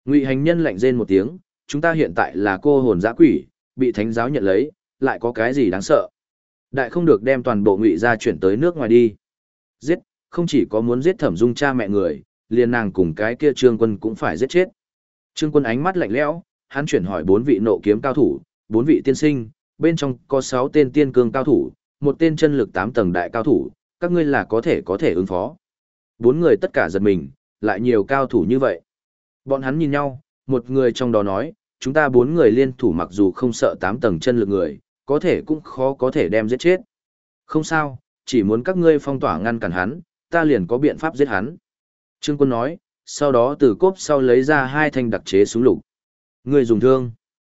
Ngụy Hành Nhân lạnh rên một tiếng, chúng ta hiện tại là cô hồn dã quỷ, bị thánh giáo nhận lấy, lại có cái gì đáng sợ. Đại không được đem toàn bộ Ngụy gia chuyển tới nước ngoài đi. Giết, không chỉ có muốn giết Thẩm Dung cha mẹ người, liền nàng cùng cái kia Trương Quân cũng phải giết chết. Trương Quân ánh mắt lạnh lẽo, hắn chuyển hỏi 4 vị nộ kiếm cao thủ, 4 vị tiên sinh, bên trong có 6 tên tiên cương cao thủ, một tên chân lực 8 tầng đại cao thủ, các ngươi là có thể ứng phó. 4 người tất cả giật mình, lại nhiều cao thủ như vậy. Bọn hắn nhìn nhau, một người trong đó nói, chúng ta 4 người liên thủ mặc dù không sợ 8 tầng chân lực người, có thể cũng khó có thể đem giết chết. Không sao, chỉ muốn các ngươi phong tỏa ngăn cản hắn, ta liền có biện pháp giết hắn. Trương Quân nói, sau đó từ cốp sau lấy ra 2 thanh đặc chế súng lục. Người dùng thương.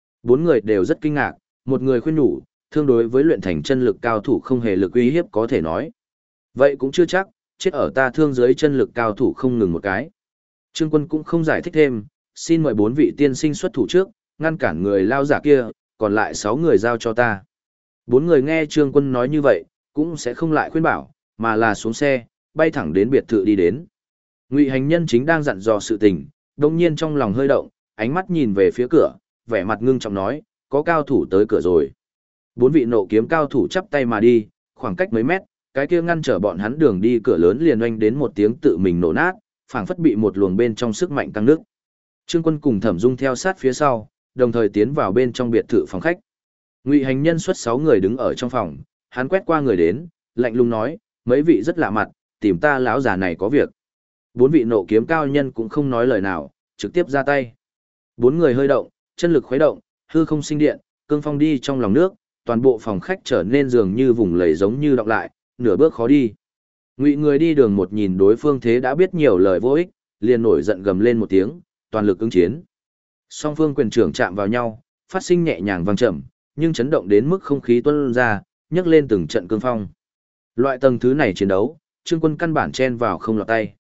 4 người đều rất kinh ngạc, một người khuyên nhủ, thương đối với luyện thành chân lực cao thủ không hề lực uy hiếp có thể nói. Vậy cũng chưa chắc, chết ở ta thương dưới chân lực cao thủ không ngừng một cái. Trương Quân cũng không giải thích thêm, xin mời 4 vị tiên sinh xuất thủ trước, ngăn cản người lao giả kia, còn lại 6 người giao cho ta. 4 người nghe Trương Quân nói như vậy, cũng sẽ không lại khuyên bảo, mà là xuống xe, bay thẳng đến biệt thự đi đến. Ngụy Hành Nhân chính đang dặn dò sự tình, đột nhiên trong lòng hơi động, ánh mắt nhìn về phía cửa, vẻ mặt ngưng trọng nói, có cao thủ tới cửa rồi. 4 vị nộ kiếm cao thủ chắp tay mà đi, khoảng cách mấy mét, cái kia ngăn trở bọn hắn đường đi cửa lớn liền oanh đến một tiếng tự mình nổ nát, phảng phất bị một luồng bên trong sức mạnh căng nước. Trương Quân cùng Thẩm Dung theo sát phía sau, đồng thời tiến vào bên trong biệt thự phòng khách. Ngụy Hành Nhân xuất 6 người đứng ở trong phòng, hắn quét qua người đến, lạnh lùng nói, mấy vị rất lạ mặt, tìm ta lão già này có việc. 4 vị nộ kiếm cao nhân cũng không nói lời nào, trực tiếp ra tay. 4 người hơi động, chân lực khuấy động, hư không sinh điện, cương phong đi trong lòng nước, toàn bộ phòng khách trở nên dường như vùng lầy giống như đọng lại, nửa bước khó đi. Ngụy người đi đường một nhìn đối phương thế đã biết nhiều lời vô ích, liền nổi giận gầm lên một tiếng, toàn lực ứng chiến. Song phương quyền trưởng chạm vào nhau, phát sinh nhẹ nhàng vang trầm, nhưng chấn động đến mức không khí tuôn ra, nhấc lên từng trận cương phong. Loại tầng thứ này chiến đấu, Trương Quân căn bản chen vào không lọt tay.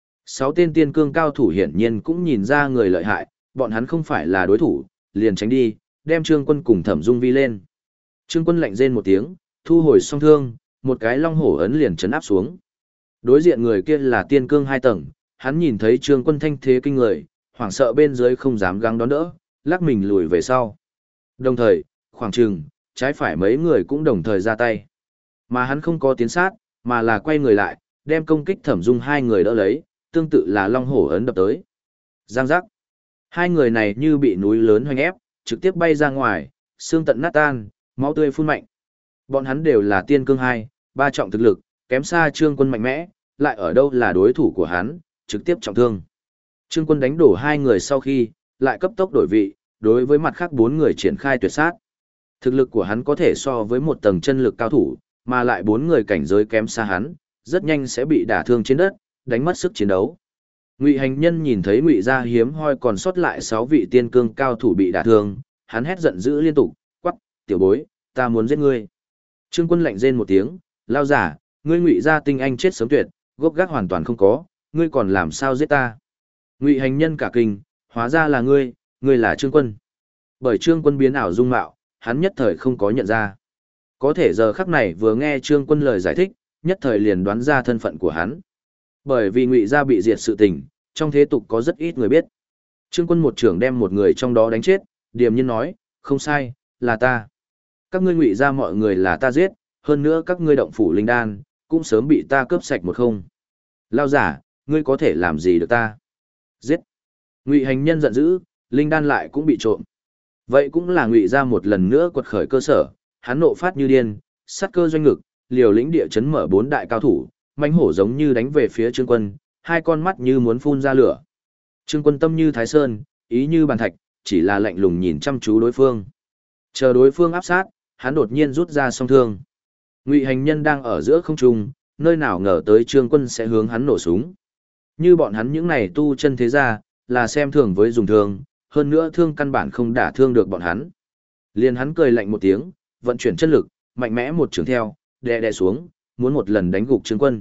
6 tên tiên cương cao thủ hiển nhiên cũng nhìn ra người lợi hại, bọn hắn không phải là đối thủ, liền tránh đi, đem Trương Quân cùng Thẩm Dung Vi lên. Trương Quân lạnh rên một tiếng, thu hồi song thương, một cái long hổ ấn liền chấn áp xuống. Đối diện người kia là tiên cương 2 tầng, hắn nhìn thấy Trương Quân thanh thế kinh người, hoảng sợ bên dưới không dám gắng đón đỡ, lắc mình lùi về sau. Đồng thời, khoảng chừng, trái phải mấy người cũng đồng thời ra tay. Mà hắn không có tiến sát, mà là quay người lại, đem công kích Thẩm Dung 2 người đỡ lấy, tương tự là long hổ ấn đập tới. Giang giác. 2 người này như bị núi lớn hoành ép, trực tiếp bay ra ngoài, xương tận nát tan, máu tươi phun mạnh. Bọn hắn đều là tiên cương 2, 3 trọng thực lực, kém xa Trương Quân mạnh mẽ, lại ở đâu là đối thủ của hắn, trực tiếp trọng thương. Trương Quân đánh đổ 2 người sau khi, lại cấp tốc đổi vị, đối với mặt khác 4 người triển khai tuyệt sát. Thực lực của hắn có thể so với một tầng chân lực cao thủ, mà lại 4 người cảnh giới kém xa hắn, rất nhanh sẽ bị đả thương trên đất, đánh mất sức chiến đấu. Ngụy Hành Nhân nhìn thấy Ngụy gia hiếm hoi còn sót lại 6 vị tiên cương cao thủ bị đả thương, hắn hét giận dữ liên tục, quắc, tiểu bối, ta muốn giết ngươi. Trương Quân lạnh rên một tiếng, lao giả, ngươi Ngụy gia tinh anh chết sớm tuyệt, gốc gác hoàn toàn không có, ngươi còn làm sao giết ta. Ngụy Hành Nhân cả kinh, hóa ra là ngươi là Trương Quân. Bởi Trương Quân biến ảo dung mạo, hắn nhất thời không có nhận ra. Có thể giờ khắc này vừa nghe Trương Quân lời giải thích, nhất thời liền đoán ra thân phận của hắn. Bởi vì Ngụy gia bị diệt sự tình, trong thế tục có rất ít người biết. Trương Quân một trưởng đem một người trong đó đánh chết, điềm nhiên nói, không sai, là ta. Các ngươi Ngụy gia mọi người là ta giết, hơn nữa các ngươi động phủ linh đan, cũng sớm bị ta cướp sạch một không. Lao giả, ngươi có thể làm gì được ta? Giết. Ngụy Hành Nhân giận dữ, linh đan lại cũng bị trộm. Vậy cũng là Ngụy gia một lần nữa quật khởi cơ sở, hắn nộ phát như điên, sát cơ doanh ngực, liều lĩnh địa chấn mở 4 đại cao thủ, mãnh hổ giống như đánh về phía Trương Quân, 2 con mắt như muốn phun ra lửa. Trương Quân tâm như Thái Sơn, ý như bàn thạch, chỉ là lạnh lùng nhìn chăm chú đối phương. Chờ đối phương áp sát, hắn đột nhiên rút ra song thương. Ngụy Hành Nhân đang ở giữa không trung, nơi nào ngờ tới Trương Quân sẽ hướng hắn nổ súng. Như bọn hắn những này tu chân thế gia, là xem thường với dùng thương, hơn nữa thương căn bản không đả thương được bọn hắn. Liền hắn cười lạnh một tiếng, vận chuyển chân lực, mạnh mẽ một trường theo, đè xuống, muốn một lần đánh gục Trương Quân.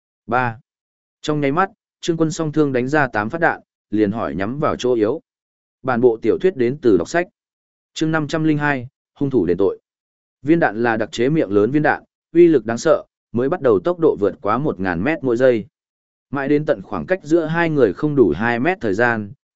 3. Trong nháy mắt, Trương Quân song thương đánh ra 8 phát đạn, liền hỏi nhắm vào chỗ yếu. Bản bộ tiểu thuyết đến từ đọc sách. Chương 502, hung thủ đền tội. Viên đạn là đặc chế miệng lớn viên đạn, uy lực đáng sợ, mới bắt đầu tốc độ vượt quá 1000 mét mỗi giây. Mãi đến tận khoảng cách giữa 2 người không đủ 2 mét thời gian,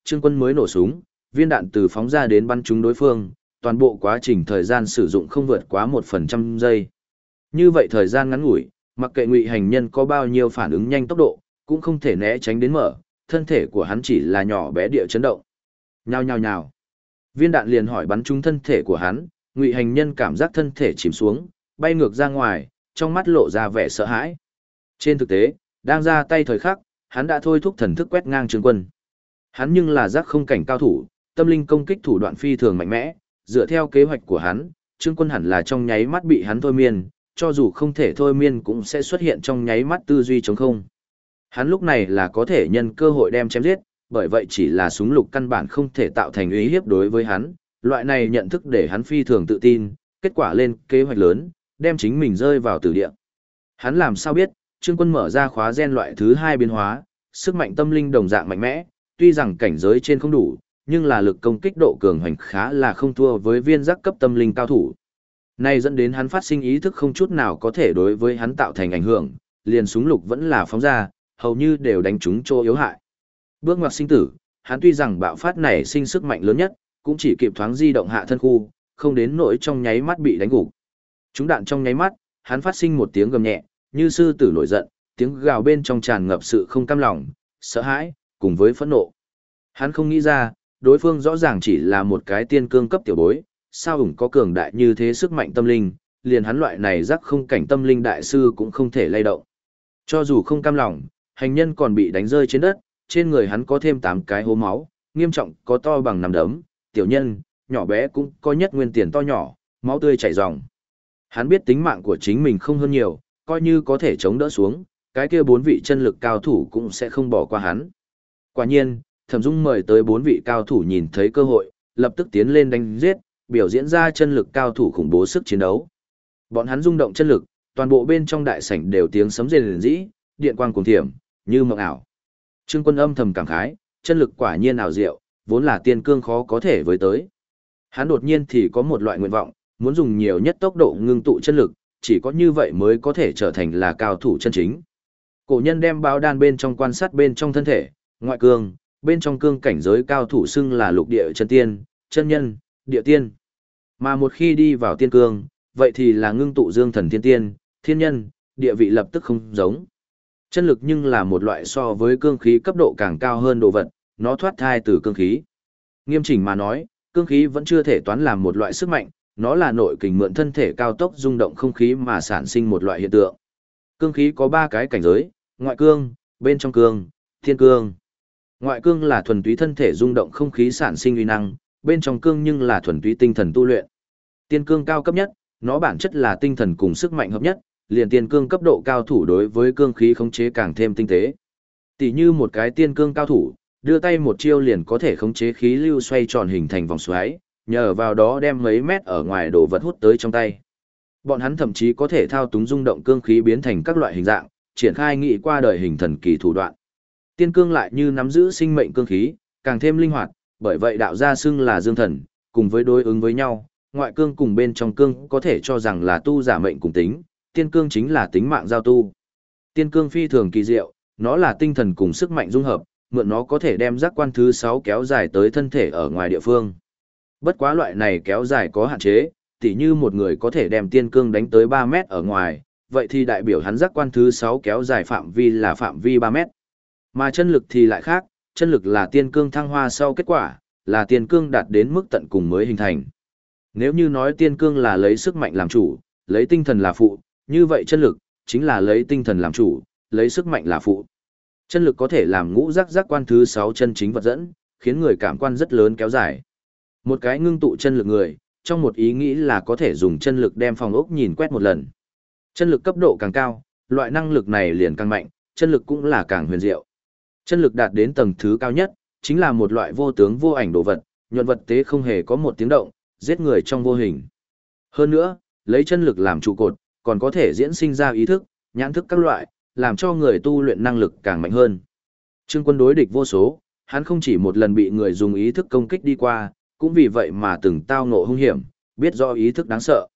Trương Quân mới nổ súng, viên đạn từ phóng ra đến bắn trúng đối phương, toàn bộ quá trình thời gian sử dụng không vượt quá 1% giây. Như vậy thời gian ngắn ngủi, mặc kệ Ngụy Hành Nhân có bao nhiêu phản ứng nhanh tốc độ, cũng không thể né tránh đến mở, thân thể của hắn chỉ là nhỏ bé địa chấn động. Nhào nhào nhào. Viên đạn liền hỏi bắn trúng thân thể của hắn, Ngụy Hành Nhân cảm giác thân thể chìm xuống, bay ngược ra ngoài, trong mắt lộ ra vẻ sợ hãi. Trên thực tế, đang ra tay thời khắc, hắn đã thôi thúc thần thức quét ngang Trương Quân. Hắn nhưng là giác không cảnh cao thủ, tâm linh công kích thủ đoạn phi thường mạnh mẽ, dựa theo kế hoạch của hắn, Trương Quân hẳn là trong nháy mắt bị hắn thôi miên, cho dù không thể thôi miên cũng sẽ xuất hiện trong nháy mắt tư duy trống không. Hắn lúc này là có thể nhân cơ hội đem chém giết, bởi vậy chỉ là súng lục căn bản không thể tạo thành uy hiếp đối với hắn, loại này nhận thức để hắn phi thường tự tin, kết quả lên kế hoạch lớn, đem chính mình rơi vào tử địa. Hắn làm sao biết, Trương Quân mở ra khóa gen loại thứ 2 biến hóa, sức mạnh tâm linh đồng dạng mạnh mẽ, tuy rằng cảnh giới trên không đủ, nhưng là lực công kích độ cường hoành khá là không thua với viên giác cấp tâm linh cao thủ. Này dẫn đến hắn phát sinh ý thức không chút nào có thể đối với hắn tạo thành ảnh hưởng, liền súng lục vẫn là phóng ra, hầu như đều đánh trúng chỗ yếu hại. Bước ngoặt sinh tử, hắn tuy rằng bạo phát này sinh sức mạnh lớn nhất, cũng chỉ kịp thoáng di động hạ thân khu, không đến nỗi trong nháy mắt bị đánh gục. Trúng đạn trong nháy mắt, hắn phát sinh một tiếng gầm nhẹ, như sư tử nổi giận, tiếng gào bên trong tràn ngập sự không cam lòng, sợ hãi, cùng với phẫn nộ. Hắn không nghĩ ra, đối phương rõ ràng chỉ là một cái tiên cương cấp tiểu bối, sao ủng có cường đại như thế sức mạnh tâm linh, liền hắn loại này giác không cảnh tâm linh đại sư cũng không thể lay động. Cho dù không cam lòng, hành nhân còn bị đánh rơi trên đất, trên người hắn có thêm 8 cái hố máu, nghiêm trọng có to bằng nắm đấm, tiểu nhân, nhỏ bé cũng có nhất nguyên tiền to nhỏ, máu tươi chảy ròng. Hắn biết tính mạng của chính mình không hơn nhiều, coi như có thể chống đỡ xuống, cái kia 4 vị chân lực cao thủ cũng sẽ không bỏ qua hắn. Quả nhiên, Thẩm Dung mời tới 4 vị cao thủ nhìn thấy cơ hội, lập tức tiến lên đánh giết, biểu diễn ra chân lực cao thủ khủng bố sức chiến đấu. Bọn hắn rung động chân lực, toàn bộ bên trong đại sảnh đều tiếng sấm rền rĩ, điện quang cuồng thiểm, như mộng ảo. Trương Quân âm thầm cảm khái, chân lực quả nhiên ảo diệu, vốn là tiên cương khó có thể với tới. Hắn đột nhiên thì có một loại nguyện vọng, muốn dùng nhiều nhất tốc độ ngưng tụ chân lực, chỉ có như vậy mới có thể trở thành là cao thủ chân chính. Cổ nhân đem báo đan bên trong quan sát bên trong thân thể, ngoại cương, bên trong cương cảnh giới cao thủ xưng là lục địa chân tiên, chân nhân, địa tiên. Mà một khi đi vào tiên cương, vậy thì là ngưng tụ dương thần thiên tiên, thiên nhân, địa vị lập tức không giống. Chân lực nhưng là một loại so với cương khí cấp độ càng cao hơn đồ vật, nó thoát thai từ cương khí. Nghiêm chỉnh mà nói, cương khí vẫn chưa thể toán làm một loại sức mạnh, nó là nội kình mượn thân thể cao tốc rung động không khí mà sản sinh một loại hiện tượng. Cương khí có 3 cái cảnh giới, ngoại cương, bên trong cương, thiên cương. Ngoại cương là thuần túy thân thể rung động không khí sản sinh uy năng, bên trong cương nhưng là thuần túy tinh thần tu luyện. Tiên cương cao cấp nhất, nó bản chất là tinh thần cùng sức mạnh hợp nhất, liền tiên cương cấp độ cao thủ đối với cương khí khống chế càng thêm tinh tế. Tỷ như một cái tiên cương cao thủ, đưa tay một chiêu liền có thể khống chế khí lưu xoay tròn hình thành vòng xoáy, nhờ vào đó đem mấy mét ở ngoài đồ vật hút tới trong tay. Bọn hắn thậm chí có thể thao túng rung động cương khí biến thành các loại hình dạng, triển khai nghị qua đời hình thần kỳ thủ đoạn. Tiên cương lại như nắm giữ sinh mệnh cương khí, càng thêm linh hoạt, bởi vậy đạo gia xưng là dương thần, cùng với đối ứng với nhau, ngoại cương cùng bên trong cương có thể cho rằng là tu giả mệnh cùng tính, tiên cương chính là tính mạng giao tu. Tiên cương phi thường kỳ diệu, nó là tinh thần cùng sức mạnh dung hợp, mượn nó có thể đem giác quan thứ 6 kéo dài tới thân thể ở ngoài địa phương. Bất quá loại này kéo dài có hạn chế, tỉ như một người có thể đem tiên cương đánh tới 3 mét ở ngoài, vậy thì đại biểu hắn giác quan thứ 6 kéo dài phạm vi là phạm vi 3 mét. Mà chân lực thì lại khác, chân lực là tiên cương thăng hoa sau kết quả, là tiên cương đạt đến mức tận cùng mới hình thành. Nếu như nói tiên cương là lấy sức mạnh làm chủ, lấy tinh thần là phụ, như vậy chân lực chính là lấy tinh thần làm chủ, lấy sức mạnh là phụ. Chân lực có thể làm ngũ giác giác quan thứ 6 chân chính vật dẫn, khiến người cảm quan rất lớn kéo dài. Một cái ngưng tụ chân lực người, trong một ý nghĩ là có thể dùng chân lực đem phòng ốc nhìn quét một lần. Chân lực cấp độ càng cao, loại năng lực này liền càng mạnh, chân lực cũng là càng huyền diệu. Chân lực đạt đến tầng thứ cao nhất, chính là một loại vô tướng vô ảnh đồ vật, nhuận vật tế không hề có một tiếng động, giết người trong vô hình. Hơn nữa, lấy chân lực làm trụ cột, còn có thể diễn sinh ra ý thức, nhãn thức các loại, làm cho người tu luyện năng lực càng mạnh hơn. Trương Quân đối địch vô số, hắn không chỉ một lần bị người dùng ý thức công kích đi qua, cũng vì vậy mà từng tao ngộ hung hiểm, biết rõ ý thức đáng sợ.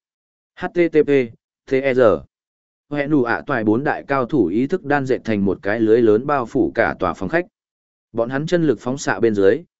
HTTP, TR. Hẹn đủ ạ toài 4 đại cao thủ ý thức đan dệt thành một cái lưới lớn bao phủ cả tòa phòng khách. Bọn hắn chân lực phóng xạ bên dưới,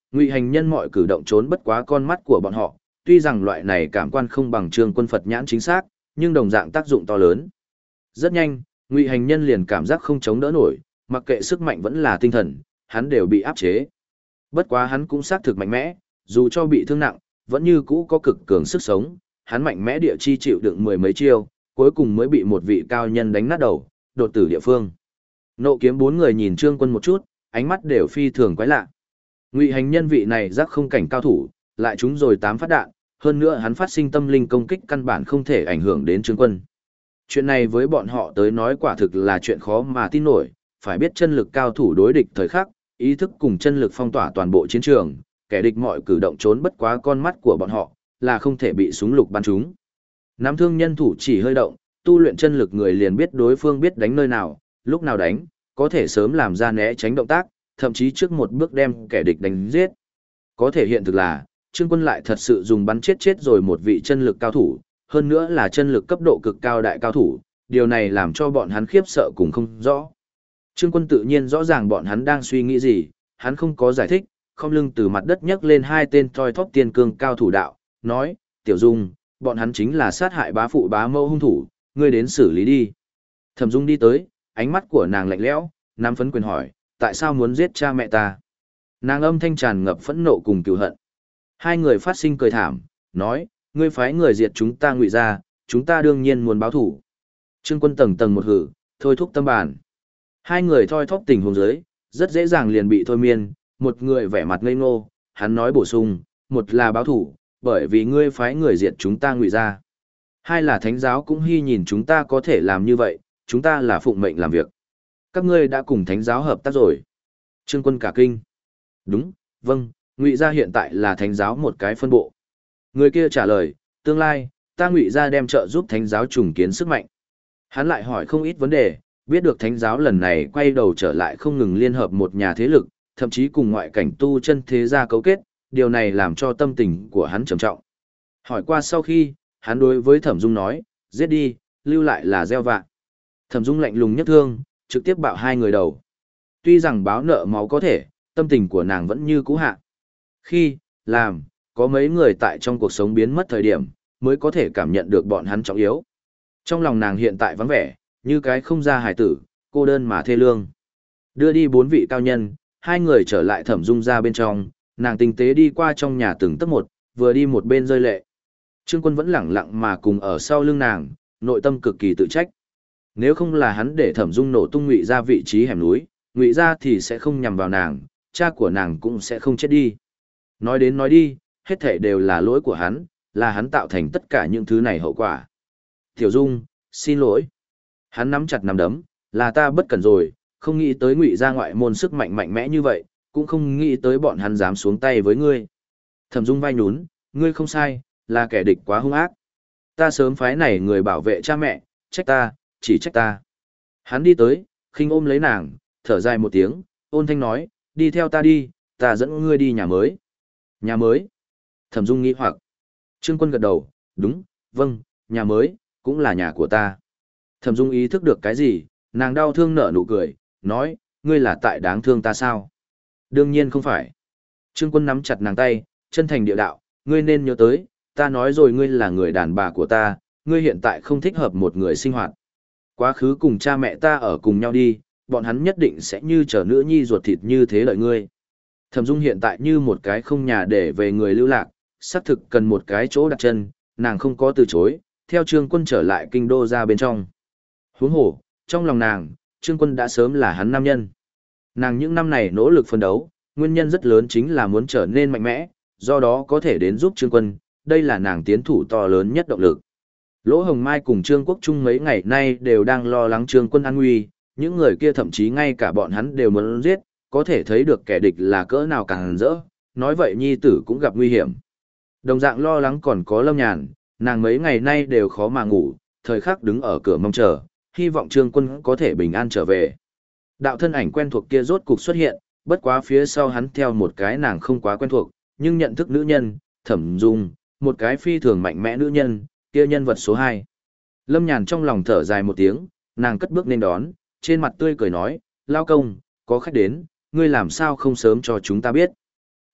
Ngụy Hành Nhân mọi cử động trốn bất quá con mắt của bọn họ, tuy rằng loại này cảm quan không bằng Trương Quân Phật nhãn chính xác, nhưng đồng dạng tác dụng to lớn. Rất nhanh, Ngụy Hành Nhân liền cảm giác không chống đỡ nổi, mặc kệ sức mạnh vẫn là tinh thần, hắn đều bị áp chế. Bất quá hắn cũng xác thực mạnh mẽ, dù cho bị thương nặng, vẫn như cũ có cực cường sức sống, hắn mạnh mẽ địa chi chịu đựng mười mấy chiêu, cuối cùng mới bị một vị cao nhân đánh nát đầu, đột tử địa phương. Nộ kiếm bốn người nhìn Trương Quân một chút, ánh mắt đều phi thường quái lạ. Ngụy Hành Nhân vị này giác không cảnh cao thủ, lại trúng rồi 8 phát đạn, hơn nữa hắn phát sinh tâm linh công kích căn bản không thể ảnh hưởng đến Trương Quân. Chuyện này với bọn họ tới nói quả thực là chuyện khó mà tin nổi, phải biết chân lực cao thủ đối địch thời khắc, ý thức cùng chân lực phong tỏa toàn bộ chiến trường, kẻ địch mọi cử động trốn bất quá con mắt của bọn họ, là không thể bị súng lục bắn trúng. Nắm thương nhân thủ chỉ hơi động, tu luyện chân lực người liền biết đối phương biết đánh nơi nào, lúc nào đánh, có thể sớm làm ra né tránh động tác, thậm chí trước một bước đem kẻ địch đánh giết. Có thể hiện thực là, Trương Quân lại thật sự dùng bắn chết rồi một vị chân lực cao thủ, hơn nữa là chân lực cấp độ cực cao đại cao thủ, điều này làm cho bọn hắn khiếp sợ cùng không rõ. Trương Quân tự nhiên rõ ràng bọn hắn đang suy nghĩ gì, hắn không có giải thích, không lưng từ mặt đất nhấc lên 2 tên thoi thóp tiên cương cao thủ đạo, nói, Tiểu Dung, bọn hắn chính là sát hại bá phụ bá mẫu hung thủ, ngươi đến xử lý đi. Thẩm Dung đi tới, ánh mắt của nàng lạnh lẽo, nắm phấn quyền hỏi, tại sao muốn giết cha mẹ ta? Nàng âm thanh tràn ngập phẫn nộ cùng cừu hận. Hai người phát sinh cười thảm, nói, ngươi phái người diệt chúng ta Ngụy gia, chúng ta đương nhiên muốn báo thủ. Trương Quân tầng tầng một hử, thôi thúc tâm bản. Hai người thoi thóp tình huống dưới, rất dễ dàng liền bị thôi miên, một người vẻ mặt ngây ngô, hắn nói bổ sung, một là báo thủ, bởi vì ngươi phái người diệt chúng ta Ngụy gia. Hai là thánh giáo cũng hy nhìn chúng ta có thể làm như vậy, chúng ta là phụng mệnh làm việc. Các ngươi đã cùng thánh giáo hợp tác rồi. Trương Quân cả kinh. Đúng, vâng, Ngụy gia hiện tại là thánh giáo một cái phân bộ. Người kia trả lời, tương lai, ta Ngụy gia đem trợ giúp thánh giáo trùng kiến sức mạnh. Hắn lại hỏi không ít vấn đề, biết được thánh giáo lần này quay đầu trở lại không ngừng liên hợp một nhà thế lực, thậm chí cùng ngoại cảnh tu chân thế gia cấu kết, điều này làm cho tâm tình của hắn trầm trọng. Hỏi qua sau khi, hắn đối với Thẩm Dung nói, giết đi, lưu lại là gieo vạ. Thẩm Dung lạnh lùng nhất thương, trực tiếp bạo hai người đầu. Tuy rằng báo nợ máu có thể, tâm tình của nàng vẫn như cũ hạ. Khi, làm, có mấy người tại trong cuộc sống biến mất thời điểm, mới có thể cảm nhận được bọn hắn trọng yếu. Trong lòng nàng hiện tại vắng vẻ, như cái không ra hài tử, cô đơn mà thê lương. Đưa đi 4 vị cao nhân, hai người trở lại Thẩm Dung ra bên trong, nàng tinh tế đi qua trong nhà từng tấc một, vừa đi một bên rơi lệ. Trương Quân vẫn lẳng lặng mà cùng ở sau lưng nàng, nội tâm cực kỳ tự trách. Nếu không là hắn để Thẩm Dung nổ tung Ngụy ra vị trí hẻm núi, Ngụy ra thì sẽ không nhằm vào nàng, cha của nàng cũng sẽ không chết đi. Nói đến nói đi, hết thảy đều là lỗi của hắn, là hắn tạo thành tất cả những thứ này hậu quả. Tiểu Dung, xin lỗi. Hắn nắm chặt nắm đấm, là ta bất cẩn rồi, không nghĩ tới Ngụy ra ngoại môn sức mạnh mạnh mẽ như vậy, cũng không nghĩ tới bọn hắn dám xuống tay với ngươi. Thẩm Dung vai nhún, ngươi không sai, là kẻ địch quá hung ác. Ta sớm phái này người bảo vệ cha mẹ, trách ta, chỉ trách ta. Hắn đi tới, khinh ôm lấy nàng, thở dài một tiếng, ôn thanh nói, đi theo ta đi, ta dẫn ngươi đi nhà mới. Nhà mới? Thẩm Dung nghĩ hoặc. Trương Quân gật đầu, đúng, vâng, nhà mới, cũng là nhà của ta. Thẩm Dung ý thức được cái gì, nàng đau thương nở nụ cười, nói, ngươi là tại đáng thương ta sao? Đương nhiên không phải. Trương Quân nắm chặt nàng tay, chân thành địa đạo, ngươi nên nhớ tới, ta nói rồi ngươi là người đàn bà của ta, ngươi hiện tại không thích hợp một người sinh hoạt. Quá khứ cùng cha mẹ ta ở cùng nhau đi, bọn hắn nhất định sẽ như trở nữ nhi ruột thịt như thế lợi ngươi. Thẩm Dung hiện tại như một cái không nhà để về người lưu lạc, xác thực cần một cái chỗ đặt chân, nàng không có từ chối, theo Trương Quân trở lại kinh đô ra bên trong. Huống hồ, trong lòng nàng, Trương Quân đã sớm là hắn nam nhân. Nàng những năm này nỗ lực phân đấu, nguyên nhân rất lớn chính là muốn trở nên mạnh mẽ, do đó có thể đến giúp Trương Quân, đây là nàng tiến thủ to lớn nhất động lực. Lỗ Hồng Mai cùng Trương Quốc Trung mấy ngày nay đều đang lo lắng Trương Quân an nguy, những người kia thậm chí ngay cả bọn hắn đều muốn giết, có thể thấy được kẻ địch là cỡ nào càng rỡ, nói vậy nhi tử cũng gặp nguy hiểm. Đồng dạng lo lắng còn có Lâm Nhàn, nàng mấy ngày nay đều khó mà ngủ, thời khắc đứng ở cửa mong chờ, hy vọng Trương Quân có thể bình an trở về. Đạo thân ảnh quen thuộc kia rốt cục xuất hiện, bất quá phía sau hắn theo một cái nàng không quá quen thuộc, nhưng nhận thức nữ nhân, Thẩm Dung, một cái phi thường mạnh mẽ nữ nhân, kia nhân vật số 2. Lâm Nhàn trong lòng thở dài một tiếng, nàng cất bước nên đón, trên mặt tươi cười nói, lao công, có khách đến, ngươi làm sao không sớm cho chúng ta biết.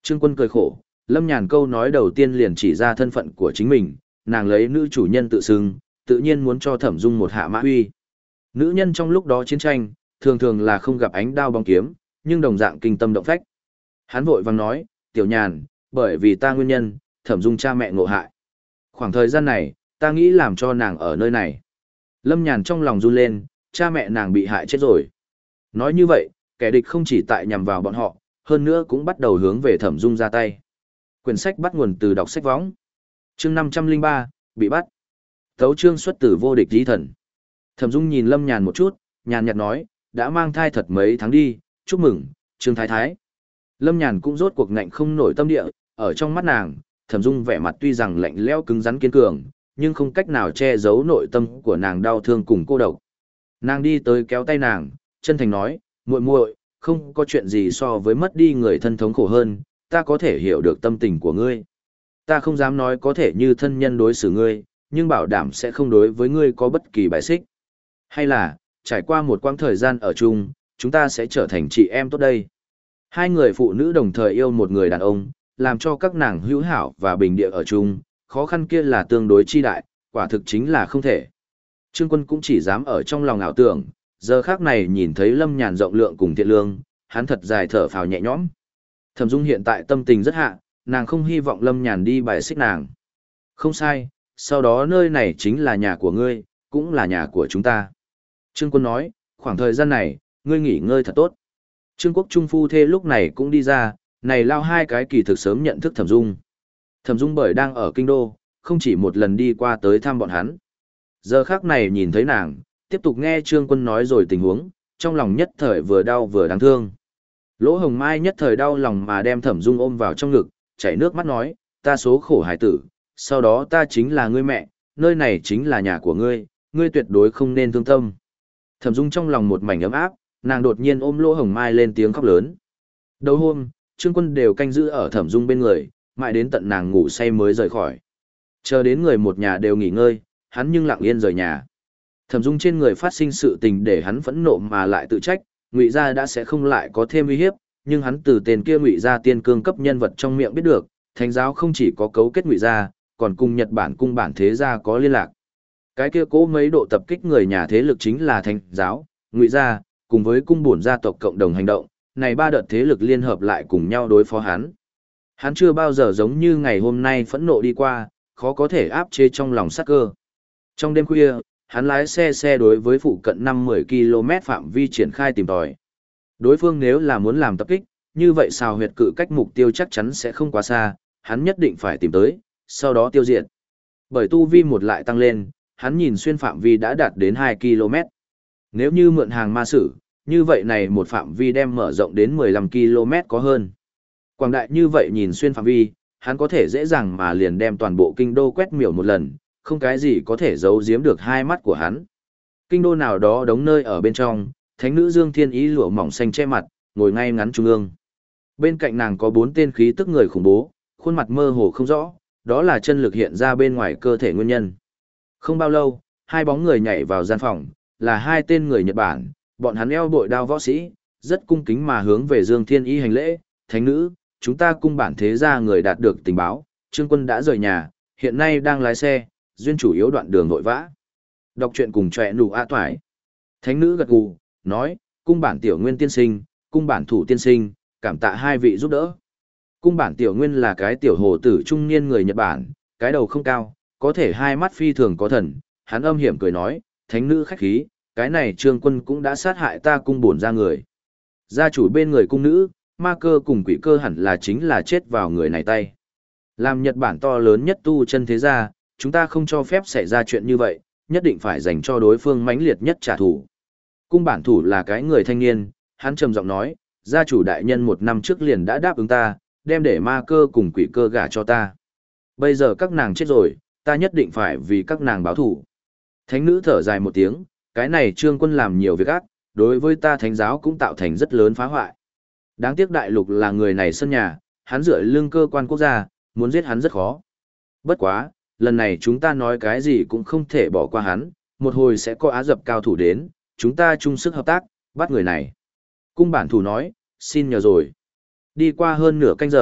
Trương Quân cười khổ, Lâm Nhàn câu nói đầu tiên liền chỉ ra thân phận của chính mình, nàng lấy nữ chủ nhân tự xưng, tự nhiên muốn cho Thẩm Dung một hạ mã huy. Nữ nhân trong lúc đó chiến tranh, thường thường là không gặp ánh đao bóng kiếm, nhưng đồng dạng kinh tâm động phách. Hắn vội vàng nói, Tiểu Nhàn, bởi vì ta nguyên nhân, Thẩm Dung cha mẹ ngộ hại. Khoảng thời gian này, ta nghĩ làm cho nàng ở nơi này. Lâm Nhàn trong lòng run lên, cha mẹ nàng bị hại chết rồi. Nói như vậy, kẻ địch không chỉ tại nhằm vào bọn họ, hơn nữa cũng bắt đầu hướng về Thẩm Dung ra tay. Quyển sách bắt nguồn từ đọc sách võng. Chương 503, bị bắt. Tấu chương xuất từ vô địch tí thần. Thẩm Dung nhìn Lâm Nhàn một chút, nhàn nhạt nói, đã mang thai thật mấy tháng đi, chúc mừng, Trương Thái Thái. Lâm Nhàn cũng rốt cuộc ngạnh không nổi tâm địa, ở trong mắt nàng, Thẩm Dung vẻ mặt tuy rằng lạnh lẽo cứng rắn kiên cường, nhưng không cách nào che giấu nội tâm của nàng đau thương cùng cô độc. Nàng đi tới kéo tay nàng, chân thành nói, muội muội, không có chuyện gì so với mất đi người thân thống khổ hơn, ta có thể hiểu được tâm tình của ngươi. Ta không dám nói có thể như thân nhân đối xử ngươi, nhưng bảo đảm sẽ không đối với ngươi có bất kỳ bài xích. Hay là, trải qua một quãng thời gian ở chung, chúng ta sẽ trở thành chị em tốt đây. Hai người phụ nữ đồng thời yêu một người đàn ông, làm cho các nàng hữu hảo và bình địa ở chung, khó khăn kia là tương đối chi đại, quả thực chính là không thể. Trương Quân cũng chỉ dám ở trong lòng ảo tưởng, giờ khác này nhìn thấy Lâm Nhàn rộng lượng cùng thiện lương, hắn thật dài thở phào nhẹ nhõm. Thẩm Dung hiện tại tâm tình rất hạ, nàng không hy vọng Lâm Nhàn đi bài xích nàng. Không sai, sau đó nơi này chính là nhà của ngươi, cũng là nhà của chúng ta. Trương Quân nói, khoảng thời gian này, ngươi nghỉ ngơi thật tốt. Trương Quốc Trung phu thê lúc này cũng đi ra, này lao hai cái kỳ thực sớm nhận thức Thẩm Dung. Thẩm Dung bởi đang ở kinh đô, không chỉ một lần đi qua tới thăm bọn hắn. Giờ khác này nhìn thấy nàng, tiếp tục nghe Trương Quân nói rồi tình huống, trong lòng nhất thời vừa đau vừa đáng thương. Lỗ Hồng Mai nhất thời đau lòng mà đem Thẩm Dung ôm vào trong ngực, chảy nước mắt nói, ta số khổ hải tử, sau đó ta chính là ngươi mẹ, nơi này chính là nhà của ngươi, ngươi tuyệt đối không nên thương tâm. Thẩm Dung trong lòng một mảnh ấm áp, nàng đột nhiên ôm Lỗ Hồng Mai lên tiếng khóc lớn. Đầu hôm, Trương Quân đều canh giữ ở Thẩm Dung bên người, mãi đến tận nàng ngủ say mới rời khỏi. Chờ đến người một nhà đều nghỉ ngơi, hắn nhưng lặng yên rời nhà. Thẩm Dung trên người phát sinh sự tình để hắn phẫn nộ mà lại tự trách, Ngụy gia đã sẽ không lại có thêm uy hiếp, nhưng hắn từ tên kia Ngụy gia tiên cương cấp nhân vật trong miệng biết được, Thánh giáo không chỉ có cấu kết Ngụy gia, còn cùng Nhật Bản cung bản thế gia có liên lạc. Cái kia cố mấy độ tập kích người nhà thế lực chính là Thánh giáo, Ngụy gia, cùng với cung bổn gia tộc cộng đồng hành động, này ba đợt thế lực liên hợp lại cùng nhau đối phó hắn. Hắn chưa bao giờ giống như ngày hôm nay phẫn nộ đi qua, khó có thể áp chế trong lòng sát cơ. Trong đêm khuya, hắn lái xe đối với phụ cận 5-10 km phạm vi triển khai tìm tòi. Đối phương nếu là muốn làm tập kích, như vậy xào huyệt cự cách mục tiêu chắc chắn sẽ không quá xa, hắn nhất định phải tìm tới, sau đó tiêu diệt. Bởi tu vi một lại tăng lên, hắn nhìn xuyên phạm vi đã đạt đến 2 km. Nếu như mượn hàng ma sử, như vậy này một phạm vi đem mở rộng đến 15 km có hơn. Quảng đại như vậy nhìn xuyên phạm vi, hắn có thể dễ dàng mà liền đem toàn bộ kinh đô quét miểu một lần, không cái gì có thể giấu giếm được hai mắt của hắn. Kinh đô nào đó đống nơi ở bên trong, thánh nữ Dương Thiên Ý lụa mỏng xanh che mặt, ngồi ngay ngắn trung ương. Bên cạnh nàng có 4 tên khí tức người khủng bố, khuôn mặt mơ hồ không rõ, đó là chân lực hiện ra bên ngoài cơ thể nguyên nhân. Không bao lâu, hai bóng người nhảy vào gian phòng, là hai tên người Nhật Bản, bọn hắn eo bội đao võ sĩ, rất cung kính mà hướng về Dương Thiên Ý hành lễ, thánh nữ, chúng ta cung bản thế gia người đạt được tình báo, Trương Quân đã rời nhà, hiện nay đang lái xe, duyên chủ yếu đoạn đường vội vã. Đọc truyện cùng trẻ nụ a toải. Thánh nữ gật gù, nói, cung bản tiểu nguyên tiên sinh, cung bản thủ tiên sinh, cảm tạ hai vị giúp đỡ. Cung bản tiểu nguyên là cái tiểu hồ tử trung niên người Nhật Bản, cái đầu không cao, có thể hai mắt phi thường có thần, hắn âm hiểm cười nói, thánh nữ khách khí, cái này Trương Quân cũng đã sát hại ta cung bổn ra người. Gia chủ bên người cung nữ, ma cơ cùng quỷ cơ hẳn là chính là chết vào người này tay. Làm Nhật Bản to lớn nhất tu chân thế gia, chúng ta không cho phép xảy ra chuyện như vậy, nhất định phải dành cho đối phương mãnh liệt nhất trả thù. Cung bản thủ là cái người thanh niên, hắn trầm giọng nói, gia chủ đại nhân 1 năm trước liền đã đáp ứng ta, đem để ma cơ cùng quỷ cơ gả cho ta. Bây giờ các nàng chết rồi, ta nhất định phải vì các nàng báo thù. Thánh nữ thở dài một tiếng, cái này Trương Quân làm nhiều việc ác, đối với ta thánh giáo cũng tạo thành rất lớn phá hoại. Đáng tiếc đại lục là người này sân nhà, hắn dựa lưng cơ quan quốc gia, muốn giết hắn rất khó. Bất quá, lần này chúng ta nói cái gì cũng không thể bỏ qua hắn, một hồi sẽ có Á Dập cao thủ đến, chúng ta chung sức hợp tác, bắt người này. Cung bản thủ nói, xin nhờ rồi. Đi qua hơn nửa canh giờ,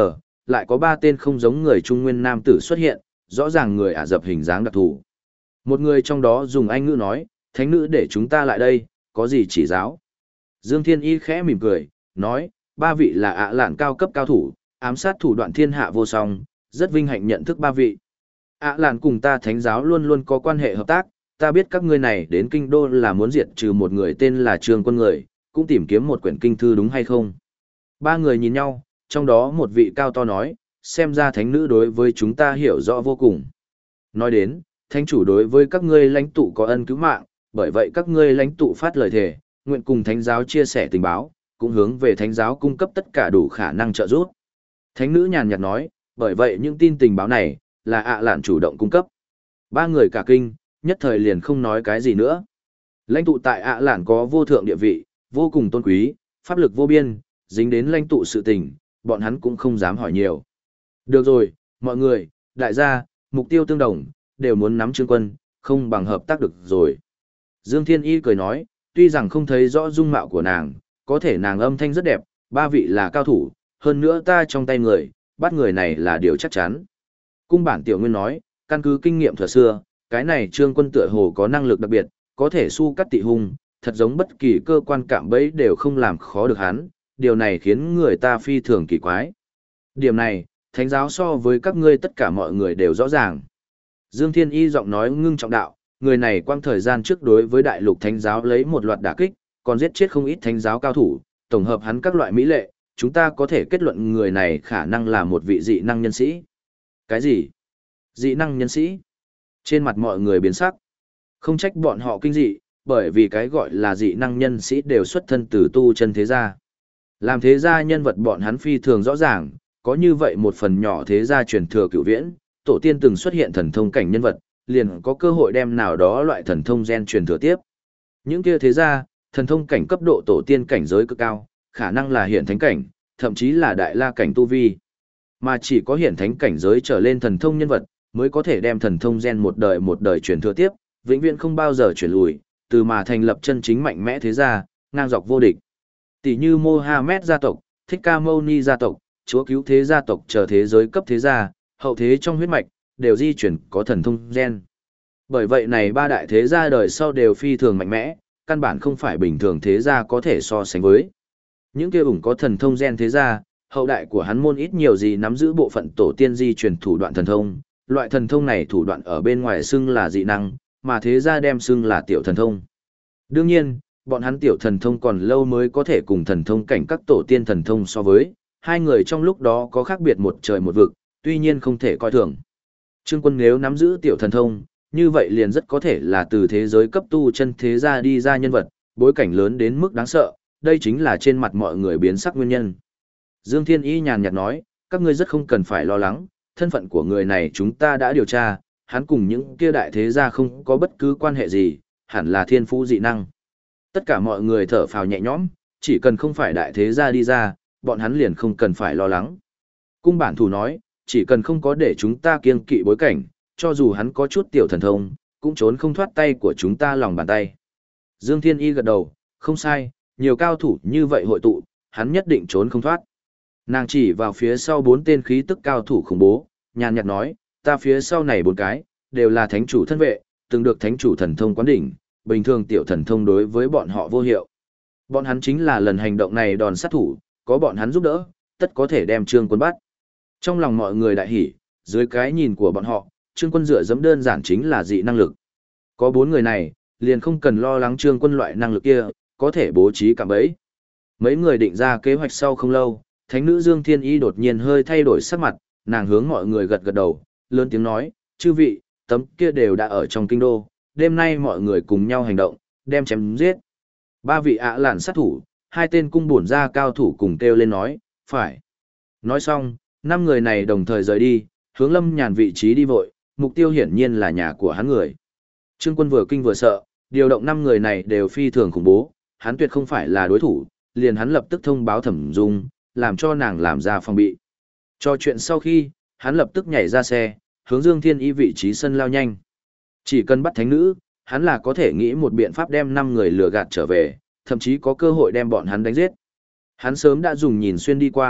lại có 3 tên không giống người Trung Nguyên nam tử xuất hiện, rõ ràng người Ả Rập hình dáng đặc thù. Một người trong đó dùng Anh ngữ nói, thánh nữ để chúng ta lại đây, có gì chỉ giáo. Dương Thiên Y khẽ mỉm cười, nói, 3 vị là Ả Lạn cao cấp cao thủ, ám sát thủ đoạn thiên hạ vô song, rất vinh hạnh nhận thức 3 vị. Ả Lạn cùng ta thánh giáo luôn luôn có quan hệ hợp tác, ta biết các ngươi này đến kinh đô là muốn diệt trừ một người tên là Trương Quân người, cũng tìm kiếm một quyển kinh thư đúng hay không. 3 người nhìn nhau, trong đó một vị cao to nói, xem ra thánh nữ đối với chúng ta hiểu rõ vô cùng. Nói đến, thánh chủ đối với các ngươi lãnh tụ có ân cứu mạng, bởi vậy các ngươi lãnh tụ phát lời thề, nguyện cùng thánh giáo chia sẻ tình báo, cũng hướng về thánh giáo cung cấp tất cả đủ khả năng trợ giúp. Thánh nữ nhàn nhạt nói, bởi vậy những tin tình báo này, là Ả Lạn chủ động cung cấp. 3 người cả kinh, nhất thời liền không nói cái gì nữa. Lãnh tụ tại Ả Lạn có vô thượng địa vị, vô cùng tôn quý, pháp lực vô biên, dính đến lãnh tụ sự tình, bọn hắn cũng không dám hỏi nhiều. Được rồi, mọi người, đại gia, mục tiêu tương đồng, đều muốn nắm Trương Quân, không bằng hợp tác được rồi. Dương Thiên Y cười nói, tuy rằng không thấy rõ dung mạo của nàng, có thể nàng âm thanh rất đẹp, 3 vị là cao thủ, hơn nữa ta trong tay người, bắt người này là điều chắc chắn. Cung bản Tiểu Nguyên nói, căn cứ kinh nghiệm thuở xưa, cái này Trương Quân tựa hồ có năng lực đặc biệt, có thể su cắt tị hung, thật giống bất kỳ cơ quan cạm bẫy đều không làm khó được hắn, điều này khiến người ta phi thường kỳ quái. Điểm này, thánh giáo so với các ngươi tất cả mọi người đều rõ ràng. Dương Thiên Y giọng nói ngưng trọng đạo, người này quang thời gian trước đối với đại lục thánh giáo lấy một loạt đả kích, còn giết chết không ít thánh giáo cao thủ, tổng hợp hắn các loại mỹ lệ, chúng ta có thể kết luận người này khả năng là một vị dị năng nhân sĩ. Cái gì? Dị năng nhân sĩ? Trên mặt mọi người biến sắc. Không trách bọn họ kinh dị, bởi vì cái gọi là dị năng nhân sĩ đều xuất thân từ tu chân thế gia. Làm thế gia nhân vật bọn hắn phi thường rõ ràng, có như vậy một phần nhỏ thế gia truyền thừa cửu viễn, tổ tiên từng xuất hiện thần thông cảnh nhân vật, liền có cơ hội đem nào đó loại thần thông gen truyền thừa tiếp. Những kia thế gia, thần thông cảnh cấp độ tổ tiên cảnh giới cực cao, khả năng là hiển thánh cảnh, thậm chí là đại la cảnh tu vi. Mà chỉ có hiển thánh cảnh giới trở lên thần thông nhân vật, mới có thể đem thần thông gen một đời truyền thừa tiếp, vĩnh viễn không bao giờ chuyển lùi, từ mà thành lập chân chính mạnh mẽ thế gia, ngang dọc vô địch. Tỷ như Mohammed gia tộc, Thích Ca Mâu Ni gia tộc, Chúa Cứu Thế gia tộc chờ thế giới cấp thế gia, hậu thế trong huyết mạch, đều di chuyển có thần thông gen. Bởi vậy này 3 đại thế gia đời sau đều phi thường mạnh mẽ, căn bản không phải bình thường thế gia có thể so sánh với. Những kia ủng có thần thông gen thế gia, hậu đại của hắn môn ít nhiều gì nắm giữ bộ phận tổ tiên di truyền thủ đoạn thần thông, loại thần thông này thủ đoạn ở bên ngoài xưng là dị năng, mà thế gia đem xưng là tiểu thần thông. Đương nhiên, bọn hắn tiểu thần thông còn lâu mới có thể cùng thần thông cảnh các tổ tiên thần thông so với, 2 người trong lúc đó có khác biệt một trời một vực, tuy nhiên không thể coi thường. Trương Quân nếu nắm giữ tiểu thần thông, như vậy liền rất có thể là từ thế giới cấp tu chân thế gia đi ra nhân vật, bối cảnh lớn đến mức đáng sợ, đây chính là trên mặt mọi người biến sắc nguyên nhân. Dương Thiên Y nhàn nhạt nói, các ngươi rất không cần phải lo lắng, thân phận của người này chúng ta đã điều tra, hắn cùng những kia đại thế gia không có bất cứ quan hệ gì, hẳn là thiên phú dị năng. Tất cả mọi người thở phào nhẹ nhõm, chỉ cần không phải đại thế gia đi ra, bọn hắn liền không cần phải lo lắng. Cung bản thủ nói, chỉ cần không có để chúng ta kiêng kỵ bối cảnh, cho dù hắn có chút tiểu thần thông, cũng trốn không thoát tay của chúng ta lòng bàn tay. Dương Thiên Y gật đầu, không sai, nhiều cao thủ như vậy hội tụ, hắn nhất định trốn không thoát. Nàng chỉ vào phía sau 4 tên khí tức cao thủ khủng bố, nhàn nhạt nói, ta phía sau này 4 cái, đều là thánh chủ thân vệ, từng được thánh chủ thần thông quán đỉnh, bình thường tiểu thần thông đối với bọn họ vô hiệu. Bọn hắn chính là lần hành động này đòn sát thủ, có bọn hắn giúp đỡ, tất có thể đem Trương Quân bắt. Trong lòng mọi người đại hỉ, dưới cái nhìn của bọn họ, Trương Quân dựa dẫm đơn giản chính là dị năng lực. Có 4 người này, liền không cần lo lắng Trương Quân loại năng lực kia, có thể bố trí cạm bẫy. Mấy người định ra kế hoạch sau không lâu, thánh nữ Dương Thiên Y đột nhiên hơi thay đổi sắc mặt, nàng hướng mọi người gật gật đầu, lớn tiếng nói, chư vị, tấm kia đều đã ở trong kinh đô, đêm nay mọi người cùng nhau hành động, đem chém giết. 3 vị Ả Lạn sát thủ, 2 tên cung bổn gia cao thủ cùng kêu lên nói, phải. Nói xong, 5 người này đồng thời rời đi, hướng Lâm Nhàn vị trí đi vội, mục tiêu hiển nhiên là nhà của hắn người. Trương Quân vừa kinh vừa sợ, điều động 5 người này đều phi thường khủng bố, hắn tuyệt không phải là đối thủ, liền hắn lập tức thông báo Thẩm Dung, làm cho nàng làm ra phòng bị. Cho chuyện sau khi, hắn lập tức nhảy ra xe, hướng Dương Thiên Y vị trí sân lao nhanh. Chỉ cần bắt thánh nữ, hắn là có thể nghĩ một biện pháp đem 5 người lừa gạt trở về, thậm chí có cơ hội đem bọn hắn đánh giết. Hắn sớm đã dùng nhìn xuyên đi qua,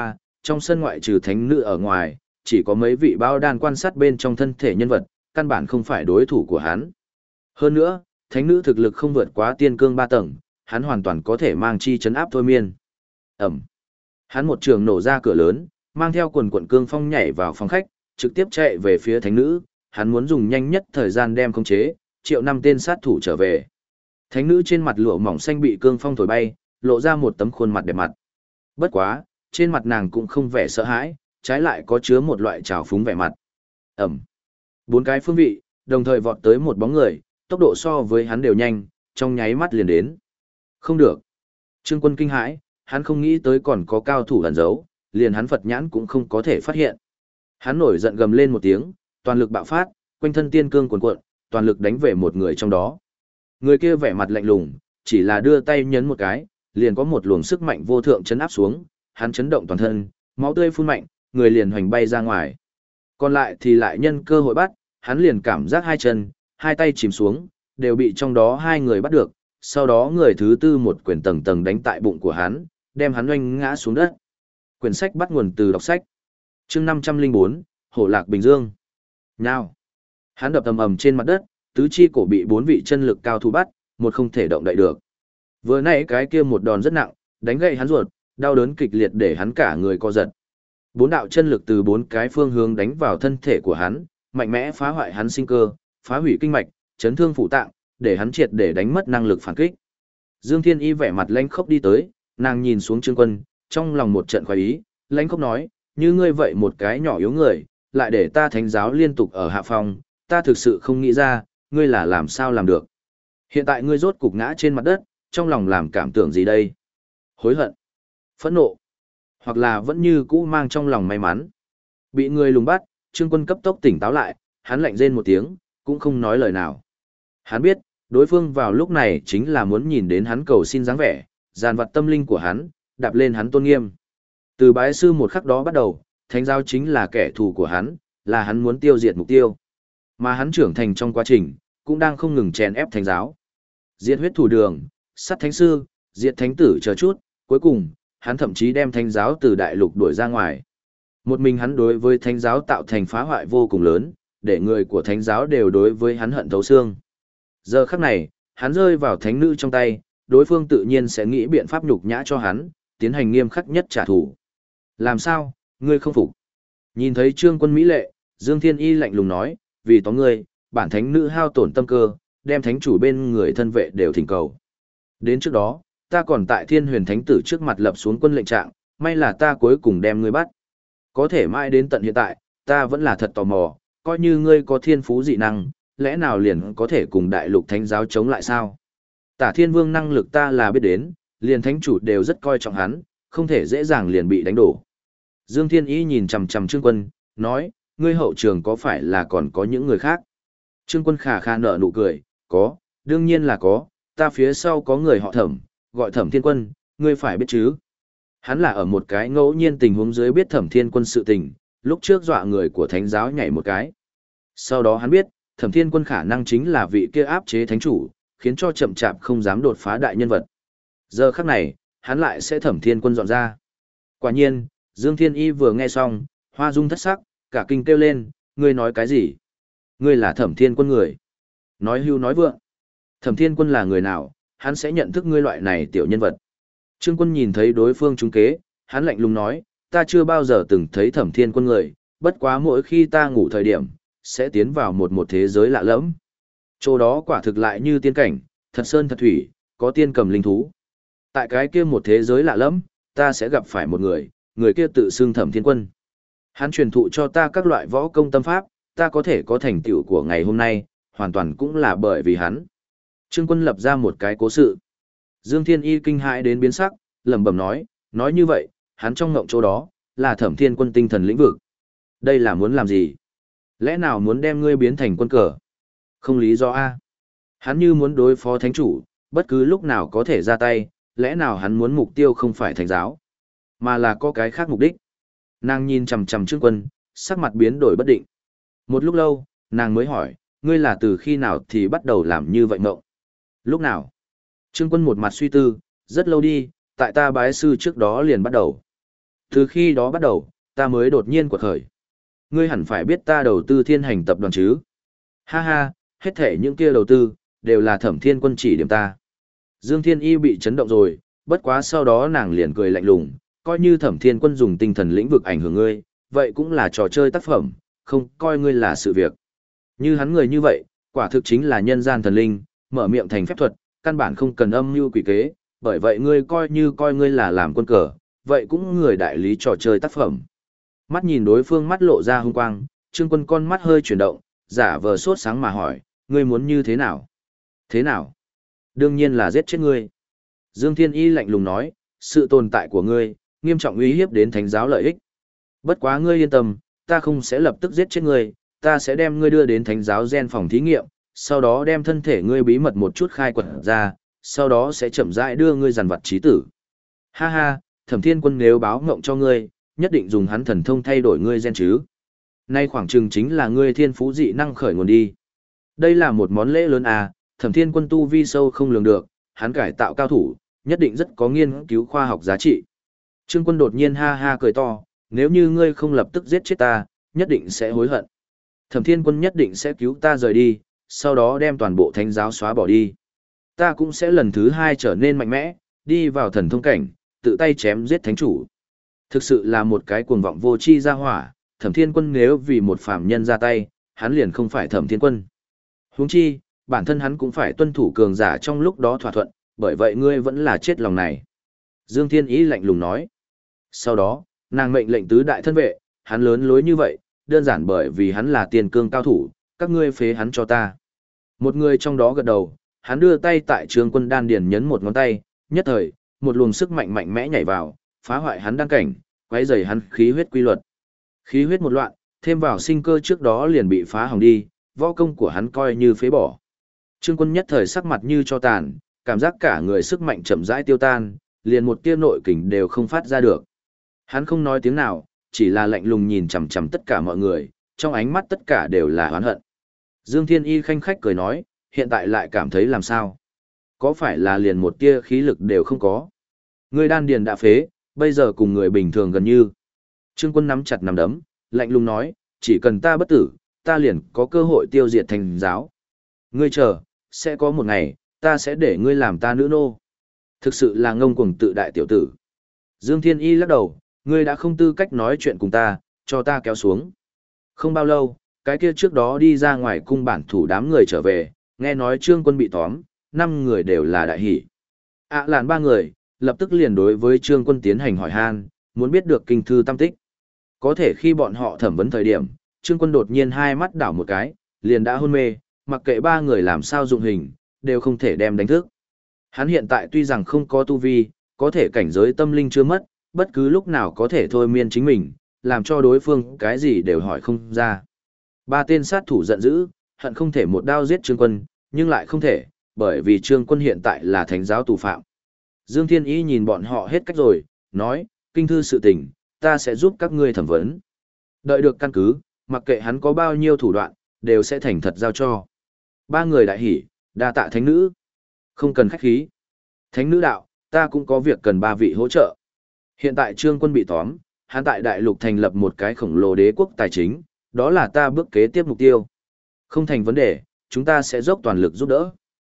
trong sân ngoại trừ thánh nữ ở ngoài, chỉ có mấy vị bao đan quan sát bên trong thân thể nhân vật, căn bản không phải đối thủ của hắn. Hơn nữa, thánh nữ thực lực không vượt quá tiên cương 3 tầng, hắn hoàn toàn có thể mang chi chấn áp thôi miên. Ẩm. Hắn một trường nổ ra cửa lớn, mang theo quần quận cương phong nhảy vào phòng khách, trực tiếp chạy về phía thánh nữ, hắn muốn dùng nhanh nhất thời gian đem khống chế, triệu 5 tên sát thủ trở về. Thánh nữ trên mặt lụa mỏng xanh bị cương phong thổi bay, lộ ra một tấm khuôn mặt đẹp mặt. Bất quá, trên mặt nàng cũng không vẻ sợ hãi, trái lại có chứa một loại trào phúng vẻ mặt. Ẩm. 4 cái phương vị, đồng thời vọt tới một bóng người, tốc độ so với hắn đều nhanh, trong nháy mắt liền đến. Không được. Trương Quân kinh hãi, hắn không nghĩ tới còn có cao thủ ẩn giấu, liền hắn Phật nhãn cũng không có thể phát hiện. Hắn nổi giận gầm lên một tiếng, toàn lực bạo phát, quanh thân tiên cương cuồn cuộn, toàn lực đánh về một người trong đó. Người kia vẻ mặt lạnh lùng, chỉ là đưa tay nhấn một cái, liền có một luồng sức mạnh vô thượng chấn áp xuống, hắn chấn động toàn thân, máu tươi phun mạnh, người liền hoành bay ra ngoài. Còn lại thì lại nhân cơ hội bắt, hắn liền cảm giác hai chân, hai tay chìm xuống, đều bị trong đó hai người bắt được, sau đó người thứ tư một quyền tầng tầng đánh tại bụng của hắn, đem hắn oanh ngã xuống đất. Quyển sách bắt nguồn từ đọc sách. Chương 504, Hổ Lạc Bình Dương. Nào. Hắn đập ầm ầm trên mặt đất, tứ chi cổ bị 4 vị chân lực cao thủ bắt, một không thể động đậy được. Vừa nãy cái kia một đòn rất nặng, đánh gãy hắn ruột, đau đớn kịch liệt để hắn cả người co giật. 4 đạo chân lực từ 4 cái phương hướng đánh vào thân thể của hắn, mạnh mẽ phá hoại hắn sinh cơ, phá hủy kinh mạch, chấn thương phủ tạng, để hắn triệt để đánh mất năng lực phản kích. Dương Thiên Y vẻ mặt lãnh khốc đi tới, nàng nhìn xuống Trương Quân, trong lòng một trận khoái ý, lãnh khốc nói, như ngươi vậy một cái nhỏ yếu người, lại để ta thánh giáo liên tục ở hạ phòng, ta thực sự không nghĩ ra, ngươi là làm sao làm được. Hiện tại ngươi rốt cục ngã trên mặt đất, trong lòng làm cảm tưởng gì đây? Hối hận, phẫn nộ, hoặc là vẫn như cũ mang trong lòng may mắn. Bị người lùng bắt, Trương Quân cấp tốc tỉnh táo lại, hắn lạnh rên một tiếng, cũng không nói lời nào. Hắn biết, đối phương vào lúc này chính là muốn nhìn đến hắn cầu xin dáng vẻ, giàn vặt tâm linh của hắn, đạp lên hắn tôn nghiêm. Từ bái sư một khắc đó bắt đầu, thánh giáo chính là kẻ thù của hắn, là hắn muốn tiêu diệt mục tiêu. Mà hắn trưởng thành trong quá trình, cũng đang không ngừng chèn ép thánh giáo. Diệt huyết thủ đường, sát thánh sư, diệt thánh tử chờ chút, cuối cùng, hắn thậm chí đem thánh giáo từ đại lục đuổi ra ngoài. Một mình hắn đối với thánh giáo tạo thành phá hoại vô cùng lớn, để người của thánh giáo đều đối với hắn hận thấu xương. Giờ khắc này, hắn rơi vào thánh nữ trong tay, đối phương tự nhiên sẽ nghĩ biện pháp nhục nhã cho hắn, tiến hành nghiêm khắc nhất trả thù. Làm sao, ngươi không phục? Nhìn thấy Trương Quân mỹ lệ, Dương Thiên Y lạnh lùng nói, vì tóm ngươi, bản thánh nữ hao tổn tâm cơ, đem thánh chủ bên người thân vệ đều thỉnh cầu. Đến trước đó, ta còn tại Thiên Huyền Thánh tử trước mặt lập xuống quân lệnh trạng, may là ta cuối cùng đem ngươi bắt. Có thể mãi đến tận hiện tại, ta vẫn là thật tò mò, coi như ngươi có thiên phú dị năng, lẽ nào liền có thể cùng đại lục thánh giáo chống lại sao? Tả Thiên Vương năng lực ta là biết đến, liền thánh chủ đều rất coi trọng hắn, không thể dễ dàng liền bị đánh đổ. Dương Thiên Y nhìn chằm chằm Trương Quân, nói, ngươi hậu trường có phải là còn có những người khác? Trương Quân khà khà nở nụ cười, có, đương nhiên là có, ta phía sau có người họ Thẩm, gọi Thẩm Thiên Quân, ngươi phải biết chứ. Hắn là ở một cái ngẫu nhiên tình huống dưới biết Thẩm Thiên Quân sự tình, lúc trước dọa người của thánh giáo nhảy một cái. Sau đó hắn biết, Thẩm Thiên Quân khả năng chính là vị kia áp chế thánh chủ, khiến cho chậm chạp không dám đột phá đại nhân vật. Giờ khắc này, hắn lại sẽ Thẩm Thiên Quân dọn ra. Quả nhiên, Dương Thiên Y vừa nghe xong, hoa dung thất sắc, cả kinh kêu lên, ngươi nói cái gì? Ngươi là Thẩm Thiên Quân người. Nói hưu nói vượng. Thẩm Thiên Quân là người nào, hắn sẽ nhận thức ngươi loại này tiểu nhân vật. Trương Quân nhìn thấy đối phương trúng kế, hắn lạnh lùng nói, ta chưa bao giờ từng thấy Thẩm Thiên Quân người, bất quá mỗi khi ta ngủ thời điểm, sẽ tiến vào một thế giới lạ lẫm. Chỗ đó quả thực lại như tiên cảnh, thật sơn thật thủy, có tiên cầm linh thú. Tại cái kia một thế giới lạ lẫm, ta sẽ gặp phải một người kia tự xưng Thẩm Thiên Quân. Hắn truyền thụ cho ta các loại võ công tâm pháp, ta có thể có thành tựu của ngày hôm nay, hoàn toàn cũng là bởi vì hắn. Trương Quân lập ra một cái cố sự. Dương Thiên Y kinh hãi đến biến sắc, lẩm bẩm nói như vậy, hắn trong ngộng chỗ đó, là Thẩm Thiên Quân tinh thần lĩnh vực. Đây là muốn làm gì? Lẽ nào muốn đem ngươi biến thành quân cờ? Không lý do a. Hắn như muốn đối phó thánh chủ, bất cứ lúc nào có thể ra tay, lẽ nào hắn muốn mục tiêu không phải thánh giáo, mà là có cái khác mục đích. Nàng nhìn chằm chằm Trương Quân, sắc mặt biến đổi bất định. Một lúc lâu, nàng mới hỏi, ngươi là từ khi nào thì bắt đầu làm như vậy mộng? Lúc nào? Trương Quân một mặt suy tư, rất lâu đi, tại ta bái sư trước đó liền bắt đầu. Từ khi đó bắt đầu, ta mới đột nhiên quật khởi. Ngươi hẳn phải biết ta đầu tư thiên hành tập đoàn chứ. Ha ha, hết thể những kia đầu tư, đều là Thẩm Thiên Quân chỉ điểm ta. Dương Thiên Y bị chấn động rồi, bất quá sau đó nàng liền cười lạnh lùng, coi như Thẩm Thiên Quân dùng tinh thần lĩnh vực ảnh hưởng ngươi, vậy cũng là trò chơi tác phẩm, không coi ngươi là sự việc. Như hắn người như vậy, quả thực chính là nhân gian thần linh, mở miệng thành phép thuật, căn bản không cần âm mưu quỷ kế, bởi vậy ngươi coi ngươi là làm quân cờ, vậy cũng người đại lý trò chơi tác phẩm. Mắt nhìn đối phương mắt lộ ra hung quang, Trương Quân con mắt hơi chuyển động, giả vờ sốt sáng mà hỏi, ngươi muốn như thế nào? Thế nào? Đương nhiên là giết chết ngươi. Dương Thiên Y lạnh lùng nói, sự tồn tại của ngươi, nghiêm trọng uy hiếp đến thánh giáo lợi ích. Bất quá ngươi yên tâm, ta không sẽ lập tức giết chết ngươi, ta sẽ đem ngươi đưa đến thánh giáo gen phòng thí nghiệm, sau đó đem thân thể ngươi bí mật một chút khai quật ra, sau đó sẽ chậm rãi đưa ngươi dàn vật trí tử. Ha ha, Thẩm Thiên Quân nếu báo ngộng cho ngươi, nhất định dùng hắn thần thông thay đổi ngươi gen chứ. Nay khoảng chừng chính là ngươi thiên phú dị năng khởi nguồn đi. Đây là một món lễ lớn à, Thẩm Thiên Quân tu vi sâu không lường được, hắn cải tạo cao thủ, nhất định rất có nghiên cứu khoa học giá trị. Trương Quân đột nhiên ha ha cười to, nếu như ngươi không lập tức giết chết ta, nhất định sẽ hối hận. Thẩm Thiên Quân nhất định sẽ cứu ta rời đi, sau đó đem toàn bộ thánh giáo xóa bỏ đi. Ta cũng sẽ lần thứ hai trở nên mạnh mẽ, đi vào thần thông cảnh, tự tay chém giết thánh chủ. Thực sự là một cái cuồng vọng vô tri ra hỏa, Thẩm Thiên Quân nếu vì một phàm nhân ra tay, hắn liền không phải Thẩm Thiên Quân. Huống chi, bản thân hắn cũng phải tuân thủ cường giả trong lúc đó thỏa thuận, bởi vậy ngươi vẫn là chết lòng này. Dương Thiên Ý lạnh lùng nói. Sau đó, nàng mệnh lệnh tứ đại thân vệ, hắn lớn lối như vậy, đơn giản bởi vì hắn là tiền cương cao thủ, các ngươi phế hắn cho ta. Một người trong đó gật đầu, hắn đưa tay tại Trương Quân đan điền nhấn một ngón tay, nhất thời, một luồng sức mạnh mạnh mẽ nhảy vào, phá hoại hắn đan cảnh, quấy rầy hắn khí huyết quy luật. Khí huyết một loạn, thêm vào sinh cơ trước đó liền bị phá hỏng đi, võ công của hắn coi như phế bỏ. Trương Quân nhất thời sắc mặt như cho tàn, cảm giác cả người sức mạnh chậm rãi tiêu tan, liền một tia nội kình đều không phát ra được. Hắn không nói tiếng nào, chỉ là lạnh lùng nhìn chằm chằm tất cả mọi người, trong ánh mắt tất cả đều là oán hận. Dương Thiên Y khanh khách cười nói, hiện tại lại cảm thấy làm sao? Có phải là liền một tia khí lực đều không có? Người đan điền đã phế, bây giờ cùng người bình thường gần như. Trương Quân nắm chặt nắm đấm, lạnh lùng nói, chỉ cần ta bất tử, ta liền có cơ hội tiêu diệt thành giáo. Ngươi chờ, sẽ có một ngày, ta sẽ để ngươi làm ta nữ nô. Thực sự là ngông cuồng tự đại tiểu tử. Dương Thiên Y lắc đầu, ngươi đã không tư cách nói chuyện cùng ta, cho ta kéo xuống. Không bao lâu, cái kia trước đó đi ra ngoài cung bản thủ đám người trở về, nghe nói Trương Quân bị tóm, 5 người đều là đại hỷ. Làn 3 người, lập tức liền đối với Trương Quân tiến hành hỏi han, muốn biết được kinh thư tam tích. Có thể khi bọn họ thẩm vấn thời điểm, Trương Quân đột nhiên hai mắt đảo một cái, liền đã hôn mê, mặc kệ 3 người làm sao dụng hình, đều không thể đem đánh thức. Hắn hiện tại tuy rằng không có tu vi, có thể cảnh giới tâm linh chưa mất, bất cứ lúc nào có thể thôi miên chính mình, làm cho đối phương cái gì đều hỏi không ra. 3 tên sát thủ giận dữ, hận không thể một đao giết Trương Quân, nhưng lại không thể, bởi vì Trương Quân hiện tại là thánh giáo tù phạm. Dương Thiên Ý nhìn bọn họ hết cách rồi, nói, kinh thư sự tình, ta sẽ giúp các ngươi thẩm vấn. Đợi được căn cứ, mặc kệ hắn có bao nhiêu thủ đoạn, đều sẽ thành thật giao cho. 3 người đại hỉ, đa tạ thánh nữ. Không cần khách khí. Thánh nữ đạo, ta cũng có việc cần 3 vị hỗ trợ. Hiện tại Trương Quân bị tóm, hắn tại đại lục thành lập một cái khổng lồ đế quốc tài chính, đó là ta bước kế tiếp mục tiêu. Không thành vấn đề, chúng ta sẽ dốc toàn lực giúp đỡ.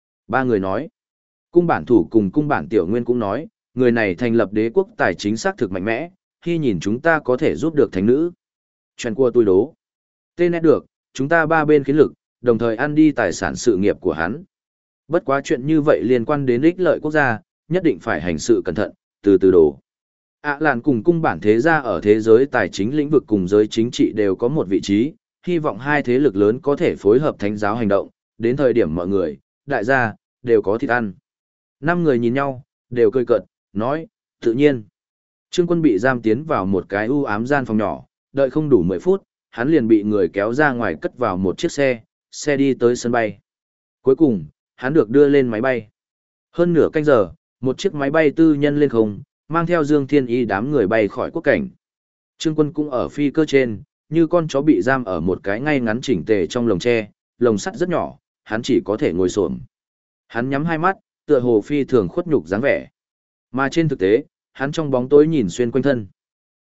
3 người nói. Cung bản thủ cùng cung bản tiểu nguyên cũng nói, người này thành lập đế quốc tài chính xác thực mạnh mẽ, khi nhìn chúng ta có thể giúp được thánh nữ. Chuyện của tôi đố. Tên nét được, chúng ta 3 bên khiến lực, đồng thời ăn đi tài sản sự nghiệp của hắn. Bất quá chuyện như vậy liên quan đến ích lợi quốc gia, nhất định phải hành sự cẩn thận, từ từ đổ. Làn cùng cung bản thế gia ở thế giới tài chính lĩnh vực cùng giới chính trị đều có một vị trí, hy vọng 2 thế lực lớn có thể phối hợp thánh giáo hành động, đến thời điểm mọi người, đại gia, đều có thịt ăn. 5 người nhìn nhau, đều cười cợt, nói, tự nhiên. Trương Quân bị giam tiến vào một cái u ám gian phòng nhỏ, đợi không đủ 10 phút, hắn liền bị người kéo ra ngoài cất vào một chiếc xe đi tới sân bay. Cuối cùng, hắn được đưa lên máy bay. Hơn nửa canh giờ, một chiếc máy bay tư nhân lên không, mang theo Dương Thiên Y đám người bay khỏi quốc cảnh. Trương Quân cũng ở phi cơ trên, như con chó bị giam ở một cái ngay ngắn chỉnh tề trong lồng tre, lồng sắt rất nhỏ, hắn chỉ có thể ngồi xổm. Hắn nhắm hai mắt, tựa hồ phi thường khuất nhục dáng vẻ. Mà trên thực tế, hắn trong bóng tối nhìn xuyên quanh thân.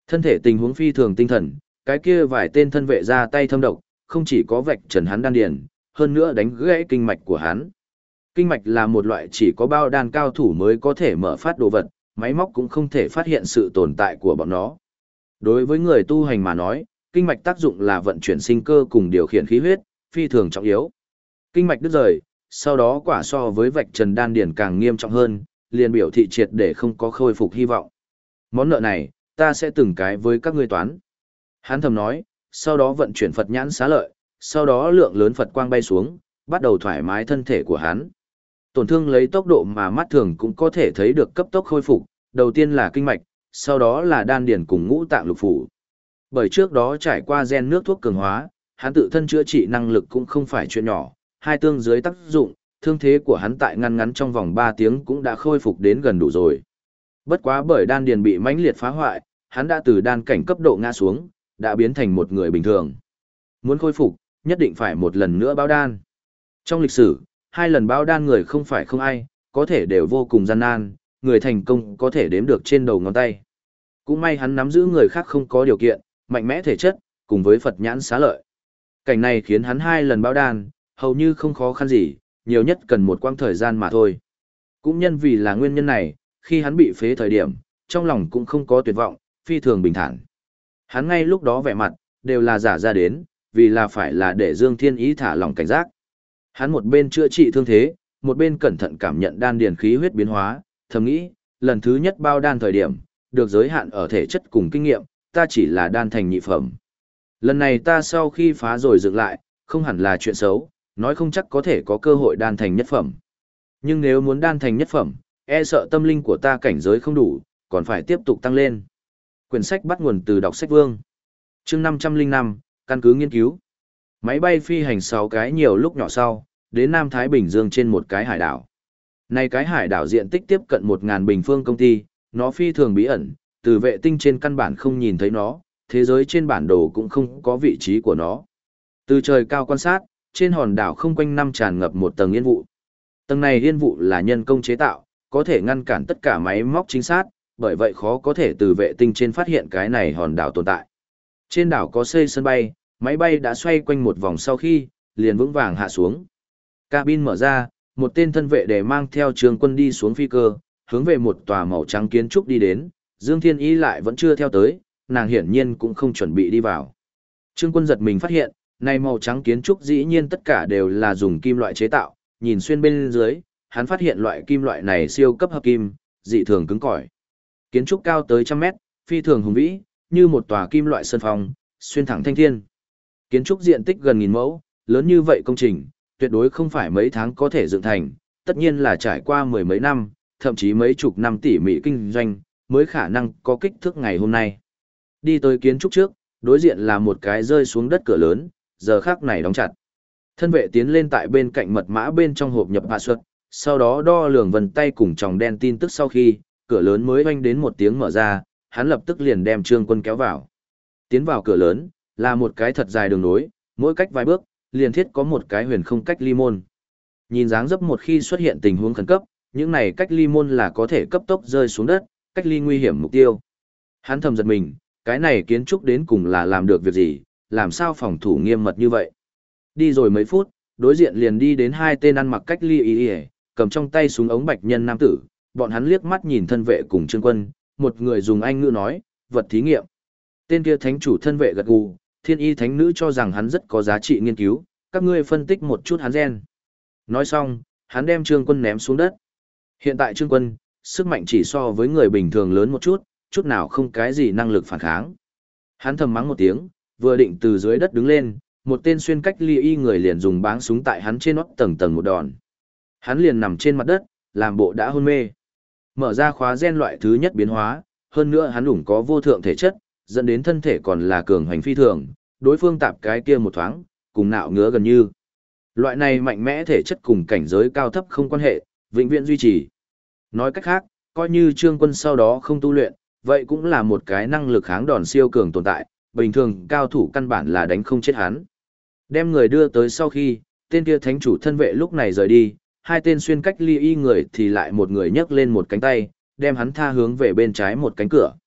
Thân thể tình huống phi thường tinh thần, cái kia vài tên thân vệ ra tay thâm độc, không chỉ có vạch trần hắn đan điền, hơn nữa đánh gãy kinh mạch của hắn. Kinh mạch là một loại chỉ có bao đan cao thủ mới có thể mở phát đồ vật, máy móc cũng không thể phát hiện sự tồn tại của bọn nó. Đối với người tu hành mà nói, kinh mạch tác dụng là vận chuyển sinh cơ cùng điều khiển khí huyết, phi thường trọng yếu. Kinh mạch đứt rời, sau đó quả so với vạch trần đan điền càng nghiêm trọng hơn, liền biểu thị triệt để không có khôi phục hy vọng. Món nợ này, ta sẽ từng cái với các ngươi toán. Hắn thầm nói, sau đó vận chuyển Phật nhãn xá lợi, sau đó lượng lớn Phật quang bay xuống, bắt đầu thoải mái thân thể của hắn. Tổn thương lấy tốc độ mà mắt thường cũng có thể thấy được cấp tốc khôi phục, đầu tiên là kinh mạch, sau đó là đan điền cùng ngũ tạng lục phủ. Bởi trước đó trải qua gen nước thuốc cường hóa, hắn tự thân chữa trị năng lực cũng không phải chuyện nhỏ, hai tương dưới tác dụng, thương thế của hắn tại ngăn trong vòng 3 tiếng cũng đã khôi phục đến gần đủ rồi. Bất quá bởi đan điền bị mãnh liệt phá hoại, hắn đã từ đan cảnh cấp độ ngã xuống, đã biến thành một người bình thường. Muốn khôi phục, nhất định phải một lần nữa báo đan. Trong lịch sử, 2 lần báo đan người không phải không ai, có thể đều vô cùng gian nan, người thành công có thể đếm được trên đầu ngón tay. Cũng may hắn nắm giữ người khác không có điều kiện, mạnh mẽ thể chất, cùng với Phật nhãn xá lợi. Cảnh này khiến hắn 2 lần báo đan, hầu như không khó khăn gì, nhiều nhất cần một quãng thời gian mà thôi. Cũng nhân vì là nguyên nhân này, khi hắn bị phế thời điểm, trong lòng cũng không có tuyệt vọng, phi thường bình thản. Hắn ngay lúc đó vẻ mặt, đều là giả ra đến, vì là phải là để Dương Thiên Ý thả lòng cảnh giác. Hắn một bên chữa trị thương thế, một bên cẩn thận cảm nhận đan điền khí huyết biến hóa, thầm nghĩ, lần thứ nhất bao đan thời điểm, được giới hạn ở thể chất cùng kinh nghiệm, ta chỉ là đan thành nhị phẩm. Lần này ta sau khi phá rồi dựng lại, không hẳn là chuyện xấu, nói không chắc có thể có cơ hội đan thành nhất phẩm. Nhưng nếu muốn đan thành nhất phẩm, e sợ tâm linh của ta cảnh giới không đủ, còn phải tiếp tục tăng lên. Quyển sách bắt nguồn từ đọc sách Vương. Chương 505, căn cứ nghiên cứu. Máy bay phi hành 6 cái nhiều lúc nhỏ sau, đến Nam Thái Bình Dương trên một cái hải đảo. Này cái hải đảo diện tích tiếp cận 1000 bình phương công ty, nó phi thường bí ẩn, từ vệ tinh trên căn bản không nhìn thấy nó, thế giới trên bản đồ cũng không có vị trí của nó. Từ trời cao quan sát, trên hòn đảo không quanh năm tràn ngập một tầng yên vụ. Tầng này yên vụ là nhân công chế tạo, có thể ngăn cản tất cả máy móc chính xác, bởi vậy khó có thể từ vệ tinh trên phát hiện cái này hòn đảo tồn tại. Trên đảo có xây sân bay, máy bay đã xoay quanh một vòng sau khi, liền vững vàng hạ xuống. Cabin mở ra, một tên thân vệ để mang theo trường quân đi xuống phi cơ, hướng về một tòa màu trắng kiến trúc đi đến, Dương Thiên Ý lại vẫn chưa theo tới, nàng hiển nhiên cũng không chuẩn bị đi vào. Trương Quân giật mình phát hiện, này màu trắng kiến trúc dĩ nhiên tất cả đều là dùng kim loại chế tạo, nhìn xuyên bên dưới, hắn phát hiện loại kim loại này siêu cấp hợp kim, dị thường cứng cỏi. Kiến trúc cao tới 100 mét, phi thường hùng vĩ, như một tòa kim loại sơn phong, xuyên thẳng thanh thiên. Kiến trúc diện tích gần 1000 mẫu, lớn như vậy công trình, tuyệt đối không phải mấy tháng có thể dựng thành, tất nhiên là trải qua mười mấy năm, thậm chí mấy chục năm tỉ mỉ kinh doanh, mới khả năng có kích thước ngày hôm nay. Đi tới kiến trúc trước, đối diện là một cái rơi xuống đất cửa lớn, giờ khắc này đóng chặt. Thân vệ tiến lên tại bên cạnh mật mã bên trong hộp nhập hạ suất, sau đó đo lường vân tay cùng tròng đen tin tức sau khi, cửa lớn mới oanh đến một tiếng mở ra, hắn lập tức liền đem Trương Quân kéo vào. Tiến vào cửa lớn, là một cái thật dài đường nối, mỗi cách vài bước, liền thiết có một cái huyền không cách ly môn. Nhìn dáng dấp một khi xuất hiện tình huống khẩn cấp, những này cách ly môn là có thể cấp tốc rơi xuống đất, cách ly nguy hiểm mục tiêu. Hắn thầm giật mình, cái này kiến trúc đến cùng là làm được việc gì, làm sao phòng thủ nghiêm mật như vậy. Đi rồi mấy phút, đối diện liền đi đến 2 tên ăn mặc cách ly y, cầm trong tay súng ống bạch nhân nam tử, bọn hắn liếc mắt nhìn thân vệ cùng Trương Quân, một người dùng Anh ngữ nói, vật thí nghiệm. Tên kia thánh chủ thân vệ gật gù, thiên y thánh nữ cho rằng hắn rất có giá trị nghiên cứu, các ngươi phân tích một chút hắn gen. Nói xong, hắn đem Trương Quân ném xuống đất. Hiện tại Trương Quân, sức mạnh chỉ so với người bình thường lớn một chút, chút nào không cái gì năng lực phản kháng. Hắn thầm mắng một tiếng, vừa định từ dưới đất đứng lên, một tên xuyên cách ly y người liền dùng báng súng tại hắn trên nót tầng tầng một đòn. Hắn liền nằm trên mặt đất, làm bộ đã hôn mê. Mở ra khóa gen loại thứ nhất biến hóa, hơn nữa hắn đủng có vô thượng thể chất, dẫn đến thân thể còn là cường hành phi thường, đối phương tạp cái kia một thoáng, cùng nạo ngứa gần như. Loại này mạnh mẽ thể chất cùng cảnh giới cao thấp không quan hệ, vĩnh viễn duy trì. Nói cách khác, coi như Trương Quân sau đó không tu luyện, vậy cũng là một cái năng lực kháng đòn siêu cường tồn tại, bình thường cao thủ căn bản là đánh không chết hắn. Đem người đưa tới sau khi, tên kia thánh chủ thân vệ lúc này rời đi, 2 tên xuyên cách ly y người thì lại một người nhấc lên một cánh tay, đem hắn tha hướng về bên trái một cánh cửa.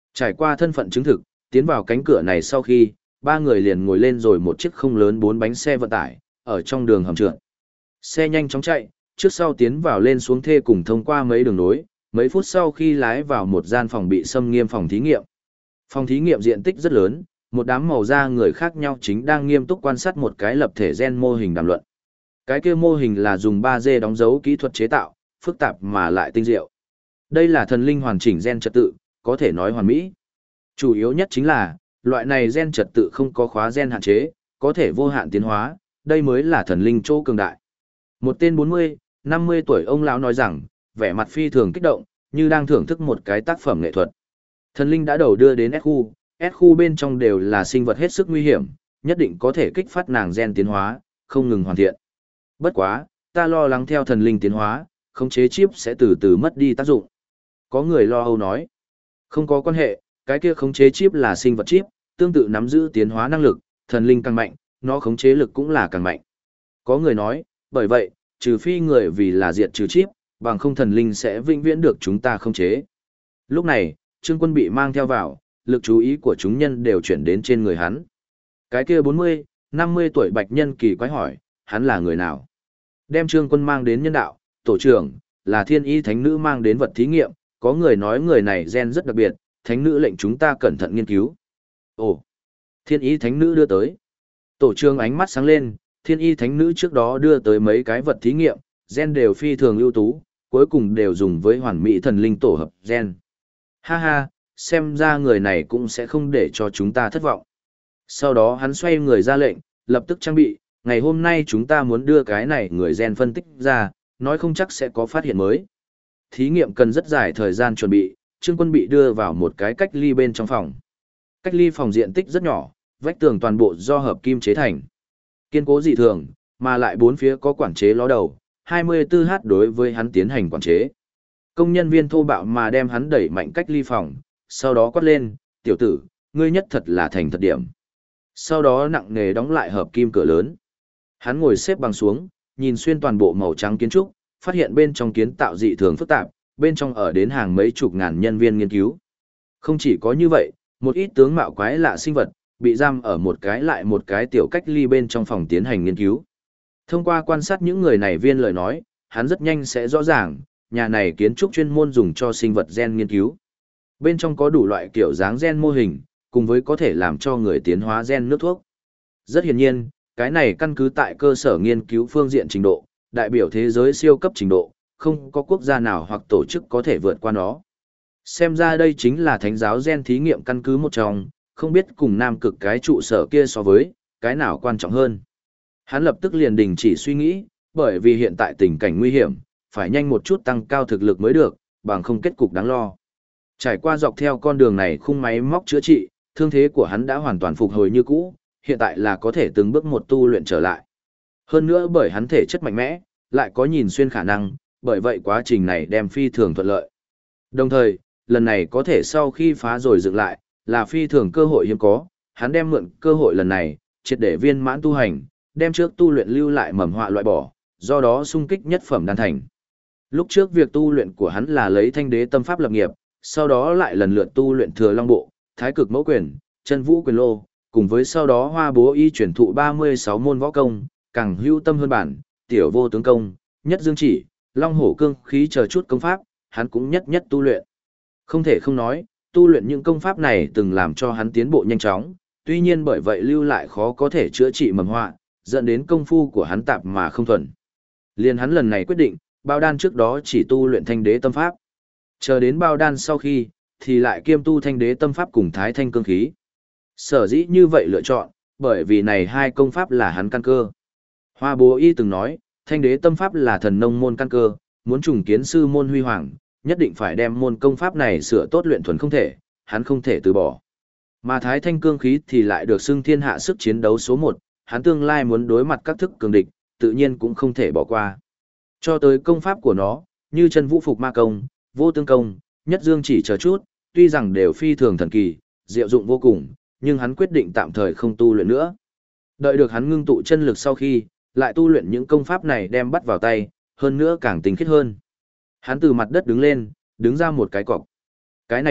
Trải qua thân phận chứng thực, tiến vào cánh cửa này sau khi, ba người liền ngồi lên rồi một chiếc không lớn 4 bánh xe vận tải, ở trong đường hầm trượt. Xe nhanh chóng chạy, trước sau tiến vào lên xuống thê cùng thông qua mấy đường nối, mấy phút sau khi lái vào một gian phòng bị xâm nghiêm phòng thí nghiệm. Phòng thí nghiệm diện tích rất lớn, một đám màu da người khác nhau chính đang nghiêm túc quan sát một cái lập thể gen mô hình đàm luận. Cái kia mô hình là dùng 3D đóng dấu kỹ thuật chế tạo, phức tạp mà lại tinh diệu. Đây là thần linh hoàn chỉnh gen trật tự, có thể nói hoàn mỹ. Chủ yếu nhất chính là, loại này gen trật tự không có khóa gen hạn chế, có thể vô hạn tiến hóa, đây mới là thần linh chỗ cường đại. Một tên 40, 50 tuổi ông lão nói rằng, vẻ mặt phi thường kích động, như đang thưởng thức một cái tác phẩm nghệ thuật. Thần linh đã đầu đưa đến S khu bên trong đều là sinh vật hết sức nguy hiểm, nhất định có thể kích phát nàng gen tiến hóa, không ngừng hoàn thiện. Bất quá, ta lo lắng theo thần linh tiến hóa, khống chế chip sẽ từ từ mất đi tác dụng. Có người lo âu nói, không có quan hệ, cái kia khống chế chip là sinh vật chip, tương tự nắm giữ tiến hóa năng lực, thần linh càng mạnh, nó khống chế lực cũng là càng mạnh. Có người nói, bởi vậy, trừ phi người vì là diệt trừ chip, bằng không thần linh sẽ vĩnh viễn được chúng ta khống chế. Lúc này, Trương Quân bị mang theo vào, lực chú ý của chúng nhân đều chuyển đến trên người hắn. Cái kia 40, 50 tuổi bạch nhân kỳ quái hỏi, hắn là người nào? Đem Trương Quân mang đến nhân đạo, tổ trưởng, là thiên y thánh nữ mang đến vật thí nghiệm, có người nói người này gen rất đặc biệt, thánh nữ lệnh chúng ta cẩn thận nghiên cứu. Ồ, thiên y thánh nữ đưa tới. Tổ trưởng ánh mắt sáng lên, thiên y thánh nữ trước đó đưa tới mấy cái vật thí nghiệm, gen đều phi thường ưu tú, cuối cùng đều dùng với hoàn mỹ thần linh tổ hợp gen. Ha ha, xem ra người này cũng sẽ không để cho chúng ta thất vọng. Sau đó hắn xoay người ra lệnh, lập tức trang bị, ngày hôm nay chúng ta muốn đưa cái này người gen phân tích ra, nói không chắc sẽ có phát hiện mới. Thí nghiệm cần rất dài thời gian chuẩn bị, Trương Quân bị đưa vào một cái cách ly bên trong phòng. Cách ly phòng diện tích rất nhỏ, vách tường toàn bộ do hợp kim chế thành. Kiên cố dị thường, mà lại bốn phía có quản chế ló đầu, 24h đối với hắn tiến hành quản chế. Công nhân viên thô bạo mà đem hắn đẩy mạnh cách ly phòng, sau đó quát lên, tiểu tử, ngươi nhất thật là thành thật điểm. Sau đó nặng nề đóng lại hợp kim cửa lớn. Hắn ngồi xếp bằng xuống, nhìn xuyên toàn bộ màu trắng kiến trúc, phát hiện bên trong kiến tạo dị thường phức tạp, bên trong ở đến hàng mấy chục ngàn nhân viên nghiên cứu. Không chỉ có như vậy, một ít tướng mạo quái lạ sinh vật, bị giam ở một cái lại một cái tiểu cách ly bên trong phòng tiến hành nghiên cứu. Thông qua quan sát những người này viên lời nói, hắn rất nhanh sẽ rõ ràng, nhà này kiến trúc chuyên môn dùng cho sinh vật gen nghiên cứu. Bên trong có đủ loại kiểu dáng gen mô hình, cùng với có thể làm cho người tiến hóa gen nước thuốc. Rất hiển nhiên, cái này căn cứ tại cơ sở nghiên cứu phương diện trình độ, đại biểu thế giới siêu cấp trình độ, không có quốc gia nào hoặc tổ chức có thể vượt qua nó. Xem ra đây chính là thánh giáo gen thí nghiệm căn cứ một trong, không biết cùng nam cực cái trụ sở kia so với, cái nào quan trọng hơn. Hắn lập tức liền đình chỉ suy nghĩ, bởi vì hiện tại tình cảnh nguy hiểm, phải nhanh một chút tăng cao thực lực mới được, bằng không kết cục đáng lo. Trải qua dọc theo con đường này khung máy móc chữa trị, thương thế của hắn đã hoàn toàn phục hồi như cũ, hiện tại là có thể từng bước một tu luyện trở lại. Hơn nữa bởi hắn thể chất mạnh mẽ, lại có nhìn xuyên khả năng, bởi vậy quá trình này đem phi thường thuận lợi. Đồng thời, lần này có thể sau khi phá rồi dựng lại, là phi thường cơ hội hiếm có, hắn đem mượn cơ hội lần này, triệt để viên mãn tu hành, đem trước tu luyện lưu lại mầm họa loại bỏ, do đó sung kích nhất phẩm đan thành. Lúc trước việc tu luyện của hắn là lấy thanh đế tâm pháp lập nghiệp, sau đó lại lần lượt tu luyện thừa long bộ, thái cực mẫu quyền, chân vũ quyền lô, cùng với sau đó hoa bố y chuyển thụ 36 môn võ công, càng hữu tâm hơn bản, tiểu vô tướng công, nhất dương chỉ, long hổ cương khí chờ chút công pháp, hắn cũng nhất nhất tu luyện. Không thể không nói, tu luyện những công pháp này từng làm cho hắn tiến bộ nhanh chóng, tuy nhiên bởi vậy lưu lại khó có thể chữa trị mầm họa, dẫn đến công phu của hắn tạp mà không thuần. Liên hắn lần này quyết định, bao đan trước đó chỉ tu luyện thanh đế tâm pháp. Chờ đến bao đan sau khi, thì lại kiêm tu thanh đế tâm pháp cùng thái thanh cương khí. Sở dĩ như vậy lựa chọn, bởi vì này hai công pháp là hắn căn cơ. Hoa Bố Y từng nói, thanh đế tâm pháp là thần nông môn căn cơ, muốn trùng kiến sư môn huy hoàng, nhất định phải đem môn công pháp này sửa tốt luyện thuần không thể, hắn không thể từ bỏ. Mà thái thanh cương khí thì lại được xưng thiên hạ sức chiến đấu số 1, hắn tương lai muốn đối mặt các thức cường địch, tự nhiên cũng không thể bỏ qua. Cho tới công pháp của nó, như chân vũ phục ma công, vô tương công, nhất dương chỉ chờ chút, tuy rằng đều phi thường thần kỳ, diệu dụng vô cùng, nhưng hắn quyết định tạm thời không tu luyện nữa. Đợi được hắn ngưng tụ chân lực sau khi, lại tu luyện những công pháp này đem bắt vào tay, hơn nữa càng tinh khiết hơn. Hắn từ mặt đất đứng lên, đứng ra một cái cọc. Cái này cọc,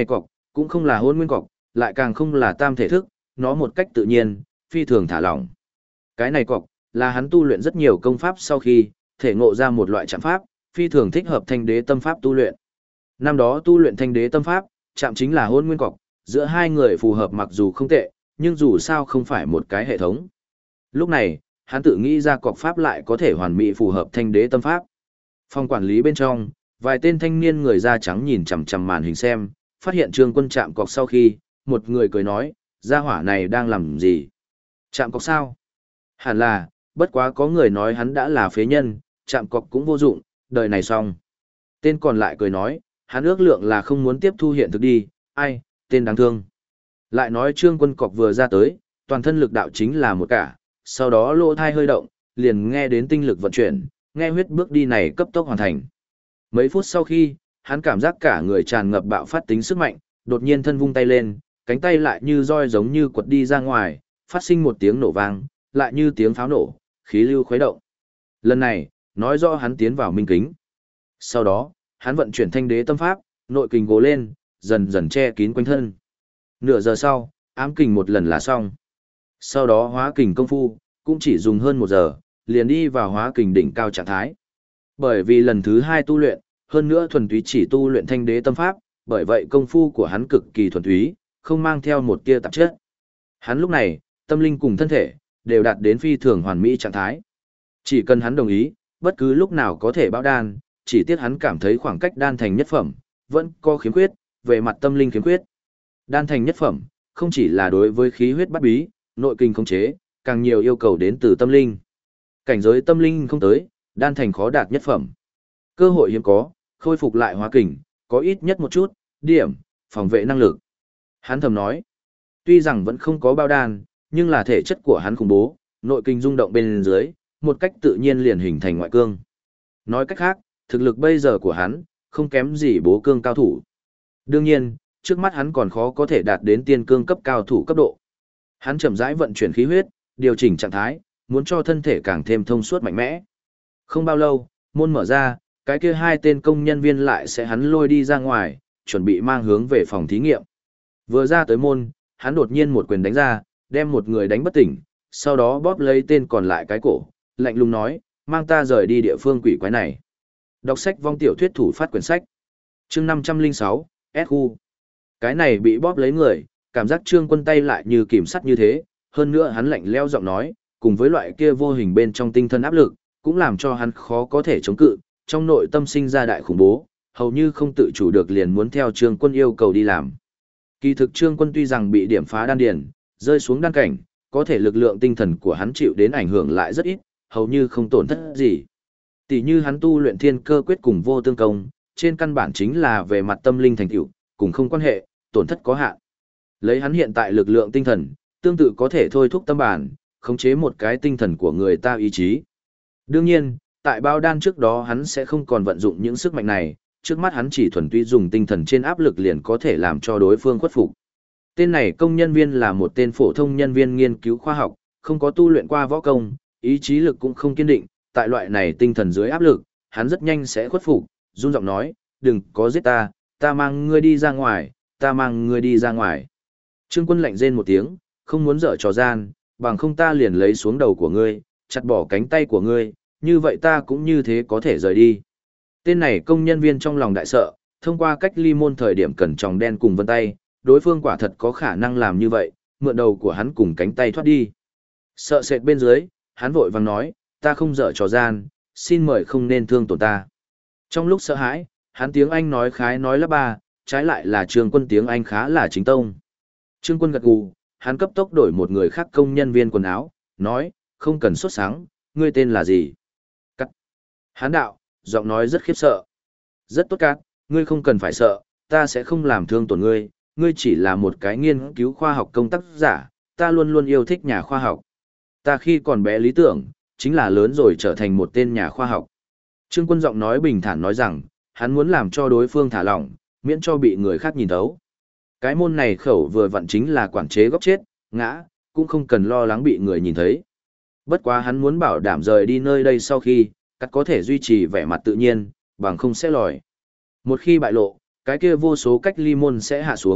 cũng không là hôn nguyên cọc, lại càng không là tam thể thức, nó một cách tự nhiên, phi thường thả lỏng. Cái này cọc, là hắn tu luyện rất nhiều công pháp sau khi, thể ngộ ra một loại chạm pháp, phi thường thích hợp thanh đế tâm pháp tu luyện. Năm đó tu luyện thanh đế tâm pháp, chạm chính là hôn nguyên cọc, giữa hai người phù hợp mặc dù không tệ, nhưng dù sao không phải một cái hệ thống. Lúc này, hắn tự nghĩ ra cọc pháp lại có thể hoàn mỹ phù hợp thanh đế tâm pháp. Phòng quản lý bên trong, vài tên thanh niên người da trắng nhìn chằm chằm màn hình xem, phát hiện Trương Quân chạm cọc sau khi, một người cười nói, gia hỏa này đang làm gì? Chạm cọc sao? Hẳn là, bất quá có người nói hắn đã là phế nhân, chạm cọc cũng vô dụng, đời này xong. Tên còn lại cười nói, hắn ước lượng là không muốn tiếp thu hiện thực đi, ai, tên đáng thương. Lại nói Trương Quân cọc vừa ra tới, toàn thân lực đạo chính là một cả, sau đó lỗ thai hơi động, liền nghe đến tinh lực vận chuyển, nghe huyết bước đi này cấp tốc hoàn thành. Mấy phút sau khi, hắn cảm giác cả người tràn ngập bạo phát tính sức mạnh, đột nhiên thân vung tay lên, cánh tay lại như roi giống như quật đi ra ngoài, phát sinh một tiếng nổ vang, lại như tiếng pháo nổ, khí lưu khuấy động. Lần này, nói rõ hắn tiến vào minh kính. Sau đó, hắn vận chuyển thanh đế tâm pháp, nội kình gồ lên, dần dần che kín quanh thân. Nửa giờ sau, ám kình một lần là xong. Sau đó hóa kình công phu, cũng chỉ dùng hơn 1 giờ, liền đi vào hóa kình đỉnh cao trạng thái. Bởi vì lần thứ 2 tu luyện, hơn nữa thuần túy chỉ tu luyện thanh đế tâm pháp, bởi vậy công phu của hắn cực kỳ thuần túy, không mang theo một tia tạp chất. Hắn lúc này, tâm linh cùng thân thể, đều đạt đến phi thường hoàn mỹ trạng thái. Chỉ cần hắn đồng ý, bất cứ lúc nào có thể bão đan, chỉ tiếc hắn cảm thấy khoảng cách đan thành nhất phẩm, vẫn có khiếm khuyết, về mặt tâm linh khiếm khuyết. Đan thành nhất phẩm, không chỉ là đối với khí huyết bắt bí, nội kinh khống chế, càng nhiều yêu cầu đến từ tâm linh. Cảnh giới tâm linh không tới, đan thành khó đạt nhất phẩm. Cơ hội hiếm có, khôi phục lại hóa kình, có ít nhất một chút, điểm, phòng vệ năng lực. Hắn thầm nói, tuy rằng vẫn không có bao đan, nhưng là thể chất của hắn khủng bố, nội kinh rung động bên dưới, một cách tự nhiên liền hình thành ngoại cương. Nói cách khác, thực lực bây giờ của hắn, không kém gì bố cương cao thủ. Đương nhiên, trước mắt hắn còn khó có thể đạt đến tiên cương cấp cao thủ cấp độ. Hắn chậm rãi vận chuyển khí huyết, điều chỉnh trạng thái, muốn cho thân thể càng thêm thông suốt mạnh mẽ. Không bao lâu, môn mở ra, cái kia 2 tên công nhân viên lại sẽ hắn lôi đi ra ngoài, chuẩn bị mang hướng về phòng thí nghiệm. Vừa ra tới môn, hắn đột nhiên một quyền đánh ra, đem một người đánh bất tỉnh, sau đó bóp lấy tên còn lại cái cổ, lạnh lùng nói, mang ta rời đi địa phương quỷ quái này. Đọc sách vong tiểu thuyết thủ phát quyển sách. Chương 506, S khu. Cái này bị bóp lấy người, cảm giác Trương Quân tay lại như kìm sắt như thế, hơn nữa hắn lạnh lẽo giọng nói, cùng với loại kia vô hình bên trong tinh thần áp lực, cũng làm cho hắn khó có thể chống cự, trong nội tâm sinh ra đại khủng bố, hầu như không tự chủ được liền muốn theo Trương Quân yêu cầu đi làm. Kỳ thực Trương Quân tuy rằng bị điểm phá đan điền, rơi xuống đan cảnh, có thể lực lượng tinh thần của hắn chịu đến ảnh hưởng lại rất ít, hầu như không tổn thất gì. Tỷ như hắn tu luyện thiên cơ quyết cùng vô tương công, trên căn bản chính là về mặt tâm linh thành tựu, cùng không quan hệ, tổn thất có hạn. Lấy hắn hiện tại lực lượng tinh thần, tương tự có thể thôi thúc tâm bản, khống chế một cái tinh thần của người ta ý chí. Đương nhiên, tại bao đan trước đó hắn sẽ không còn vận dụng những sức mạnh này, trước mắt hắn chỉ thuần túy dùng tinh thần trên áp lực liền có thể làm cho đối phương khuất phục. Tên này công nhân viên là một tên phổ thông nhân viên nghiên cứu khoa học, không có tu luyện qua võ công, ý chí lực cũng không kiên định, tại loại này tinh thần dưới áp lực, hắn rất nhanh sẽ khuất phục, run giọng nói, đừng có giết ta, ta mang ngươi đi ra ngoài, ta mang ngươi đi ra ngoài. Trương Quân lạnh rên một tiếng, không muốn dở trò gian, bằng không ta liền lấy xuống đầu của ngươi, chặt bỏ cánh tay của ngươi, như vậy ta cũng như thế có thể rời đi. Tên này công nhân viên trong lòng đại sợ, thông qua cách ly môn thời điểm cần tròng đen cùng vân tay, đối phương quả thật có khả năng làm như vậy, mượn đầu của hắn cùng cánh tay thoát đi. Sợ sệt bên dưới, hắn vội vàng nói, ta không dở trò gian, xin mời không nên thương tổn ta. Trong lúc sợ hãi, hắn tiếng Anh nói khái nói lắp ba, trái lại là Trương Quân tiếng Anh khá là chính tông. Trương Quân gật gù, hắn cấp tốc đổi một người khác công nhân viên quần áo, nói, không cần sốt sáng, ngươi tên là gì? Cắt. Hắn đạo, giọng nói rất khiếp sợ. Rất tốt Cát, ngươi không cần phải sợ, ta sẽ không làm thương tổn ngươi, ngươi chỉ là một cái nghiên cứu khoa học công tác giả, ta luôn luôn yêu thích nhà khoa học. Ta khi còn bé lý tưởng, chính là lớn rồi trở thành một tên nhà khoa học. Trương Quân giọng nói bình thản nói rằng, hắn muốn làm cho đối phương thả lỏng, miễn cho bị người khác nhìn thấu. Cái môn này khẩu vừa vặn chính là quản chế góc chết, ngã, cũng không cần lo lắng bị người nhìn thấy. Bất quá hắn muốn bảo đảm rời đi nơi đây sau khi, Cắt có thể duy trì vẻ mặt tự nhiên, bằng không sẽ lòi. Một khi bại lộ, cái kia vô số cách ly môn sẽ hạ xuống,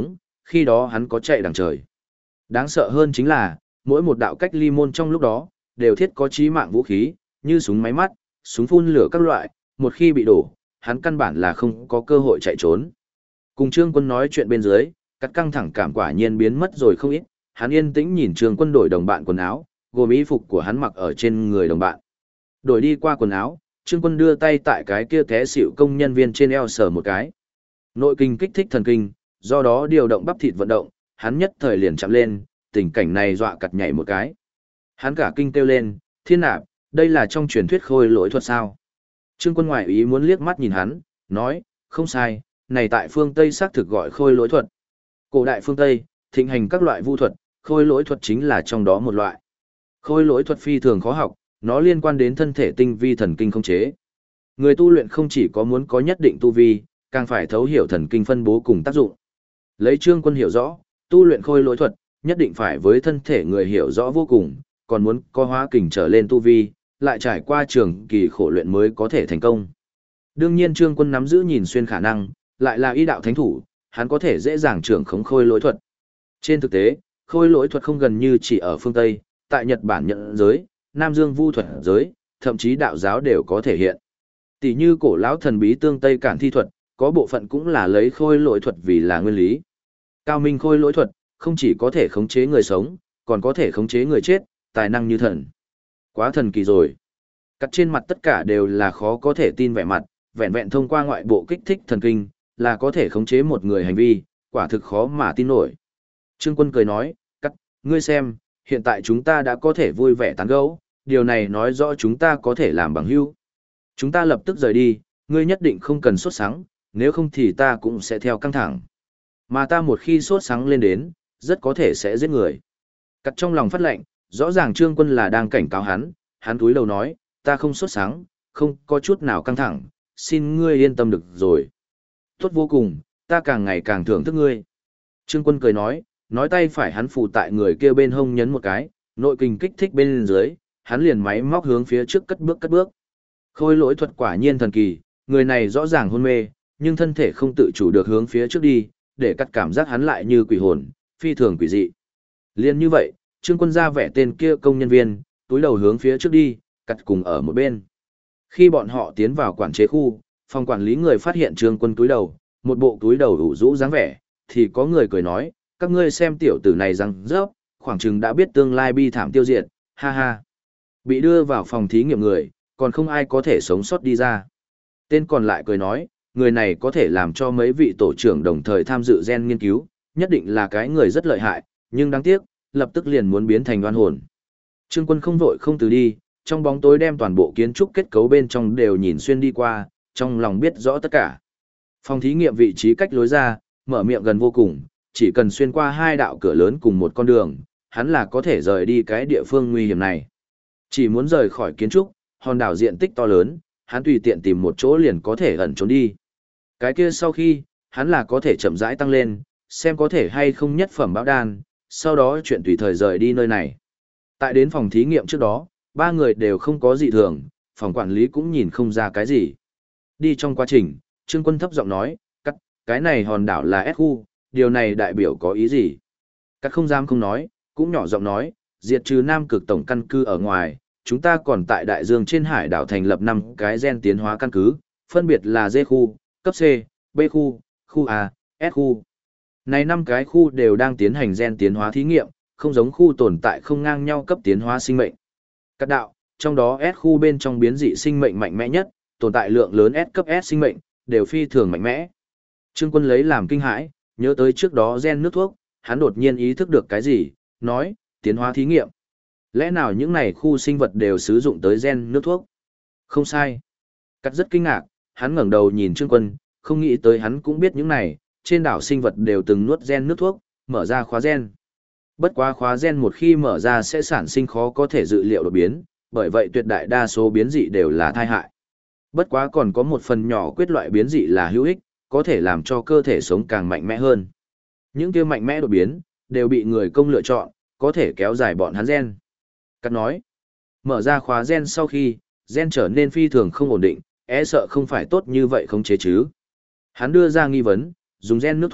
khi đó hắn có chạy đằng trời. Đáng sợ hơn chính là, mỗi một đạo cách ly môn trong lúc đó, đều thiết có chí mạng vũ khí, như súng máy mắt, súng phun lửa các loại, một khi bị đổ, hắn căn bản là không có cơ hội chạy trốn. Cùng Trương Quân nói chuyện bên dưới, cắt căng thẳng cảm quả nhiên biến mất rồi không ít, hắn yên tĩnh nhìn Trương Quân đổi đồng bạn quần áo, gồm y phục của hắn mặc ở trên người đồng bạn. Đổi đi qua quần áo, Trương Quân đưa tay tại cái kia té xỉu công nhân viên trên eo sờ một cái. Nội kinh kích thích thần kinh, do đó điều động bắp thịt vận động, hắn nhất thời liền chạm lên, tình cảnh này dọa cặt nhảy một cái. Hắn cả kinh kêu lên, thiên nạp, đây là trong truyền thuyết khôi lỗi thuật sao? Trương Quân ngoại ý muốn liếc mắt nhìn hắn, nói, không sai, này tại phương Tây xác thực gọi khôi lỗi thuật. Cổ đại phương Tây, thịnh hành các loại vu thuật, khôi lỗi thuật chính là trong đó một loại. Khôi lỗi thuật phi thường khó học, nó liên quan đến thân thể tinh vi thần kinh không chế. Người tu luyện không chỉ có muốn có nhất định tu vi, càng phải thấu hiểu thần kinh phân bố cùng tác dụng. Lấy Trương Quân hiểu rõ, tu luyện khôi lỗi thuật, nhất định phải với thân thể người hiểu rõ vô cùng, còn muốn có hóa kình trở lên tu vi, lại trải qua trường kỳ khổ luyện mới có thể thành công. Đương nhiên Trương Quân nắm giữ nhìn xuyên khả năng, lại là y đạo thánh thủ, hắn có thể dễ dàng trưởng khống khôi lỗi thuật. Trên thực tế, khôi lỗi thuật không gần như chỉ ở phương Tây, tại Nhật Bản nhận giới, Nam Dương vu thuật giới, thậm chí đạo giáo đều có thể hiện. Tỷ như cổ lão thần bí tương Tây cản thi thuật, có bộ phận cũng là lấy khôi lỗi thuật vì là nguyên lý. Cao minh khôi lỗi thuật, không chỉ có thể khống chế người sống, còn có thể khống chế người chết, tài năng như thần. Quá thần kỳ rồi. Cắt trên mặt tất cả đều là khó có thể tin vẻ mặt, vẹn vẹn thông qua ngoại bộ kích thích thần kinh, là có thể khống chế một người hành vi, quả thực khó mà tin nổi. Trương Quân cười nói, Cắt, ngươi xem, hiện tại chúng ta đã có thể vui vẻ tán gẫu, điều này nói rõ chúng ta có thể làm bằng hữu. Chúng ta lập tức rời đi, ngươi nhất định không cần sốt sắng, nếu không thì ta cũng sẽ theo căng thẳng. Mà ta một khi sốt sắng lên đến, rất có thể sẽ giết người. Cắt trong lòng phát lệnh, rõ ràng Trương Quân là đang cảnh cáo hắn cúi đầu nói, ta không sốt sắng, không có chút nào căng thẳng, xin ngươi yên tâm được rồi. Tốt vô cùng, ta càng ngày càng thưởng thức ngươi. Trương Quân cười nói tay phải hắn phủ tại người kia bên hông nhấn một cái, nội kình kích thích bên dưới, hắn liền máy móc hướng phía trước cất bước. Khôi lỗi thuật quả nhiên thần kỳ, người này rõ ràng hôn mê, nhưng thân thể không tự chủ được hướng phía trước đi, để cắt cảm giác hắn lại như quỷ hồn, phi thường quỷ dị. Liên như vậy, Trương Quân ra vẻ tên kia công nhân viên, túi đầu hướng phía trước đi, cắt cùng ở một bên. Khi bọn họ tiến vào quản chế khu, phòng quản lý người phát hiện Trương Quân túi đầu, một bộ túi đầu ủ rũ dáng vẻ, thì có người cười nói, các ngươi xem tiểu tử này răng rớp, khoảng chừng đã biết tương lai bi thảm tiêu diệt, ha ha. Bị đưa vào phòng thí nghiệm người, còn không ai có thể sống sót đi ra. Tên còn lại cười nói, người này có thể làm cho mấy vị tổ trưởng đồng thời tham dự gen nghiên cứu, nhất định là cái người rất lợi hại, nhưng đáng tiếc, lập tức liền muốn biến thành oan hồn. Trương Quân không vội không từ đi, trong bóng tối đem toàn bộ kiến trúc kết cấu bên trong đều nhìn xuyên đi qua, trong lòng biết rõ tất cả. Phòng thí nghiệm vị trí cách lối ra, mở miệng gần vô cùng, chỉ cần xuyên qua hai đạo cửa lớn cùng một con đường, hắn là có thể rời đi cái địa phương nguy hiểm này. Chỉ muốn rời khỏi kiến trúc, hòn đảo diện tích to lớn, hắn tùy tiện tìm một chỗ liền có thể ẩn trốn đi. Cái kia sau khi, hắn là có thể chậm rãi tăng lên, xem có thể hay không nhất phẩm bão đan, sau đó chuyện tùy thời rời đi nơi này. Tại đến phòng thí nghiệm trước đó, ba người đều không có gì thường, phòng quản lý cũng nhìn không ra cái gì. Đi trong quá trình, Trương Quân thấp giọng nói, cắt, cái này hòn đảo là S khu, điều này đại biểu có ý gì? Cắt không dám không nói, cũng nhỏ giọng nói, diệt trừ Nam Cực tổng căn cứ ở ngoài, chúng ta còn tại đại dương trên hải đảo thành lập 5 cái gen tiến hóa căn cứ, phân biệt là D khu, cấp C, B khu, khu A, S khu. Này 5 cái khu đều đang tiến hành gen tiến hóa thí nghiệm, không giống khu tồn tại không ngang nhau cấp tiến hóa sinh mệnh. Các đạo, trong đó S khu bên trong biến dị sinh mệnh mạnh mẽ nhất, tồn tại lượng lớn S cấp S sinh mệnh, đều phi thường mạnh mẽ. Trương Quân lấy làm kinh hãi, nhớ tới trước đó gen nước thuốc, hắn đột nhiên ý thức được cái gì, nói, tiến hóa thí nghiệm. Lẽ nào những này khu sinh vật đều sử dụng tới gen nước thuốc? Không sai. Cắt rất kinh ngạc, hắn ngẩng đầu nhìn Trương Quân, không nghĩ tới hắn cũng biết những này, trên đảo sinh vật đều từng nuốt gen nước thuốc, mở ra khóa gen. Bất quá khóa gen một khi mở ra sẽ sản sinh khó có thể dự liệu đột biến, bởi vậy tuyệt đại đa số biến dị đều là tai hại. Bất quá còn có một phần nhỏ quyết loại biến dị là hữu ích, có thể làm cho cơ thể sống càng mạnh mẽ hơn. Những kia mạnh mẽ đột biến, đều bị người công lựa chọn, có thể kéo dài bọn hắn gen. Cắt nói, mở ra khóa gen sau khi, gen trở nên phi thường không ổn định, sợ không phải tốt như vậy không chế chứ. Hắn đưa ra nghi vấn, dùng gen nước thuốc,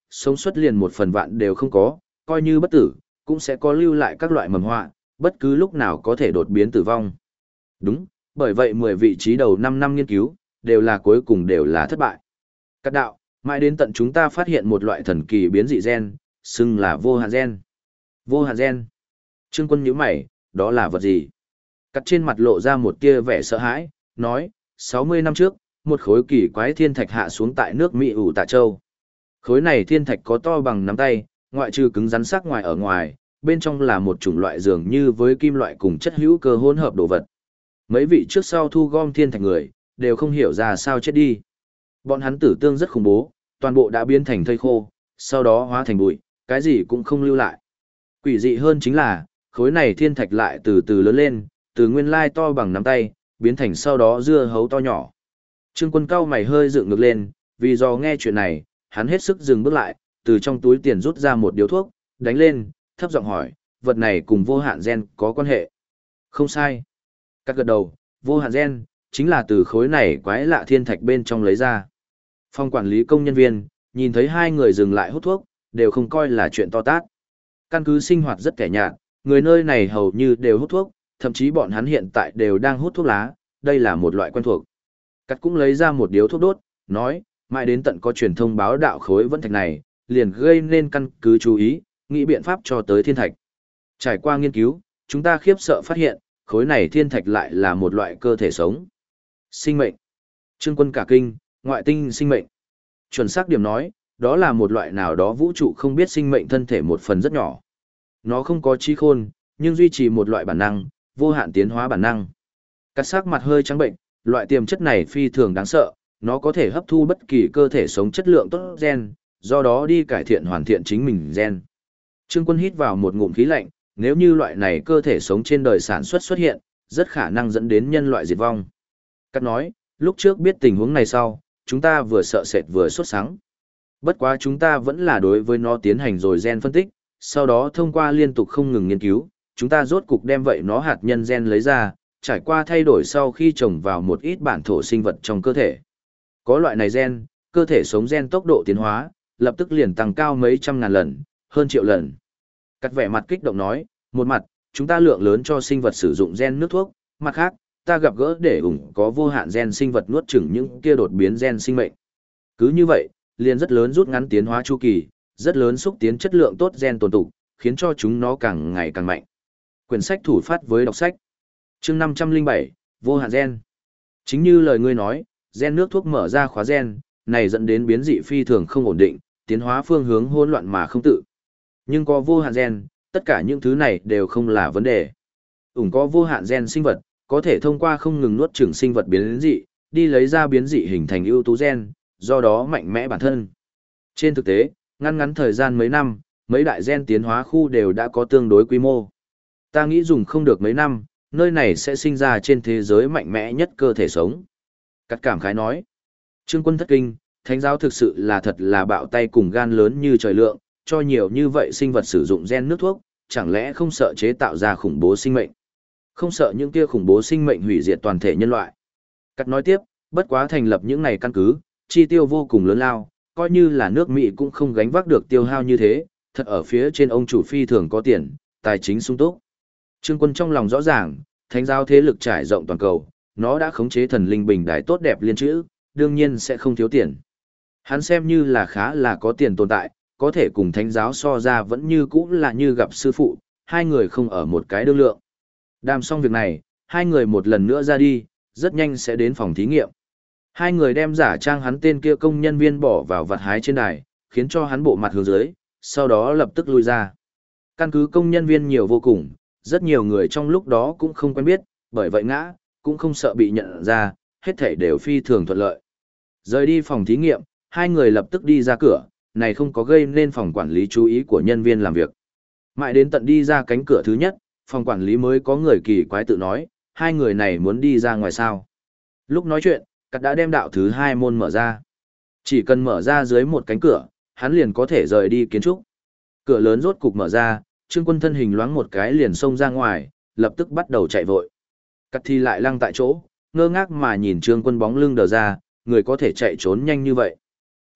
sống suất liền 1/1000 đều không có, coi như bất tử, cũng sẽ có lưu lại các loại mầm họa, bất cứ lúc nào có thể đột biến tử vong. Đúng, bởi vậy 10 vị trí đầu 5 năm nghiên cứu, đều là cuối cùng đều là thất bại. Các đạo, mãi đến tận chúng ta phát hiện một loại thần kỳ biến dị gen, xưng là vô hạn gen. Vô hạn gen. Trương Quân nhíu mày, đó là vật gì? Cắt trên mặt lộ ra một tia vẻ sợ hãi, nói, 60 năm trước, một khối kỳ quái thiên thạch hạ xuống tại nước Mỹ ủ Tạ Châu. Khối này thiên thạch có to bằng nắm tay, ngoại trừ cứng rắn sắc ngoài ở ngoài, bên trong là một chủng loại dường như với kim loại cùng chất hữu cơ hỗn hợp đồ vật. Mấy vị trước sau thu gom thiên thạch người, đều không hiểu ra sao chết đi. Bọn hắn tử tương rất khủng bố, toàn bộ đã biến thành thây khô, sau đó hóa thành bụi, cái gì cũng không lưu lại. Quỷ dị hơn chính là, khối này thiên thạch lại từ từ lớn lên, từ nguyên lai to bằng nắm tay, biến thành sau đó dưa hấu to nhỏ. Trương Quân cau mày hơi dựng ngược lên, vì do nghe chuyện này, hắn hết sức dừng bước lại, từ trong túi tiền rút ra một điếu thuốc, đánh lên, thấp giọng hỏi, vật này cùng vô hạn gen có quan hệ? Không sai. Cắt gật đầu, vô hạn gen, chính là từ khối này quái lạ thiên thạch bên trong lấy ra. Phòng quản lý công nhân viên, nhìn thấy hai người dừng lại hút thuốc, đều không coi là chuyện to tát. Căn cứ sinh hoạt rất kẻ nhạt, người nơi này hầu như đều hút thuốc, thậm chí bọn hắn hiện tại đều đang hút thuốc lá, đây là một loại quen thuộc. Cắt cũng lấy ra một điếu thuốc đốt, nói, mãi đến tận có truyền thông báo đạo khối vẫn thạch này, liền gây nên căn cứ chú ý, nghĩ biện pháp cho tới thiên thạch. Trải qua nghiên cứu, chúng ta khiếp sợ phát hiện, khối này thiên thạch lại là một loại cơ thể sống. Sinh mệnh. Trương Quân cả kinh, ngoại tinh sinh mệnh. Chuẩn xác điểm nói, đó là một loại nào đó vũ trụ không biết sinh mệnh thân thể một phần rất nhỏ. Nó không có trí khôn, nhưng duy trì một loại bản năng, vô hạn tiến hóa bản năng. Cắt sắc mặt hơi trắng bệnh, loại tiềm chất này phi thường đáng sợ, nó có thể hấp thu bất kỳ cơ thể sống chất lượng tốt gen, do đó đi cải thiện hoàn thiện chính mình gen. Trương Quân hít vào một ngụm khí lạnh, nếu như loại này cơ thể sống trên đời sản xuất xuất hiện, rất khả năng dẫn đến nhân loại diệt vong. Cắt nói, lúc trước biết tình huống này sau, chúng ta vừa sợ sệt vừa sốt sắng. Bất quá chúng ta vẫn là đối với nó tiến hành rồi gen phân tích, sau đó thông qua liên tục không ngừng nghiên cứu, chúng ta rốt cục đem vậy nó hạt nhân gen lấy ra, trải qua thay đổi sau khi trồng vào một ít bản thổ sinh vật trong cơ thể. Có loại này gen, cơ thể sống gen tốc độ tiến hóa, lập tức liền tăng cao mấy trăm ngàn lần, hơn triệu lần. Cắt vẻ mặt kích động nói, một mặt, chúng ta lượng lớn cho sinh vật sử dụng gen nước thuốc, mặt khác, ta gặp gỡ để ủng có vô hạn gen sinh vật nuốt chửng những kia đột biến gen sinh mệnh. Cứ như vậy, liền rất lớn rút ngắn tiến hóa chu kỳ, rất lớn xúc tiến chất lượng tốt gen tồn tục, khiến cho chúng nó càng ngày càng mạnh. Quyển sách thủ phát với đọc sách. Chương 507, vô hạn gen. Chính như lời ngươi nói, gen nước thuốc mở ra khóa gen, này dẫn đến biến dị phi thường không ổn định, tiến hóa phương hướng hỗn loạn mà không tự. Nhưng có vô hạn gen, tất cả những thứ này đều không là vấn đề. Có vô hạn gen sinh vật, có thể thông qua không ngừng nuốt chửng sinh vật biến dị, đi lấy ra biến dị hình thành ưu tú gen, do đó mạnh mẽ bản thân. Trên thực tế, ngắn thời gian mấy năm, mấy đại gen tiến hóa khu đều đã có tương đối quy mô. Ta nghĩ dùng không được mấy năm, nơi này sẽ sinh ra trên thế giới mạnh mẽ nhất cơ thể sống. Cắt cảm khái nói. Trương Quân thất kinh, thánh giáo thực sự là thật là bạo tay cùng gan lớn như trời lượng, cho nhiều như vậy sinh vật sử dụng gen nước thuốc, chẳng lẽ không sợ chế tạo ra khủng bố sinh mệnh? Không sợ những kia khủng bố sinh mệnh hủy diệt toàn thể nhân loại. Cắt nói tiếp, bất quá thành lập những này căn cứ, chi tiêu vô cùng lớn lao, coi như là nước Mỹ cũng không gánh vác được tiêu hao như thế, thật ở phía trên ông chủ phi thường có tiền, tài chính sung túc. Trương Quân trong lòng rõ ràng, thánh giáo thế lực trải rộng toàn cầu, nó đã khống chế thần linh bình đài tốt đẹp liên chữ, đương nhiên sẽ không thiếu tiền. Hắn xem như là khá là có tiền tồn tại, có thể cùng thánh giáo so ra vẫn như cũ là như gặp sư phụ, hai người không ở một cái đương lượng. Đàm xong việc này, hai người một lần nữa ra đi, rất nhanh sẽ đến phòng thí nghiệm. Hai người đem giả trang hắn tên kia công nhân viên bỏ vào vặt hái trên đài, khiến cho hắn bộ mặt hướng dưới, sau đó lập tức lui ra. Căn cứ công nhân viên nhiều vô cùng, rất nhiều người trong lúc đó cũng không quen biết, bởi vậy ngã, cũng không sợ bị nhận ra, hết thảy đều phi thường thuận lợi. Rời đi phòng thí nghiệm, hai người lập tức đi ra cửa, này không có gây nên phòng quản lý chú ý của nhân viên làm việc. Mãi đến tận đi ra cánh cửa thứ nhất, phòng quản lý mới có người kỳ quái tự nói, hai người này muốn đi ra ngoài sao. Lúc nói chuyện, Cắt đã đem đạo thứ hai môn mở ra. Chỉ cần mở ra dưới một cánh cửa, hắn liền có thể rời đi kiến trúc. Cửa lớn rốt cục mở ra, Trương Quân thân hình loáng một cái liền xông ra ngoài, lập tức bắt đầu chạy vội. Cắt thì lại lăng tại chỗ, ngơ ngác mà nhìn Trương Quân bóng lưng đờ ra, người có thể chạy trốn nhanh như vậy.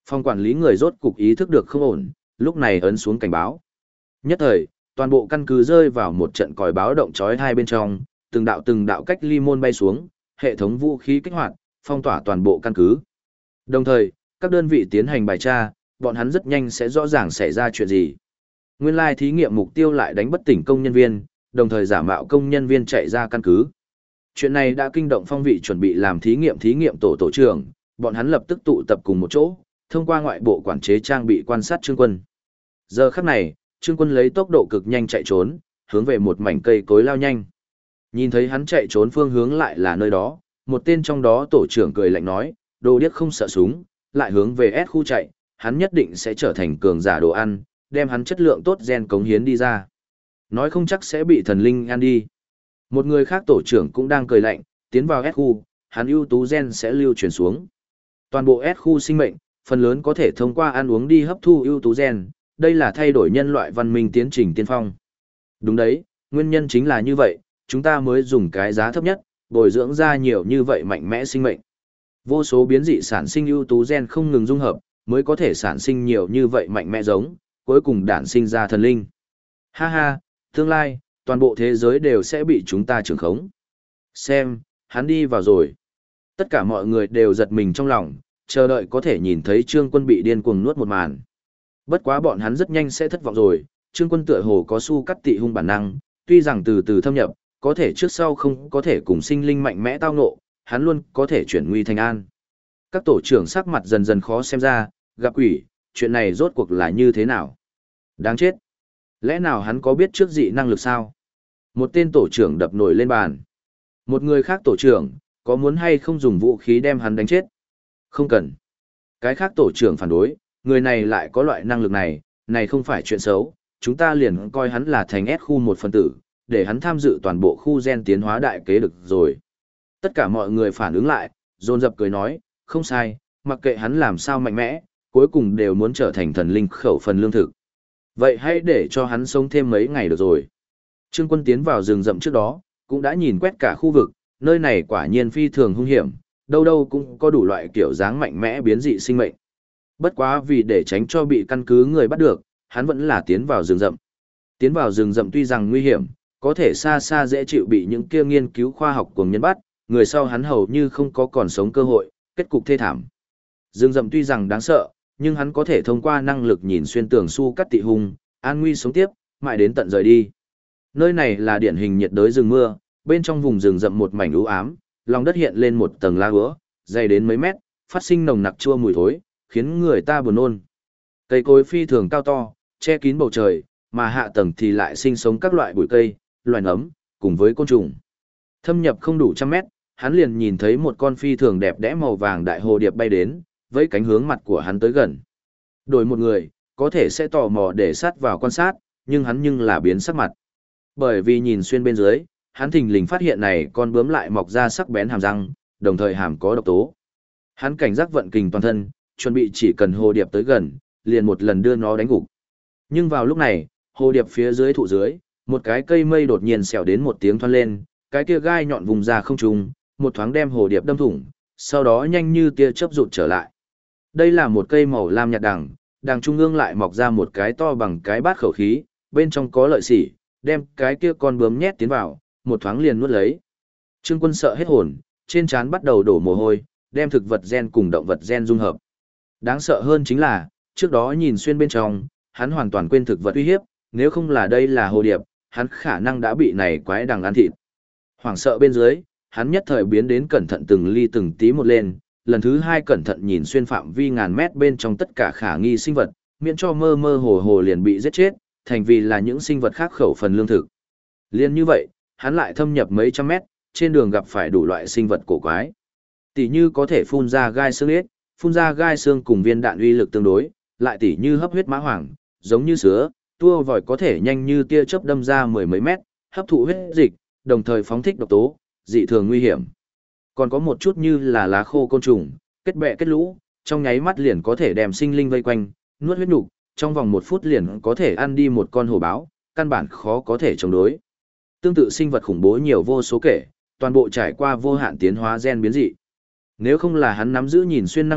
Phòng quản lý người rốt cục ý thức được không ổn, lúc này ấn xuống cảnh báo. Nhất thời, toàn bộ căn cứ rơi vào một trận còi báo động chói tai bên trong, từng đạo cách ly môn bay xuống, hệ thống vũ khí kích hoạt, phong tỏa toàn bộ căn cứ. Đồng thời, các đơn vị tiến hành bài tra, bọn hắn rất nhanh sẽ rõ ràng xảy ra chuyện gì. Nguyên lai thí nghiệm mục tiêu lại đánh bất tỉnh công nhân viên, đồng thời giả mạo công nhân viên chạy ra căn cứ. Chuyện này đã kinh động phong vị chuẩn bị làm thí nghiệm tổ trưởng, bọn hắn lập tức tụ tập cùng một chỗ, thông qua ngoại bộ quản chế trang bị quan sát Trương Quân. Giờ khắc này, Trương Quân lấy tốc độ cực nhanh chạy trốn, hướng về một mảnh cây cối lao nhanh. Nhìn thấy hắn chạy trốn phương hướng lại là nơi đó, một tên trong đó tổ trưởng cười lạnh nói, đồ điếc không sợ súng, lại hướng về S khu chạy, hắn nhất định sẽ trở thành cường giả đồ ăn, đem hắn chất lượng tốt gen cống hiến đi ra. Nói không chắc sẽ bị thần linh ăn đi. Một người khác tổ trưởng cũng đang cười lạnh, tiến vào S khu, hắn ưu tú gen sẽ lưu truyền xuống. Toàn bộ S khu sinh mệnh, phần lớn có thể thông qua ăn uống đi hấp thu ưu tú gen, đây là thay đổi nhân loại văn minh tiến trình tiên phong. Đúng đấy, nguyên nhân chính là như vậy, chúng ta mới dùng cái giá thấp nhất, bồi dưỡng ra nhiều như vậy mạnh mẽ sinh mệnh. Vô số biến dị sản sinh ưu tú gen không ngừng dung hợp, mới có thể sản sinh nhiều như vậy mạnh mẽ giống, cuối cùng đản sinh ra thần linh. Ha ha, tương lai, toàn bộ thế giới đều sẽ bị chúng ta trưởng khống. Xem, hắn đi vào rồi. Tất cả mọi người đều giật mình trong lòng, chờ đợi có thể nhìn thấy Trương Quân bị điên cuồng nuốt một màn. Bất quá bọn hắn rất nhanh sẽ thất vọng rồi, Trương Quân tựa hồ có su cắt tị hung bản năng, tuy rằng từ từ thâm nhập, có thể trước sau không có thể cùng sinh linh mạnh mẽ tao ngộ, hắn luôn có thể chuyển nguy thành an. Các tổ trưởng sắc mặt dần dần khó xem ra, gặp quỷ, chuyện này rốt cuộc là như thế nào? Đáng chết! Lẽ nào hắn có biết trước dị năng lực sao? Một tên tổ trưởng đập nổi lên bàn. Một người khác tổ trưởng, có muốn hay không dùng vũ khí đem hắn đánh chết? Không cần. Cái khác tổ trưởng phản đối, người này lại có loại năng lực này, này không phải chuyện xấu, chúng ta liền coi hắn là thành S khu một phần tử, để hắn tham dự toàn bộ khu gen tiến hóa đại kế được rồi. Tất cả mọi người phản ứng lại, dồn dập cười nói, không sai, mặc kệ hắn làm sao mạnh mẽ, cuối cùng đều muốn trở thành thần linh khẩu phần lương thực. Vậy hãy để cho hắn sống thêm mấy ngày được rồi. Trương Quân tiến vào rừng rậm trước đó, cũng đã nhìn quét cả khu vực, nơi này quả nhiên phi thường hung hiểm, đâu đâu cũng có đủ loại kiểu dáng mạnh mẽ biến dị sinh mệnh. Bất quá vì để tránh cho bị căn cứ người bắt được, hắn vẫn là tiến vào rừng rậm. Tiến vào rừng rậm tuy rằng nguy hiểm, có thể xa xa dễ chịu bị những kia nghiên cứu khoa học cuồng nhân bắt, người sau hắn hầu như không có còn sống cơ hội, kết cục thê thảm. Rừng rậm tuy rằng đáng sợ, nhưng hắn có thể thông qua năng lực nhìn xuyên tường su cắt tị hung, an nguy sống tiếp, mãi đến tận rời đi. Nơi này là điển hình nhiệt đới rừng mưa, bên trong vùng rừng rậm một mảnh u ám, lòng đất hiện lên một tầng lá úa, dày đến mấy mét, phát sinh nồng nặc chua mùi thối, khiến người ta buồn nôn. Cây cối phi thường cao to, che kín bầu trời, mà hạ tầng thì lại sinh sống các loại bụi cây, loài nấm, cùng với côn trùng. Thâm nhập không đủ trăm mét, hắn liền nhìn thấy một con phi thường đẹp đẽ màu vàng đại hồ điệp bay đến, với cánh hướng mặt của hắn tới gần. Đổi một người, có thể sẽ tò mò để sát vào quan sát, nhưng hắn là biến sắc mặt. Bởi vì nhìn xuyên bên dưới, hắn thình lình phát hiện này con bướm lại mọc ra sắc bén hàm răng, đồng thời hàm có độc tố. Hắn cảnh giác vận kình toàn thân, chuẩn bị chỉ cần hồ điệp tới gần, liền một lần đưa nó đánh gục. Nhưng vào lúc này, hồ điệp phía dưới thụ dưới, một cái cây mây đột nhiên xẻo đến một tiếng thoăn lên, cái kia gai nhọn vùng ra không trung, một thoáng đem hồ điệp đâm thủng, sau đó nhanh như tia chớp rụt trở lại. Đây là một cây màu lam nhạt đằng, đằng trung ương lại mọc ra một cái to bằng cái bát khẩu khí, bên trong có lợi sỉ, đem cái kia con bướm nhét tiến vào, một thoáng liền nuốt lấy. Trương Quân sợ hết hồn, trên trán bắt đầu đổ mồ hôi, đem thực vật gen cùng động vật gen dung hợp. Đáng sợ hơn chính là, trước đó nhìn xuyên bên trong, hắn hoàn toàn quên thực vật uy hiếp, nếu không là đây là hồ điệp, hắn khả năng đã bị này quái đằng ăn thịt. Hoảng sợ bên dưới, hắn nhất thời biến đến cẩn thận từng ly từng tí một lên, lần thứ hai cẩn thận nhìn xuyên phạm vi ngàn mét bên trong tất cả khả nghi sinh vật, miễn cho mơ mơ hồ hồ liền bị giết chết, thành vì là những sinh vật khác khẩu phần lương thực. Liên như vậy, hắn lại thâm nhập mấy trăm mét, trên đường gặp phải đủ loại sinh vật cổ quái. Tỷ như có thể phun ra gai xương ếch, phun ra gai xương cùng viên đạn uy lực tương đối, lại tỷ như hấp huyết mã hoàng, giống như sứa, tua vòi có thể nhanh như tia chớp đâm ra mười mấy mét, hấp thụ huyết dịch, đồng thời phóng thích độc tố, dị thường nguy hiểm. Còn có một chút như là lá khô côn trùng, kết bè kết lũ, trong nháy mắt liền có thể đem sinh linh vây quanh, nuốt huyết nục, trong vòng 1 phút liền có thể ăn đi một con hổ báo, căn bản khó có thể chống đối. Tương tự sinh vật khủng bố nhiều vô số kể, toàn bộ trải qua vô hạn tiến hóa gen biến dị. Nếu không là hắn nắm giữ nhìn xuyên năng lực,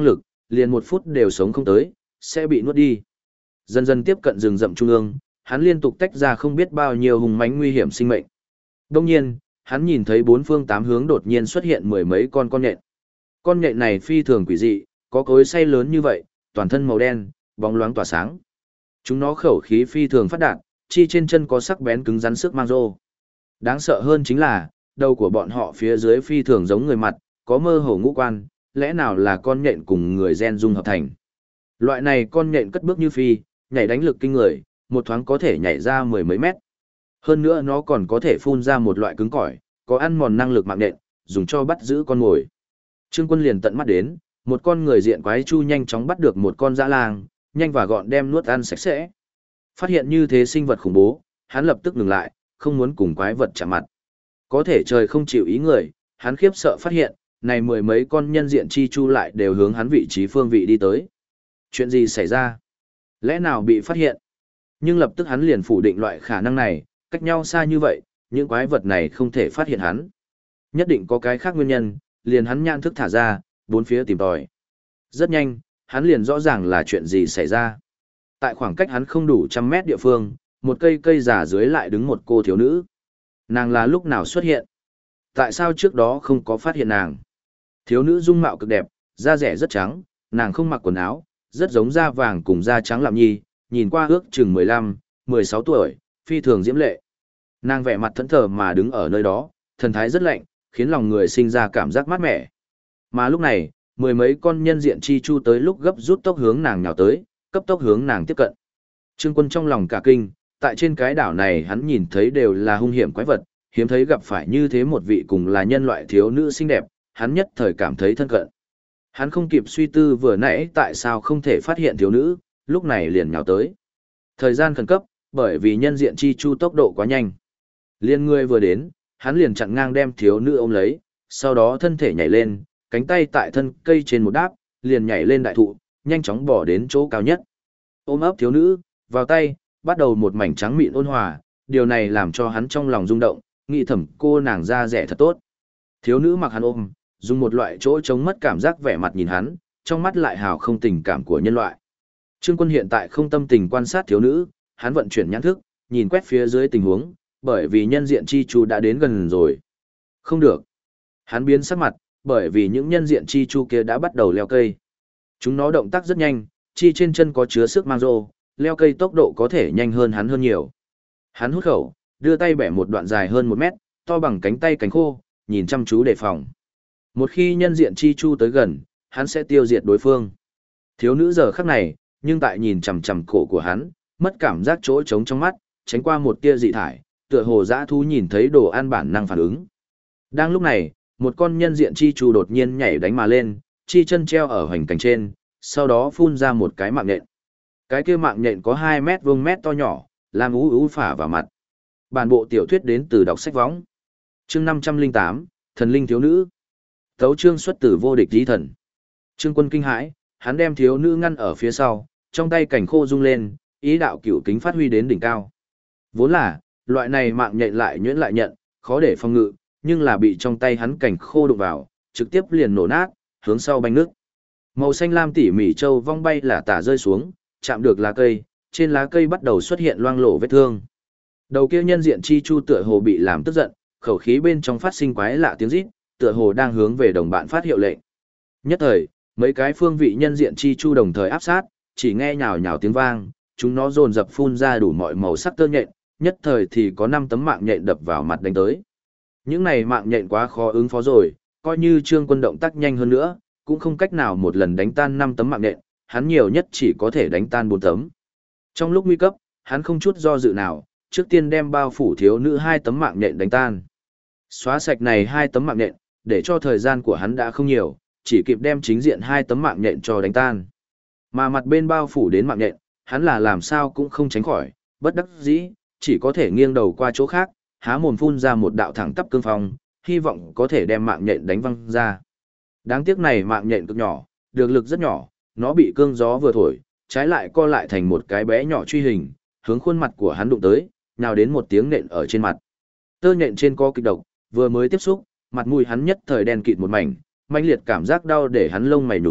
liền 1 phút đều sống không tới, sẽ bị nuốt đi. Dần dần tiếp cận rừng rậm trung ương, hắn liên tục tách ra không biết bao nhiêu hung mãnh nguy hiểm sinh mệnh. Đông nhiên, hắn nhìn thấy 4 phương 8 hướng đột nhiên xuất hiện 10 mấy con nhện. Con nhện này phi thường quỷ dị, có cối xay lớn như vậy, toàn thân màu đen, bóng loáng tỏa sáng. Chúng nó khẩu khí phi thường phát đạt, chi trên chân có sắc bén cứng rắn sức mang rô. Đáng sợ hơn chính là, đầu của bọn họ phía dưới phi thường giống người mặt, có mơ hồ ngũ quan, lẽ nào là con nhện cùng người gen dung hợp thành. Loại này con nhện cất bước như phi, nhảy đánh lực kinh người, một thoáng có thể nhảy ra 10 mấy mét. Hơn nữa nó còn có thể phun ra một loại cứng cỏi, có ăn mòn năng lực mạng nhện, dùng cho bắt giữ con mồi. Trương Quân liền tận mắt đến, một con người diện quái chu nhanh chóng bắt được một con dã lang, nhanh và gọn đem nuốt ăn sạch sẽ. Phát hiện như thế sinh vật khủng bố, hắn lập tức ngừng lại, không muốn cùng quái vật chạm mặt. Có thể trời không chịu ý người, hắn khiếp sợ phát hiện, này 10 mấy con nhân diện chi chu lại đều hướng hắn vị trí phương vị đi tới. Chuyện gì xảy ra? Lẽ nào bị phát hiện? Nhưng lập tức hắn liền phủ định loại khả năng này, cách nhau xa như vậy, những quái vật này không thể phát hiện hắn. Nhất định có cái khác nguyên nhân, liền hắn nhãn thức thả ra, bốn phía tìm tòi. Rất nhanh, hắn liền rõ ràng là chuyện gì xảy ra. Tại khoảng cách hắn không đủ 100 mét địa phương, một cây giả dưới lại đứng một cô thiếu nữ. Nàng là lúc nào xuất hiện? Tại sao trước đó không có phát hiện nàng? Thiếu nữ dung mạo cực đẹp, da rẻ rất trắng, nàng không mặc quần áo, rất giống da vàng cùng da trắng lạm nhi, nhìn qua ước chừng 15, 16 tuổi, phi thường diễm lệ. Nàng vẻ mặt thẫn thờ mà đứng ở nơi đó, thần thái rất lạnh, khiến lòng người sinh ra cảm giác mát mẻ. Mà lúc này, 10 mấy con nhân diện chi chu tới lúc gấp rút tốc hướng nàng nhào tới, cấp tốc hướng nàng tiếp cận. Trương Quân trong lòng cả kinh, tại trên cái đảo này hắn nhìn thấy đều là hung hiểm quái vật, hiếm thấy gặp phải như thế một vị cùng là nhân loại thiếu nữ xinh đẹp, hắn nhất thời cảm thấy thân cận. Hắn không kịp suy tư vừa nãy tại sao không thể phát hiện thiếu nữ, lúc này liền nhào tới. Thời gian khẩn cấp, bởi vì nhân diện chi chu tốc độ quá nhanh. Liên người vừa đến, hắn liền chặn ngang đem thiếu nữ ôm lấy, sau đó thân thể nhảy lên, cánh tay tại thân cây trên một đáp, liền nhảy lên đại thụ, nhanh chóng bỏ đến chỗ cao nhất. Ôm ấp thiếu nữ, vào tay, bắt đầu một mảnh trắng mịn ôn hòa, điều này làm cho hắn trong lòng rung động, nghĩ thầm cô nàng da rẻ thật tốt. Thiếu nữ mặc hắn ôm, dùng một loại chỗ chống mất cảm giác vẻ mặt nhìn hắn, trong mắt lại hào không tình cảm của nhân loại. Trương Quân hiện tại không tâm tình quan sát thiếu nữ, hắn vận chuyển nhãn thức, nhìn quét phía dưới tình huống, bởi vì nhân diện chi chu đã đến gần rồi. Không được. Hắn biến sắc mặt, bởi vì những nhân diện chi chu kia đã bắt đầu leo cây. Chúng nó động tác rất nhanh, chi trên chân có chứa sức mang rô, leo cây tốc độ có thể nhanh hơn hắn hơn nhiều. Hắn hút khẩu, đưa tay bẻ một đoạn dài hơn 1 mét, to bằng cánh tay cánh khô, nhìn chăm chú đề phòng. Một khi nhân diện chi chu tới gần, hắn sẽ tiêu diệt đối phương. Thiếu nữ giờ khắc này, nhưng tại nhìn chằm chằm cổ của hắn, mất cảm giác chỗ trống trong mắt, tránh qua một tia dị thải, tựa hồ dã thú nhìn thấy đồ ăn bản năng phản ứng. Đang lúc này, một con nhân diện chi chu đột nhiên nhảy đánh mà lên, chi chân treo ở hoành cành trên, sau đó phun ra một cái mạng nhện. Cái kia mạng nhện có 2 mét vuông mét to nhỏ, làm ú phả vào mặt. Bản bộ tiểu thuyết đến từ đọc sách võng. Chương 508, Thần linh thiếu nữ. Tấu chương xuất từ vô địch chí thần. Trương Quân kinh hãi, hắn đem thiếu nữ ngăn ở phía sau, trong tay cảnh khô rung lên, ý đạo cửu kính phát huy đến đỉnh cao. Vốn là, loại này mạng nhện lại nhuyễn lại nhận, khó để phòng ngự, nhưng là bị trong tay hắn cảnh khô đụng vào, trực tiếp liền nổ nát, hướng sau banh nước. Màu xanh lam tỉ mỉ châu vong bay là tả rơi xuống, chạm được lá cây, trên lá cây bắt đầu xuất hiện loang lổ vết thương. Đầu kia nhân diện chi chu tựa hồ bị làm tức giận, khẩu khí bên trong phát sinh quái lạ tiếng rít, tựa hồ đang hướng về đồng bạn phát hiệu lệnh. Nhất thời, mấy cái phương vị nhân diện chi chu đồng thời áp sát, chỉ nghe nhào nhào tiếng vang, chúng nó dồn dập phun ra đủ mọi màu sắc tơ nhện, nhất thời thì có 5 tấm mạng nhện đập vào mặt đánh tới. Những này mạng nhện quá khó ứng phó rồi, coi như Trương Quân động tác nhanh hơn nữa, cũng không cách nào một lần đánh tan 5 tấm mạng nhện, hắn nhiều nhất chỉ có thể đánh tan 4 tấm. Trong lúc nguy cấp, hắn không chút do dự nào, trước tiên đem bao phủ thiếu nữ 2 tấm mạng nhện đánh tan. Xóa sạch này 2 tấm mạng nhện, để cho thời gian của hắn đã không nhiều, chỉ kịp đem chính diện 2 tấm mạng nhện cho đánh tan. Mà mặt bên bao phủ đến mạng nhện, hắn là làm sao cũng không tránh khỏi, bất đắc dĩ, chỉ có thể nghiêng đầu qua chỗ khác, há mồm phun ra một đạo thẳng tắp cương phong, hy vọng có thể đem mạng nhện đánh văng ra. Đáng tiếc này mạng nhện cực nhỏ, được lực rất nhỏ, nó bị cương gió vừa thổi, trái lại co lại thành một cái bé nhỏ truy hình, hướng khuôn mặt của hắn đụng tới, nào đến một tiếng nện ở trên mặt. Tơ nhện trên có kịch độc, vừa mới tiếp xúc, mặt mũi hắn nhất thời đen kịt một mảnh, mãnh liệt cảm giác đau để hắn lông mày nhún,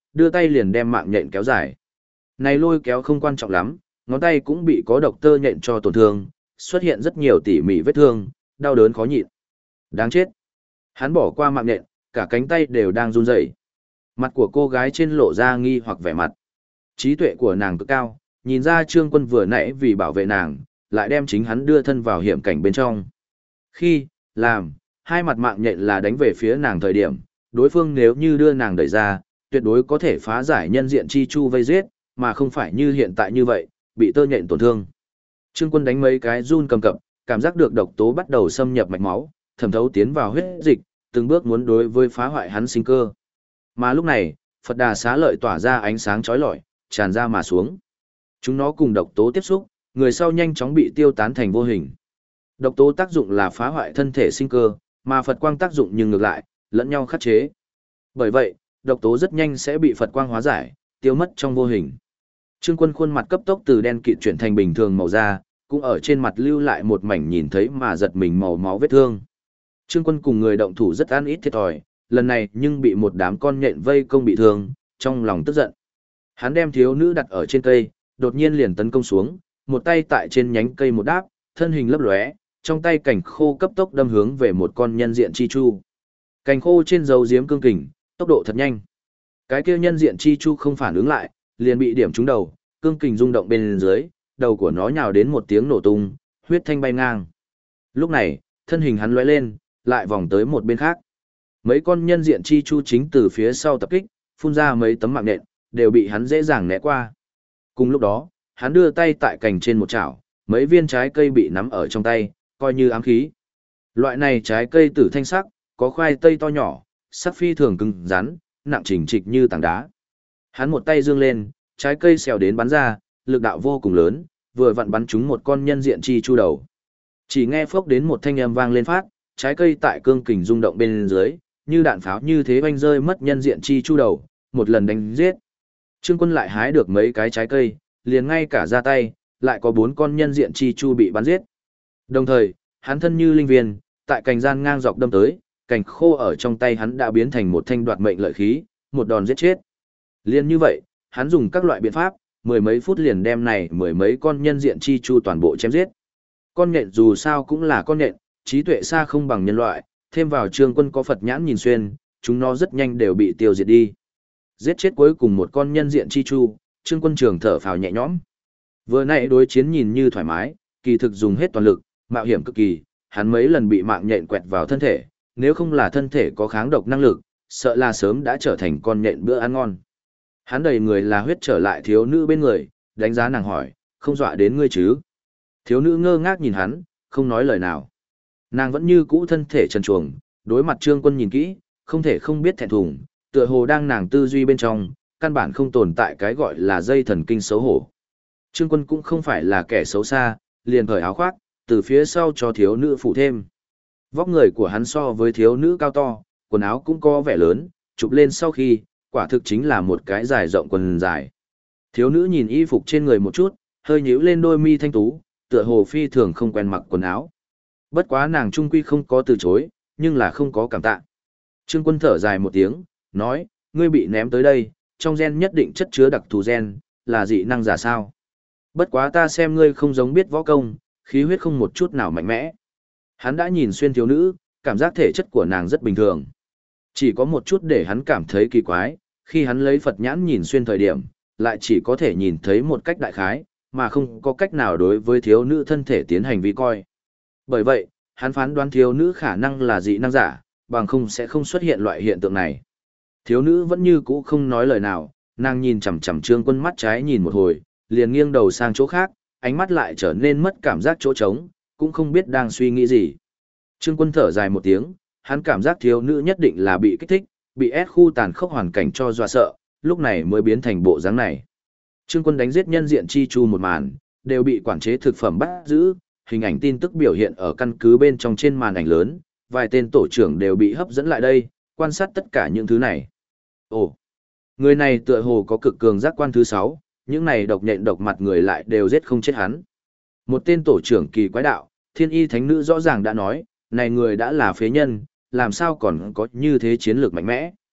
đưa tay liền đem mạng nhện kéo dài. Này lôi kéo không quan trọng lắm, ngón tay cũng bị có độc tơ nhện cho tổn thương, xuất hiện rất nhiều tỉ mỉ vết thương, đau đớn khó nhịn. Đáng chết. Hắn bỏ qua mạng nhện, cả cánh tay đều đang run rẩy. Mặt của cô gái trên lộ ra nghi hoặc vẻ mặt. Trí tuệ của nàng cực cao, nhìn ra Trương Quân vừa nãy vì bảo vệ nàng, lại đem chính hắn đưa thân vào hiểm cảnh bên trong. Khi, làm, hai mặt mạng nhện là đánh về phía nàng thời điểm, đối phương nếu như đưa nàng đẩy ra, tuyệt đối có thể phá giải nhân diện chi chu vây giết, mà không phải như hiện tại như vậy, bị tơ nhện tổn thương. Trương Quân đánh mấy cái run cầm cập, cảm giác được độc tố bắt đầu xâm nhập mạch máu, thẩm thấu tiến vào huyết dịch, từng bước muốn đối với phá hoại hắn sinh cơ. Mà lúc này, Phật Đà Xá Lợi tỏa ra ánh sáng chói lọi, tràn ra mà xuống. Chúng nó cùng độc tố tiếp xúc, người sau nhanh chóng bị tiêu tán thành vô hình. Độc tố tác dụng là phá hoại thân thể sinh cơ, mà Phật quang tác dụng nhưng ngược lại, lẫn nhau khắc chế. Bởi vậy, độc tố rất nhanh sẽ bị Phật quang hóa giải, tiêu mất trong vô hình. Trương Quân khuôn mặt cấp tốc từ đen kịt chuyển thành bình thường màu da, cũng ở trên mặt lưu lại một mảnh nhìn thấy mà giật mình màu máu vết thương. Trương Quân cùng người động thủ rất ăn ít thiệt thòi, lần này nhưng bị một đám con nhện vây công bị thương, trong lòng tức giận. Hắn đem thiếu nữ đặt ở trên cây, đột nhiên liền tấn công xuống, một tay tại trên nhánh cây một đáp, thân hình lấp lóe, trong tay cảnh khô cấp tốc đâm hướng về một con nhân diện chi chu. Cảnh khô trên dấu diếm cương kình, tốc độ thật nhanh. Cái kia nhân diện chi chu không phản ứng lại, liền bị điểm trúng đầu, cương kình rung động bên dưới, đầu của nó nhào đến một tiếng nổ tung, huyết thanh bay ngang. Lúc này, thân hình hắn lóe lên, lại vòng tới một bên khác. Mấy con nhân diện chi chu chính từ phía sau tập kích, phun ra mấy tấm mạng nện, đều bị hắn dễ dàng né qua. Cùng lúc đó, hắn đưa tay tại cành trên một chảo, mấy viên trái cây bị nắm ở trong tay, coi như ám khí. Loại này trái cây tử thanh sắc, có khoai tây to nhỏ, sắc phi thường cứng rắn, nặng chỉnh trịch như tảng đá. Hắn một tay dương lên, trái cây xèo đến bắn ra, lực đạo vô cùng lớn, vừa vặn bắn trúng một con nhân diện chi chu đầu. Chỉ nghe phốc đến một thanh âm vang lên phát, trái cây tại cương kình rung động bên dưới, như đạn pháo như thế oanh rơi mất nhân diện chi chu đầu, một lần đánh giết. Trương Quân lại hái được mấy cái trái cây, liền ngay cả ra tay, lại có 4 con nhân diện chi chu bị bắn giết. Đồng thời, hắn thân như linh viên, tại cành gian ngang dọc đâm tới, cành khô ở trong tay hắn đã biến thành một thanh đoạt mệnh lợi khí, một đòn giết chết. Liên như vậy, hắn dùng các loại biện pháp, mười mấy phút liền đem này mười mấy con nhân diện chi chu toàn bộ chém giết. Con nhện dù sao cũng là con nhện, trí tuệ xa không bằng nhân loại, thêm vào Trương Quân có Phật nhãn nhìn xuyên, chúng nó rất nhanh đều bị tiêu diệt đi. Giết chết cuối cùng một con nhân diện chi chu, Trương Quân trường thở phào nhẹ nhõm. Vừa nãy đối chiến nhìn như thoải mái, kỳ thực dùng hết toàn lực, mạo hiểm cực kỳ, hắn mấy lần bị mạng nhện quẹt vào thân thể, nếu không là thân thể có kháng độc năng lực, sợ là sớm đã trở thành con nhện bữa ăn ngon. Hắn đầy người là huyết trở lại thiếu nữ bên người, đánh giá nàng hỏi, không dọa đến ngươi chứ? Thiếu nữ ngơ ngác nhìn hắn, không nói lời nào. Nàng vẫn như cũ thân thể trần truồng, đối mặt Trương Quân nhìn kỹ, không thể không biết thẹn thùng, tựa hồ đang nàng tư duy bên trong, căn bản không tồn tại cái gọi là dây thần kinh xấu hổ. Trương Quân cũng không phải là kẻ xấu xa, liền cởi áo khoác, từ phía sau cho thiếu nữ phủ thêm. Vóc người của hắn so với thiếu nữ cao to, quần áo cũng có vẻ lớn, chụp lên sau khi, quả thực chính là một cái dài rộng quần dài. Thiếu nữ nhìn y phục trên người một chút, hơi nhíu lên đôi mi thanh tú, tựa hồ phi thường không quen mặc quần áo. Bất quá nàng trung quy không có từ chối, nhưng là không có cảm tạ. Trương Quân thở dài một tiếng, nói, ngươi bị ném tới đây, trong gen nhất định chất chứa đặc thù gen, là dị năng giả sao. Bất quá ta xem ngươi không giống biết võ công, khí huyết không một chút nào mạnh mẽ. Hắn đã nhìn xuyên thiếu nữ, cảm giác thể chất của nàng rất bình thường. Chỉ có một chút để hắn cảm thấy kỳ quái, khi hắn lấy Phật nhãn nhìn xuyên thời điểm, lại chỉ có thể nhìn thấy một cách đại khái, mà không có cách nào đối với thiếu nữ thân thể tiến hành vi coi. Bởi vậy, hắn phán đoán thiếu nữ khả năng là dị năng giả, bằng không sẽ không xuất hiện loại hiện tượng này. Thiếu nữ vẫn như cũ không nói lời nào, nàng nhìn chằm chằm Trương Quân mắt trái nhìn một hồi, liền nghiêng đầu sang chỗ khác, ánh mắt lại trở nên mất cảm giác chỗ trống, cũng không biết đang suy nghĩ gì. Trương Quân thở dài một tiếng, hắn cảm giác thiếu nữ nhất định là bị kích thích, bị ép khu tàn khốc hoàn cảnh cho dọa sợ, lúc này mới biến thành bộ dáng này. Trương Quân đánh giết nhân diện chi chu một màn, đều bị quản chế thực phẩm bắt giữ, hình ảnh tin tức biểu hiện ở căn cứ bên trong trên màn ảnh lớn, vài tên tổ trưởng đều bị hấp dẫn lại đây, quan sát tất cả những thứ này. Ồ, người này tựa hồ có cực cường giác quan thứ 6, những này độc nhện độc mặt người lại đều giết không chết hắn. Một tên tổ trưởng kỳ quái đạo, thiên y thánh nữ rõ ràng đã nói, này người đã là phế nhân, làm sao còn có như thế chiến lược mạnh mẽ.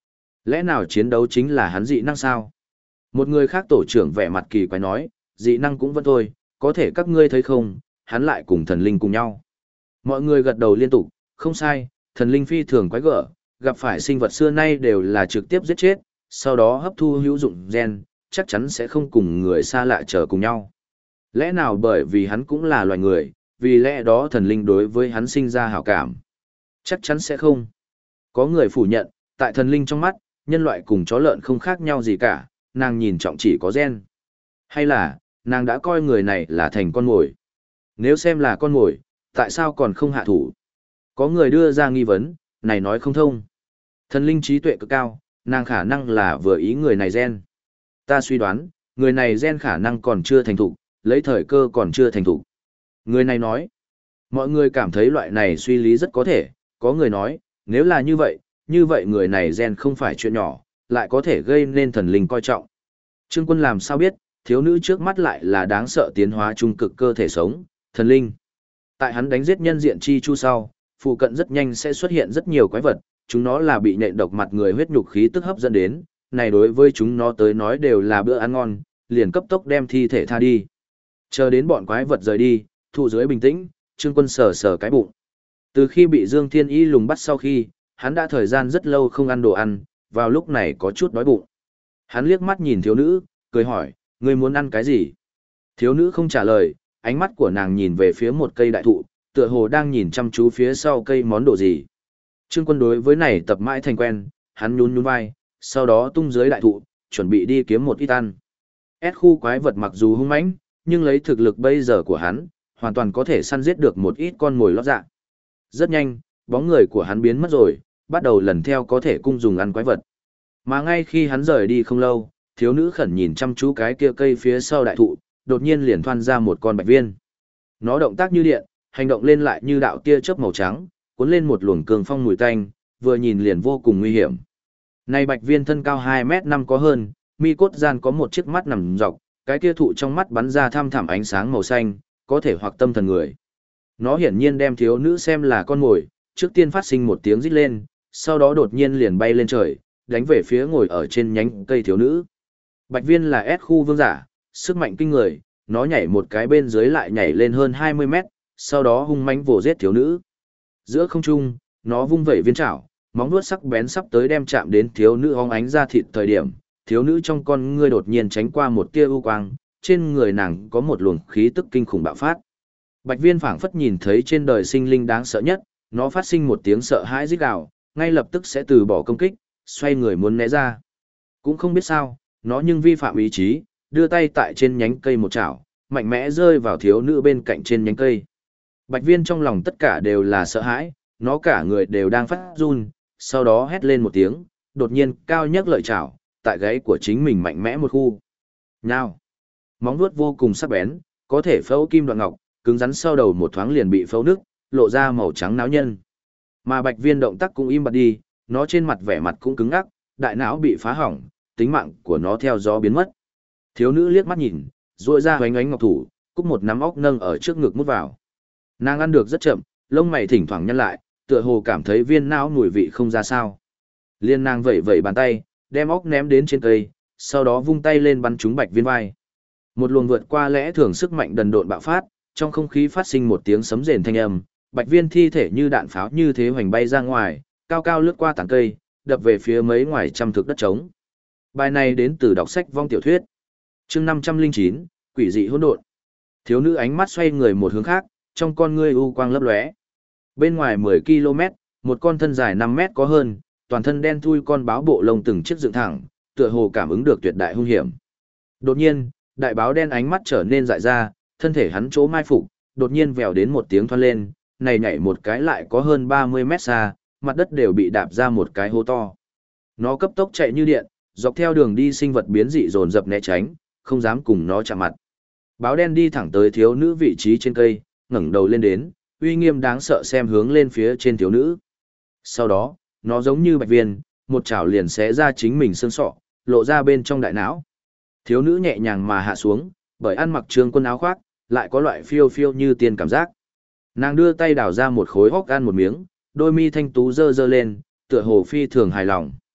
Lẽ nào chiến đấu chính là hắn dị năng sao? Một người khác tổ trưởng vẻ mặt kỳ quái nói, dị năng cũng vẫn thôi, có thể các ngươi thấy không, hắn lại cùng thần linh cùng nhau. Mọi người gật đầu liên tục, không sai, thần linh phi thường quái gở, gặp phải sinh vật xưa nay đều là trực tiếp giết chết, sau đó hấp thu hữu dụng gen, chắc chắn sẽ không cùng người xa lạ chờ cùng nhau. Lẽ nào bởi vì hắn cũng là loài người, vì lẽ đó thần linh đối với hắn sinh ra hảo cảm? Chắc chắn sẽ không. Có người phủ nhận, tại thần linh trong mắt, nhân loại cùng chó lợn không khác nhau gì cả, nàng nhìn trọng chỉ có gen. Hay là, nàng đã coi người này là thành con mồi? Nếu xem là con mồi, tại sao còn không hạ thủ? Có người đưa ra nghi vấn, này nói không thông. Thần linh trí tuệ cực cao, nàng khả năng là vừa ý người này gen. Ta suy đoán, người này gen khả năng còn chưa thành thục, lấy thời cơ còn chưa thành thục. Người này nói, mọi người cảm thấy loại này suy lý rất có thể, có người nói, nếu là như vậy người này gen không phải chuyện nhỏ, lại có thể gây nên thần linh coi trọng. Trương Quân làm sao biết, thiếu nữ trước mắt lại là đáng sợ tiến hóa trung cực cơ thể sống, thần linh. Tại hắn đánh giết nhân diện chi chu sau, phụ cận rất nhanh sẽ xuất hiện rất nhiều quái vật, chúng nó là bị nhện độc mặt người huyết nhục khí tức hấp dẫn đến, này đối với chúng nó tới nói đều là bữa ăn ngon, liền cấp tốc đem thi thể tha đi. Chờ đến bọn quái vật rời đi, thụ dưới bình tĩnh, Trương Quân sờ sờ cái bụng. Từ khi bị Dương Thiên Y lùng bắt sau khi, hắn đã thời gian rất lâu không ăn đồ ăn, vào lúc này có chút đói bụng. Hắn liếc mắt nhìn thiếu nữ, cười hỏi, ngươi muốn ăn cái gì? Thiếu nữ không trả lời, ánh mắt của nàng nhìn về phía một cây đại thụ, tựa hồ đang nhìn chăm chú phía sau cây món đồ gì. Trương Quân đối với này tập mãi thành quen, hắn nhún nhún vai, sau đó tung dưới đại thụ, chuẩn bị đi kiếm một ít ăn. S khu quái vật mặc dù hung mãnh, nhưng lấy thực lực bây giờ của hắn, hoàn toàn có thể săn giết được một ít con mồi lót dạ. Rất nhanh, bóng người của hắn biến mất rồi, bắt đầu lần theo có thể cung dùng ăn quái vật. Mà ngay khi hắn rời đi không lâu, thiếu nữ khẩn nhìn chăm chú cái kia cây phía sau đại thụ, đột nhiên liền thoăn ra một con bạch viên. Nó động tác như điện, hành động lên lại như đạo tia chớp màu trắng, cuốn lên một luồng cường phong mùi tanh, vừa nhìn liền vô cùng nguy hiểm. Này bạch viên thân cao 2m5 có hơn, mi cốt gian có một chiếc mắt nằm dọc, cái kia thụ trong mắt bắn ra thăm thẳm ánh sáng màu xanh, có thể hoặc tâm thần người. Nó hiển nhiên đem thiếu nữ xem là con mồi, trước tiên phát sinh một tiếng rít lên, sau đó đột nhiên liền bay lên trời, đánh về phía ngồi ở trên nhánh cây thiếu nữ. Bạch viên là S khu vương giả, sức mạnh kinh người, nó nhảy một cái bên dưới lại nhảy lên hơn 20 mét, sau đó hung mãnh vồ giết thiếu nữ. Giữa không trung, nó vung vẩy viên chảo, móng vuốt sắc bén sắp tới đem chạm đến thiếu nữ óng ánh ra thịt thời điểm, thiếu nữ trong con ngươi đột nhiên tránh qua một tia ưu quang, trên người nàng có một luồng khí tức kinh khủng bạo phát. Bạch viên phảng phất nhìn thấy trên đời sinh linh đáng sợ nhất, nó phát sinh một tiếng sợ hãi rít gào, ngay lập tức sẽ từ bỏ công kích, xoay người muốn né ra. Cũng không biết sao, nó nhưng vi phạm ý chí, đưa tay tại trên nhánh cây một chảo, mạnh mẽ rơi vào thiếu nữ bên cạnh trên nhánh cây. Bạch viên trong lòng tất cả đều là sợ hãi, nó cả người đều đang phát run, sau đó hét lên một tiếng, đột nhiên cao nhấc lợi chảo, tại gáy của chính mình mạnh mẽ một khu. Nào! Móng vuốt vô cùng sắc bén, có thể phẫu kim đoạn ngọc, cứng rắn sau đầu một thoáng liền bị phẫu nứt, lộ ra màu trắng náo nhân. Mà bạch viên động tác cũng im bặt đi, nó trên mặt vẻ mặt cũng cứng ngắc, đại não bị phá hỏng, tính mạng của nó theo gió biến mất. Thiếu nữ liếc mắt nhìn, duỗi ra hoánh ánh ngọc thủ, cúc một nắm óc nâng ở trước ngực mút vào. Nàng ăn được rất chậm, lông mày thỉnh thoảng nhăn lại, tựa hồ cảm thấy viên não mùi vị không ra sao. Liên nàng vẩy vẩy bàn tay, đem óc ném đến trên cây, sau đó vung tay lên bắn trúng bạch viên vai. Một luồng vượt qua lẽ thường sức mạnh đần độn bạo phát, trong không khí phát sinh một tiếng sấm rền thanh âm, bạch viên thi thể như đạn pháo như thế hoành bay ra ngoài, cao cao lướt qua tảng cây, đập về phía mấy ngoài trăm thước đất trống. Bài này đến từ đọc sách vong tiểu thuyết. Chương 509, quỷ dị hỗn độn. Thiếu nữ ánh mắt xoay người một hướng khác, trong con ngươi u quang lấp lóe. Bên ngoài 10 km, một con thân dài 5 mét có hơn, toàn thân đen thui con báo bộ lông từng chiếc dựng thẳng, tựa hồ cảm ứng được tuyệt đại hung hiểm. Đột nhiên, đại báo đen ánh mắt trở nên dại ra, thân thể hắn chỗ mai phục, đột nhiên vèo đến một tiếng thoăn lên, này nhảy một cái lại có hơn 30 mét xa, mặt đất đều bị đạp ra một cái hố to. Nó cấp tốc chạy như điện, dọc theo đường đi sinh vật biến dị dồn dập né tránh, không dám cùng nó chạm mặt. Báo đen đi thẳng tới thiếu nữ vị trí trên cây, ngẩng đầu lên đến, uy nghiêm đáng sợ xem hướng lên phía trên thiếu nữ. Sau đó, nó giống như bạch viên, một chảo liền xé ra chính mình xương sọ, lộ ra bên trong đại não. Thiếu nữ nhẹ nhàng mà hạ xuống, bởi ăn mặc trường quân áo khoác, lại có loại phiêu phiêu như tiên cảm giác. Nàng đưa tay đào ra một khối hốc ăn một miếng, đôi mi thanh tú dơ dơ lên, tựa hồ phi thường hài lòng.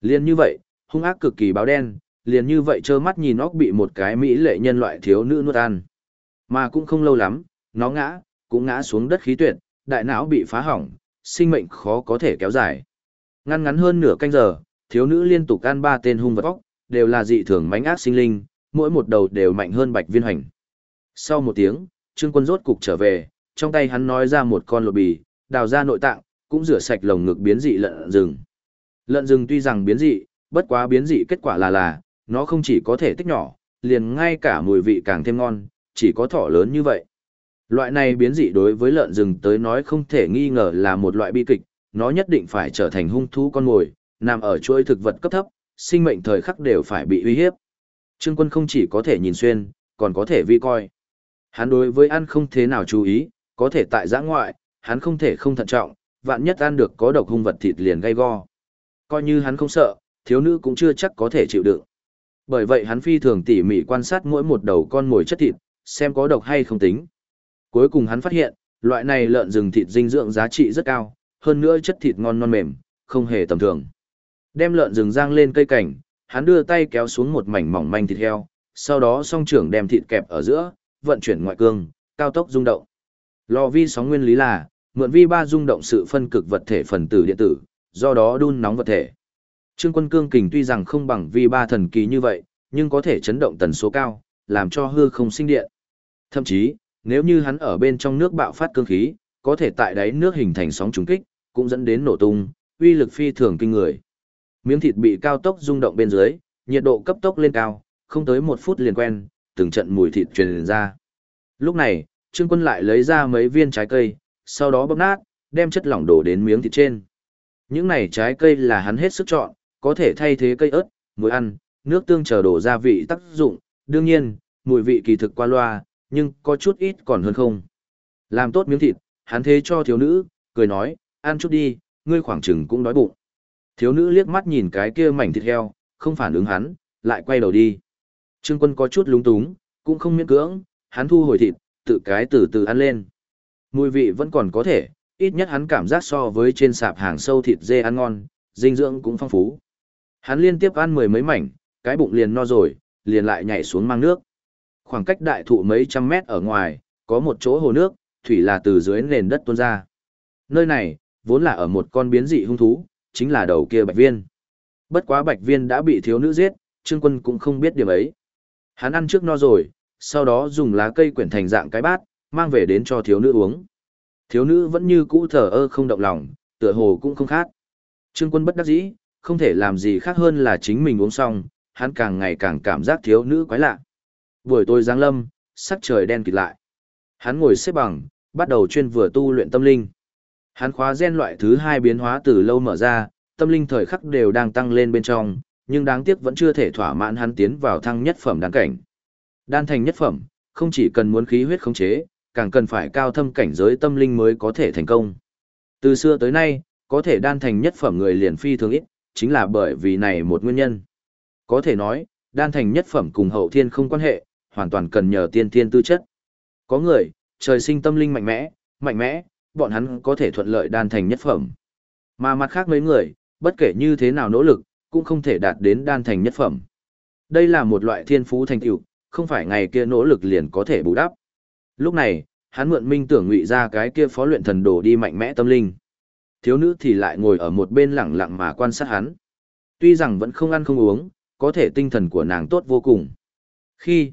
Liền như vậy, hung ác cực kỳ báo đen, liền như vậy trơ mắt nhìn óc bị một cái mỹ lệ nhân loại thiếu nữ nuốt ăn. Mà cũng không lâu lắm, nó cũng ngã xuống đất khí tuyệt, đại não bị phá hỏng, sinh mệnh khó có thể kéo dài. Ngăn ngắn hơn nửa canh giờ, thiếu nữ liên tục ăn 3 tên hung vật óc, đều là dị thường mãnh ác sinh linh, mỗi một đầu đều mạnh hơn Bạch Viên Hoành. Sau một tiếng, Trương Quân rốt cục trở về, trong tay hắn nói ra một con lột bì, đào ra nội tạng, cũng rửa sạch lồng ngực biến dị lợn rừng. Lợn rừng tuy rằng biến dị, bất quá biến dị kết quả là nó không chỉ có thể tích nhỏ, liền ngay cả mùi vị càng thêm ngon, chỉ có thỏ lớn như vậy. Loại này biến dị đối với lợn rừng tới nói không thể nghi ngờ là một loại bi kịch, nó nhất định phải trở thành hung thú con mồi, nằm ở chuỗi thực vật cấp thấp, sinh mệnh thời khắc đều phải bị uy hiếp. Trương Quân không chỉ có thể nhìn xuyên, còn có thể vi coi. Hắn đối với ăn không thế nào chú ý, có thể tại giã ngoại, hắn không thể không thận trọng, vạn nhất ăn được có độc hung vật thịt liền gay go. Coi như hắn không sợ, thiếu nữ cũng chưa chắc có thể chịu đựng. Bởi vậy hắn phi thường tỉ mỉ quan sát mỗi một đầu con mồi chất thịt, xem có độc hay không tính. Cuối cùng hắn phát hiện, loại này lợn rừng thịt dinh dưỡng giá trị rất cao, hơn nữa chất thịt ngon non mềm, không hề tầm thường. Đem lợn rừng rang lên cây cảnh, hắn đưa tay kéo xuống một mảnh mỏng manh thịt heo, sau đó song trưởng đem thịt kẹp ở giữa, vận chuyển ngoại cương, cao tốc rung động. Lò vi sóng nguyên lý là mượn vi ba rung động sự phân cực vật thể phần tử điện tử, do đó đun nóng vật thể. Trương Quân cương kình tuy rằng không bằng vi ba thần kỳ như vậy, nhưng có thể chấn động tần số cao, làm cho hư không sinh điện. Thậm chí, nếu như hắn ở bên trong nước bạo phát cương khí, có thể tại đáy nước hình thành sóng trùng kích, cũng dẫn đến nổ tung, uy lực phi thường kinh người. Miếng thịt bị cao tốc rung động bên dưới, nhiệt độ cấp tốc lên cao, không tới 1 phút liền quen, từng trận mùi thịt truyền ra. Lúc này, Trương Quân lại lấy ra mấy viên trái cây, sau đó bóp nát, đem chất lỏng đổ đến miếng thịt trên. Những này trái cây là hắn hết sức chọn, có thể thay thế cây ớt, muối ăn, nước tương chờ đổ gia vị tác dụng, đương nhiên, mùi vị kỳ thực qua loa, nhưng có chút ít còn hơn không. Làm tốt miếng thịt, hắn thế cho thiếu nữ, cười nói, ăn chút đi, ngươi khoảng chừng cũng đói bụng. Thiếu nữ liếc mắt nhìn cái kia mảnh thịt heo, không phản ứng hắn, lại quay đầu đi. Trương Quân có chút lúng túng, cũng không miễn cưỡng, hắn thu hồi thịt, tự cái từ từ ăn lên. Mùi vị vẫn còn có thể, ít nhất hắn cảm giác so với trên sạp hàng sâu thịt dê ăn ngon, dinh dưỡng cũng phong phú. Hắn liên tiếp ăn 10 mấy mảnh, cái bụng liền no rồi, liền lại nhảy xuống mang nước. Khoảng cách đại thụ mấy trăm mét ở ngoài, có một chỗ hồ nước, thủy là từ dưới nền đất tuôn ra. Nơi này, vốn là ở một con biến dị hung thú, chính là đầu kia Bạch Viên. Bất quá Bạch Viên đã bị thiếu nữ giết, Trương Quân cũng không biết điểm ấy. Hắn ăn trước no rồi, sau đó dùng lá cây quyển thành dạng cái bát, mang về đến cho thiếu nữ uống. Thiếu nữ vẫn như cũ thờ ơ không động lòng, tựa hồ cũng không khát. Trương Quân bất đắc dĩ, không thể làm gì khác hơn là chính mình uống xong, hắn càng ngày càng cảm giác thiếu nữ quái lạ. Buổi tối giáng lâm, sắc trời đen kịt lại. Hắn ngồi xếp bằng, bắt đầu chuyên vừa tu luyện tâm linh. Hắn khóa gen loại thứ 2 biến hóa từ lâu mở ra, tâm linh thời khắc đều đang tăng lên bên trong, nhưng đáng tiếc vẫn chưa thể thỏa mãn hắn tiến vào thăng nhất phẩm đan cảnh. Đan thành nhất phẩm, không chỉ cần muốn khí huyết khống chế, càng cần phải cao thâm cảnh giới tâm linh mới có thể thành công. Từ xưa tới nay, có thể đan thành nhất phẩm người liền phi thường ít, chính là bởi vì này một nguyên nhân. Có thể nói, đan thành nhất phẩm cùng hậu thiên không quan hệ, hoàn toàn cần nhờ tiên thiên tư chất. Có người, trời sinh tâm linh mạnh mẽ, bọn hắn có thể thuận lợi đan thành nhất phẩm. Mà mặt khác mấy người, bất kể như thế nào nỗ lực, cũng không thể đạt đến đan thành nhất phẩm. Đây là một loại thiên phú thành tựu, không phải ngày kia nỗ lực liền có thể bù đắp. Lúc này, hắn mượn minh tưởng ngụy ra cái kia phó luyện thần đồ đi mạnh mẽ tâm linh. Thiếu nữ thì lại ngồi ở một bên lặng lặng mà quan sát hắn. Tuy rằng vẫn không ăn không uống, có thể tinh thần của nàng tốt vô cùng. Khi,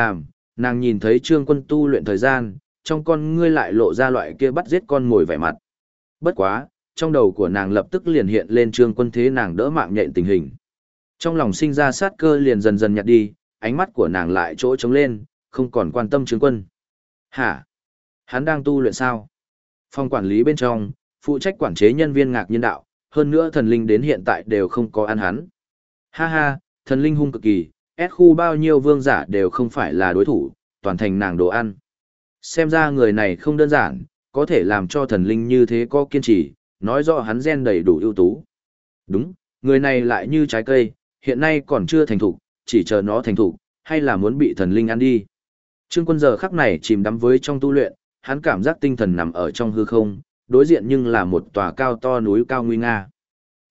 nàng nhìn thấy Trương Quân tu luyện thời gian, trong con ngươi lại lộ ra loại kia bắt giết con mồi vẻ mặt. Bất quá, trong đầu của nàng lập tức liền hiện lên Trương Quân thế nàng đỡ mạng nhện tình hình. Trong lòng sinh ra sát cơ liền dần dần nhạt đi, ánh mắt của nàng lại chỗ trống lên, không còn quan tâm Trương Quân. Hả? Hắn đang tu luyện sao? Phòng quản lý bên trong, phụ trách quản chế nhân viên ngạc nhiên đạo, hơn nữa thần linh đến hiện tại đều không có ăn hắn. Ha ha, thần linh hung cực kỳ, ép khu bao nhiêu vương giả đều không phải là đối thủ, toàn thành nàng đồ ăn. Xem ra người này không đơn giản, có thể làm cho thần linh như thế có kiên trì, nói rõ hắn gen đầy đủ ưu tú. Đúng, người này lại như trái cây, hiện nay còn chưa thành thục, chỉ chờ nó thành thục, hay là muốn bị thần linh ăn đi. Trương Quân giờ khắc này chìm đắm với trong tu luyện, hắn cảm giác tinh thần nằm ở trong hư không, đối diện nhưng là một tòa cao to núi cao nguy nga.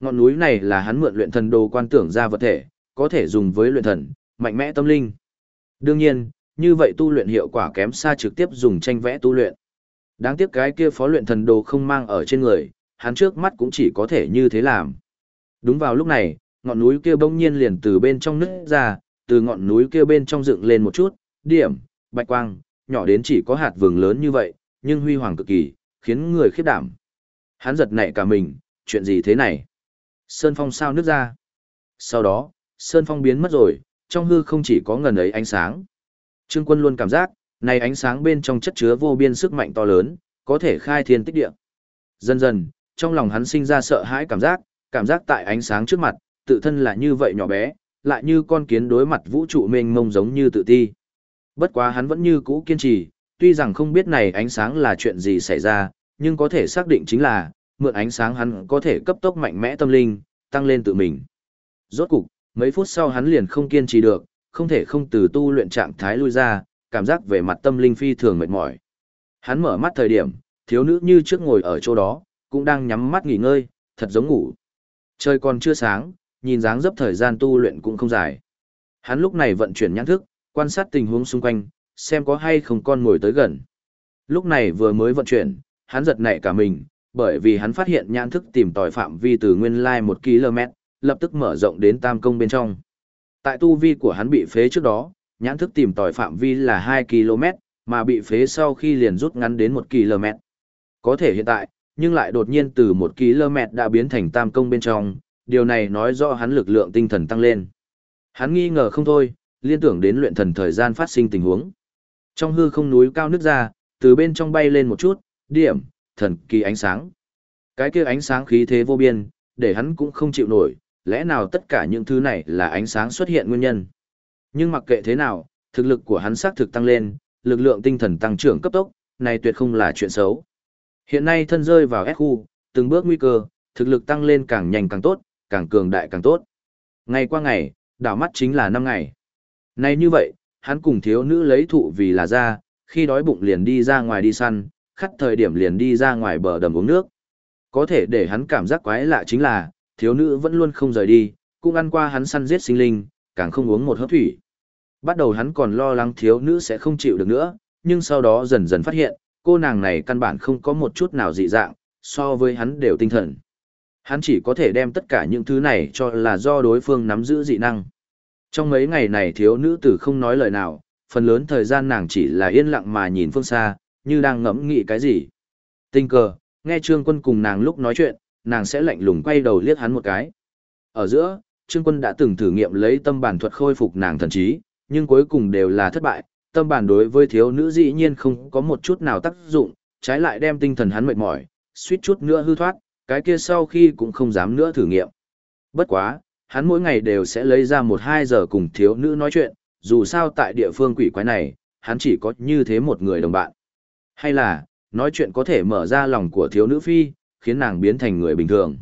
Ngọn núi này là hắn mượn luyện thần đồ quan tưởng ra vật thể, có thể dùng với luyện thần, mạnh mẽ tâm linh. Đương nhiên, như vậy tu luyện hiệu quả kém xa trực tiếp dùng tranh vẽ tu luyện. Đáng tiếc cái kia phó luyện thần đồ không mang ở trên người, hắn trước mắt cũng chỉ có thể như thế làm. Đúng vào lúc này, ngọn núi kia bỗng nhiên liền từ bên trong nứt ra, từ ngọn núi kia bên trong dựng lên một chút, điểm, bạch quang, nhỏ đến chỉ có hạt vừng lớn như vậy, nhưng huy hoàng cực kỳ, khiến người khiếp đảm. Hắn giật nảy cả mình, chuyện gì thế này? Sơn phong sao nứt ra? Sau đó, sơn phong biến mất rồi, trong hư không chỉ có ngần ấy ánh sáng. Trương Quân luôn cảm giác, này ánh sáng bên trong chất chứa vô biên sức mạnh to lớn, có thể khai thiên tích địa. Dần dần, trong lòng hắn sinh ra sợ hãi cảm giác tại ánh sáng trước mặt, tự thân là như vậy nhỏ bé, lại như con kiến đối mặt vũ trụ mênh mông giống như tự ti. Bất quá hắn vẫn như cũ kiên trì, tuy rằng không biết này ánh sáng là chuyện gì xảy ra, nhưng có thể xác định chính là, mượn ánh sáng hắn có thể cấp tốc mạnh mẽ tâm linh, tăng lên tự mình. Rốt cục, mấy phút sau hắn liền không kiên trì được, không thể không từ tu luyện trạng thái lui ra, cảm giác về mặt tâm linh phi thường mệt mỏi. Hắn mở mắt thời điểm, thiếu nữ như trước ngồi ở chỗ đó, cũng đang nhắm mắt nghỉ ngơi, thật giống ngủ. Trời còn chưa sáng, nhìn dáng dấp thời gian tu luyện cũng không dài. Hắn lúc này vận chuyển nhãn thức, quan sát tình huống xung quanh, xem có hay không con ngồi tới gần. Lúc này vừa mới vận chuyển, hắn giật nảy cả mình, bởi vì hắn phát hiện nhãn thức tìm tòi phạm vi từ nguyên lai 1 km, lập tức mở rộng đến tam công bên trong. Tại tu vi của hắn bị phế trước đó, nhãn thức tìm tòi phạm vi là 2 km, mà bị phế sau khi liền rút ngắn đến 1 km. Có thể hiện tại, nhưng lại đột nhiên từ 1 km đã biến thành tam công bên trong, điều này nói rõ hắn lực lượng tinh thần tăng lên. Hắn nghi ngờ không thôi, liên tưởng đến luyện thần thời gian phát sinh tình huống. Trong hư không núi cao nứt ra, từ bên trong bay lên một chút, điểm, thần kỳ ánh sáng. Cái kia ánh sáng khí thế vô biên, để hắn cũng không chịu nổi, lẽ nào tất cả những thứ này là ánh sáng xuất hiện nguyên nhân. Nhưng mặc kệ thế nào, thực lực của hắn xác thực tăng lên, lực lượng tinh thần tăng trưởng cấp tốc, này tuyệt không là chuyện xấu. Hiện nay thân rơi vào S khu, từng bước nguy cơ, thực lực tăng lên càng nhanh càng tốt, càng cường đại càng tốt. Ngày qua ngày, đảo mắt chính là 5 ngày. Này như vậy, hắn cùng thiếu nữ lấy thụ vì là ra, khi đói bụng liền đi ra ngoài đi săn, khát thời điểm liền đi ra ngoài bờ đầm uống nước. Có thể để hắn cảm giác quái lạ chính là, thiếu nữ vẫn luôn không rời đi, cũng ăn qua hắn săn giết sinh linh, càng không uống một hớp thủy. Bắt đầu hắn còn lo lắng thiếu nữ sẽ không chịu được nữa, nhưng sau đó dần dần phát hiện, cô nàng này căn bản không có một chút nào dị dạng, so với hắn đều tinh thần. Hắn chỉ có thể đem tất cả những thứ này cho là do đối phương nắm giữ dị năng. Trong mấy ngày này thiếu nữ tử không nói lời nào, phần lớn thời gian nàng chỉ là yên lặng mà nhìn phương xa, như đang ngẫm nghĩ cái gì. Tình cờ, nghe Trương Quân cùng nàng lúc nói chuyện, nàng sẽ lạnh lùng quay đầu liếc hắn một cái. Ở giữa, Trương Quân đã từng thử nghiệm lấy tâm bản thuật khôi phục nàng thần trí, nhưng cuối cùng đều là thất bại. Tâm bản đối với thiếu nữ dĩ nhiên không có một chút nào tác dụng, trái lại đem tinh thần hắn mệt mỏi, suýt chút nữa hư thoát, cái kia sau khi cũng không dám nữa thử nghiệm. Bất quá, hắn mỗi ngày đều sẽ lấy ra 1-2 giờ cùng thiếu nữ nói chuyện, dù sao tại địa phương quỷ quái này, hắn chỉ có như thế một người đồng bạn. Hay là, nói chuyện có thể mở ra lòng của thiếu nữ phi, khiến nàng biến thành người bình thường.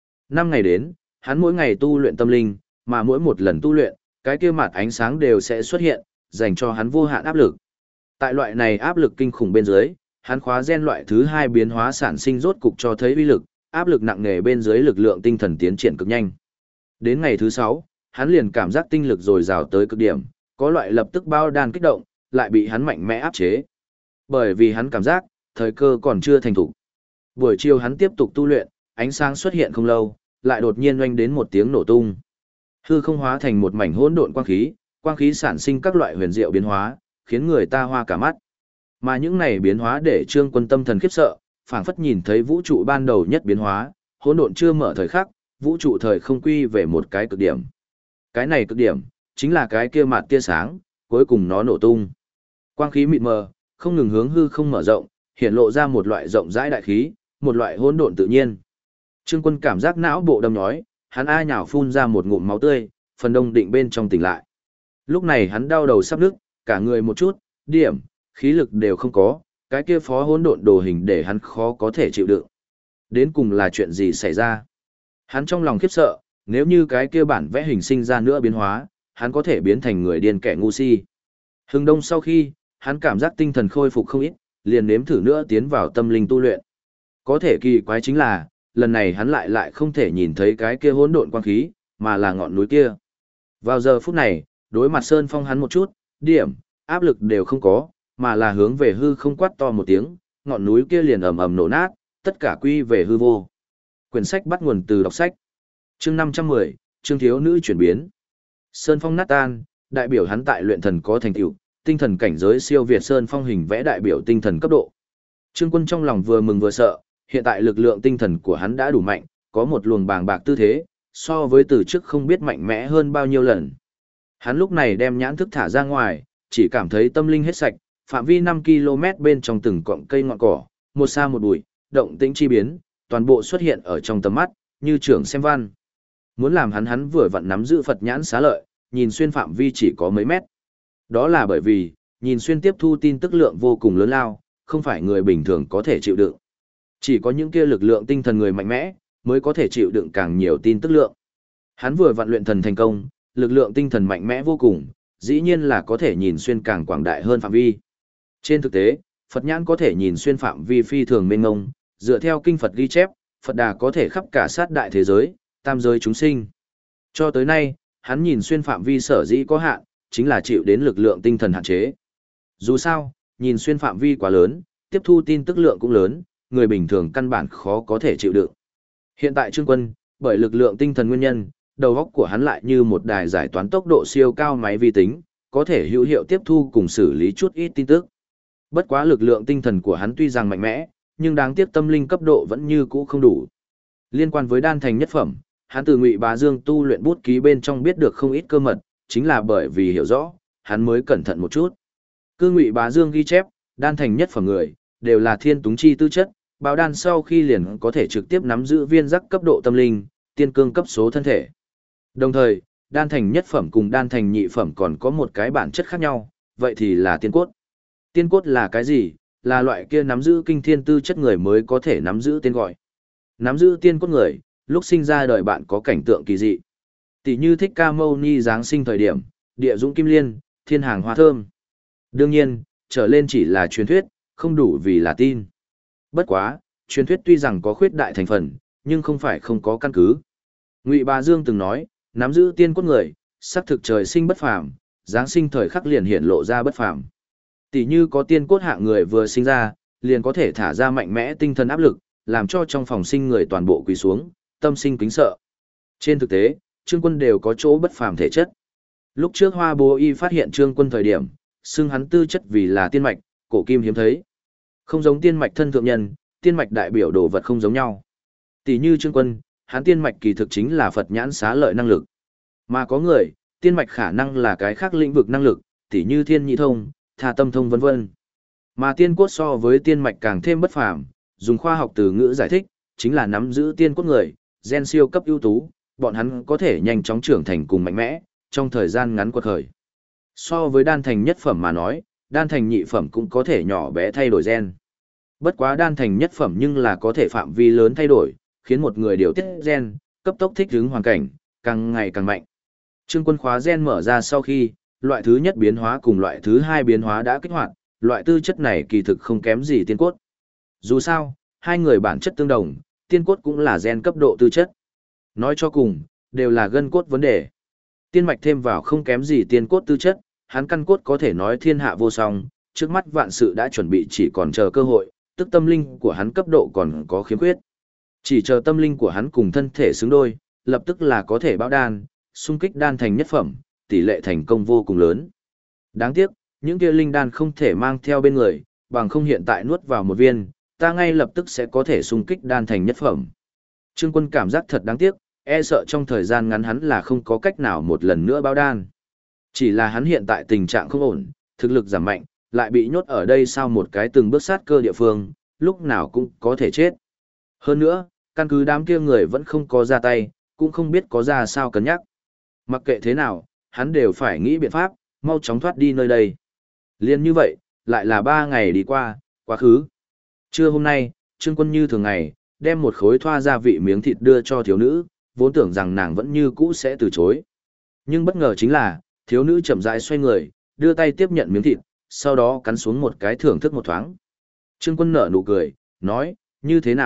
5 ngày đến, hắn mỗi ngày tu luyện tâm linh, mà mỗi một lần tu luyện, cái kia mặt ánh sáng đều sẽ xuất hiện, dành cho hắn vô hạn áp lực. Tại loại này áp lực kinh khủng bên dưới, hắn khóa gen loại thứ 2 biến hóa sản sinh rốt cục cho thấy uy lực, áp lực nặng nề bên dưới lực lượng tinh thần tiến triển cực nhanh. Đến ngày thứ 6, hắn liền cảm giác tinh lực dồi dào tới cực điểm, có loại lập tức bao đan kích động, lại bị hắn mạnh mẽ áp chế. Bởi vì hắn cảm giác, thời cơ còn chưa thành thủ. Buổi chiều hắn tiếp tục tu luyện, ánh sáng xuất hiện không lâu, lại đột nhiên oanh đến một tiếng nổ tung. Hư không hóa thành một mảnh hỗn độn quang khí sản sinh các loại huyền diệu biến hóa, khiến người ta hoa cả mắt. Mà những này biến hóa để Trương Quân tâm thần khiếp sợ, phảng phất nhìn thấy vũ trụ ban đầu nhất biến hóa, hỗn độn chưa mở thời khắc, vũ trụ thời không quy về một cái cực điểm. Cái này cực điểm, chính là cái kia mạt tia sáng, cuối cùng nó nổ tung. Quang khí mịt mờ, không ngừng hướng hư không mở rộng, hiện lộ ra một loại rộng rãi đại khí, một loại hỗn độn tự nhiên. Trương Quân cảm giác não bộ đâm nhói, hắn ai nhào phun ra một ngụm máu tươi, phần đông định bên trong tỉnh lại. Lúc này hắn đau đầu sắp nức, cả người một chút, điểm, khí lực đều không có, cái kia phó hỗn độn đồ hình để hắn khó có thể chịu đựng. Đến cùng là chuyện gì xảy ra? Hắn trong lòng khiếp sợ, nếu như cái kia bản vẽ hình sinh ra nữa biến hóa, hắn có thể biến thành người điên kẻ ngu si. Hừng đông sau khi, hắn cảm giác tinh thần khôi phục không ít, liền nếm thử nữa tiến vào tâm linh tu luyện. Có thể kỳ quái chính là, lần này hắn lại không thể nhìn thấy cái kia hỗn độn quang khí, mà là ngọn núi kia. Vào giờ phút này, đối mặt Sơn Phong hắn một chút, điểm, áp lực đều không có, mà là hướng về hư không quát to một tiếng, ngọn núi kia liền ầm ầm nổ nát, tất cả quy về hư vô. Quyển sách bắt nguồn từ đọc sách. Chương 510, chương thiếu nữ chuyển biến. Sơn Phong nát tan, đại biểu hắn tại luyện thần có thành tựu, tinh thần cảnh giới siêu việt Sơn Phong hình vẽ đại biểu tinh thần cấp độ. Trương Quân trong lòng vừa mừng vừa sợ, hiện tại lực lượng tinh thần của hắn đã đủ mạnh, có một luồng bàng bạc tư thế, so với từ trước không biết mạnh mẽ hơn bao nhiêu lần. Hắn lúc này đem nhãn thức thả ra ngoài, chỉ cảm thấy tâm linh hết sạch, phạm vi 5 km bên trong từng cọng cây ngọn cỏ, một xa một bụi, động tĩnh chi biến, toàn bộ xuất hiện ở trong tầm mắt, như trưởng xem văn. Muốn làm hắn vừa vặn nắm giữ Phật nhãn xá lợi, nhìn xuyên phạm vi chỉ có mấy mét. Đó là bởi vì, nhìn xuyên tiếp thu tin tức lượng vô cùng lớn lao, không phải người bình thường có thể chịu đựng. Chỉ có những kia lực lượng tinh thần người mạnh mẽ, mới có thể chịu đựng càng nhiều tin tức lượng. Hắn vừa vặn luyện thần thành công, lực lượng tinh thần mạnh mẽ vô cùng, dĩ nhiên là có thể nhìn xuyên càng quảng đại hơn phạm vi. Trên thực tế, Phật nhãn có thể nhìn xuyên phạm vi phi thường mênh mông, dựa theo kinh Phật ghi chép, Phật Đà có thể khắp cả sát đại thế giới, tam giới chúng sinh. Cho tới nay, hắn nhìn xuyên phạm vi sở dĩ có hạn, chính là chịu đến lực lượng tinh thần hạn chế. Dù sao, nhìn xuyên phạm vi quá lớn, tiếp thu tin tức lượng cũng lớn, người bình thường căn bản khó có thể chịu đựng. Hiện tại Trương Quân, bởi lực lượng tinh thần nguyên nhân, đầu óc của hắn lại như một đài giải toán tốc độ siêu cao máy vi tính, có thể hữu hiệu tiếp thu cùng xử lý chút ít tin tức. Bất quá lực lượng tinh thần của hắn tuy rằng mạnh mẽ, nhưng đáng tiếc tâm linh cấp độ vẫn như cũ không đủ. Liên quan với đan thành nhất phẩm, hắn từ Ngụy Bá Dương tu luyện bút ký bên trong biết được không ít cơ mật, chính là bởi vì hiểu rõ, hắn mới cẩn thận một chút. Cứ Ngụy Bá Dương ghi chép, đan thành nhất phẩm người, đều là thiên túng chi tư chất, báo đan sau khi liền có thể trực tiếp nắm giữ viên giác cấp độ tâm linh, tiên cương cấp số thân thể. Đồng thời, đan thành nhất phẩm cùng đan thành nhị phẩm còn có một cái bản chất khác nhau, vậy thì là tiên cốt. Tiên cốt là cái gì? Là loại kia nắm giữ kinh thiên tư chất người mới có thể nắm giữ tên gọi. Nắm giữ tiên cốt người, lúc sinh ra đời bạn có cảnh tượng kỳ dị. Tỷ như Thích Ca Mâu Ni giáng sinh thời điểm, địa dũng kim liên, thiên hàng hoa thơm. Đương nhiên, trở lên chỉ là truyền thuyết, không đủ vì là tin. Bất quá, truyền thuyết tuy rằng có khuyết đại thành phần, nhưng không phải không có căn cứ. Ngụy Bá Dương từng nói, nắm giữ tiên cốt người, xác thực trời sinh bất phàm, giáng sinh thời khắc liền hiện lộ ra bất phàm. Tỷ như có tiên cốt hạng người vừa sinh ra, liền có thể thả ra mạnh mẽ tinh thần áp lực, làm cho trong phòng sinh người toàn bộ quỳ xuống, tâm sinh kính sợ. Trên thực tế, Trương Quân đều có chỗ bất phàm thể chất. Lúc trước Hoa Bố Y phát hiện Trương Quân thời điểm, xưng hắn tư chất vì là tiên mạch, cổ kim hiếm thấy. Không giống tiên mạch thân thượng nhân, tiên mạch đại biểu đồ vật không giống nhau. Tỷ như Trương Quân, hắn tiên mạch kỳ thực chính là Phật nhãn xá lợi năng lực. Mà có người, tiên mạch khả năng là cái khác lĩnh vực năng lực, tỷ như thiên nhị thông, tha tâm thông vân vân. Mà tiên cốt so với tiên mạch càng thêm bất phàm, dùng khoa học từ ngữ giải thích, chính là nắm giữ tiên cốt người, gen siêu cấp ưu tú, bọn hắn có thể nhanh chóng trưởng thành cùng mạnh mẽ, trong thời gian ngắn quật khởi. So với đan thành nhất phẩm mà nói, đan thành nhị phẩm cũng có thể nhỏ bé thay đổi gen. Bất quá đan thành nhất phẩm nhưng là có thể phạm vi lớn thay đổi, khiến một người điều tiết gen, cấp tốc thích ứng hoàn cảnh, càng ngày càng mạnh. Trương Quân khóa gen mở ra sau khi, loại thứ nhất biến hóa cùng loại thứ hai biến hóa đã kích hoạt, loại tư chất này kỳ thực không kém gì tiên cốt. Dù sao, hai người bản chất tương đồng, tiên cốt cũng là gen cấp độ tư chất. Nói cho cùng, đều là gân cốt vấn đề. Tiên mạch thêm vào không kém gì tiên cốt tư chất, hắn căn cốt có thể nói thiên hạ vô song, trước mắt vạn sự đã chuẩn bị chỉ còn chờ cơ hội, tức tâm linh của hắn cấp độ còn có khiếm khuyết. Chỉ chờ tâm linh của hắn cùng thân thể xứng đôi, lập tức là có thể báo đan, xung kích đan thành nhất phẩm, tỷ lệ thành công vô cùng lớn. Đáng tiếc, những kia linh đan không thể mang theo bên người, bằng không hiện tại nuốt vào một viên, ta ngay lập tức sẽ có thể xung kích đan thành nhất phẩm. Trương Quân cảm giác thật đáng tiếc, e sợ trong thời gian ngắn hắn là không có cách nào một lần nữa báo đan. Chỉ là hắn hiện tại tình trạng không ổn, thực lực giảm mạnh, lại bị nhốt ở đây sau một cái từng bước sát cơ địa phương, lúc nào cũng có thể chết. Hơn nữa, căn cứ đám kia người vẫn không có ra tay, cũng không biết có ra sao cân nhắc. Mặc kệ thế nào, hắn đều phải nghĩ biện pháp, mau chóng thoát đi nơi đây. Liên như vậy, lại là 3 ngày đi qua, quá khứ. Trưa hôm nay, Trương Quân như thường ngày, đem một khối thoa gia vị miếng thịt đưa cho thiếu nữ, vốn tưởng rằng nàng vẫn như cũ sẽ từ chối. Nhưng bất ngờ chính là, thiếu nữ chậm rãi xoay người, đưa tay tiếp nhận miếng thịt, sau đó cắn xuống một cái thưởng thức một thoáng. Trương Quân nở nụ cười, nói, như thế nào,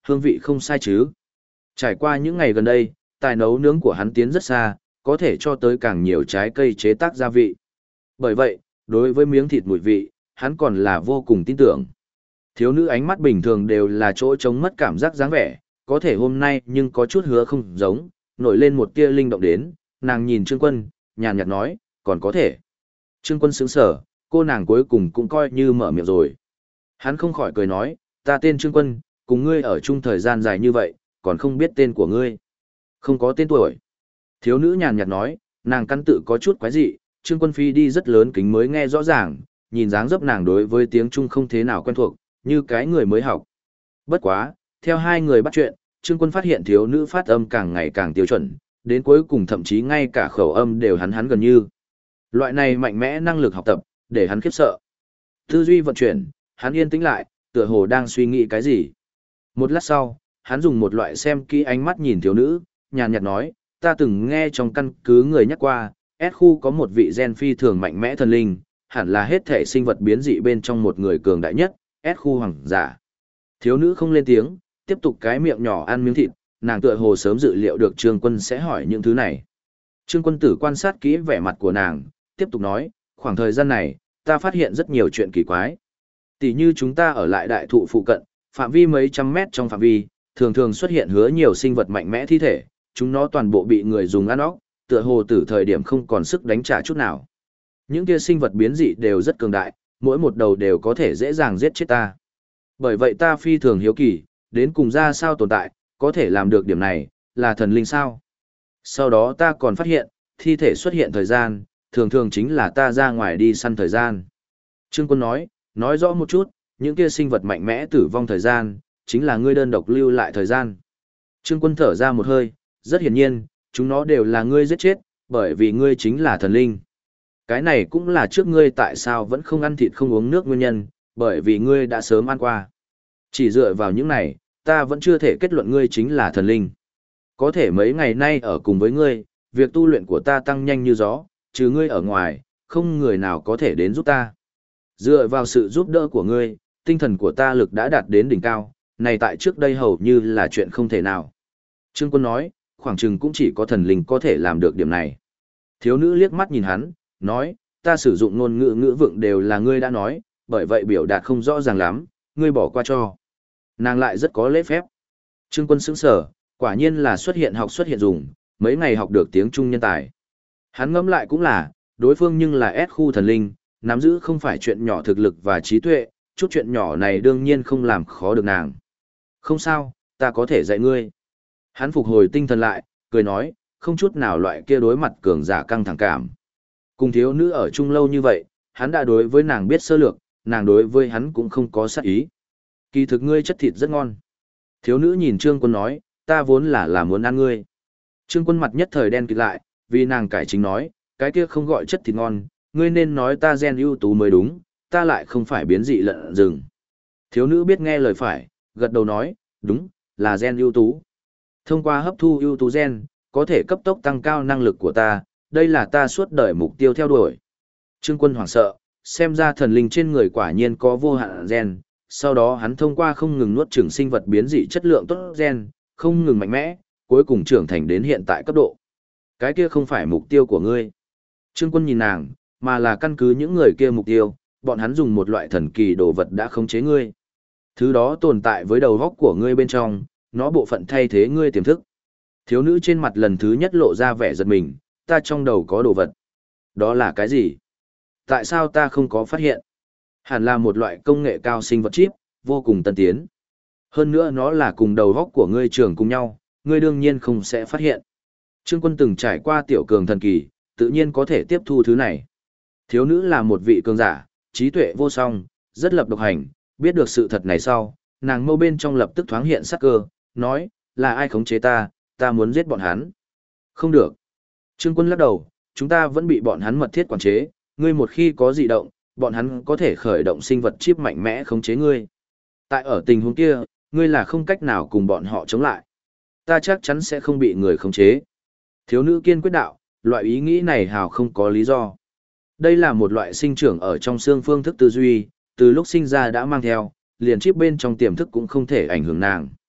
hương vị không sai chứ. Trải qua những ngày gần đây, tài nấu nướng của hắn tiến rất xa, có thể cho tới càng nhiều trái cây chế tác gia vị. Bởi vậy, đối với miếng thịt mùi vị, hắn còn là vô cùng tin tưởng. Thiếu nữ ánh mắt bình thường đều là chỗ trống mất cảm giác dáng vẻ, có thể hôm nay nhưng có chút hứa không giống, nổi lên một tia linh động đến, nàng nhìn Trương Quân, nhàn nhạt nói, còn có thể. Trương Quân sững sờ, cô nàng cuối cùng cũng coi như mở miệng rồi. Hắn không khỏi cười nói, ta tên Trương Quân, cùng ngươi ở chung thời gian dài như vậy, còn không biết tên của ngươi. Không có tên tuổi. Thiếu nữ nhàn nhạt nói, nàng căn tự có chút quái dị, Trương Quân Phi đi rất lớn kính mới nghe rõ ràng, nhìn dáng dấp nàng đối với tiếng Trung không thế nào quen thuộc, như cái người mới học. Bất quá, theo hai người bắt chuyện, Trương Quân phát hiện thiếu nữ phát âm càng ngày càng tiêu chuẩn, đến cuối cùng thậm chí ngay cả khẩu âm đều hắn gần như. Loại này mạnh mẽ năng lực học tập, để hắn khiếp sợ. Tư duy vận chuyển, hắn yên tĩnh lại, tựa hồ đang suy nghĩ cái gì. Một lát sau, hắn dùng một loại xem kỹ ánh mắt nhìn thiếu nữ, nhàn nhạt nói, ta từng nghe trong căn cứ người nhắc qua, S khu có một vị gen phi thường mạnh mẽ thần linh, hẳn là hết thể sinh vật biến dị bên trong một người cường đại nhất, S khu hoàng giả. Thiếu nữ không lên tiếng, tiếp tục cái miệng nhỏ ăn miếng thịt, nàng tựa hồ sớm dự liệu được Trương Quân sẽ hỏi những thứ này. Trương Quân tử quan sát kỹ vẻ mặt của nàng, tiếp tục nói, khoảng thời gian này, ta phát hiện rất nhiều chuyện kỳ quái. Tỷ như chúng ta ở lại đại thụ phụ cận, phạm vi mấy trăm mét trong phạm vi, thường thường xuất hiện hứa nhiều sinh vật mạnh mẽ thi thể, chúng nó toàn bộ bị người dùng ăn óc, tựa hồ từ thời điểm không còn sức đánh trả chút nào. Những kia sinh vật biến dị đều rất cường đại, mỗi một đầu đều có thể dễ dàng giết chết ta. Bởi vậy ta phi thường hiếu kỳ, đến cùng ra sao tồn tại, có thể làm được điểm này, là thần linh sao? Sau đó ta còn phát hiện, thi thể xuất hiện thời gian, thường thường chính là ta ra ngoài đi săn thời gian. Trương Quân nói rõ một chút, những kia sinh vật mạnh mẽ tử vong thời gian, chính là ngươi đơn độc lưu lại thời gian. Trương Quân thở ra một hơi, rất hiển nhiên, chúng nó đều là ngươi giết chết, bởi vì ngươi chính là thần linh. Cái này cũng là trước ngươi tại sao vẫn không ăn thịt không uống nước nguyên nhân, bởi vì ngươi đã sớm ăn qua. Chỉ dựa vào những này, ta vẫn chưa thể kết luận ngươi chính là thần linh. Có thể mấy ngày nay ở cùng với ngươi, việc tu luyện của ta tăng nhanh như gió, trừ ngươi ở ngoài, không người nào có thể đến giúp ta. Dựa vào sự giúp đỡ của ngươi, tinh thần của ta lực đã đạt đến đỉnh cao, này tại trước đây hầu như là chuyện không thể nào. Trương Quân nói, khoảng chừng cũng chỉ có thần linh có thể làm được điểm này. Thiếu nữ liếc mắt nhìn hắn, nói, ta sử dụng ngôn ngữ ngữ vựng đều là ngươi đã nói, bởi vậy biểu đạt không rõ ràng lắm, ngươi bỏ qua cho. Nàng lại rất có lễ phép. Trương Quân sững sờ, quả nhiên là xuất hiện học xuất hiện dùng, mấy ngày học được tiếng Trung nhân tài. Hắn ngẫm lại cũng là, đối phương nhưng là S khu thần linh, nắm giữ không phải chuyện nhỏ thực lực và trí tuệ, chút chuyện nhỏ này đương nhiên không làm khó được nàng. Không sao, ta có thể dạy ngươi. Hắn phục hồi tinh thần lại, cười nói, không chút nào loại kia đối mặt cường giả căng thẳng cảm. Cùng thiếu nữ ở chung lâu như vậy, hắn đã đối với nàng biết sơ lược, nàng đối với hắn cũng không có sát ý. Kỳ thực ngươi chất thịt rất ngon. Thiếu nữ nhìn Trương Quân nói, ta vốn là muốn ăn ngươi. Trương Quân mặt nhất thời đen kịt lại, vì nàng cải chính nói, cái kia không gọi chất thịt ngon, ngươi nên nói ta gen ưu tú mới đúng, ta lại không phải biến dị lợn rừng. Thiếu nữ biết nghe lời phải, gật đầu nói, đúng, là gen ưu tú. Thông qua hấp thu ưu tú gen, có thể cấp tốc tăng cao năng lực của ta, đây là ta suốt đời mục tiêu theo đuổi. Trương Quân hoảng sợ, xem ra thần linh trên người quả nhiên có vô hạn gen, sau đó hắn thông qua không ngừng nuốt chửng sinh vật biến dị chất lượng tốt gen, không ngừng mạnh mẽ, cuối cùng trưởng thành đến hiện tại cấp độ. Cái kia không phải mục tiêu của ngươi. Trương Quân nhìn nàng, mà là căn cứ những người kia mục tiêu, bọn hắn dùng một loại thần kỳ đồ vật đã khống chế ngươi. Thứ đó tồn tại với đầu góc của ngươi bên trong, nó bộ phận thay thế ngươi tiềm thức. Thiếu nữ trên mặt lần thứ nhất lộ ra vẻ giật mình, ta trong đầu có đồ vật. Đó là cái gì? Tại sao ta không có phát hiện? Hẳn là một loại công nghệ cao sinh vật chip, vô cùng tân tiến. Hơn nữa nó là cùng đầu góc của ngươi trưởng cùng nhau, ngươi đương nhiên không sẽ phát hiện. Trương Quân từng trải qua tiểu cường thần kỳ, tự nhiên có thể tiếp thu thứ này. Thiếu nữ là một vị cường giả, trí tuệ vô song, rất lập độc hành, biết được sự thật này sau, nàng mâu bên trong lập tức thoáng hiện sắc cơ, nói, là ai khống chế ta, ta muốn giết bọn hắn. Không được. Trương Quân lắc đầu, chúng ta vẫn bị bọn hắn mật thiết quản chế, ngươi một khi có dị động, bọn hắn có thể khởi động sinh vật chip mạnh mẽ khống chế ngươi. Tại ở tình huống kia, ngươi là không cách nào cùng bọn họ chống lại. Ta chắc chắn sẽ không bị người khống chế. Thiếu nữ kiên quyết đạo, loại ý nghĩ này hào không có lý do. Đây là một loại sinh trưởng ở trong xương phương thức tư duy, từ lúc sinh ra đã mang theo, liền chip bên trong tiềm thức cũng không thể ảnh hưởng nàng.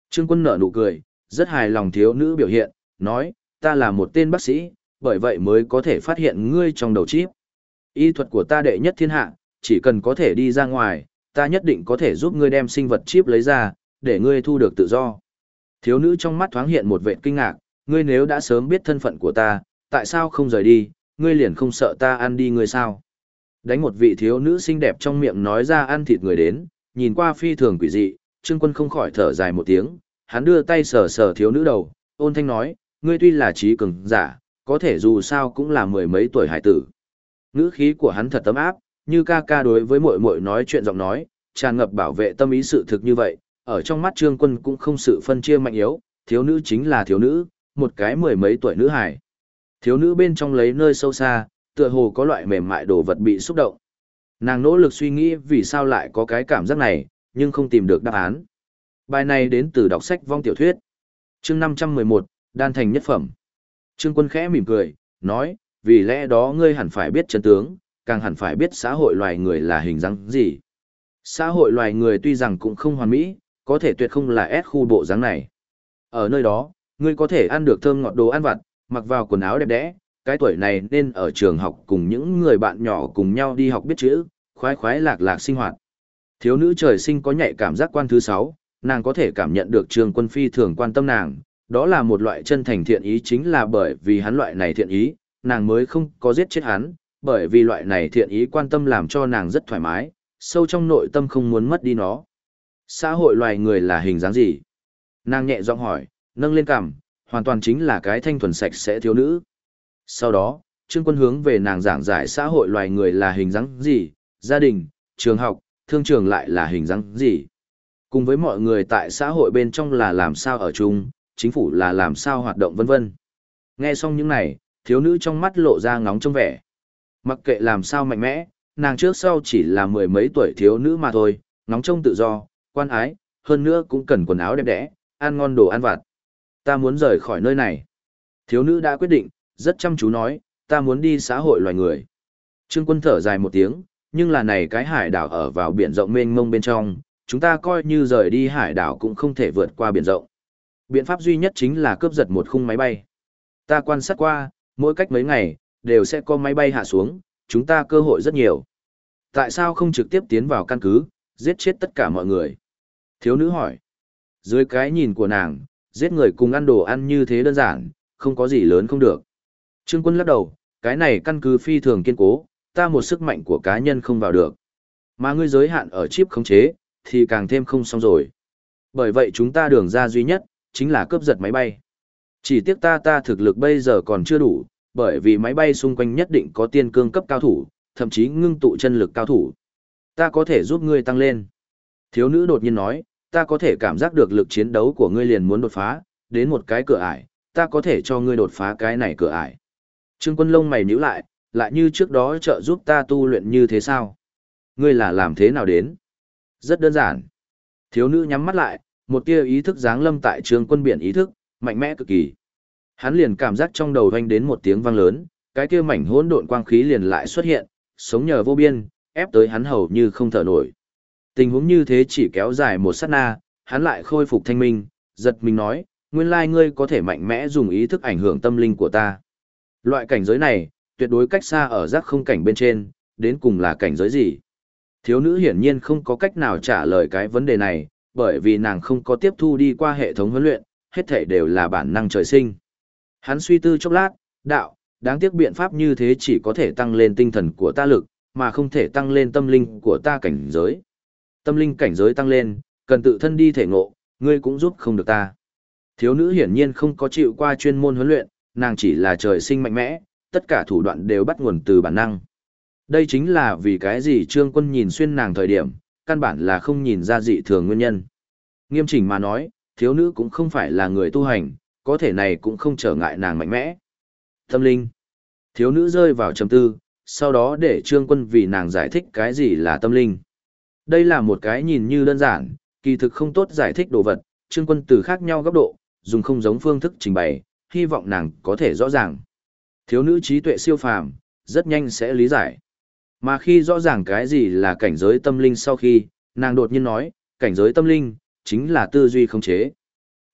Trương Quân nở nụ cười, rất hài lòng thiếu nữ biểu hiện, nói, ta là một tên bác sĩ, bởi vậy mới có thể phát hiện ngươi trong đầu chip. Y thuật của ta đệ nhất thiên hạ, chỉ cần có thể đi ra ngoài, ta nhất định có thể giúp ngươi đem sinh vật chip lấy ra, để ngươi thu được tự do. Thiếu nữ trong mắt thoáng hiện một vẻ kinh ngạc, ngươi nếu đã sớm biết thân phận của ta, tại sao không rời đi, ngươi liền không sợ ta ăn đi ngươi sao? Đánh một vị thiếu nữ xinh đẹp trong miệng nói ra ăn thịt người đến, nhìn qua phi thường quỷ dị, Trương Quân không khỏi thở dài một tiếng, hắn đưa tay sờ sờ thiếu nữ đầu, ôn thanh nói, ngươi tuy là trí cường giả, có thể dù sao cũng là mười mấy tuổi hải tử. Ngữ khí của hắn thật ấm áp, như ca ca đối với muội muội nói chuyện giọng nói, tràn ngập bảo vệ tâm ý sự thực như vậy, ở trong mắt Trương Quân cũng không sự phân chia mạnh yếu, thiếu nữ chính là thiếu nữ, một cái mười mấy tuổi nữ hải. Thiếu nữ bên trong lấy nơi sâu xa, tựa hồ có loại mềm mại đồ vật bị xúc động. Nàng nỗ lực suy nghĩ vì sao lại có cái cảm giác này, nhưng không tìm được đáp án. Bài này đến từ đọc sách vong tiểu thuyết. Chương 511, đan thành nhất phẩm. Trương Quân khẽ mỉm cười, nói, vì lẽ đó ngươi hẳn phải biết chân tướng, càng hẳn phải biết xã hội loài người là hình dáng gì. Xã hội loài người tuy rằng cũng không hoàn mỹ, có thể tuyệt không là S khu bộ dáng này. Ở nơi đó, ngươi có thể ăn được thơm ngọt đồ ăn vặt, mặc vào quần áo đẹp đẽ, cái tuổi này nên ở trường học cùng những người bạn nhỏ cùng nhau đi học biết chữ, khoái khoái lạc lạc sinh hoạt. Thiếu nữ trời sinh có nhạy cảm giác quan thứ 6, nàng có thể cảm nhận được Trương Quân phi thường quan tâm nàng, đó là một loại chân thành thiện ý, chính là bởi vì hắn loại này thiện ý, nàng mới không có giết chết hắn, bởi vì loại này thiện ý quan tâm làm cho nàng rất thoải mái, sâu trong nội tâm không muốn mất đi nó. Xã hội loài người là hình dáng gì? Nàng nhẹ giọng hỏi, nâng lên cằm, hoàn toàn chính là cái thanh thuần sạch sẽ thiếu nữ. Sau đó, Trương Quân hướng về nàng giảng giải xã hội loài người là hình dáng gì, gia đình, trường học, thương trường lại là hình dáng gì. Cùng với mọi người tại xã hội bên trong là làm sao ở chung, chính phủ là làm sao hoạt động vân vân. Nghe xong những này, thiếu nữ trong mắt lộ ra ngóng trông vẻ. Mặc kệ làm sao mạnh mẽ, nàng trước sau chỉ là mười mấy tuổi thiếu nữ mà thôi, ngóng trông tự do, quan ái, hơn nữa cũng cần quần áo đẹp đẽ, ăn ngon đồ ăn vặt. Ta muốn rời khỏi nơi này. Thiếu nữ đã quyết định, rất chăm chú nói, ta muốn đi xã hội loài người. Trương Quân thở dài một tiếng, nhưng là này cái hải đảo ở vào biển rộng mênh mông bên trong, chúng ta coi như rời đi hải đảo cũng không thể vượt qua biển rộng. Biện pháp duy nhất chính là cướp giật một khung máy bay. Ta quan sát qua, mỗi cách mấy ngày, đều sẽ có máy bay hạ xuống, chúng ta cơ hội rất nhiều. Tại sao không trực tiếp tiến vào căn cứ, giết chết tất cả mọi người? Thiếu nữ hỏi. Dưới cái nhìn của nàng, giết người cùng ăn đồ ăn như thế đơn giản, không có gì lớn không được. Trương Quân lắc đầu, cái này căn cứ phi thường kiên cố, ta một sức mạnh của cá nhân không vào được. Mà ngươi giới hạn ở chip khống chế, thì càng thêm không xong rồi. Bởi vậy chúng ta đường ra duy nhất, chính là cướp giật máy bay. Chỉ tiếc ta thực lực bây giờ còn chưa đủ, bởi vì máy bay xung quanh nhất định có tiên cương cấp cao thủ, thậm chí ngưng tụ chân lực cao thủ. Ta có thể giúp ngươi tăng lên. Thiếu nữ đột nhiên nói, ta có thể cảm giác được lực chiến đấu của ngươi liền muốn đột phá, đến một cái cửa ải, ta có thể cho ngươi đột phá cái này cửa ải. Trương Quân lông mày nhíu lại, lại như trước đó trợ giúp ta tu luyện như thế sao? Ngươi là làm thế nào đến? Rất đơn giản. Thiếu nữ nhắm mắt lại, một tia ý thức giáng lâm tại Trương Quân biển ý thức, mạnh mẽ cực kỳ. Hắn liền cảm giác trong đầu vang đến một tiếng vang lớn, cái kia mảnh hỗn độn quang khí liền lại xuất hiện, sống nhờ vô biên, ép tới hắn hầu như không thở nổi. Tình huống như thế chỉ kéo dài một sát na, hắn lại khôi phục thanh minh, giật mình nói, nguyên lai ngươi có thể mạnh mẽ dùng ý thức ảnh hưởng tâm linh của ta. Loại cảnh giới này, tuyệt đối cách xa ở giác không cảnh bên trên, đến cùng là cảnh giới gì? Thiếu nữ hiển nhiên không có cách nào trả lời cái vấn đề này, bởi vì nàng không có tiếp thu đi qua hệ thống huấn luyện, hết thảy đều là bản năng trời sinh. Hắn suy tư chốc lát, đạo, đáng tiếc biện pháp như thế chỉ có thể tăng lên tinh thần của ta lực, mà không thể tăng lên tâm linh của ta cảnh giới. Tâm linh cảnh giới tăng lên, cần tự thân đi thể ngộ, ngươi cũng giúp không được ta. Thiếu nữ hiển nhiên không có chịu qua chuyên môn huấn luyện, nàng chỉ là trời sinh mạnh mẽ, tất cả thủ đoạn đều bắt nguồn từ bản năng. Đây chính là vì cái gì Trương Quân nhìn xuyên nàng thời điểm, căn bản là không nhìn ra dị thường nguyên nhân. Nghiêm chỉnh mà nói, thiếu nữ cũng không phải là người tu hành, có thể này cũng không trở ngại nàng mạnh mẽ. Tâm linh. Thiếu nữ rơi vào trầm tư, sau đó để Trương Quân vì nàng giải thích cái gì là tâm linh. Đây là một cái nhìn như đơn giản, kỳ thực không tốt giải thích đồ vật, Trương Quân từ khác nhau góc độ, dùng không giống phương thức trình bày, hy vọng nàng có thể rõ ràng. Thiếu nữ trí tuệ siêu phàm, rất nhanh sẽ lý giải. Mà khi rõ ràng cái gì là cảnh giới tâm linh sau khi, nàng đột nhiên nói, cảnh giới tâm linh, chính là tư duy khống chế.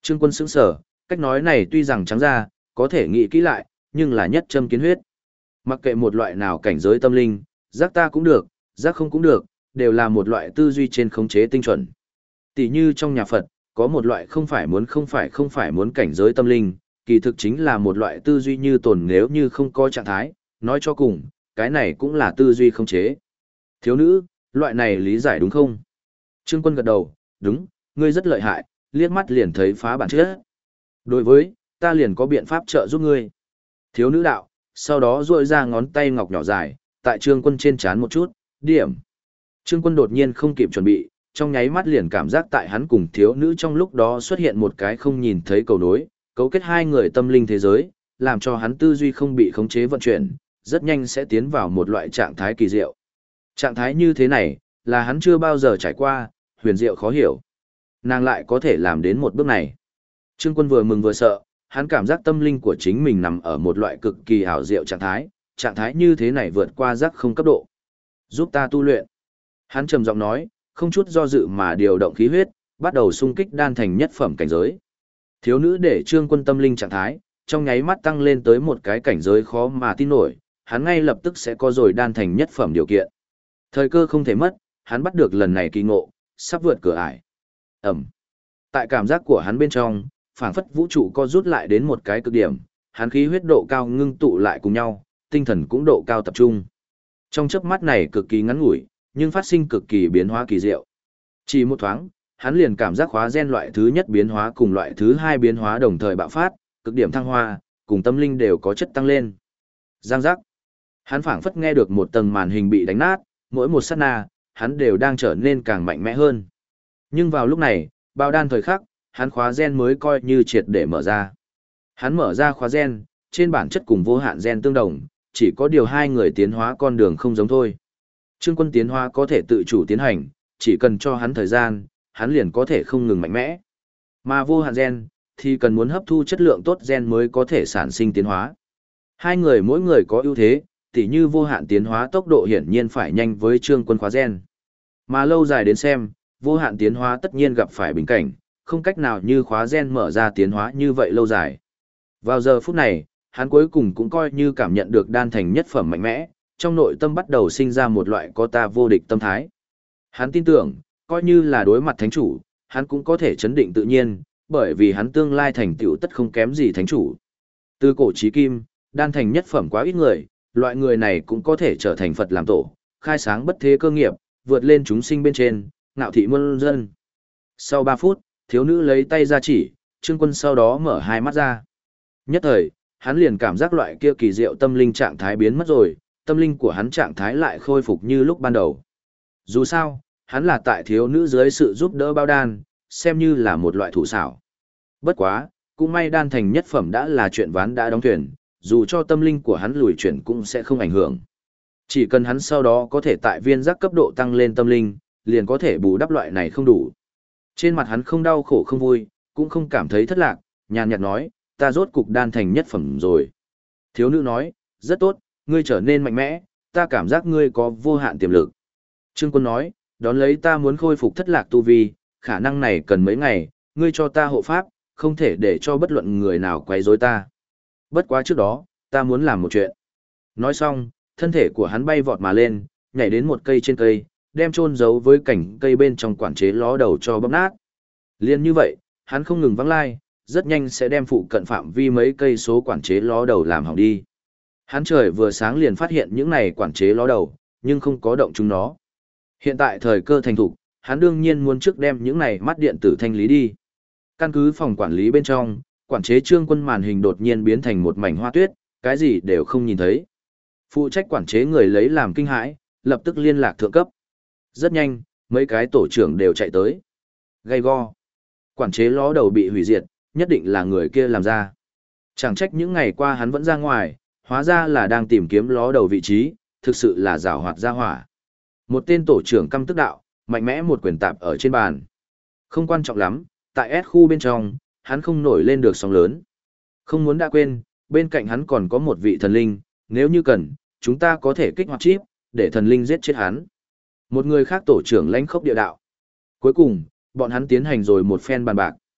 Trương Quân sững sờ, cách nói này tuy rằng trắng ra, có thể nghĩ kỹ lại, nhưng là nhất châm kiến huyết. Mặc kệ một loại nào cảnh giới tâm linh, giác ta cũng được, giác không cũng được, đều là một loại tư duy trên khống chế tinh chuẩn. Tỷ như trong nhà Phật, có một loại không phải muốn cảnh giới tâm linh, kỳ thực chính là một loại tư duy như tồn nếu như không có trạng thái, nói cho cùng, cái này cũng là tư duy khống chế. Thiếu nữ, loại này lý giải đúng không? Trương Quân gật đầu, đúng, ngươi rất lợi hại, liếc mắt liền thấy phá bản chất. Đối với, ta liền có biện pháp trợ giúp ngươi. Thiếu nữ đạo, sau đó duỗi ra ngón tay ngọc nhỏ dài, tại Trương Quân trên trán một chút, điểm. Trương Quân đột nhiên không kịp chuẩn bị, trong nháy mắt liền cảm giác tại hắn cùng thiếu nữ trong lúc đó xuất hiện một cái không nhìn thấy cầu nối, cấu kết hai người tâm linh thế giới, làm cho hắn tư duy không bị khống chế vận chuyển, rất nhanh sẽ tiến vào một loại trạng thái kỳ diệu. Trạng thái như thế này, là hắn chưa bao giờ trải qua, huyền diệu khó hiểu. Nàng lại có thể làm đến một bước này. Trương Quân vừa mừng vừa sợ, hắn cảm giác tâm linh của chính mình nằm ở một loại cực kỳ ảo diệu trạng thái như thế này vượt qua giác không cấp độ. Giúp ta tu luyện. Hắn trầm giọng nói, không chút do dự mà điều động khí huyết, bắt đầu xung kích đan thành nhất phẩm cảnh giới. Thiếu nữ để Trương Quân tâm linh trạng thái, trong nháy mắt tăng lên tới một cái cảnh giới khó mà tin nổi, hắn ngay lập tức sẽ có rồi đan thành nhất phẩm điều kiện. Thời cơ không thể mất, hắn bắt được lần này kỳ ngộ, sắp vượt cửa ải. Ẩm. Tại cảm giác của hắn bên trong, phảng phất vũ trụ co rút lại đến một cái cực điểm, hắn khí huyết độ cao ngưng tụ lại cùng nhau, tinh thần cũng độ cao tập trung. Trong chớp mắt này cực kỳ ngắn ngủi, nhưng phát sinh cực kỳ biến hóa kỳ diệu. Chỉ một thoáng, hắn liền cảm giác khóa gen loại thứ nhất biến hóa cùng loại thứ hai biến hóa đồng thời bạo phát, cực điểm thăng hoa, cùng tâm linh đều có chất tăng lên. Giang giác. Hắn phảng phất nghe được một tầng màn hình bị đánh nát, mỗi một sát na, hắn đều đang trở nên càng mạnh mẽ hơn. Nhưng vào lúc này, bao đan thời khắc, hắn khóa gen mới coi như triệt để mở ra. Hắn mở ra khóa gen, trên bản chất cùng vô hạn gen tương đồng, chỉ có điều hai người tiến hóa con đường không giống thôi. Trương Quân tiến hóa có thể tự chủ tiến hành, chỉ cần cho hắn thời gian, hắn liền có thể không ngừng mạnh mẽ. Mà vô hạn gen, thì cần muốn hấp thu chất lượng tốt gen mới có thể sản sinh tiến hóa. Hai người mỗi người có ưu thế, tỉ như vô hạn tiến hóa tốc độ hiển nhiên phải nhanh với Trương Quân khóa gen. Mà lâu dài đến xem, vô hạn tiến hóa tất nhiên gặp phải bình cảnh, không cách nào như khóa gen mở ra tiến hóa như vậy lâu dài. Vào giờ phút này, hắn cuối cùng cũng coi như cảm nhận được đan thành nhất phẩm mạnh mẽ, trong nội tâm bắt đầu sinh ra một loại có ta vô địch tâm thái. Hắn tin tưởng, coi như là đối mặt thánh chủ, hắn cũng có thể chấn định tự nhiên, bởi vì hắn tương lai thành tựu tất không kém gì thánh chủ. Từ cổ chí kim, đan thành nhất phẩm quá ít người, loại người này cũng có thể trở thành Phật làm tổ, khai sáng bất thế cơ nghiệp, vượt lên chúng sinh bên trên, ngạo thị muôn dân. Sau 3 phút, thiếu nữ lấy tay ra chỉ, Trương Quân sau đó mở hai mắt ra. Nhất thời, hắn liền cảm giác loại kia kỳ diệu tâm linh trạng thái biến mất rồi, tâm linh của hắn trạng thái lại khôi phục như lúc ban đầu. Dù sao, hắn là tại thiếu nữ dưới sự giúp đỡ bao đan, xem như là một loại thủ xảo. Bất quá, cũng may đan thành nhất phẩm đã là chuyện ván đã đóng thuyền, dù cho tâm linh của hắn lùi chuyển cũng sẽ không ảnh hưởng. Chỉ cần hắn sau đó có thể tại viên giác cấp độ tăng lên tâm linh, liền có thể bù đắp loại này không đủ. Trên mặt hắn không đau khổ không vui, cũng không cảm thấy thất lạc, nhàn nhạt nói, ta rốt cục đan thành nhất phẩm rồi. Thiếu nữ nói, rất tốt, ngươi trở nên mạnh mẽ, ta cảm giác ngươi có vô hạn tiềm lực. Trương Quân nói, đón lấy ta muốn khôi phục thất lạc tu vi, khả năng này cần mấy ngày, ngươi cho ta hộ pháp, không thể để cho bất luận người nào quấy rối ta. Bất quá trước đó, ta muốn làm một chuyện. Nói xong, thân thể của hắn bay vọt mà lên, nhảy đến một cây trên cây, đem chôn giấu với cảnh cây bên trong quản chế ló đầu cho bóp nát. Liên như vậy, hắn không ngừng vắng lai, rất nhanh sẽ đem phụ cận phạm vi mấy cây số quản chế ló đầu làm hỏng đi. Hắn trời vừa sáng liền phát hiện những này quản chế ló đầu, nhưng không có động chúng nó. Hiện tại thời cơ thành thục, hắn đương nhiên muốn trước đem những này mắt điện tử thanh lý đi. Căn cứ phòng quản lý bên trong, quản chế Trương Quân màn hình đột nhiên biến thành một mảnh hoa tuyết, cái gì đều không nhìn thấy. Phụ trách quản chế người lấy làm kinh hãi, lập tức liên lạc thượng cấp. Rất nhanh, mấy cái tổ trưởng đều chạy tới. Gay go. Quản chế ló đầu bị hủy diệt, nhất định là người kia làm ra. Chẳng trách những ngày qua hắn vẫn ra ngoài, hóa ra là đang tìm kiếm ló đầu vị trí, thực sự là giảo hoạt ra hỏa. Một tên tổ trưởng căm tức đạo, mạnh mẽ một quyền tạp ở trên bàn. Không quan trọng lắm, tại S khu bên trong, hắn không nổi lên được sóng lớn. Không muốn đã quên, bên cạnh hắn còn có một vị thần linh, nếu như cần, chúng ta có thể kích hoạt chip, để thần linh giết chết hắn. Một người khác tổ trưởng lãnh khốc địa đạo. Cuối cùng, bọn hắn tiến hành rồi một phen bàn bạc.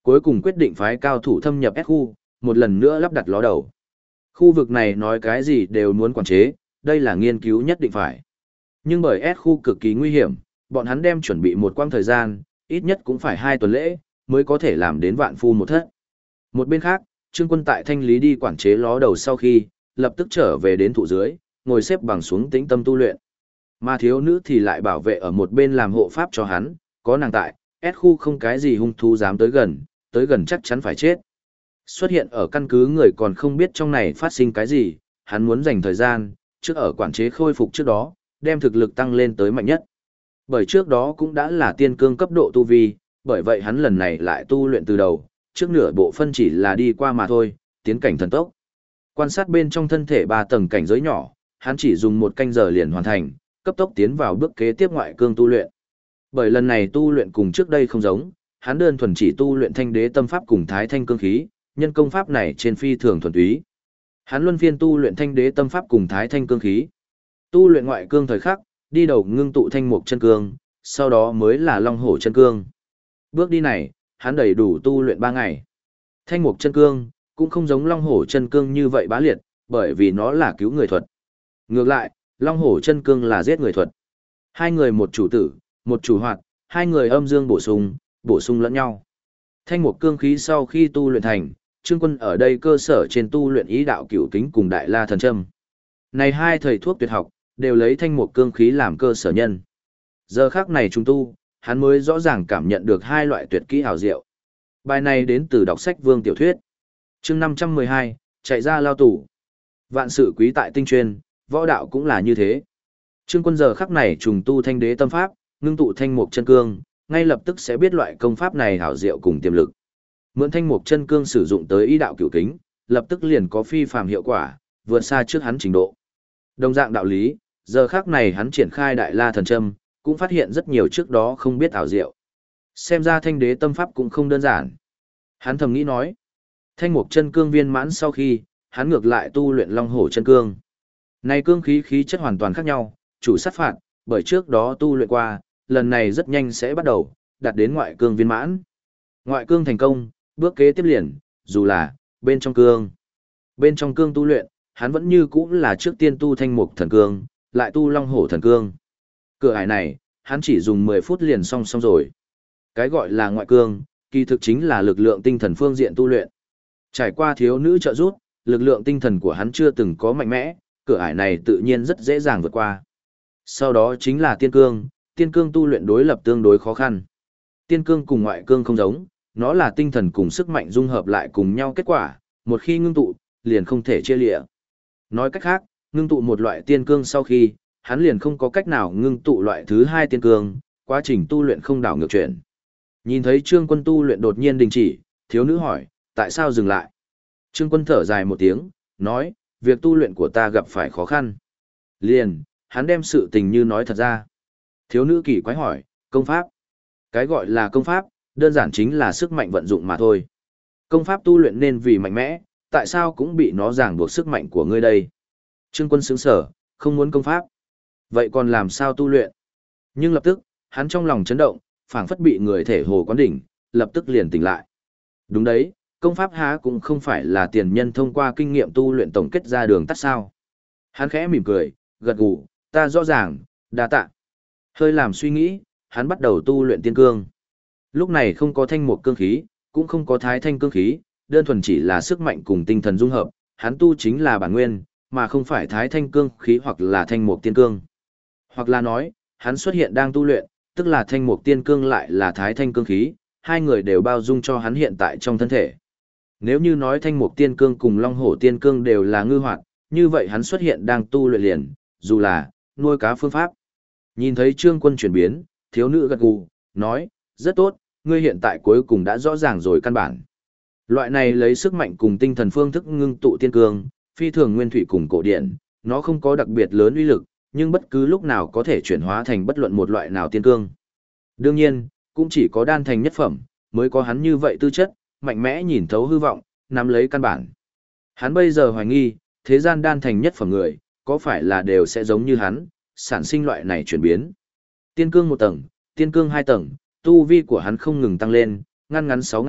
Cuối cùng quyết định phái cao thủ thâm nhập S khu, một lần nữa lắp đặt ló đầu. Khu vực này nói cái gì đều muốn quản chế, đây là nghiên cứu nhất định phải. Nhưng bởi S khu cực kỳ nguy hiểm, bọn hắn đem chuẩn bị một quãng thời gian, ít nhất cũng phải 2 tuần lễ, mới có thể làm đến vạn phu một thất. Một bên khác, Trương Quân tại thanh lý đi quản chế ló đầu sau khi, lập tức trở về đến thụ dưới, ngồi xếp bằng xuống tĩnh tâm tu luyện. Mà thiếu nữ thì lại bảo vệ ở một bên làm hộ pháp cho hắn, có nàng tại, S khu không cái gì hung thú dám tới gần chắc chắn phải chết. Xuất hiện ở căn cứ người còn không biết trong này phát sinh cái gì, hắn muốn dành thời gian, trước ở quản chế khôi phục trước đó, đem thực lực tăng lên tới mạnh nhất. Bởi trước đó cũng đã là tiên cương cấp độ tu vi, bởi vậy hắn lần này lại tu luyện từ đầu, trước nửa bộ phân chỉ là đi qua mà thôi, tiến cảnh thần tốc. Quan sát bên trong thân thể 3 tầng cảnh giới nhỏ, hắn chỉ dùng 1 canh giờ liền hoàn thành, cấp tốc tiến vào bước kế tiếp ngoại cương tu luyện. Bởi lần này tu luyện cùng trước đây không giống, hắn đơn thuần chỉ tu luyện thanh đế tâm pháp cùng thái thanh cương khí, nhân công pháp này trên phi thường thuần túy. Hắn luân phiên tu luyện thanh đế tâm pháp cùng thái thanh cương khí. Tu luyện ngoại cương thời khắc, đi đầu ngưng tụ thanh mục chân cương, sau đó mới là long hổ chân cương. Bước đi này, hắn đầy đủ tu luyện 3 ngày. Thanh mục chân cương cũng không giống long hổ chân cương như vậy bá liệt, bởi vì nó là cứu người thuật. Ngược lại, long hổ chân cương là giết người thuật. Hai người một chủ tử, một chủ hoạt, hai người âm dương bổ sung lẫn nhau. Thanh mục cương khí sau khi tu luyện thành, Trương Quân ở đây cơ sở trên tu luyện ý đạo cửu kính cùng đại la thần châm. Này hai thầy thuốc tuyệt học, đều lấy thanh mục cương khí làm cơ sở nhân. Giờ khắc này chúng tu, hắn mới rõ ràng cảm nhận được hai loại tuyệt kỹ hào diệu. Bài này đến từ đọc sách Vương tiểu thuyết. Chương 512, chạy ra lao tù. Vạn sự quý tại tinh chuyên, võ đạo cũng là như thế. Trương Quân giờ khắc này trùng tu thanh đế tâm pháp, ngưng tụ thanh mục chân cương, ngay lập tức sẽ biết loại công pháp này hảo diệu cùng tiềm lực. Mượn thanh mục chân cương sử dụng tới ý đạo cửu kính, lập tức liền có phi phàm hiệu quả, vượt xa trước hắn trình độ. Đồng dạng đạo lý, giờ khắc này hắn triển khai đại la thần châm, cũng phát hiện rất nhiều trước đó không biết ảo diệu. Xem ra thanh đế tâm pháp cũng không đơn giản. Hắn thầm nghĩ nói, thanh mục chân cương viên mãn sau khi, hắn ngược lại tu luyện long hổ chân cương. Này cương khí khí chất hoàn toàn khác nhau, chủ sát phạt, bởi trước đó tu luyện qua, lần này rất nhanh sẽ bắt đầu, đạt đến ngoại cương viên mãn. Ngoại cương thành công, bước kế tiếp liền, dù là, bên trong cương. Bên trong cương tu luyện, hắn vẫn như cũ là trước tiên tu thanh mục thần cương, lại tu long hổ thần cương. Cửa ải này, hắn chỉ dùng 10 phút liền xong rồi. Cái gọi là ngoại cương, kỳ thực chính là lực lượng tinh thần phương diện tu luyện. Trải qua thiếu nữ trợ giúp, lực lượng tinh thần của hắn chưa từng có mạnh mẽ, cửa ải này tự nhiên rất dễ dàng vượt qua. Sau đó chính là tiên cương tu luyện đối lập tương đối khó khăn. Tiên cương cùng ngoại cương không giống, nó là tinh thần cùng sức mạnh dung hợp lại cùng nhau kết quả, một khi ngưng tụ, liền không thể chia lịa. Nói cách khác, ngưng tụ một loại tiên cương sau khi, hắn liền không có cách nào ngưng tụ loại thứ hai tiên cương, quá trình tu luyện không đảo ngược chuyển. Nhìn thấy Trương Quân tu luyện đột nhiên đình chỉ, thiếu nữ hỏi, tại sao dừng lại? Trương Quân thở dài một tiếng, nói, việc tu luyện của ta gặp phải khó khăn. Liền, hắn đem sự tình như nói thật ra. Thiếu nữ kỳ quái hỏi, công pháp. Cái gọi là công pháp, đơn giản chính là sức mạnh vận dụng mà thôi. Công pháp tu luyện nên vì mạnh mẽ, tại sao cũng bị nó ràng buộc sức mạnh của ngươi đây? Trương Quân sững sờ, không muốn công pháp. Vậy còn làm sao tu luyện? Nhưng lập tức, hắn trong lòng chấn động, phảng phất bị người thể hồ quán đỉnh, lập tức liền tỉnh lại. Đúng đấy, công pháp há cũng không phải là tiền nhân thông qua kinh nghiệm tu luyện tổng kết ra đường tắt sao. Hắn khẽ mỉm cười, gật gù, ta rõ ràng, đa tạ. Hơi làm suy nghĩ, hắn bắt đầu tu luyện tiên cương. Lúc này không có thanh mục cương khí, cũng không có thái thanh cương khí, đơn thuần chỉ là sức mạnh cùng tinh thần dung hợp, hắn tu chính là bản nguyên, mà không phải thái thanh cương khí hoặc là thanh mục tiên cương. Hoặc là nói, hắn xuất hiện đang tu luyện, tức là thanh mục tiên cương lại là thái thanh cương khí, hai người đều bao dung cho hắn hiện tại trong thân thể. Nếu như nói thanh mục tiên cương cùng long hổ tiên cương đều là ngư hoạt, như vậy hắn xuất hiện đang tu luyện liền, dù là nuôi cá phương pháp. Nhìn thấy Trương Quân chuyển biến, thiếu nữ gật gù, nói, rất tốt, ngươi hiện tại cuối cùng đã rõ ràng rồi căn bản. Loại này lấy sức mạnh cùng tinh thần phương thức ngưng tụ tiên cương, phi thường nguyên thủy cùng cổ điển, nó không có đặc biệt lớn uy lực, nhưng bất cứ lúc nào có thể chuyển hóa thành bất luận một loại nào tiên cương. Đương nhiên, cũng chỉ có đan thành nhất phẩm, mới có hắn như vậy tư chất, mạnh mẽ nhìn thấu hư vọng, nắm lấy căn bản. Hắn bây giờ hoài nghi, thế gian đan thành nhất phẩm người, có phải là đều sẽ giống như hắn, sản sinh loại này chuyển biến. Tiên cương 1 tầng, tiên cương 2 tầng, tu vi của hắn không ngừng tăng lên, ngăn ngắn 6 ngày,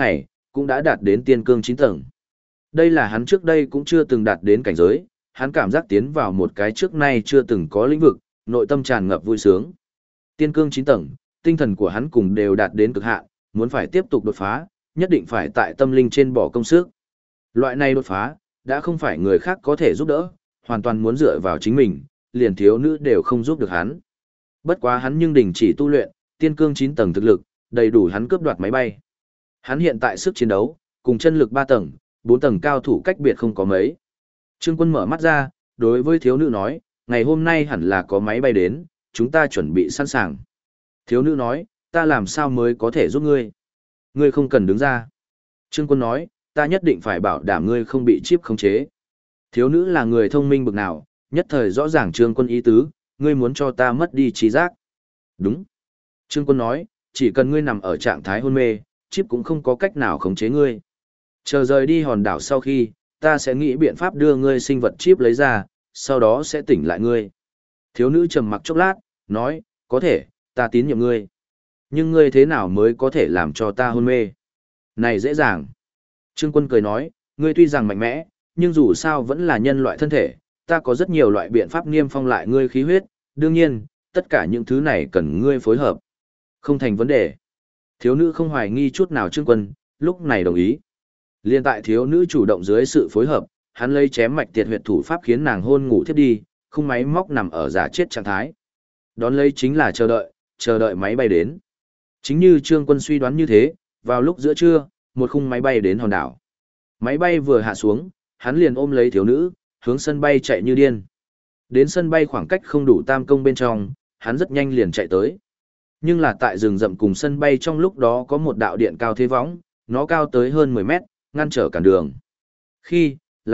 cũng đã đạt đến tiên cương 9 tầng. Đây là hắn trước đây cũng chưa từng đạt đến cảnh giới, hắn cảm giác tiến vào một cái trước nay chưa từng có lĩnh vực, nội tâm tràn ngập vui sướng. Tiên cương 9 tầng, tinh thần của hắn cùng đều đạt đến cực hạn, muốn phải tiếp tục đột phá, nhất định phải tại tâm linh trên bỏ công sức. Loại này đột phá, đã không phải người khác có thể giúp đỡ, hoàn toàn muốn dựa vào chính mình, liền thiếu nữ đều không giúp được hắn. Bất quá hắn nhưng đình chỉ tu luyện, tiên cương 9 tầng thực lực, đầy đủ hắn cướp đoạt máy bay. Hắn hiện tại sức chiến đấu, cùng chân lực 3 tầng, 4 tầng cao thủ cách biệt không có mấy. Trương Quân mở mắt ra, đối với thiếu nữ nói, ngày hôm nay hẳn là có máy bay đến, chúng ta chuẩn bị sẵn sàng. Thiếu nữ nói, ta làm sao mới có thể giúp ngươi? Ngươi không cần đứng ra. Trương Quân nói, ta nhất định phải bảo đảm ngươi không bị chip khống chế. Thiếu nữ là người thông minh bực nào, nhất thời rõ ràng Trương Quân ý tứ, ngươi muốn cho ta mất đi trí giác. Đúng. Trương Quân nói, chỉ cần ngươi nằm ở trạng thái hôn mê, chip cũng không có cách nào khống chế ngươi. Chờ rời đi hòn đảo sau khi, ta sẽ nghĩ biện pháp đưa ngươi sinh vật chip lấy ra, sau đó sẽ tỉnh lại ngươi. Thiếu nữ trầm mặc chốc lát, nói, có thể, ta tín nhiệm ngươi. Nhưng ngươi thế nào mới có thể làm cho ta hôn mê? Này dễ dàng. Trương Quân cười nói, ngươi tuy rằng mạnh mẽ, nhưng dù sao vẫn là nhân loại thân thể, ta có rất nhiều loại biện pháp niêm phong lại ngươi khí huyết, đương nhiên, tất cả những thứ này cần ngươi phối hợp. Không thành vấn đề. Thiếu nữ không hoài nghi chút nào Trương Quân, lúc này đồng ý. Liên tại thiếu nữ chủ động dưới sự phối hợp, hắn lấy chém mạch tiệt huyệt thủ pháp khiến nàng hôn ngủ thiếp đi, khung máy móc nằm ở giả chết trạng thái. Đón lấy chính là chờ đợi máy bay đến. Chính như Trương Quân suy đoán như thế, vào lúc giữa trưa, một khung máy bay đến hòn đảo. Máy bay vừa hạ xuống, hắn liền ôm lấy thiếu nữ, hướng sân bay chạy như điên. Đến sân bay khoảng cách không đủ tam công bên trong, hắn rất nhanh liền chạy tới. Nhưng là tại rừng rậm cùng sân bay trong lúc đó có một đạo điện cao thế võng, nó cao tới hơn 10 mét, ngăn trở cản đường. Khi,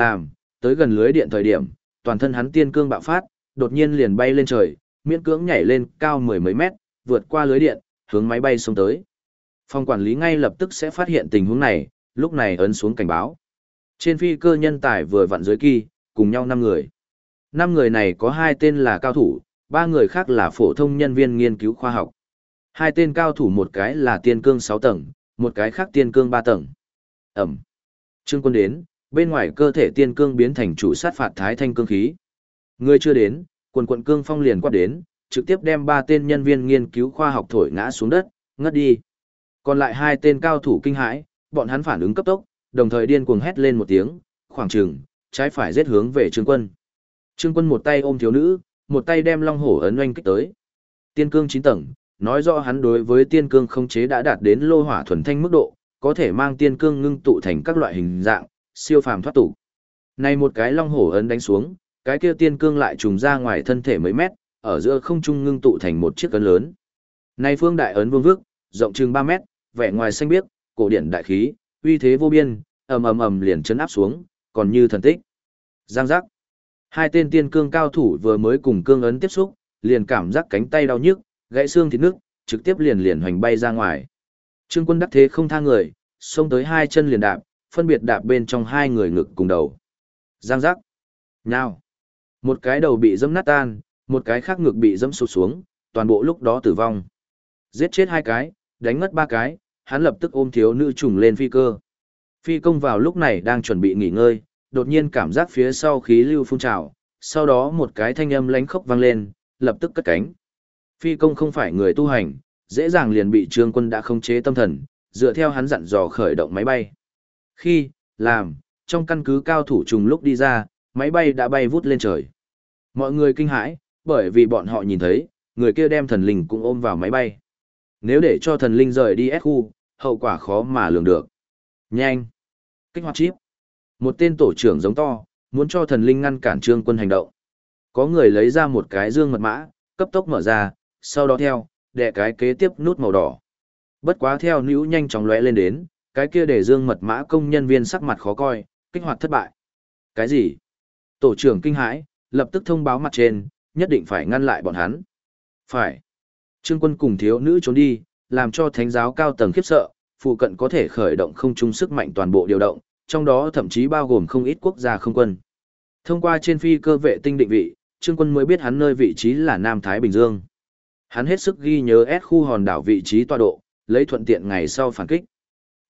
tới gần lưới điện thời điểm, toàn thân hắn tiên cương bạo phát, đột nhiên liền bay lên trời, miễn cưỡng nhảy lên cao mười mấy mét, vượt qua lưới điện, hướng máy bay xông tới. Phòng quản lý ngay lập tức sẽ phát hiện tình huống này, lúc này ấn xuống cảnh báo. Trên phi cơ nhân tải vừa vặn dưới kỳ, cùng nhau 5 người. 5 người này có 2 tên là cao thủ, 3 người khác là phổ thông nhân viên nghiên cứu khoa học. 2 tên cao thủ một cái là tiên cương 6 tầng, một cái khác tiên cương 3 tầng. Ẩm. Trương Quân đến, bên ngoài cơ thể tiên cương biến thành chủ sát phạt thái thanh cương khí. Người chưa đến, quần cương phong liền quát đến, trực tiếp đem 3 tên nhân viên nghiên cứu khoa học thổi ngã xuống đất, ngất đi. Còn lại 2 tên cao thủ kinh hãi, bọn hắn phản ứng cấp tốc, đồng thời điên cuồng hét lên một tiếng, khoảng chừng, trái phải giết hướng về Trương Quân. Trương Quân một tay ôm thiếu nữ, một tay đem long hổ ấn oanh kích tới. Tiên cương 9 tầng, nói rõ hắn đối với tiên cương khống chế đã đạt đến lô hỏa thuần thanh mức độ, có thể mang tiên cương ngưng tụ thành các loại hình dạng, siêu phàm thoát tục. Này một cái long hổ ấn đánh xuống, cái kia tiên cương lại trùng ra ngoài thân thể mấy mét, ở giữa không trung ngưng tụ thành một chiếc ấn lớn. Này phương đại ấn vương vức, rộng chừng 3 mét, vẻ ngoài xanh biếc, cổ điển đại khí, uy thế vô biên, ầm liền chấn áp xuống, còn như thần tích. Giang giác. 2 tên tiên cương cao thủ vừa mới cùng cương ấn tiếp xúc, liền cảm giác cánh tay đau nhức, gãy xương thịt nước, trực tiếp liền hoành bay ra ngoài. Trương Quân đắc thế không tha người, xông tới 2 chân liền đạp, phân biệt đạp bên trong 2 người ngực cùng đầu. Giang giác. Nhào. Một cái đầu bị dẫm nát tan, một cái khác ngực bị dẫm sụt xuống, toàn bộ lúc đó tử vong. Giết chết 2 cái, đánh ngất 3 cái, hắn lập tức ôm thiếu nữ trùng lên phi cơ. Phi công vào lúc này đang chuẩn bị nghỉ ngơi, đột nhiên cảm giác phía sau khí lưu phun trào, sau đó một cái thanh âm lánh khốc vang lên, lập tức cất cánh. Phi công không phải người tu hành, dễ dàng liền bị Trương Quân đã khống chế tâm thần, dựa theo hắn dặn dò khởi động máy bay. Khi, trong căn cứ cao thủ trùng lúc đi ra, máy bay đã bay vút lên trời. Mọi người kinh hãi, bởi vì bọn họ nhìn thấy, người kia đem thần linh cũng ôm vào máy bay. Nếu để cho thần linh rời đi S khu, hậu quả khó mà lường được. Nhanh! Kích hoạt chip. Một tên tổ trưởng giống to, muốn cho thần linh ngăn cản Trương Quân hành động. Có người lấy ra một cái dương mật mã, cấp tốc mở ra, sau đó đè cái kế tiếp nút màu đỏ. Bất quá theo níu nhanh chóng lóe lên đến, cái kia để dương mật mã công nhân viên sắc mặt khó coi, kích hoạt thất bại. Cái gì? Tổ trưởng kinh hãi, lập tức thông báo mặt trên, nhất định phải ngăn lại bọn hắn. Phải. Trương Quân cùng thiếu nữ trốn đi, làm cho thánh giáo cao tầng khiếp sợ, phụ cận có thể khởi động không trung sức mạnh toàn bộ điều động, trong đó thậm chí bao gồm không ít quốc gia không quân. Thông qua trên phi cơ vệ tinh định vị, Trương Quân mới biết hắn nơi vị trí là Nam Thái Bình Dương. Hắn hết sức ghi nhớ S khu hòn đảo vị trí tọa độ, lấy thuận tiện ngày sau phản kích.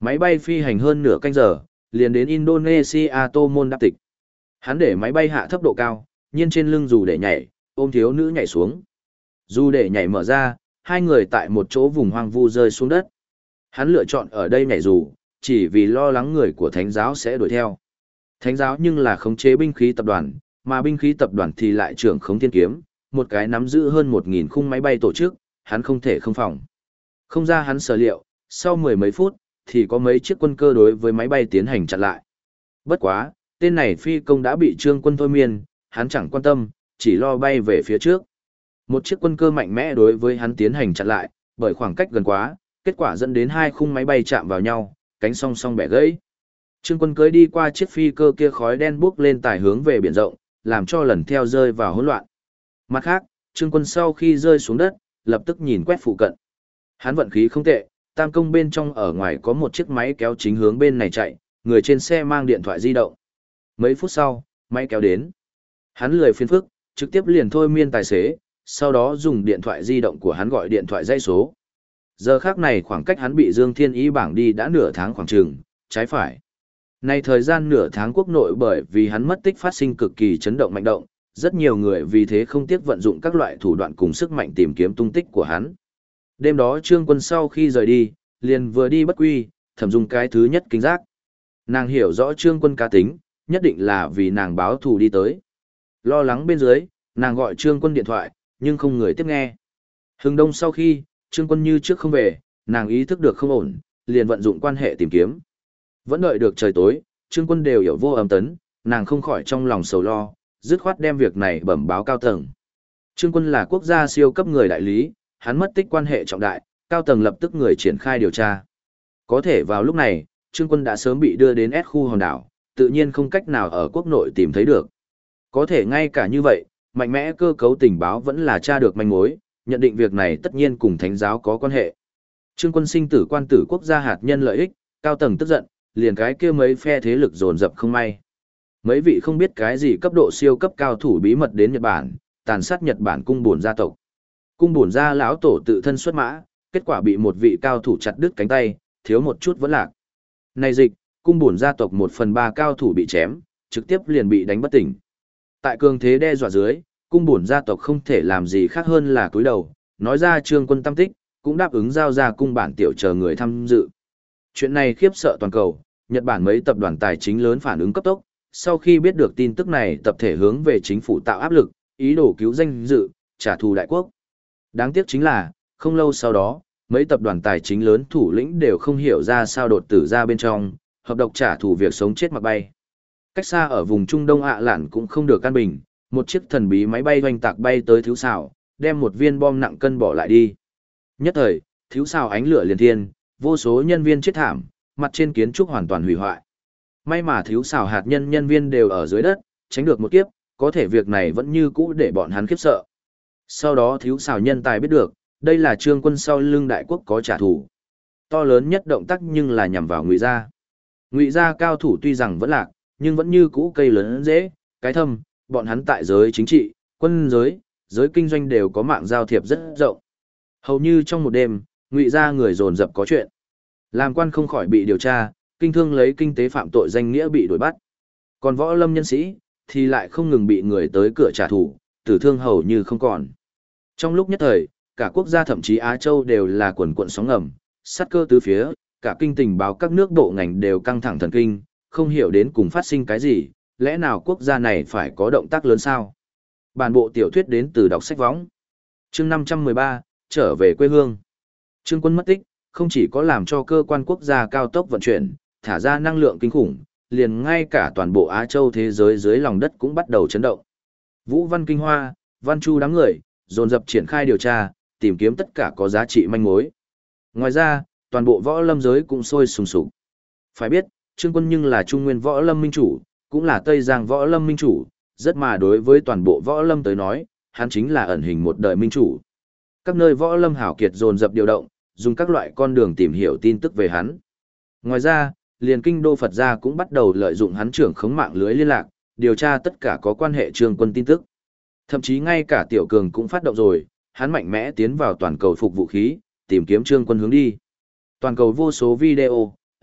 Máy bay phi hành hơn nửa canh giờ, liền đến Indonesia Tô Môn đáp tịch. Hắn để máy bay hạ thấp độ cao, nhiên trên lưng dù để nhảy, ôm thiếu nữ nhảy xuống. Dù để nhảy mở ra, hai người tại một chỗ vùng hoang vu rơi xuống đất. Hắn lựa chọn ở đây nhảy dù, chỉ vì lo lắng người của thánh giáo sẽ đuổi theo. Thánh giáo nhưng là khống chế binh khí tập đoàn, mà binh khí tập đoàn thì lại trưởng khống thiên kiếm, một cái nắm giữ hơn 1.000 khung máy bay tổ chức, hắn không thể không phòng. Không ra hắn sở liệu, sau mười mấy phút, thì có mấy chiếc quân cơ đối với máy bay tiến hành chặn lại. Bất quá, tên này phi công đã bị Trương Quân thôi miên, hắn chẳng quan tâm, chỉ lo bay về phía trước. Một chiếc quân cơ mạnh mẽ đối với hắn tiến hành chặn lại, bởi khoảng cách gần quá, kết quả dẫn đến hai khung máy bay chạm vào nhau, cánh song song bẻ gãy. Trương Quân cưỡi đi qua chiếc phi cơ kia khói đen bốc lên tải hướng về biển rộng, làm cho lần theo rơi vào hỗn loạn. Mặt khác, Trương Quân sau khi rơi xuống đất, lập tức nhìn quét phụ cận. Hắn vận khí không tệ, tam công bên trong ở ngoài có một chiếc máy kéo chính hướng bên này chạy, người trên xe mang điện thoại di động. Mấy phút sau, máy kéo đến. Hắn lười phiền phức, trực tiếp liền thôi miên tài xế, sau đó dùng điện thoại di động của hắn gọi điện thoại dây số. Giờ khác này khoảng cách hắn bị Dương Thiên Ý bảng đi đã nửa tháng khoảng chừng, trái phải. Nay thời gian nửa tháng quốc nội bởi vì hắn mất tích phát sinh cực kỳ chấn động mạnh động, rất nhiều người vì thế không tiếc vận dụng các loại thủ đoạn cùng sức mạnh tìm kiếm tung tích của hắn. Đêm đó Trương Quân sau khi rời đi, liền vừa đi bất quy, Thẩm Dung cái thứ nhất kính giác. Nàng hiểu rõ Trương Quân cá tính, nhất định là vì nàng báo thù đi tới. Lo lắng bên dưới, nàng gọi Trương Quân điện thoại, nhưng không người tiếp nghe. Hừng đông sau khi, Trương Quân như trước không về, nàng ý thức được không ổn, liền vận dụng quan hệ tìm kiếm. Vẫn đợi được trời tối, Trương Quân đều hiểu vô âm tấn, nàng không khỏi trong lòng sầu lo, dứt khoát đem việc này bẩm báo cao tầng. Trương Quân là quốc gia siêu cấp người đại lý, hắn mất tích quan hệ trọng đại, cao tầng lập tức người triển khai điều tra. Có thể vào lúc này, Trương Quân đã sớm bị đưa đến S khu hòn đảo, tự nhiên không cách nào ở quốc nội tìm thấy được. Có thể ngay cả như vậy, mạnh mẽ cơ cấu tình báo vẫn là tra được manh mối, nhận định việc này tất nhiên cùng thánh giáo có quan hệ. Trương Quân sinh tử quan tử quốc gia hạt nhân lợi ích, cao tầng tức giận, liền cái kia mấy phe thế lực dồn dập không may. Mấy vị không biết cái gì cấp độ siêu cấp cao thủ bí mật đến Nhật Bản, tàn sát Nhật Bản cung bổn gia tộc. Cung bổn gia lão tổ tự thân xuất mã, kết quả bị một vị cao thủ chặt đứt cánh tay, thiếu một chút vẫn lạc. Này dịch, cung bổn gia tộc 1/3 cao thủ bị chém, trực tiếp liền bị đánh bất tỉnh. Tại cường thế đe dọa dưới, cung bổn gia tộc không thể làm gì khác hơn là cúi đầu, nói ra Trương Quân tâm tích, cũng đáp ứng giao ra cung bản tiểu chờ người tham dự. Chuyện này khiếp sợ toàn cầu, Nhật Bản mấy tập đoàn tài chính lớn phản ứng cấp tốc, sau khi biết được tin tức này tập thể hướng về chính phủ tạo áp lực, ý đồ cứu danh dự, trả thù đại quốc. Đáng tiếc chính là, không lâu sau đó, mấy tập đoàn tài chính lớn thủ lĩnh đều không hiểu ra sao đột tử ra bên trong, hợp độc trả thù việc sống chết mặc bay. Cách xa ở vùng Trung Đông ạ lạn cũng không được căn bình, một chiếc thần bí máy bay hoành tạc bay tới thiếu xảo, đem một viên bom nặng cân bỏ lại đi. Nhất thời, thiếu xảo ánh lửa liền thiên, vô số nhân viên chết thảm, mặt trên kiến trúc hoàn toàn hủy hoại. May mà thiếu xảo hạt nhân viên đều ở dưới đất, tránh được một kiếp, có thể việc này vẫn như cũ để bọn hắn khiếp sợ. Sau đó thiếu xảo nhân tài biết được, đây là Trương Quân sau lưng đại quốc có trả thù. To lớn nhất động tác nhưng là nhằm vào Ngụy gia. Ngụy gia cao thủ tuy rằng vẫn lạc, nhưng vẫn như cũ cây lớn dễ, cái thâm, bọn hắn tại giới chính trị, quân giới, giới kinh doanh đều có mạng giao thiệp rất rộng. Hầu như trong một đêm, Ngụy gia người dồn dập có chuyện. Làm quan không khỏi bị điều tra, kinh thương lấy kinh tế phạm tội danh nghĩa bị đuổi bắt. Còn võ lâm nhân sĩ, thì lại không ngừng bị người tới cửa trả thù, tử thương hầu như không còn. Trong lúc nhất thời, cả quốc gia thậm chí Á Châu đều là quần cuộn sóng ngầm, sát cơ tứ phía, cả kinh tình báo các nước bộ ngành đều căng thẳng thần kinh, không hiểu đến cùng phát sinh cái gì, lẽ nào quốc gia này phải có động tác lớn sao? Bản bộ tiểu thuyết đến từ đọc sách võng. Chương 513, trở về quê hương. Trương Quân mất tích, không chỉ có làm cho cơ quan quốc gia cao tốc vận chuyển, thả ra năng lượng kinh khủng, liền ngay cả toàn bộ Á Châu thế giới dưới lòng đất cũng bắt đầu chấn động. Vũ Văn Kinh Hoa, Văn Chu đám người, dồn dập triển khai điều tra, tìm kiếm tất cả có giá trị manh mối. Ngoài ra, toàn bộ võ lâm giới cũng sôi sùng sục. Phải biết, Trương Quân nhưng là Trung Nguyên võ lâm minh chủ, cũng là Tây Giang võ lâm minh chủ, rất mà đối với toàn bộ võ lâm tới nói, hắn chính là ẩn hình một đời minh chủ. Các nơi võ lâm hảo kiệt dồn dập điều động, dùng các loại con đường tìm hiểu tin tức về hắn. Ngoài ra, liền kinh đô Phật gia cũng bắt đầu lợi dụng hắn trưởng khống mạng lưới liên lạc, điều tra tất cả có quan hệ Trương Quân tin tức. Thậm chí ngay cả Tiểu Cường cũng phát động rồi, hắn mạnh mẽ tiến vào toàn cầu phục vũ khí, tìm kiếm Trương Quân hướng đi. Toàn cầu vô số video,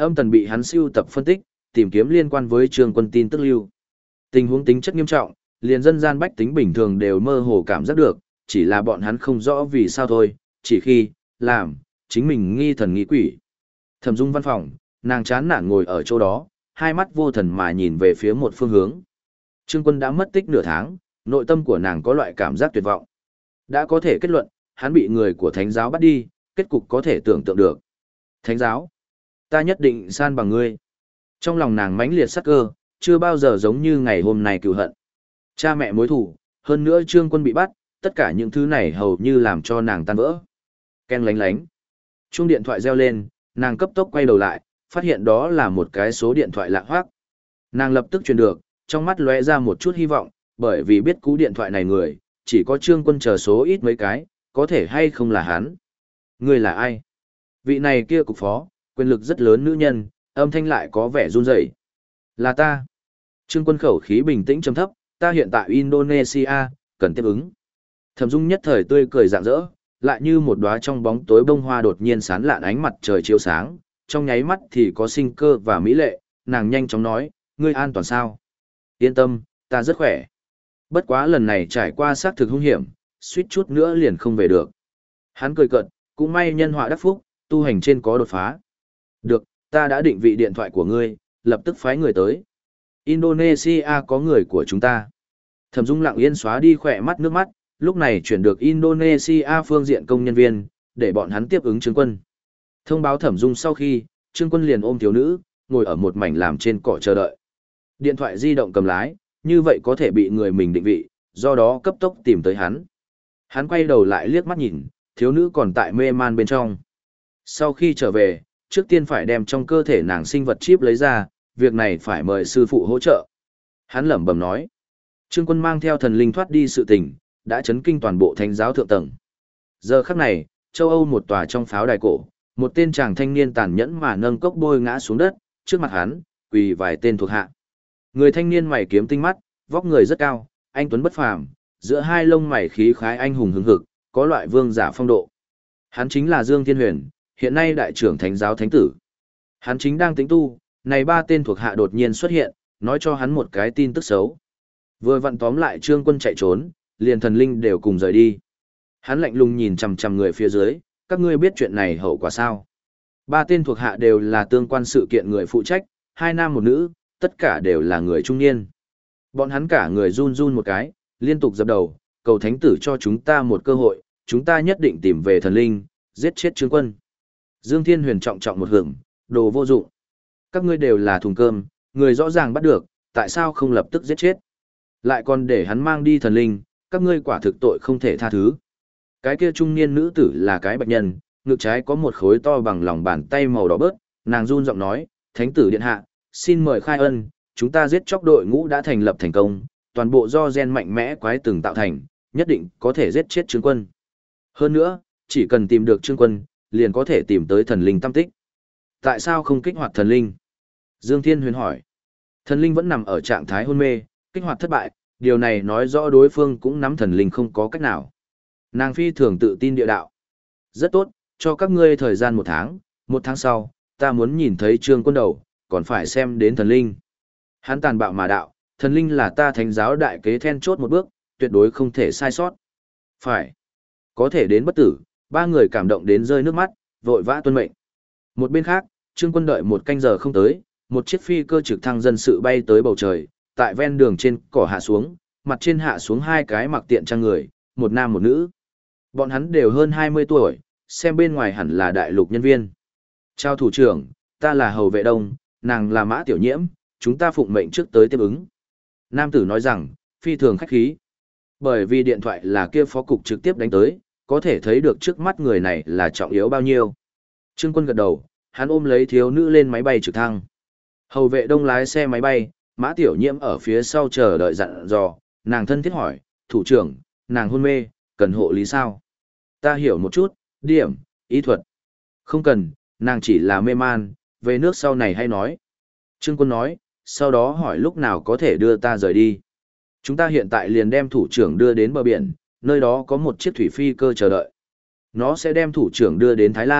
Âm Tần bị hắn siêu tập phân tích, tìm kiếm liên quan với Trương Quân tin tức lưu. Tình huống tính chất nghiêm trọng, liền dân gian bách tính bình thường đều mơ hồ cảm giác được, chỉ là bọn hắn không rõ vì sao thôi, chỉ khi làm chính mình nghi thần nghi quỷ. Thẩm Dung văn phòng, nàng chán nản ngồi ở chỗ đó, hai mắt vô thần mà nhìn về phía một phương hướng. Trương Quân đã mất tích nửa tháng, nội tâm của nàng có loại cảm giác tuyệt vọng. Đã có thể kết luận, hắn bị người của thánh giáo bắt đi, kết cục có thể tưởng tượng được. Thánh giáo, ta nhất định san bằng ngươi. Trong lòng nàng mãnh liệt sắc cơ, chưa bao giờ giống như ngày hôm nay cừu hận. Cha mẹ mối thù, hơn nữa Trương Quân bị bắt, tất cả những thứ này hầu như làm cho nàng tan vỡ. Ken lánh lánh. Chuông điện thoại reo lên, nàng cấp tốc quay đầu lại, phát hiện đó là một cái số điện thoại lạ hoắc. Nàng lập tức truyền được, trong mắt lóe ra một chút hy vọng, bởi vì biết cú điện thoại này người, chỉ có Trương Quân chờ số ít mấy cái, có thể hay không là hắn. Người là ai? Vị này kia cục phó, quyền lực rất lớn nữ nhân, âm thanh lại có vẻ run rẩy. Là ta. Trương Quân khẩu khí bình tĩnh trầm thấp, ta hiện tại Indonesia, cần tiếp ứng. Thẩm Dung nhất thời tươi cười rạng rỡ, lại như một đóa trong bóng tối bông hoa đột nhiên sáng lạn ánh mặt trời chiếu sáng, trong nháy mắt thì có sinh cơ và mỹ lệ, nàng nhanh chóng nói, ngươi an toàn sao? Yên tâm, ta rất khỏe. Bất quá lần này trải qua xác thực hung hiểm, suýt chút nữa liền không về được. Hắn cười cợt, cũng may nhân họa đắc phúc, tu hành trên có đột phá. Được, ta đã định vị điện thoại của ngươi, lập tức phái người tới. Indonesia có người của chúng ta. Thẩm Dung lặng yên xóa đi khỏe mắt nước mắt, lúc này chuyển được Indonesia phương diện công nhân viên, để bọn hắn tiếp ứng Trương Quân. Thông báo Thẩm Dung sau khi, Trương Quân liền ôm thiếu nữ, ngồi ở một mảnh làm trên cỏ chờ đợi. Điện thoại di động cầm lái, như vậy có thể bị người mình định vị, do đó cấp tốc tìm tới hắn. Hắn quay đầu lại liếc mắt nhìn, thiếu nữ còn tại mê man bên trong. Sau khi trở về, trước tiên phải đem trong cơ thể nàng sinh vật chip lấy ra, việc này phải mời sư phụ hỗ trợ. Hắn lẩm bẩm nói. Trương Quân mang theo thần linh thoát đi sự tình, đã chấn kinh toàn bộ thánh giáo thượng tầng. Giờ khắc này, châu Âu một tòa trong pháo đài cổ, một tên chàng thanh niên tàn nhẫn mà nâng cốc bôi ngã xuống đất, trước mặt hắn, quỳ vài tên thuộc hạ. Người thanh niên mày kiếm tinh mắt, vóc người rất cao, anh tuấn bất phàm, giữa hai lông mày khí khái anh hùng hứng hực, có loại vương giả phong độ. Hắn chính là Dương Thiên Huyền, hiện nay đại trưởng thánh giáo thánh tử. Hắn chính đang tĩnh tu, này ba tên thuộc hạ đột nhiên xuất hiện, nói cho hắn một cái tin tức xấu. Vừa vặn tóm lại Trương Quân chạy trốn, liền thần linh đều cùng rời đi. Hắn lạnh lùng nhìn chằm chằm người phía dưới, các ngươi biết chuyện này hậu quả sao? Ba tên thuộc hạ đều là tương quan sự kiện người phụ trách, hai nam một nữ, tất cả đều là người trung niên. Bọn hắn cả người run run một cái, liên tục dập đầu, cầu thánh tử cho chúng ta một cơ hội, chúng ta nhất định tìm về thần linh, giết chết Trương Quân. Dương Thiên Huyền trọng trọng một hưởng, đồ vô dụng. Các ngươi đều là thùng cơm, người rõ ràng bắt được, tại sao không lập tức giết chết? Lại còn để hắn mang đi thần linh, các ngươi quả thực tội không thể tha thứ. Cái kia trung niên nữ tử là cái bạch nhân, ngực trái có một khối to bằng lòng bàn tay màu đỏ bớt, nàng run giọng nói, thánh tử điện hạ, xin mời khai ân, chúng ta giết chóc đội ngũ đã thành lập thành công, toàn bộ do gen mạnh mẽ quái từng tạo thành, nhất định có thể giết chết Trương Quân. Hơn nữa, chỉ cần tìm được Trương Quân, liền có thể tìm tới thần linh tâm tích. Tại sao không kích hoạt thần linh? Dương Thiên Huyền hỏi. Thần linh vẫn nằm ở trạng thái hôn mê, kích hoạt thất bại, điều này nói rõ đối phương cũng nắm thần linh không có cách nào. Nàng phi thường tự tin địa đạo. Rất tốt, cho các ngươi thời gian một tháng sau, ta muốn nhìn thấy Trương Quân đầu, còn phải xem đến thần linh. Hắn tàn bạo mà đạo, thần linh là ta thánh giáo đại kế then chốt một bước, tuyệt đối không thể sai sót. Phải. Có thể đến bất tử, ba người cảm động đến rơi nước mắt, vội vã tuân mệnh. Một bên khác, Trương Quân đợi một canh giờ không tới, một chiếc phi cơ trực thăng dân sự bay tới bầu trời, tại ven đường trên cỏ hạ xuống, mặt trên hạ xuống hai cái mặc tiện trang người, một nam một nữ. Bọn hắn đều hơn 20 tuổi, xem bên ngoài hẳn là đại lục nhân viên. Chào thủ trưởng, ta là Hầu Vệ Đông, nàng là Mã Tiểu Nhiễm, chúng ta phụng mệnh trước tới tiếp ứng. Nam tử nói rằng, phi thường khách khí. Bởi vì điện thoại là kia phó cục trực tiếp đánh tới, có thể thấy được trước mắt người này là trọng yếu bao nhiêu. Trương Quân gật đầu, hắn ôm lấy thiếu nữ lên máy bay trực thăng. Hầu Vệ Đông lái xe máy bay, Mã Tiểu Nhiễm ở phía sau chờ đợi dặn dò, nàng thân thiết hỏi, thủ trưởng, nàng hôn mê, cần hộ lý sao? Ta hiểu một chút, điểm, ý thuật. Không cần, nàng chỉ là mê man, về nước sau này hay nói. Trương Quân nói, sau đó hỏi lúc nào có thể đưa ta rời đi. Chúng ta hiện tại liền đem thủ trưởng đưa đến bờ biển, nơi đó có một chiếc thủy phi cơ chờ đợi. Nó sẽ đem thủ trưởng đưa đến Thái Lan,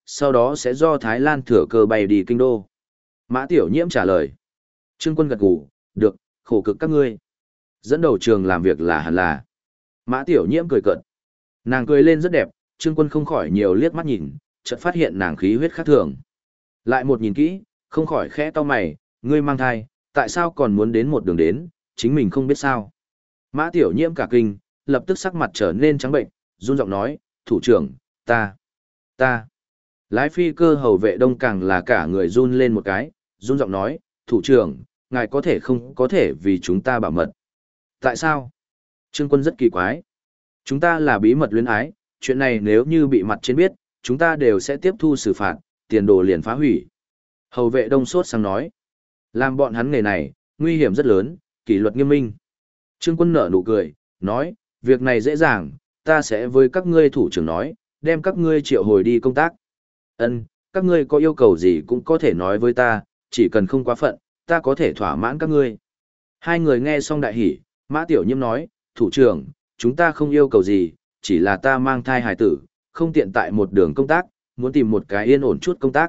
sau đó sẽ do Thái Lan thừa cơ bay đi kinh đô. Mã Tiểu Nhiễm trả lời. Trương Quân gật gù, được, khổ cực các ngươi. Dẫn đầu trường làm việc là hẳn là. Mã Tiểu Nhiễm cười cợt. Nàng cười lên rất đẹp, Trương Quân không khỏi nhiều liếc mắt nhìn, chợt phát hiện nàng khí huyết khác thường. Lại một nhìn kỹ, không khỏi khẽ cau mày, ngươi mang thai, tại sao còn muốn đến một đường đến, chính mình không biết sao. Mã Tiểu Nhiễm cả kinh, lập tức sắc mặt trở nên trắng bệnh, run giọng nói, thủ trưởng, ta. Lái phi cơ hầu vệ đông càng là cả người run lên một cái, run giọng nói, thủ trưởng, ngài có thể không có thể vì chúng ta bảo mật. Tại sao? Trương Quân rất kỳ quái. Chúng ta là bí mật luyến ái, chuyện này nếu như bị mặt trên biết, chúng ta đều sẽ tiếp thu xử phạt, tiền đồ liền phá hủy. Hầu vệ đông sốt sang nói. Làm bọn hắn nghề này, nguy hiểm rất lớn, kỷ luật nghiêm minh. Trương Quân nở nụ cười, nói, việc này dễ dàng, ta sẽ với các ngươi thủ trưởng nói, đem các ngươi triệu hồi đi công tác. Ân, các ngươi có yêu cầu gì cũng có thể nói với ta, chỉ cần không quá phận, ta có thể thỏa mãn các ngươi. Hai người nghe xong đại hỉ, Mã Tiểu Nhiễm nói, thủ trưởng, chúng ta không yêu cầu gì, chỉ là ta mang thai hài tử, không tiện tại một đường công tác, muốn tìm một cái yên ổn chút công tác.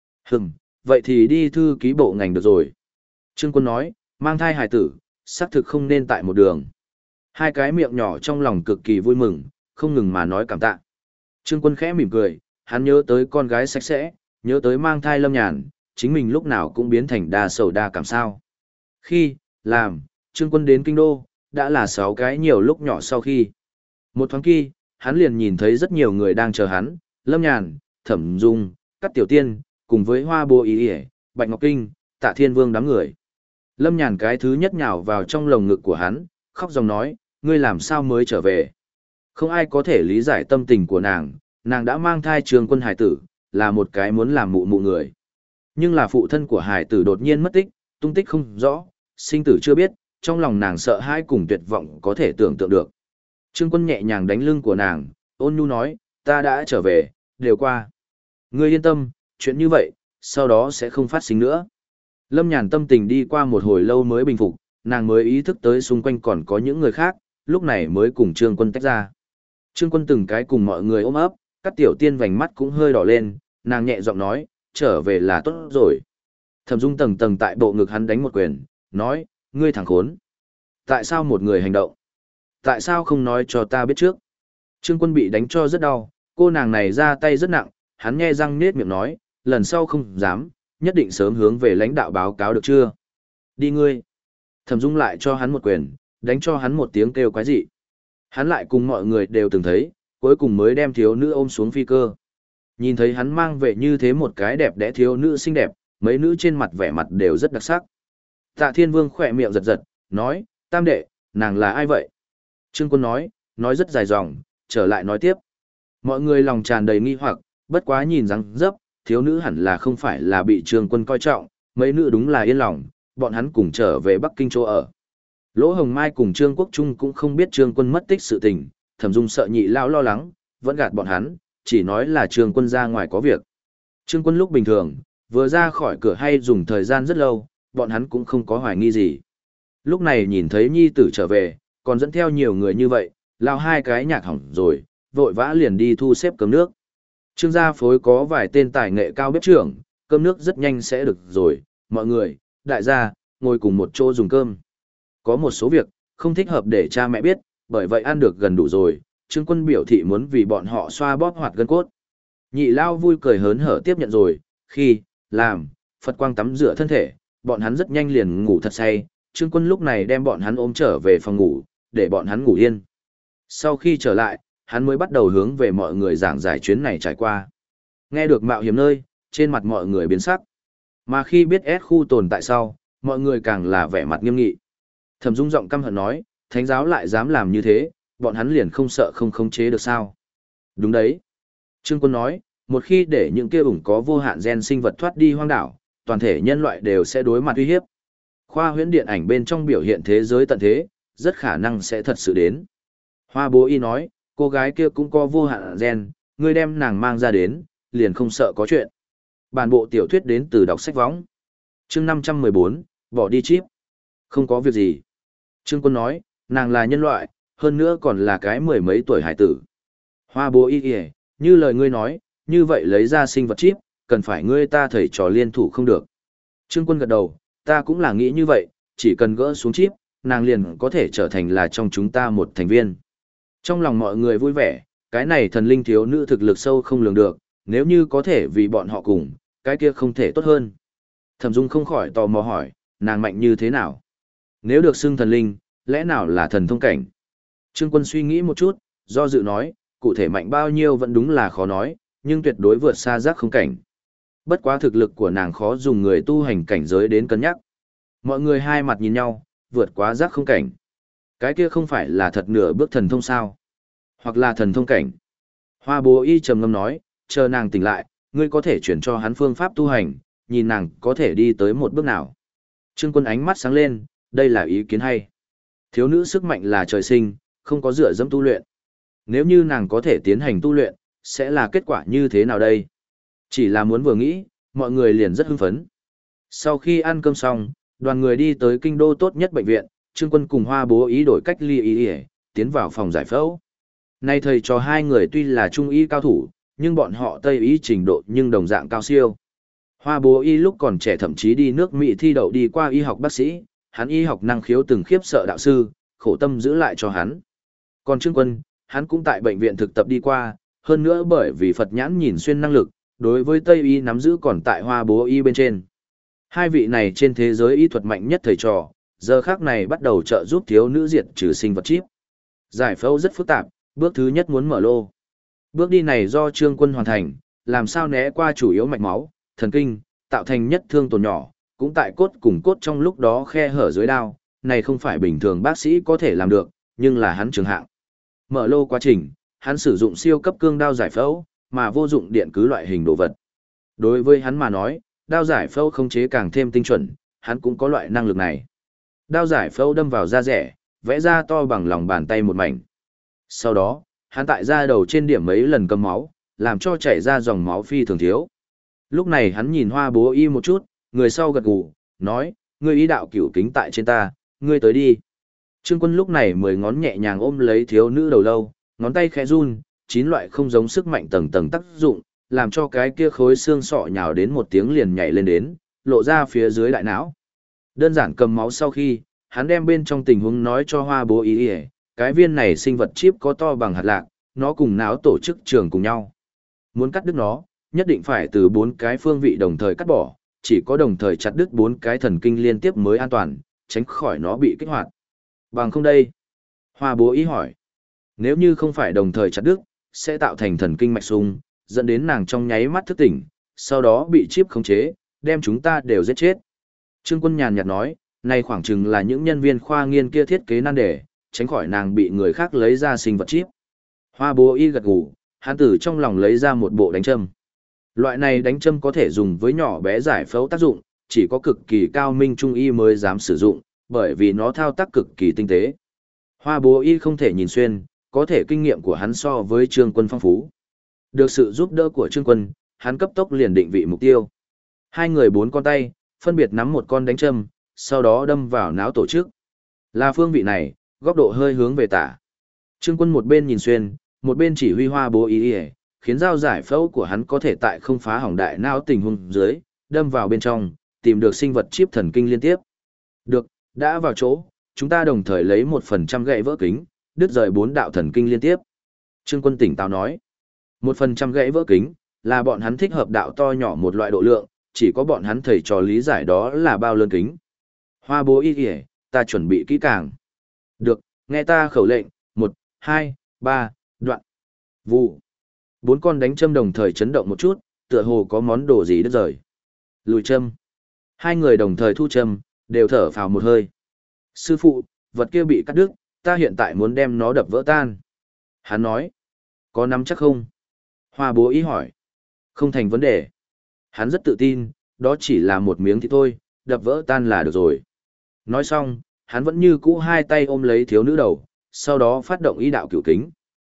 Vậy thì đi thư ký bộ ngành được rồi. Trương Quân nói, mang thai hài tử, xác thực không nên tại một đường. Hai cái miệng nhỏ trong lòng cực kỳ vui mừng, không ngừng mà nói cảm tạ. Trương Quân khẽ mỉm cười, hắn nhớ tới con gái sạch sẽ, nhớ tới mang thai Lâm Nhàn, chính mình lúc nào cũng biến thành đa sầu đa cảm sao. Khi, Trương Quân đến kinh đô, đã là 6 cái nhiều lúc nhỏ sau khi. Một thoáng kỳ, hắn liền nhìn thấy rất nhiều người đang chờ hắn, Lâm Nhàn, Thẩm Dung, Cát Tiểu Tiên, cùng với Hoa Bố Ý Ý, Bạch Ngọc Kinh, Tạ Thiên Vương đám người. Lâm Nhàn cái thứ nhất nhào vào trong lồng ngực của hắn, khóc dòng nói, ngươi làm sao mới trở về. Không ai có thể lý giải tâm tình của nàng đã mang thai Trương Quân hải tử, là một cái muốn làm mụ người. Nhưng là phụ thân của hải tử đột nhiên mất tích, tung tích không rõ, sinh tử chưa biết, trong lòng nàng sợ hãi cùng tuyệt vọng có thể tưởng tượng được. Trương Quân nhẹ nhàng đánh lưng của nàng, ôn nhu nói, ta đã trở về, đều qua. Ngươi yên tâm, chuyện như vậy, sau đó sẽ không phát sinh nữa. Lâm Nhàn tâm tình đi qua một hồi lâu mới bình phục, nàng mới ý thức tới xung quanh còn có những người khác, lúc này mới cùng Trương Quân tách ra. Trương Quân từng cái cùng mọi người ôm ấp, Cát Tiểu Tiên vành mắt cũng hơi đỏ lên, nàng nhẹ giọng nói, trở về là tốt rồi. Thẩm Dung tầng tầng tại bộ ngực hắn đánh một quyền, nói, ngươi thằng khốn. Tại sao một người hành động? Tại sao không nói cho ta biết trước? Trương Quân bị đánh cho rất đau, cô nàng này ra tay rất nặng, hắn nhe răng nết miệng nói, lần sau không dám, nhất định sớm hướng về lãnh đạo báo cáo được chưa? Đi ngươi. Thẩm Dung lại cho hắn một quyền, đánh cho hắn một tiếng kêu quái dị. Hắn lại cùng mọi người đều từng thấy, cuối cùng mới đem thiếu nữ ôm xuống phi cơ. Nhìn thấy hắn mang về như thế một cái đẹp đẽ thiếu nữ xinh đẹp, mấy nữ trên mặt vẻ mặt đều rất đặc sắc. Tạ Thiên Vương khỏe miệng giật giật, nói, tam đệ, nàng là ai vậy? Trương Quân nói rất dài dòng, trở lại nói tiếp. Mọi người lòng tràn đầy nghi hoặc, bất quá nhìn dáng dấp, thiếu nữ hẳn là không phải là bị Trương Quân coi trọng, mấy nữ đúng là yên lòng, bọn hắn cùng trở về Bắc Kinh chỗ ở. Lỗ Hồng Mai cùng Trương Quốc Trung cũng không biết Trương Quân mất tích sự tình, Thẩm Dung sợ nhị lão lo lắng, vẫn gạt bọn hắn, chỉ nói là Trương Quân ra ngoài có việc. Trương Quân lúc bình thường, vừa ra khỏi cửa hay dùng thời gian rất lâu, bọn hắn cũng không có hoài nghi gì. Lúc này nhìn thấy nhi tử trở về, còn dẫn theo nhiều người như vậy, lao hai cái nhạc hỏng rồi, vội vã liền đi thu xếp cơm nước. Trương gia phối có vài tên tài nghệ cao bếp trưởng, cơm nước rất nhanh sẽ được rồi, mọi người, đại gia, ngồi cùng một chỗ dùng cơm. Có một số việc, không thích hợp để cha mẹ biết, bởi vậy ăn được gần đủ rồi, Trương Quân biểu thị muốn vì bọn họ xoa bóp hoạt gân cốt. Nhị lao vui cười hớn hở tiếp nhận rồi, khi, Phật quang tắm rửa thân thể, bọn hắn rất nhanh liền ngủ thật say, Trương Quân lúc này đem bọn hắn ôm trở về phòng ngủ, để bọn hắn ngủ yên. Sau khi trở lại, hắn mới bắt đầu hướng về mọi người giảng giải chuyến này trải qua. Nghe được mạo hiểm nơi, trên mặt mọi người biến sắc. Mà khi biết S khu tồn tại sau, mọi người càng là vẻ mặt nghiêm nghị. Thẩm Dung giọng căm hận nói, thánh giáo lại dám làm như thế, bọn hắn liền không sợ không khống chế được sao. Đúng đấy. Trương Quân nói, một khi để những kia ủng có vô hạn gen sinh vật thoát đi hoang đảo, toàn thể nhân loại đều sẽ đối mặt uy hiếp. Khoa huyễn điện ảnh bên trong biểu hiện thế giới tận thế, rất khả năng sẽ thật sự đến. Hoa Bố Y nói, cô gái kia cũng có vô hạn gen, ngươi đem nàng mang ra đến, liền không sợ có chuyện. Bản bộ tiểu thuyết đến từ đọc sách võng. Chương 514, bỏ đi chip. Không có việc gì. Trương Quân nói, nàng là nhân loại, hơn nữa còn là cái 10 mấy tuổi hải tử. Hoa Bố Y kìa, như lời ngươi nói, như vậy lấy ra sinh vật chip, cần phải ngươi ta thầy trò liên thủ không được. Trương Quân gật đầu, ta cũng là nghĩ như vậy, chỉ cần gỡ xuống chip, nàng liền có thể trở thành là trong chúng ta một thành viên. Trong lòng mọi người vui vẻ, cái này thần linh thiếu nữ thực lực sâu không lường được, nếu như có thể vì bọn họ cùng, cái kia không thể tốt hơn. Thẩm Dung không khỏi tò mò hỏi, nàng mạnh như thế nào? Nếu được xưng thần linh, lẽ nào là thần thông cảnh? Trương Quân suy nghĩ một chút, do dự nói, cụ thể mạnh bao nhiêu vẫn đúng là khó nói, nhưng tuyệt đối vượt xa giác không cảnh. Bất quá thực lực của nàng khó dùng người tu hành cảnh giới đến cân nhắc. Mọi người hai mặt nhìn nhau, vượt quá giác không cảnh. Cái kia không phải là thật nửa bước thần thông sao? Hoặc là thần thông cảnh. Hoa Bố Y trầm ngâm nói, chờ nàng tỉnh lại, ngươi có thể chuyển cho hắn phương pháp tu hành, nhìn nàng có thể đi tới một bước nào. Trương Quân ánh mắt sáng lên, đây là ý kiến hay. Thiếu nữ sức mạnh là trời sinh, không có dựa dẫm tu luyện. Nếu như nàng có thể tiến hành tu luyện, sẽ là kết quả như thế nào đây? Chỉ là muốn vừa nghĩ, mọi người liền rất hưng phấn. Sau khi ăn cơm xong, đoàn người đi tới kinh đô tốt nhất bệnh viện, Trương Quân cùng Hoa Bố ý đổi cách ly y, tiến vào phòng giải phẫu. Nay thầy cho hai người tuy là trung y cao thủ, nhưng bọn họ tây y trình độ nhưng đồng dạng cao siêu. Hoa Bố y lúc còn trẻ thậm chí đi nước Mỹ thi đậu đi qua y học bác sĩ, hắn y học năng khiếu từng khiếp sợ đạo sư, khổ tâm giữ lại cho hắn. Còn Trương Quân, hắn cũng tại bệnh viện thực tập đi qua, hơn nữa bởi vì Phật nhãn nhìn xuyên năng lực, đối với Tây y nắm giữ còn tại Hoa Bố y bên trên. Hai vị này trên thế giới y thuật mạnh nhất thầy trò, giờ khác này bắt đầu trợ giúp thiếu nữ diệt trừ sinh vật chip. Giải phẫu rất phức tạp, bước thứ nhất muốn mở lô. Bước đi này do Trương Quân hoàn thành, làm sao né qua chủ yếu mạch máu, thần kinh, tạo thành nhất thương tổn nhỏ, cũng tại cốt cùng cốt trong lúc đó khe hở dưới đao, này không phải bình thường bác sĩ có thể làm được, nhưng là hắn trường hạng. Mở lô quá trình, hắn sử dụng siêu cấp cương đao giải phẫu, mà vô dụng điện cứ loại hình đồ vật. Đối với hắn mà nói, đao giải phẫu khống chế càng thêm tinh chuẩn, hắn cũng có loại năng lực này. Đao giải phẫu đâm vào da rẻ, vẽ ra to bằng lòng bàn tay một mảnh. Sau đó, hắn tại da đầu trên điểm mấy lần cầm máu, làm cho chảy ra dòng máu phi thường thiếu. Lúc này hắn nhìn Hoa Bố y một chút, người sau gật gù, nói, ngươi ý đạo cửu kính tại trên ta, ngươi tới đi. Trương Quân lúc này 10 ngón nhẹ nhàng ôm lấy thiếu nữ đầu lâu, ngón tay khẽ run, 9 loại không giống sức mạnh tầng tầng tác dụng, làm cho cái kia khối xương sọ nhào đến một tiếng liền nhảy lên đến, lộ ra phía dưới đại não. Đơn giản cầm máu sau khi, hắn đem bên trong tình huống nói cho Hoa Bố y, cái viên này sinh vật chip có to bằng hạt lạc, nó cùng não tổ chức trường cùng nhau. Muốn cắt đứt nó, nhất định phải từ 4 cái phương vị đồng thời cắt bỏ, chỉ có đồng thời chặt đứt 4 cái thần kinh liên tiếp mới an toàn, tránh khỏi nó bị kích hoạt. Bằng không đây? Hoa Bố ý hỏi. Nếu như không phải đồng thời chặt đứt, sẽ tạo thành thần kinh mạch sung, dẫn đến nàng trong nháy mắt thức tỉnh, sau đó bị chip khống chế, đem chúng ta đều giết chết. Trương Quân nhàn nhạt nói, này khoảng chừng là những nhân viên khoa nghiên kia thiết kế nan đề, tránh khỏi nàng bị người khác lấy ra sinh vật chip. Hoa Bố y gật gù, hắn từ trong lòng lấy ra một bộ đánh châm. Loại này đánh châm có thể dùng với nhỏ bé giải phẫu tác dụng, chỉ có cực kỳ cao minh trung y mới dám sử dụng, bởi vì nó thao tác cực kỳ tinh tế. Hoa Bố y không thể nhìn xuyên, có thể kinh nghiệm của hắn so với Trương Quân phong phú. Được sự giúp đỡ của Trương Quân, hắn cấp tốc liền định vị mục tiêu. Hai người 4 con tay, phân biệt nắm một con đánh châm, sau đó đâm vào não tổ chức. Là phương vị này, góc độ hơi hướng về tả. Trương Quân một bên nhìn xuyên, một bên chỉ huy Hoa Bố y, khiến dao giải phẫu của hắn có thể tại không phá hỏng đại não tình huống dưới, đâm vào bên trong, tìm được sinh vật chip thần kinh liên tiếp. Được, đã vào chỗ, chúng ta đồng thời lấy 1% gãy vỡ kính, đứt rời 4 đạo thần kinh liên tiếp. Trương Quân tỉnh táo nói, 1% gãy vỡ kính, là bọn hắn thích hợp đạo to nhỏ một loại độ lượng, chỉ có bọn hắn thầy trò lý giải đó là bao lớn kính. Hoa Bố y kìa, ta chuẩn bị kỹ càng. Được, nghe ta khẩu lệnh, 1, 2, 3, đoạn. Vụ. 4 con đánh châm đồng thời chấn động một chút, tựa hồ có món đồ gì đứt rời. Lùi châm. Hai người đồng thời thu châm, đều thở phào một hơi. Sư phụ, vật kia bị cắt đứt, ta hiện tại muốn đem nó đập vỡ tan. Hắn nói. Có nắm chắc không? Hoa Bố ý hỏi. Không thành vấn đề. Hắn rất tự tin, đó chỉ là một miếng thịt thôi, đập vỡ tan là được rồi. Nói xong, hắn vẫn như cũ hai tay ôm lấy thiếu nữ đầu, sau đó phát động ý đạo cửu kính.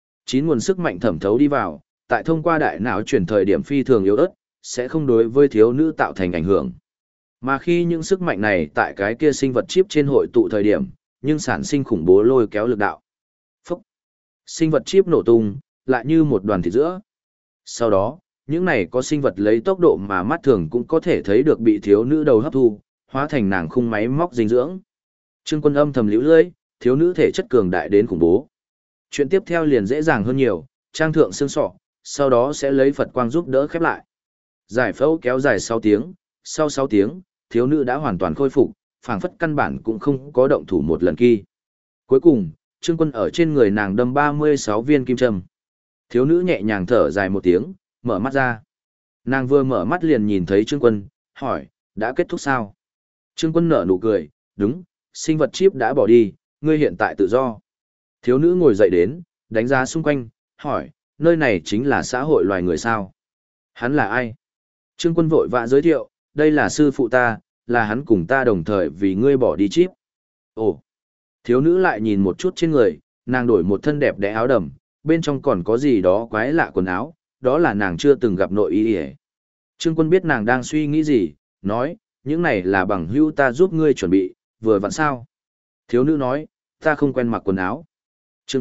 9 nguồn sức mạnh thẩm thấu đi vào, tại thông qua đại não chuyển thời điểm phi thường yếu ớt, sẽ không đối với thiếu nữ tạo thành ảnh hưởng. Mà khi những sức mạnh này tại cái kia sinh vật chip trên hội tụ thời điểm, nhưng sản sinh khủng bố lôi kéo lực đạo. Phúc! Sinh vật chip nổ tung, lại như một đoàn thịt giữa. Sau đó, những này có sinh vật lấy tốc độ mà mắt thường cũng có thể thấy được bị thiếu nữ đầu hấp thu, hóa thành nàng khung máy móc dinh dưỡng. Trương Quân âm thầm liễu lưỡi, thiếu nữ thể chất cường đại đến khủng bố. Chuyện tiếp theo liền dễ dàng hơn nhiều, trang thượng xương sọ, sau đó sẽ lấy Phật quang giúp đỡ khép lại. Giải phẫu kéo dài 6 tiếng, sau 6 tiếng, thiếu nữ đã hoàn toàn khôi phục, phảng phất căn bản cũng không có động thủ một lần kia. Cuối cùng, Trương Quân ở trên người nàng đâm 36 viên kim châm. Thiếu nữ nhẹ nhàng thở dài một tiếng, mở mắt ra. Nàng vừa mở mắt liền nhìn thấy Trương Quân, hỏi, đã kết thúc sao? Trương Quân nở nụ cười, đúng, sinh vật chip đã bỏ đi, ngươi hiện tại tự do. Thiếu nữ ngồi dậy đến, đánh giá xung quanh, hỏi, nơi này chính là xã hội loài người sao? Hắn là ai? Trương Quân vội vã giới thiệu, đây là sư phụ ta, là hắn cùng ta đồng thời vì ngươi bỏ đi chip. Ồ! Thiếu nữ lại nhìn một chút trên người, nàng đổi một thân đẹp đẽ áo đầm, bên trong còn có gì đó quái lạ quần áo, đó là nàng chưa từng gặp nội y hề. Trương Quân biết nàng đang suy nghĩ gì, nói, những này là bằng hữu ta giúp ngươi chuẩn bị, vừa vặn sao. Thiếu nữ nói, ta không quen mặc quần áo. Trương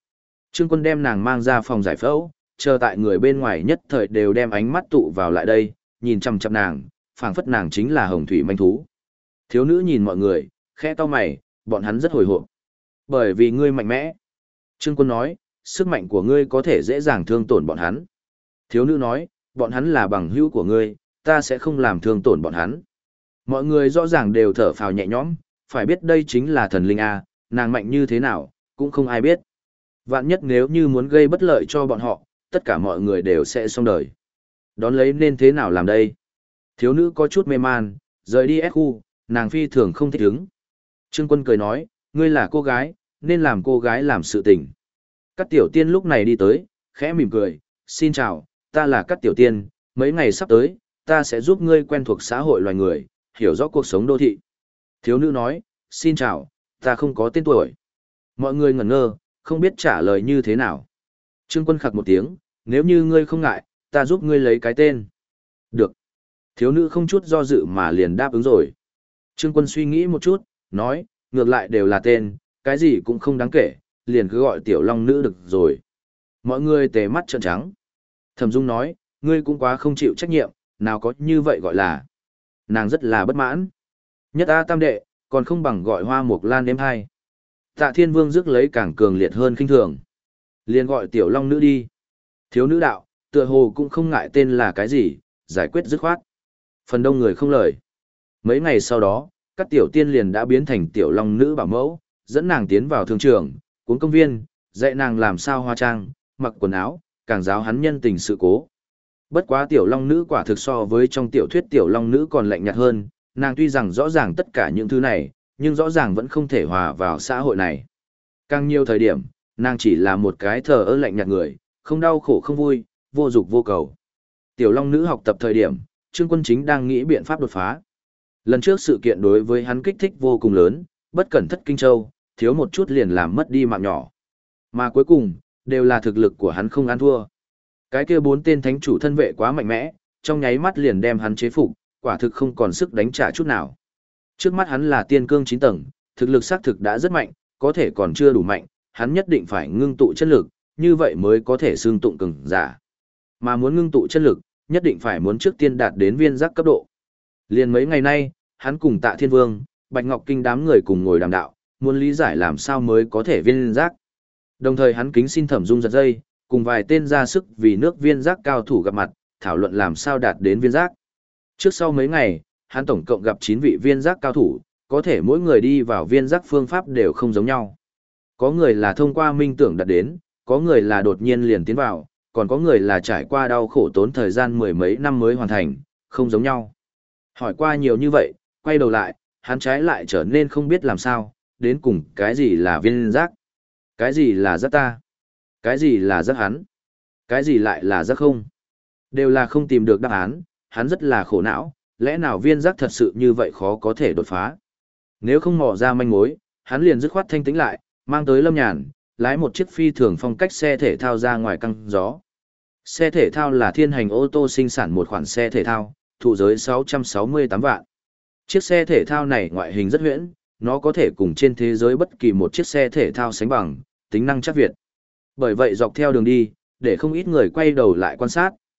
Quân đem nàng mang ra phòng giải phẫu, chờ tại người bên ngoài nhất thời đều đem ánh mắt tụ vào lại đây, nhìn chăm chăm nàng, phảng phất nàng chính là hồng thủy manh thú. Thiếu nữ nhìn mọi người, khẽ cau mày, bọn hắn rất hồi hộp. Bởi vì ngươi mạnh mẽ. Trương Quân nói, sức mạnh của ngươi có thể dễ dàng thương tổn bọn hắn. Thiếu nữ nói, bọn hắn là bằng hữu của ngươi, ta sẽ không làm thương tổn bọn hắn. Mọi người rõ ràng đều thở phào nhẹ nhõm, phải biết đây chính là thần linh A, nàng mạnh như thế nào, cũng không ai biết. Vạn nhất nếu như muốn gây bất lợi cho bọn họ, tất cả mọi người đều sẽ xong đời. Đón lấy nên thế nào làm đây? Thiếu nữ có chút mê man, rời đi ép khu, nàng phi thường không thích ứng. Trương Quân cười nói, ngươi là cô gái, nên làm cô gái làm sự tình. Cát Tiểu Tiên lúc này đi tới, khẽ mỉm cười, xin chào, ta là Cát Tiểu Tiên, mấy ngày sắp tới, ta sẽ giúp ngươi quen thuộc xã hội loài người, hiểu rõ cuộc sống đô thị. Thiếu nữ nói, xin chào, ta không có tên tuổi. Mọi người ngẩn ngơ, không biết trả lời như thế nào. Trương Quân khặc một tiếng, nếu như ngươi không ngại, ta giúp ngươi lấy cái tên. Được. Thiếu nữ không chút do dự mà liền đáp ứng rồi. Trương Quân suy nghĩ một chút, nói, ngược lại đều là tên, cái gì cũng không đáng kể, liền cứ gọi Tiểu Long Nữ được rồi. Mọi người tề mắt trợn trắng. Thẩm Dung nói, ngươi cũng quá không chịu trách nhiệm, nào có như vậy gọi là. Nàng rất là bất mãn. Nhất A tam đệ, còn không bằng gọi Hoa Mộc Lan đêm hai. Tạ Thiên Vương rước lấy càng cường liệt hơn khinh thường. Liền gọi Tiểu Long Nữ đi. Thiếu nữ đạo, tựa hồ cũng không ngại tên là cái gì, giải quyết dứt khoát. Phần đông người không lời. Mấy ngày sau đó, các tiểu tiên liền đã biến thành Tiểu Long Nữ bảo mẫu, dẫn nàng tiến vào thương trường, cuốn công viên, dạy nàng làm sao hóa trang, mặc quần áo, càng giáo hắn nhân tình sự cố. Bất quá Tiểu Long Nữ quả thực so với trong tiểu thuyết Tiểu Long Nữ còn lạnh nhạt hơn, nàng tuy rằng rõ ràng tất cả những thứ này, nhưng rõ ràng vẫn không thể hòa vào xã hội này. Càng nhiều thời điểm, nàng chỉ là một cái thờ ơ lạnh nhạt người, không đau khổ không vui, vô dục vô cầu. Tiểu Long Nữ học tập thời điểm, Trương Quân chính đang nghĩ biện pháp đột phá. Lần trước sự kiện đối với hắn kích thích vô cùng lớn, bất cẩn thất kinh châu, thiếu một chút liền làm mất đi mạng nhỏ. Mà cuối cùng, đều là thực lực của hắn không ăn thua. Cái kia 4 tên thánh chủ thân vệ quá mạnh mẽ, trong nháy mắt liền đem hắn chế phục, quả thực không còn sức đánh trả chút nào. Trước mắt hắn là tiên cương 9 tầng, thực lực xác thực đã rất mạnh, có thể còn chưa đủ mạnh, hắn nhất định phải ngưng tụ chân lực, như vậy mới có thể xương tụng cường giả. Mà muốn ngưng tụ chân lực, nhất định phải muốn trước tiên đạt đến viên giác cấp độ. Liền mấy ngày nay, hắn cùng Tạ Thiên Vương, Bạch Ngọc Kinh đám người cùng ngồi đàm đạo, muốn lý giải làm sao mới có thể viên giác. Đồng thời hắn kính xin Thẩm Dung giật dây, cùng vài tên ra sức vì nước viên giác cao thủ gặp mặt, thảo luận làm sao đạt đến viên giác. Trước sau mấy ngày, hắn tổng cộng gặp 9 vị viên giác cao thủ, có thể mỗi người đi vào viên giác phương pháp đều không giống nhau. Có người là thông qua minh tưởng đạt đến, có người là đột nhiên liền tiến vào, còn có người là trải qua đau khổ tốn thời gian mười mấy năm mới hoàn thành, không giống nhau. Hỏi qua nhiều như vậy, quay đầu lại, hắn trái lại trở nên không biết làm sao, đến cùng cái gì là viên giác, cái gì là giác ta, cái gì là giác hắn, cái gì lại là giác không. Đều là không tìm được đáp án, hắn rất là khổ não, lẽ nào viên giác thật sự như vậy khó có thể đột phá. Nếu không mò ra manh mối, hắn liền dứt khoát thanh tĩnh lại, mang tới Lâm Nhàn, lái một chiếc phi thường phong cách xe thể thao ra ngoài căng gió. Xe thể thao là Thiên Hành ô tô sinh sản một khoản xe thể thao, thụ giới 668 vạn. Chiếc xe thể thao này ngoại hình rất huyễn, nó có thể cùng trên thế giới bất kỳ một chiếc xe thể thao sánh bằng, tính năng chắc Việt. Bởi vậy dọc theo đường đi, để không ít người quay đầu lại quan sát,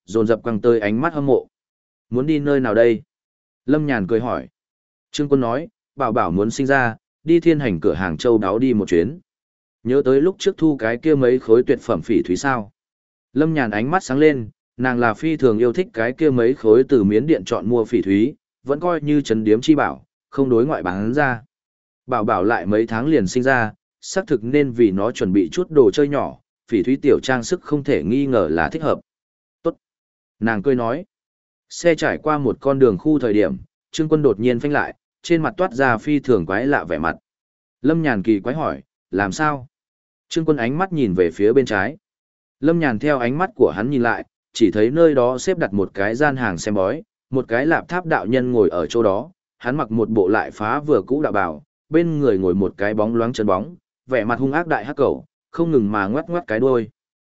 dồn dập quăng tới ánh mắt hâm mộ. Muốn đi nơi nào đây? Lâm Nhàn cười hỏi. Trương Quân nói, bảo bảo muốn sinh ra, đi thiên hành cửa hàng châu đáo đi một chuyến. Nhớ tới lúc trước thu cái kia mấy khối tuyệt phẩm phỉ thúy sao. Lâm Nhàn ánh mắt sáng lên, nàng là phi thường yêu thích cái kia mấy khối từ Miến Điện chọn mua phỉ thúy, vẫn coi như trấn điếm chi bảo, không đối ngoại bán ra. Bảo bảo lại mấy tháng liền sinh ra, xác thực nên vì nó chuẩn bị chút đồ chơi nhỏ, phỉ thúy tiểu trang sức không thể nghi ngờ là thích hợp. Tốt. Nàng cười nói. Xe trải qua một con đường khu thời điểm, Trương Quân đột nhiên phanh lại, trên mặt toát ra phi thường quái lạ vẻ mặt. Lâm Nhàn kỳ quái hỏi, làm sao? Trương Quân ánh mắt nhìn về phía bên trái. Lâm Nhàn theo ánh mắt của hắn nhìn lại, chỉ thấy nơi đó xếp đặt một cái gian hàng xem bói, một cái lạp tháp đạo nhân ngồi ở chỗ đó, hắn mặc một bộ lại phá vừa cũ đạo bào, bên người ngồi một cái bóng loáng chân bóng, vẻ mặt hung ác đại hắc cẩu, không ngừng mà ngoắc ngoắc cái đuôi.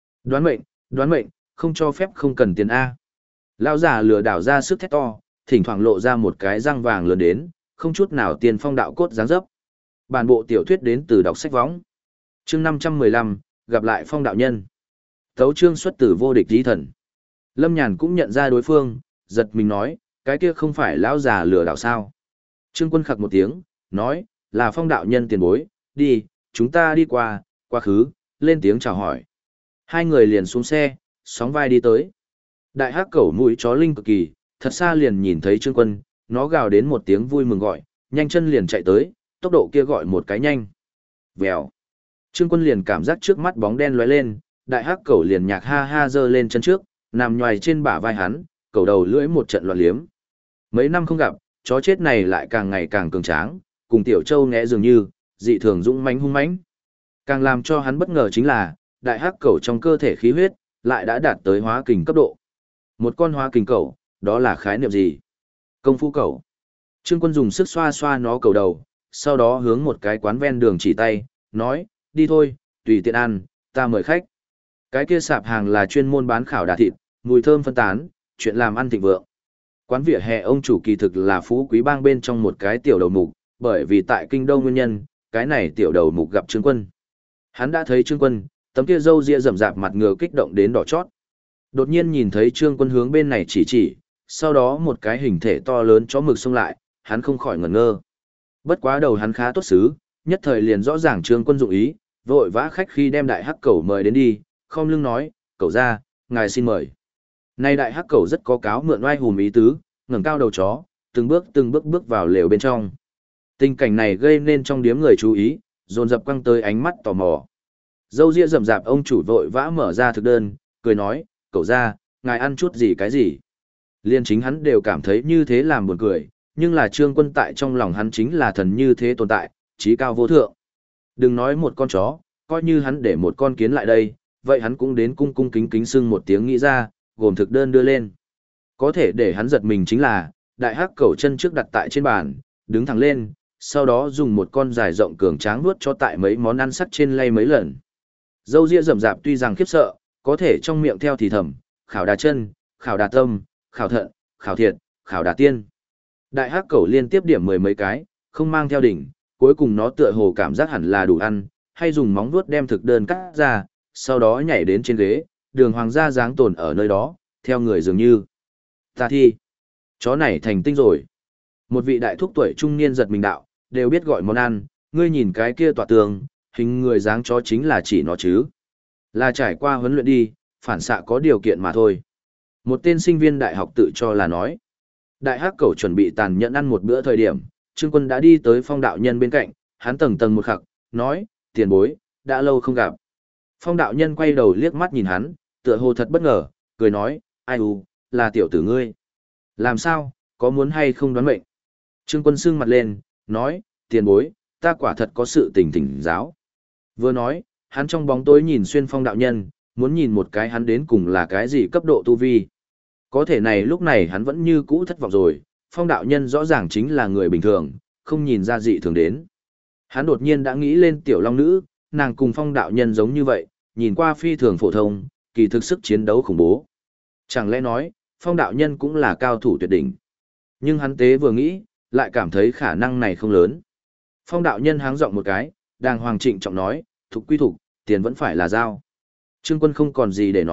Đoán mệnh, không cho phép không cần tiền A. Lão già lừa đảo ra sức thét to, thỉnh thoảng lộ ra một cái răng vàng lớn đến, không chút nào tiền phong đạo cốt dáng dấp. Bản bộ tiểu thuyết đến từ đọc sách võng. Chương 515, gặp lại phong đạo nhân. Tấu chương xuất từ vô địch chí thần. Lâm Nhàn cũng nhận ra đối phương, giật mình nói, cái kia không phải lão già lừa đảo sao. Trương Quân khặc một tiếng, nói, là phong đạo nhân tiền bối, đi, chúng ta đi qua, quá khứ, lên tiếng chào hỏi. Hai người liền xuống xe, sóng vai đi tới. Đại hắc cẩu mũi chó linh cực kỳ, thật xa liền nhìn thấy Trương Quân, nó gào đến một tiếng vui mừng gọi, nhanh chân liền chạy tới, tốc độ kia gọi một cái nhanh. Vèo. Trương Quân liền cảm giác trước mắt bóng đen lóe lên, đại hắc cẩu liền nhạc ha ha giơ lên chân trước, nằm nhoài trên bả vai hắn, cẩu đầu lưỡi một trận loạn liếm. Mấy năm không gặp, chó chết này lại càng ngày càng cường tráng, cùng tiểu châu ngẽ dường như, dị thường dũng mãnh hung mãnh. Càng làm cho hắn bất ngờ chính là, đại hắc cẩu trong cơ thể khí huyết lại đã đạt tới hóa kình cấp độ. Một con hóa kình cẩu, đó là khái niệm gì? Công phu cẩu. Trương Quân dùng sức xoa xoa nó cẩu đầu, sau đó hướng một cái quán ven đường chỉ tay, nói, đi thôi, tùy tiện ăn, ta mời khách. Cái kia sạp hàng là chuyên môn bán khảo đà thịt, mùi thơm phân tán, chuyện làm ăn thịnh vượng. Quán vỉa hè ông chủ kỳ thực là phú quý bang bên trong một cái tiểu đầu mục, bởi vì tại kinh đô nguyên nhân, cái này tiểu đầu mục gặp Trương Quân. Hắn đã thấy Trương Quân, tấm kia râu ria rậm rạp mặt ngựa kích động đến đỏ chót. Đột nhiên nhìn thấy Trương Quân hướng bên này chỉ, sau đó một cái hình thể to lớn chó mực xông lại, hắn không khỏi ngẩn ngơ. Bất quá đầu hắn khá tốt xứ, nhất thời liền rõ ràng Trương Quân dụng ý, vội vã khách khi đem đại hắc cẩu mời đến đi, khom lưng nói, cẩu ra, ngài xin mời. Nay đại hắc cẩu rất có cáo mượn oai hùm ý tứ, ngẩng cao đầu chó, từng bước bước vào lều bên trong. Tình cảnh này gây nên trong điếm người chú ý, dồn dập quăng tới ánh mắt tò mò. Dâu ria rậm rạp ông chủ vội vã mở ra thực đơn, cười nói, cậu ra, ngài ăn chút gì cái gì. Liên chính hắn đều cảm thấy như thế làm buồn cười, nhưng là Trương Quân tại trong lòng hắn chính là thần như thế tồn tại, trí cao vô thượng. Đừng nói một con chó, coi như hắn để một con kiến lại đây, vậy hắn cũng đến cung cung kính kính xưng một tiếng nghĩ ra, gồm thực đơn đưa lên. Có thể để hắn giật mình chính là, đại hắc cẩu chân trước đặt tại trên bàn, đứng thẳng lên, sau đó dùng một con dài rộng cường tráng nuốt cho tại mấy món ăn sắc trên lay mấy lần. Dâu ria rậm rạp tuy rằng khiếp sợ, có thể trong miệng theo thì thầm, khảo đà chân, khảo đà tâm, khảo thận, khảo thiệt, khảo đà tiên. Đại hắc cẩu liên tiếp điểm mười mấy cái, không mang theo đỉnh, cuối cùng nó tựa hồ cảm giác hẳn là đủ ăn, hay dùng móng vuốt đem thực đơn cắt ra, sau đó nhảy đến trên ghế, đường hoàng gia dáng tồn ở nơi đó, theo người dường như. Ta thi, chó này thành tinh rồi. Một vị đại thúc tuổi trung niên giật mình đạo, đều biết gọi món ăn, ngươi nhìn cái kia tọa tường, hình người dáng chó chính là chỉ nó chứ. Là trải qua huấn luyện đi, phản xạ có điều kiện mà thôi. Một tên sinh viên đại học tự cho là nói. Đại hắc cẩu chuẩn bị tàn nhẫn ăn một bữa thời điểm, Trương Quân đã đi tới phong đạo nhân bên cạnh, hắn tầng tầng một khắc, nói, tiền bối, đã lâu không gặp. Phong đạo nhân quay đầu liếc mắt nhìn hắn, tựa hồ thật bất ngờ, cười nói, ai u, là tiểu tử ngươi. Làm sao, có muốn hay không đoán mệnh? Trương Quân sưng mặt lên, nói, tiền bối, ta quả thật có sự thỉnh giáo. Vừa nói, hắn trong bóng tối nhìn xuyên phong đạo nhân, muốn nhìn một cái hắn đến cùng là cái gì cấp độ tu vi. Có thể này lúc này hắn vẫn như cũ thất vọng rồi, phong đạo nhân rõ ràng chính là người bình thường, không nhìn ra dị thường đến. Hắn đột nhiên đã nghĩ lên tiểu long nữ, nàng cùng phong đạo nhân giống như vậy, nhìn qua phi thường phổ thông, kỳ thực sức chiến đấu khủng bố. Chẳng lẽ nói, phong đạo nhân cũng là cao thủ tuyệt đỉnh. Nhưng hắn tế vừa nghĩ, lại cảm thấy khả năng này không lớn. Phong đạo nhân háng giọng một cái, đàng hoàng trịnh trọng nói, thục quy thục, tiền vẫn phải là giao. Trương Quân không còn gì để nói,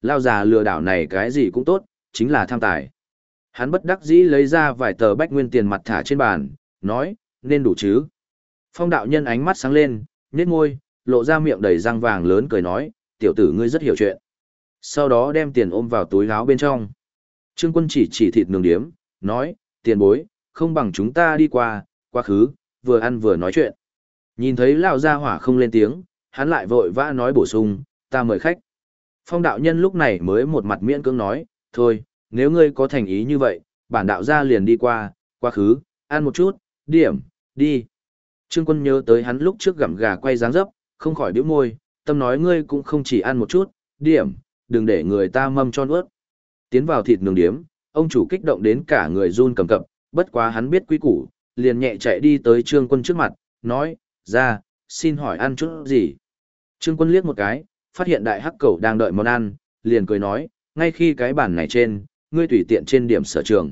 Lao già lừa đảo này cái gì cũng tốt, chính là tham tài. Hắn bất đắc dĩ lấy ra vài tờ bách nguyên tiền mặt thả trên bàn, nói, nên đủ chứ. Phong đạo nhân ánh mắt sáng lên, nhếch môi, lộ ra miệng đầy răng vàng lớn cười nói, tiểu tử ngươi rất hiểu chuyện. Sau đó đem tiền ôm vào túi áo bên trong. Trương Quân chỉ thịt nướng điếm, nói, tiền bối, không bằng chúng ta đi qua, quá khứ, vừa ăn vừa nói chuyện. Nhìn thấy lão gia hỏa không lên tiếng, hắn lại vội vã nói bổ sung, ta mời khách. Phong đạo nhân lúc này mới một mặt miễn cưỡng nói, thôi, nếu ngươi có thành ý như vậy, bản đạo gia liền đi qua, quá khứ, ăn một chút, điểm, đi. Trương Quân nhớ tới hắn lúc trước gặm gà quay dáng dấp, không khỏi bĩu môi, tâm nói ngươi cũng không chỉ ăn một chút, điểm, đừng để người ta mâm cho nuốt. Tiến vào thịt nướng điếm, ông chủ kích động đến cả người run cầm cập, bất quá hắn biết quý củ, liền nhẹ chạy đi tới Trương Quân trước mặt, nói, ra, xin hỏi ăn chút gì. Trương Quân liếc một cái, phát hiện đại hắc cẩu đang đợi món ăn, liền cười nói, ngay khi cái bàn này trên, ngươi tùy tiện trên điểm sở trường.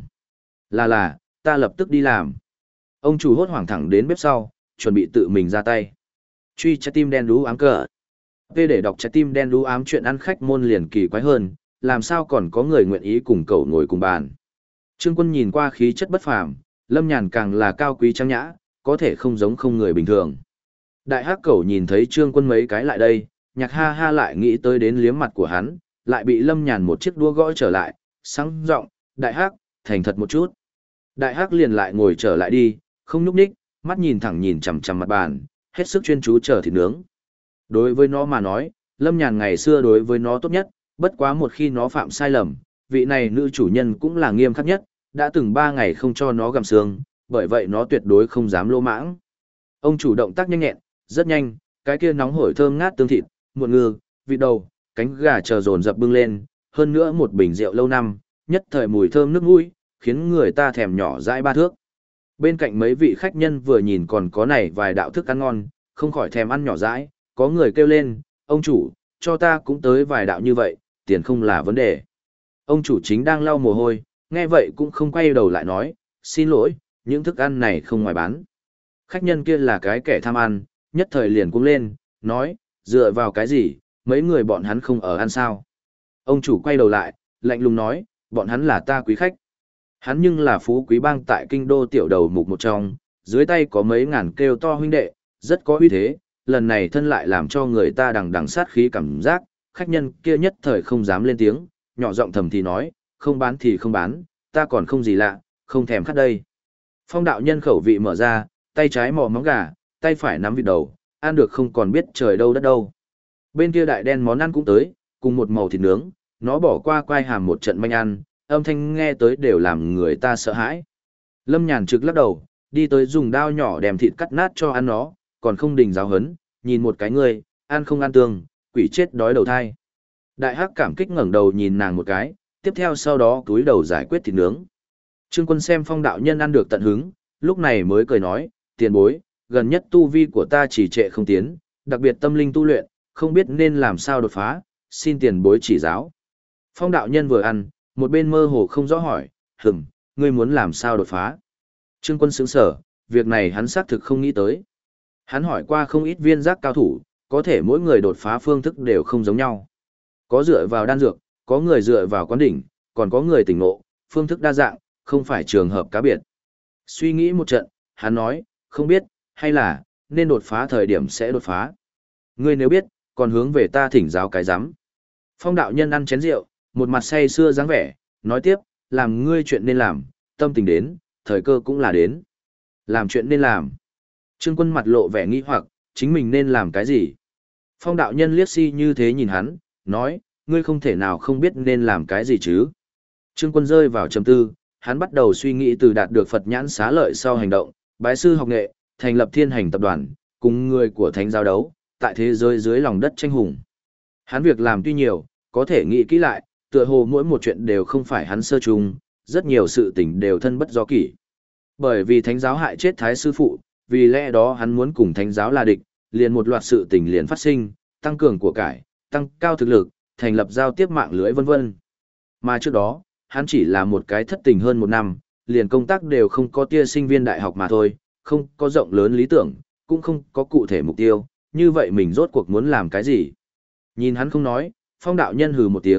Là, ta lập tức đi làm. Ông chủ hốt hoảng thẳng đến bếp sau, chuẩn bị tự mình ra tay. Truy trái tim đen đú ám cờ. Về để đọc trái tim đen đú ám chuyện ăn khách môn liền kỳ quái hơn, làm sao còn có người nguyện ý cùng cậu ngồi cùng bàn. Trương Quân nhìn qua khí chất bất phàm, Lâm Nhàn càng là cao quý trang nhã, có thể không giống không người bình thường. Đại hắc cẩu nhìn thấy Trương Quân mấy cái lại đây, nhạc ha ha lại nghĩ tới đến liếm mặt của hắn, lại bị Lâm Nhàn một chiếc đũa gõ trở lại, sáng giọng, đại hắc, thành thật một chút. Đại hắc liền lại ngồi trở lại đi, không nhúc nhích, mắt nhìn thẳng nhìn chằm chằm mặt bàn, hết sức chuyên chú chờ thịt nướng. Đối với nó mà nói, Lâm Nhàn ngày xưa đối với nó tốt nhất, bất quá một khi nó phạm sai lầm, vị này nữ chủ nhân cũng là nghiêm khắc nhất, đã từng 3 ngày không cho nó gặm xương, bởi vậy nó tuyệt đối không dám lô mãng. Ông chủ động tác nhanh nhẹn, rất nhanh, cái kia nóng hổi thơm ngát tương thịt, muộn ngư, vịt đầu, cánh gà chờ dồn dập bưng lên, hơn nữa một bình rượu lâu năm, nhất thời mùi thơm nước mũi, khiến người ta thèm nhỏ dãi 3 thước. Bên cạnh mấy vị khách nhân vừa nhìn còn có này vài đạo thức ăn ngon, không khỏi thèm ăn nhỏ dãi, có người kêu lên, ông chủ, cho ta cũng tới vài đạo như vậy, tiền không là vấn đề. Ông chủ chính đang lau mồ hôi, nghe vậy cũng không quay đầu lại nói, xin lỗi, những thức ăn này không ngoài bán. Khách nhân kia là cái kẻ tham ăn, nhất thời liền cũng lên, nói, dựa vào cái gì, mấy người bọn hắn không ở ăn sao. Ông chủ quay đầu lại, lạnh lùng nói, bọn hắn là ta quý khách. Hắn nhưng là phú quý bang tại kinh đô tiểu đầu mục một trong, dưới tay có mấy ngàn kêu to huynh đệ, rất có uy thế, lần này thân lại làm cho người ta đằng đằng sát khí cảm giác, khách nhân kia nhất thời không dám lên tiếng, nhỏ giọng thầm thì nói, không bán thì không bán, ta còn không gì lạ, không thèm khát đây. Phong đạo nhân khẩu vị mở ra, tay trái mò móng gà, tay phải nắm vịt đầu, ăn được không còn biết trời đâu đất đâu. Bên kia đại đen món ăn cũng tới, cùng một màu thịt nướng, nó bỏ qua quai hàm một trận manh ăn, âm thanh nghe tới đều làm người ta sợ hãi. Lâm Nhàn trực lắc đầu, đi tới dùng dao nhỏ đem thịt cắt nát cho ăn nó, còn không đình giáo hấn, nhìn một cái người, ăn không ăn tương, quỷ chết đói đầu thai. Đại hắc cảm kích ngẩng đầu nhìn nàng một cái, tiếp theo sau đó túi đầu giải quyết thịt nướng. Trương Quân xem Phong đạo nhân ăn được tận hứng, lúc này mới cười nói, tiền bối, gần nhất tu vi của ta chỉ trệ không tiến, đặc biệt tâm linh tu luyện, không biết nên làm sao đột phá, xin tiền bối chỉ giáo. Phong đạo nhân vừa ăn, một bên mơ hồ không rõ hỏi, ngươi muốn làm sao đột phá? Trương Quân sững sở, việc này hắn xác thực không nghĩ tới. Hắn hỏi qua không ít viên giác cao thủ, có thể mỗi người đột phá phương thức đều không giống nhau. Có dựa vào đan dược, có người dựa vào quán đỉnh, còn có người tỉnh ngộ, phương thức đa dạng, không phải trường hợp cá biệt. Suy nghĩ một trận, hắn nói, không biết, hay là, nên đột phá thời điểm sẽ đột phá. Ngươi nếu biết, còn hướng về ta thỉnh giáo cái rắm. Phong đạo nhân ăn chén rượu, một mặt say sưa dáng vẻ, nói tiếp, làm ngươi chuyện nên làm, tâm tình đến, thời cơ cũng là đến. Làm chuyện nên làm. Trương Quân mặt lộ vẻ nghi hoặc, chính mình nên làm cái gì? Phong đạo nhân liếc si như thế nhìn hắn, nói, ngươi không thể nào không biết nên làm cái gì chứ. Trương Quân rơi vào trầm tư, hắn bắt đầu suy nghĩ từ đạt được Phật nhãn xá lợi sau hành động, bái sư học nghệ, thành lập thiên hành tập đoàn, cùng người của thánh giáo đấu, tại thế giới dưới lòng đất tranh hùng. Hắn việc làm tuy nhiều, có thể nghĩ kỹ lại, tựa hồ mỗi một chuyện đều không phải hắn sơ trùng, rất nhiều sự tình đều thân bất do kỷ. Bởi vì thánh giáo hại chết thái sư phụ, vì lẽ đó hắn muốn cùng thánh giáo là địch, liền một loạt sự tình liền phát sinh, tăng cường của cải, tăng cao thực lực, thành lập giao tiếp mạng lưới vân vân. Mà trước đó, hắn chỉ là một cái thất tình hơn 1 năm, liền công tác đều không có tia sinh viên đại học mà thôi, không có rộng lớn lý tưởng, cũng không có cụ thể mục tiêu, như vậy mình rốt cuộc muốn làm cái gì? Nhìn hắn không nói, Phong đạo nhân hừ một tiếng,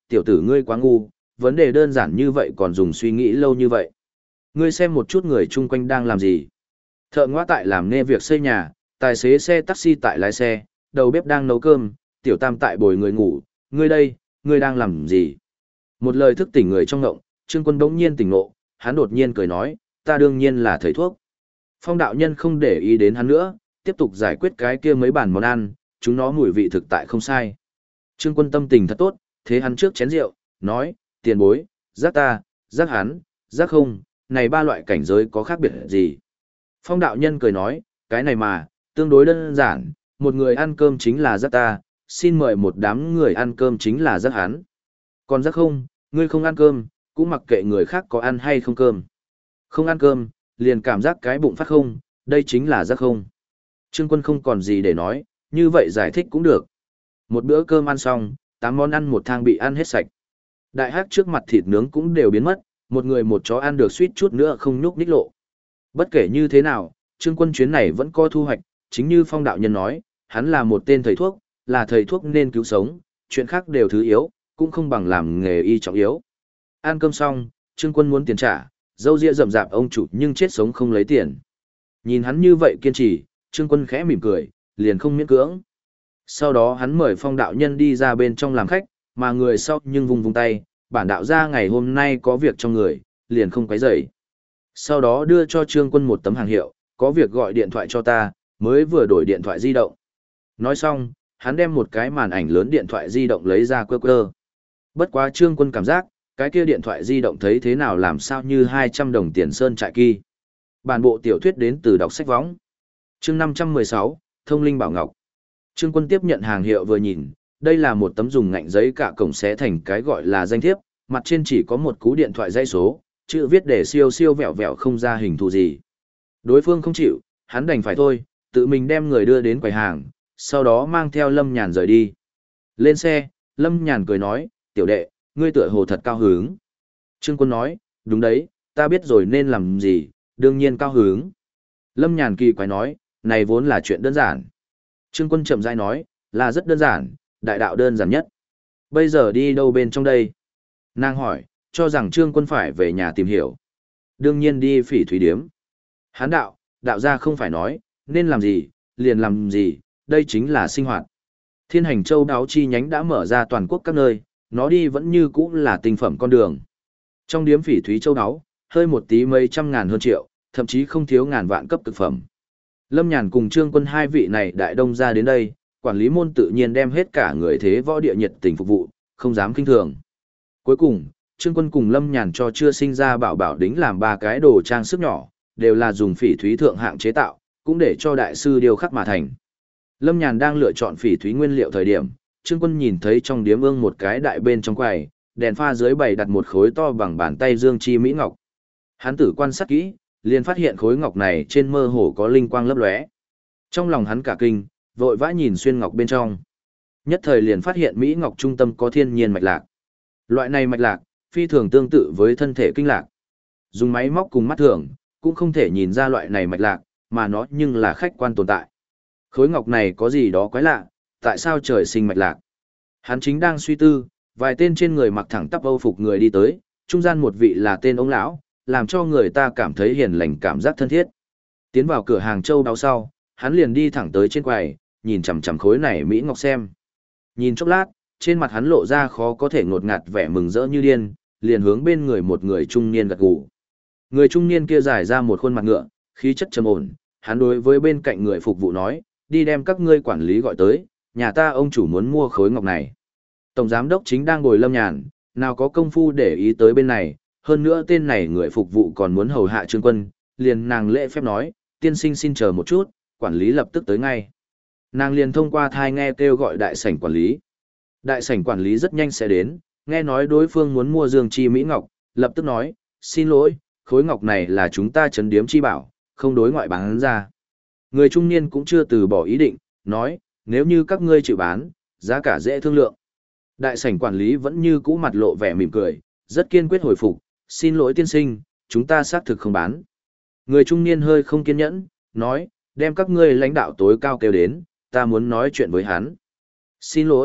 tiểu tử ngươi quá ngu, vấn đề đơn giản như vậy còn dùng suy nghĩ lâu như vậy. Ngươi xem một chút người chung quanh đang làm gì. Thợ ngoã tại làm nê việc xây nhà, tài xế xe taxi tại lái xe, đầu bếp đang nấu cơm, tiểu tam tại bồi người ngủ, ngươi đây, ngươi đang làm gì? Một lời thức tỉnh người trong ngộng, Trương Quân bỗng nhiên tỉnh ngộ, hắn đột nhiên cười nói, ta đương nhiên là thầy thuốc. Phong đạo nhân không để ý đến hắn nữa, tiếp tục giải quyết cái kia mấy bản món ăn, chúng nó mùi vị thực tại không sai. Trương Quân tâm tình thật tốt, thế hắn trước chén rượu, nói, tiền bối, giác ta, giác hắn, giác không, này ba loại cảnh giới có khác biệt gì? Phong đạo nhân cười nói, cái này mà, tương đối đơn giản, một người ăn cơm chính là giác ta, xin mời một đám người ăn cơm chính là giác hắn. Còn giác không, ngươi không ăn cơm, cũng mặc kệ người khác có ăn hay không cơm. Không ăn cơm, liền cảm giác cái bụng phát không, đây chính là giác không. Trương Quân không còn gì để nói, như vậy giải thích cũng được. Một bữa cơm ăn xong, 8 món ăn một thang bị ăn hết sạch. Đại hắc trước mặt thịt nướng cũng đều biến mất, một người một chó ăn được suýt chút nữa không nhúc nhích lộ. Bất kể như thế nào, Trương Quân chuyến này vẫn có thu hoạch, chính như Phong đạo nhân nói, hắn là một tên thầy thuốc, là thầy thuốc nên cứu sống, chuyện khác đều thứ yếu, cũng không bằng làm nghề y trọng yếu. Ăn cơm xong, Trương Quân muốn tiền trả, dâu ria rậm rạp ông chủ nhưng chết sống không lấy tiền. Nhìn hắn như vậy kiên trì, Trương Quân khẽ mỉm cười, liền không miễn cưỡng. Sau đó hắn mời Phong đạo nhân đi ra bên trong làm khách, mà người sau nhưng vùng tay, bản đạo gia ngày hôm nay có việc trong người, liền không quấy rầy. Sau đó đưa cho Trương Quân một tấm hàng hiệu, có việc gọi điện thoại cho ta, mới vừa đổi điện thoại di động. Nói xong, hắn đem một cái màn ảnh lớn điện thoại di động lấy ra quơ quơ. Bất quá Trương Quân cảm giác, cái kia điện thoại di động thấy thế nào làm sao như 200 đồng tiền sơn trại kỳ. Bản bộ tiểu thuyết đến từ đọc sách võng. Chương 516, Thông linh bảo ngọc. Trương Quân tiếp nhận hàng hiệu vừa nhìn, đây là một tấm dùng ngạnh giấy cả cổng xé thành cái gọi là danh thiếp, mặt trên chỉ có một cú điện thoại dây số, chữ viết để siêu siêu vẹo vẹo không ra hình thù gì. Đối phương không chịu, hắn đành phải thôi, tự mình đem người đưa đến quầy hàng, sau đó mang theo Lâm Nhàn rời đi. Lên xe, Lâm Nhàn cười nói, tiểu đệ, ngươi tựa hồ thật cao hứng. Trương Quân nói, đúng đấy, ta biết rồi nên làm gì, đương nhiên cao hứng. Lâm Nhàn kỳ quái nói, này vốn là chuyện đơn giản. Trương Quân chậm rãi nói, là rất đơn giản, đại đạo đơn giản nhất. Bây giờ đi đâu bên trong đây? Nàng hỏi, cho rằng Trương Quân phải về nhà tìm hiểu. Đương nhiên đi Phỉ Thúy Điếm. Hán đạo, đạo gia không phải nói, nên làm gì, liền làm gì, đây chính là sinh hoạt. Thiên Hành Châu đáo chi nhánh đã mở ra toàn quốc các nơi, nó đi vẫn như cũ là tinh phẩm con đường. Trong điếm Phỉ Thúy Châu đáo, hơi một tí mấy trăm ngàn hơn triệu, thậm chí không thiếu ngàn vạn cấp cực phẩm. Lâm Nhàn cùng Trương Quân hai vị này đại đông ra đến đây, quản lý môn tự nhiên đem hết cả người thế võ địa nhiệt tình phục vụ, không dám kinh thường. Cuối cùng, Trương Quân cùng Lâm Nhàn cho chưa sinh ra bảo bảo đính làm 3 cái đồ trang sức nhỏ, đều là dùng phỉ thúy thượng hạng chế tạo, cũng để cho đại sư điêu khắc mà thành. Lâm Nhàn đang lựa chọn phỉ thúy nguyên liệu thời điểm, Trương Quân nhìn thấy trong điếm ương một cái đại bên trong quầy, đèn pha dưới bày đặt một khối to bằng bàn tay dương chi mỹ ngọc. Hắn tử quan sát kỹ, liền phát hiện khối ngọc này trên mơ hồ có linh quang lấp lóe. Trong lòng hắn cả kinh, vội vã nhìn xuyên ngọc bên trong. Nhất thời liền phát hiện mỹ ngọc trung tâm có thiên nhiên mạch lạc. Loại này mạch lạc, phi thường tương tự với thân thể kinh lạc. Dùng máy móc cùng mắt thường, cũng không thể nhìn ra loại này mạch lạc, mà nó nhưng là khách quan tồn tại. Khối ngọc này có gì đó quái lạ, tại sao trời sinh mạch lạc? Hắn chính đang suy tư, vài tên trên người mặc thẳng tắp âu phục người đi tới, trung gian một vị là tên ông lão, làm cho người ta cảm thấy hiền lành cảm giác thân thiết. Tiến vào cửa hàng châu đáo sau, hắn liền đi thẳng tới trên quầy, nhìn chằm chằm khối này mỹ ngọc xem. Nhìn chốc lát, trên mặt hắn lộ ra khó có thể ngột ngạt vẻ mừng rỡ như điên, liền hướng bên người một người trung niên gật gù. Người trung niên kia giải ra một khuôn mặt ngựa, khí chất trầm ổn, hắn đối với bên cạnh người phục vụ nói, đi đem các ngươi quản lý gọi tới, nhà ta ông chủ muốn mua khối ngọc này. Tổng giám đốc chính đang ngồi Lâm Nhàn, nào có công phu để ý tới bên này, hơn nữa tên này người phục vụ còn muốn hầu hạ Trương Quân, liền nàng lễ phép nói, tiên sinh xin chờ một chút, quản lý lập tức tới ngay. Nàng liền thông qua thai nghe kêu gọi đại sảnh quản lý. Đại sảnh quản lý rất nhanh sẽ đến, nghe nói đối phương muốn mua dương chi mỹ ngọc, lập tức nói, xin lỗi, khối ngọc này là chúng ta trấn điếm chi bảo, không đối ngoại bán ra. Người trung niên cũng chưa từ bỏ ý định, nói, nếu như các ngươi chịu bán, giá cả dễ thương lượng. Đại sảnh quản lý vẫn như cũ mặt lộ vẻ mỉm cười, rất kiên quyết hồi phục, xin lỗi tiên sinh, chúng ta xác thực không bán. Người trung niên hơi không kiên nhẫn, nói, đem các ngươi lãnh đạo tối cao kêu đến, ta muốn nói chuyện với hắn. Xin lỗi,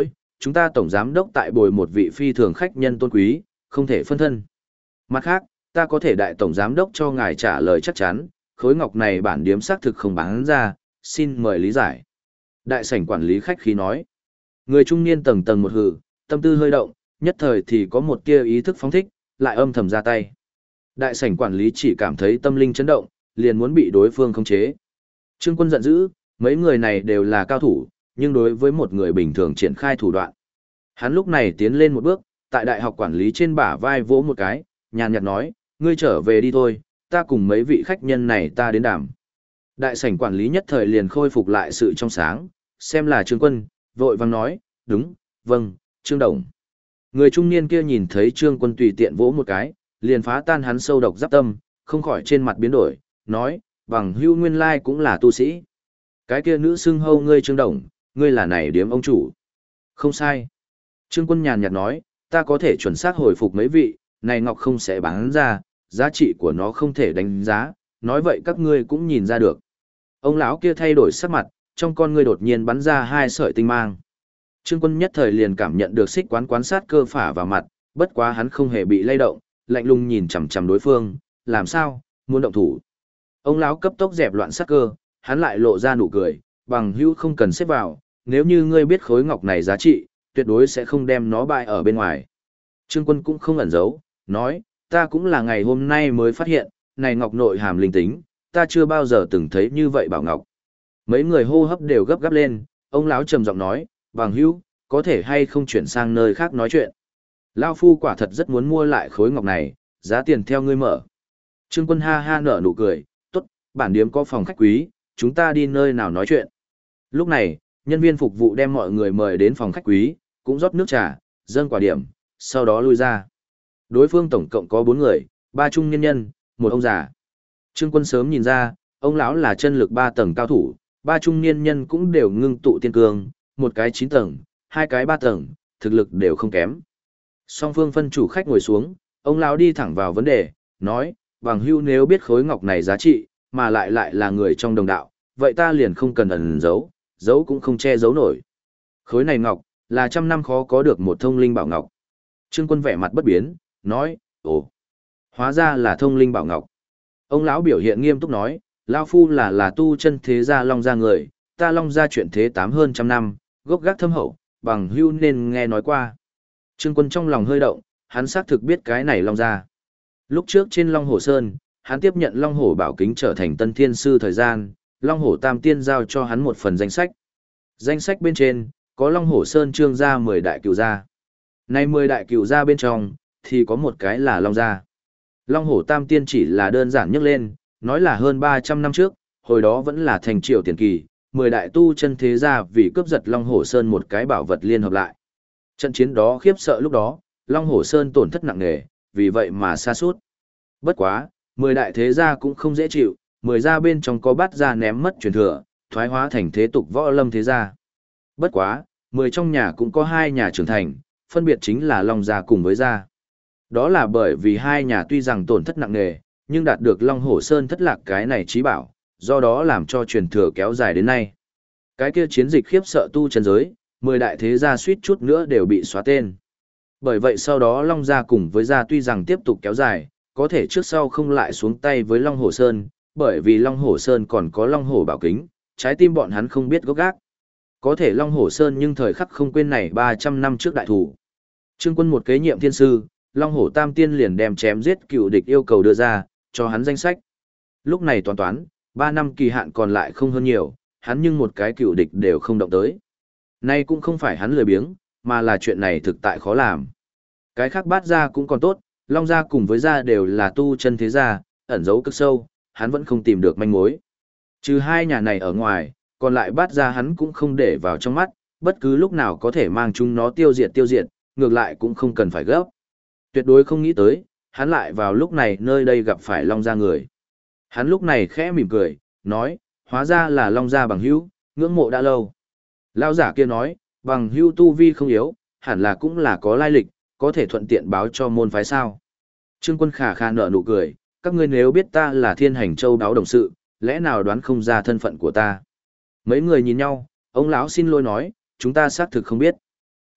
chúng ta tổng giám đốc tại bồi một vị phi thường khách nhân tôn quý, không thể phân thân. Mặt khác, ta có thể đại tổng giám đốc cho ngài trả lời chắc chắn, khối ngọc này bản điếm xác thực không bán ra, xin mời lý giải. Đại sảnh quản lý khách khí nói. Người trung niên tầng tầng một hừ, tâm tư hơi động, nhất thời thì có một tia ý thức phóng thích, lại âm thầm ra tay. Đại sảnh quản lý chỉ cảm thấy tâm linh chấn động, liền muốn bị đối phương khống chế. Trương Quân giận dữ, mấy người này đều là cao thủ, nhưng đối với một người bình thường triển khai thủ đoạn. Hắn lúc này tiến lên một bước, tại đại học quản lý trên bả vai vỗ một cái, nhàn nhạt nói, ngươi trở về đi thôi, ta cùng mấy vị khách nhân này ta đến đàm. Đại sảnh quản lý nhất thời liền khôi phục lại sự trong sáng, xem là Trương Quân, vội vàng nói, đúng, vâng, Trương Đồng. Người trung niên kia nhìn thấy Trương Quân tùy tiện vỗ một cái, liền phá tan hắn sâu độc giáp tâm, không khỏi trên mặt biến đổi, nói, bằng hưu nguyên lai cũng là tu sĩ. Cái kia nữ xưng hâu ngươi Trương Đồng, ngươi là này điếm ông chủ. Không sai. Trương Quân nhàn nhạt nói, ta có thể chuẩn xác hồi phục mấy vị, này ngọc không sẽ bán ra, giá trị của nó không thể đánh giá, nói vậy các ngươi cũng nhìn ra được. Ông lão kia thay đổi sắc mặt, trong con ngươi đột nhiên bắn ra hai sợi tinh mang. Trương Quân nhất thời liền cảm nhận được xích quan sát cơ phả vào mặt, bất quá hắn không hề bị lay động, lạnh lùng nhìn chằm chằm đối phương, làm sao, muốn động thủ. Ông lão cấp tốc dẹp loạn sát cơ, hắn lại lộ ra nụ cười, bằng hữu không cần xếp vào, nếu như ngươi biết khối ngọc này giá trị, tuyệt đối sẽ không đem nó bại ở bên ngoài. Trương Quân cũng không ẩn giấu, nói, ta cũng là ngày hôm nay mới phát hiện, này ngọc nội hàm linh tính, ta chưa bao giờ từng thấy như vậy bảo ngọc. Mấy người hô hấp đều gấp gáp lên, ông lão trầm giọng nói, bằng hữu, có thể hay không chuyển sang nơi khác nói chuyện. Lao phu quả thật rất muốn mua lại khối ngọc này, giá tiền theo ngươi mở. Trương Quân ha ha nở nụ cười, tốt, bản điếm có phòng khách quý, chúng ta đi nơi nào nói chuyện. Lúc này, nhân viên phục vụ đem mọi người mời đến phòng khách quý, cũng rót nước trà, dâng quả điểm, sau đó lui ra. Đối phương tổng cộng có 4 người, 3 trung niên nhân, 1 ông già. Trương Quân sớm nhìn ra, ông lão là chân lực 3 tầng cao thủ, 3 trung niên nhân cũng đều ngưng tụ tiên cương, một cái 9 tầng, 2 cái 3 tầng, thực lực đều không kém. Song phương phân chủ khách ngồi xuống, ông lão đi thẳng vào vấn đề, nói, bằng hưu nếu biết khối ngọc này giá trị, mà lại là người trong đồng đạo, vậy ta liền không cần ẩn giấu, giấu cũng không che giấu nổi. Khối này ngọc, là trăm năm khó có được một thông linh bảo ngọc. Trương Quân vẻ mặt bất biến, nói, ồ, hóa ra là thông linh bảo ngọc. Ông lão biểu hiện nghiêm túc nói, lão phu là tu chân thế gia Long gia người, ta Long gia chuyện thế 8 hơn trăm năm, gốc gác thâm hậu, bằng hưu nên nghe nói qua. Trương Quân trong lòng hơi động, hắn xác thực biết cái này Long gia. Lúc trước trên Long Hồ Sơn, hắn tiếp nhận Long Hổ bảo kính trở thành tân thiên sư thời gian, Long Hổ Tam Tiên giao cho hắn một phần danh sách. Danh sách bên trên, có Long Hổ Sơn trương gia 10 đại cửu gia. Nay 10 đại cửu gia bên trong, thì có một cái là Long gia. Long Hổ Tam Tiên chỉ là đơn giản nhắc lên, nói là hơn 300 năm trước, hồi đó vẫn là thành triều tiền kỳ, 10 đại tu chân thế gia vì cướp giật Long Hổ Sơn một cái bảo vật liên hợp lại. Trận chiến đó khiếp sợ lúc đó, Long Hổ Sơn tổn thất nặng nề, vì vậy mà sa sút. Bất quá, 10 đại thế gia cũng không dễ chịu, 10 gia bên trong có Bát gia ném mất truyền thừa, thoái hóa thành thế tục võ lâm thế gia. Bất quá, 10 trong nhà cũng có 2 nhà trưởng thành, phân biệt chính là Long gia cùng với gia. Đó là bởi vì 2 nhà tuy rằng tổn thất nặng nề, nhưng đạt được Long Hổ Sơn thất lạc cái này trí bảo, do đó làm cho truyền thừa kéo dài đến nay. Cái kia chiến dịch khiếp sợ tu chân giới, 10 đại thế gia suýt chút nữa đều bị xóa tên. Bởi vậy sau đó Long gia cùng với gia tuy rằng tiếp tục kéo dài, có thể trước sau không lại xuống tay với Long Hổ Sơn, bởi vì Long Hổ Sơn còn có Long Hổ bảo kính, trái tim bọn hắn không biết gốc gác. Có thể Long Hổ Sơn nhưng thời khắc không quên này 300 năm trước đại thủ. Trương Quân một kế nhiệm thiên sư, Long Hổ Tam Tiên liền đem chém giết cựu địch yêu cầu đưa ra, cho hắn danh sách. Lúc này toán, 3 năm kỳ hạn còn lại không hơn nhiều, hắn nhưng một cái cựu địch đều không động tới. Nay cũng không phải hắn lười biếng, mà là chuyện này thực tại khó làm. Cái khác Bát gia cũng còn tốt, Long gia cùng với gia đều là tu chân thế gia, ẩn giấu cực sâu, hắn vẫn không tìm được manh mối. Trừ 2 nhà này ở ngoài, còn lại Bát gia hắn cũng không để vào trong mắt, bất cứ lúc nào có thể mang chúng nó tiêu diệt, ngược lại cũng không cần phải gấp. Tuyệt đối không nghĩ tới, hắn lại vào lúc này nơi đây gặp phải Long gia người. Hắn lúc này khẽ mỉm cười, nói, hóa ra là Long gia bằng hữu, ngưỡng mộ đã lâu. Lão giả kia nói, bằng hữu tu vi không yếu, hẳn là cũng là có lai lịch, có thể thuận tiện báo cho môn phái sao. Trương Quân khà khà nở nụ cười, các ngươi nếu biết ta là Thiên Hành Châu đáo đồng sự, lẽ nào đoán không ra thân phận của ta. Mấy người nhìn nhau, ông lão xin lỗi nói, chúng ta xác thực không biết.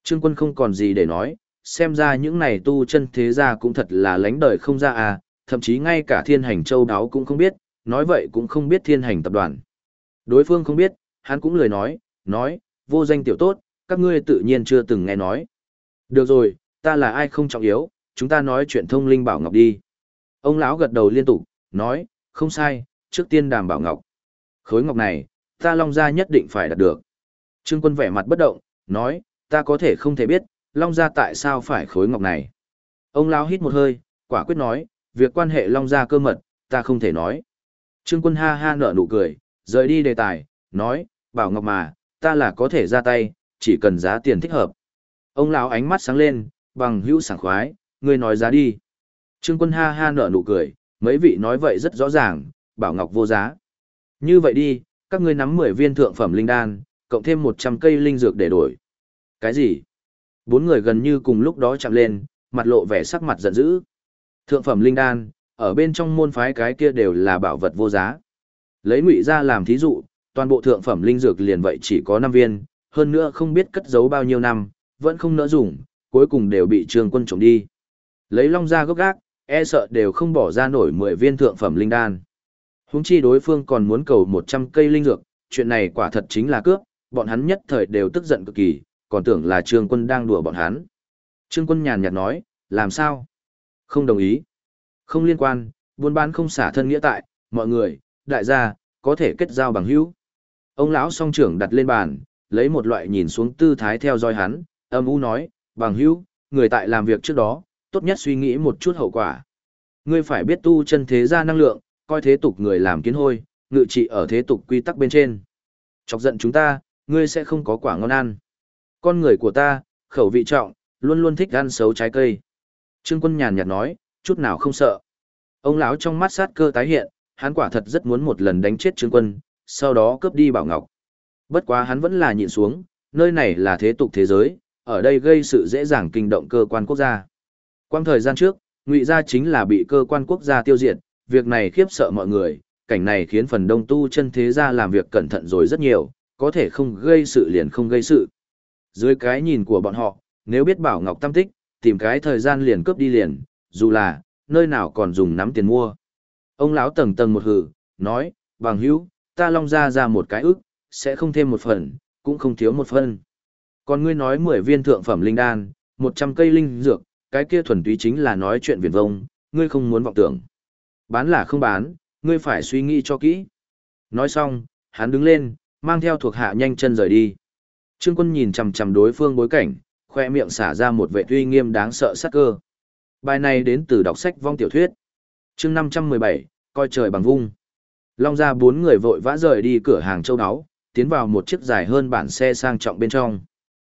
Trương Quân không còn gì để nói, xem ra những này tu chân thế gia cũng thật là lánh đời không ra à, thậm chí ngay cả Thiên Hành Châu đáo cũng không biết, nói vậy cũng không biết Thiên Hành tập đoàn. Đối phương không biết, hắn cũng lười nói, vô danh tiểu tốt, các ngươi tự nhiên chưa từng nghe nói. Được rồi, ta là ai không trọng yếu, chúng ta nói chuyện thông linh bảo ngọc đi. Ông lão gật đầu liên tục, nói, không sai, trước tiên đàm bảo ngọc. Khối ngọc này, ta Long gia nhất định phải đạt được. Trương Quân vẻ mặt bất động, nói, ta có thể không thể biết, Long gia tại sao phải khối ngọc này. Ông lão hít một hơi, quả quyết nói, việc quan hệ Long gia cơ mật, ta không thể nói. Trương Quân ha ha nở nụ cười, rời đi đề tài, nói, bảo ngọc mà, ta là có thể ra tay, chỉ cần giá tiền thích hợp. Ông lão ánh mắt sáng lên, bằng hữu sảng khoái, ngươi nói giá đi. Trương Quân ha ha nở nụ cười, mấy vị nói vậy rất rõ ràng, bảo ngọc vô giá. Như vậy đi, các ngươi nắm 10 viên thượng phẩm linh đan, cộng thêm 100 cây linh dược để đổi. Cái gì? Bốn người gần như cùng lúc đó chạm lên, mặt lộ vẻ sắc mặt giận dữ. Thượng phẩm linh đan, ở bên trong môn phái cái kia đều là bảo vật vô giá. Lấy Ngụy ra làm thí dụ, toàn bộ thượng phẩm linh dược liền vậy chỉ có 5 viên, hơn nữa không biết cất giấu bao nhiêu năm, vẫn không nỡ dùng, cuối cùng đều bị Trương Quân trộm đi. Lấy Long ra gốc gác, e sợ đều không bỏ ra nổi 10 viên thượng phẩm linh đan. Huống chi đối phương còn muốn cầu 100 cây linh dược, chuyện này quả thật chính là cướp, bọn hắn nhất thời đều tức giận cực kỳ, còn tưởng là Trương Quân đang đùa bọn hắn. Trương Quân nhàn nhạt nói, làm sao? Không đồng ý. Không liên quan, buôn bán không xả thân nghĩa tại, mọi người, đại gia, có thể kết giao bằng hữu. Ông lão song trưởng đặt lên bàn, lấy một loại nhìn xuống tư thái theo dõi hắn, âm u nói, bằng hữu, người tại làm việc trước đó, tốt nhất suy nghĩ một chút hậu quả. Ngươi phải biết tu chân thế gia năng lượng, coi thế tục người làm kiến hôi, ngự trị ở thế tục quy tắc bên trên. Chọc giận chúng ta, ngươi sẽ không có quả ngon ăn. Con người của ta, khẩu vị trọng, luôn luôn thích ăn xấu trái cây. Trương Quân nhàn nhạt nói, chút nào không sợ. Ông lão trong mắt sát cơ tái hiện, hắn quả thật rất muốn một lần đánh chết Trương Quân, sau đó cướp đi bảo ngọc. Bất quá hắn vẫn là nhịn xuống, nơi này là thế tục thế giới, ở đây gây sự dễ dàng kinh động cơ quan quốc gia. Quang thời gian trước, Ngụy gia chính là bị cơ quan quốc gia tiêu diệt, việc này khiếp sợ mọi người, cảnh này khiến phần đông tu chân thế gia làm việc cẩn thận rồi rất nhiều, có thể không gây sự liền không gây sự. Dưới cái nhìn của bọn họ, nếu biết bảo ngọc tâm tích, tìm cái thời gian liền cướp đi liền, dù là, nơi nào còn dùng nắm tiền mua. Ông lão tầng tầng một hừ, nói, bằng hữu, ta Long gia ra một cái ức, sẽ không thêm một phần, cũng không thiếu một phần. Còn ngươi nói 10 viên thượng phẩm linh đan, 100 cây linh dược, cái kia thuần túy chính là nói chuyện viển vông, ngươi không muốn vọng tưởng. Bán là không bán, ngươi phải suy nghĩ cho kỹ. Nói xong, hắn đứng lên, mang theo thuộc hạ nhanh chân rời đi. Trương Quân nhìn chằm chằm đối phương bối cảnh, khoe miệng xả ra một vệ uy nghiêm đáng sợ sắc cơ. Bài này đến từ đọc sách vong tiểu thuyết. Chương 517, coi trời bằng vung. Long ra 4 người vội vã rời đi cửa hàng châu áo, tiến vào một chiếc dài hơn bản xe sang trọng bên trong.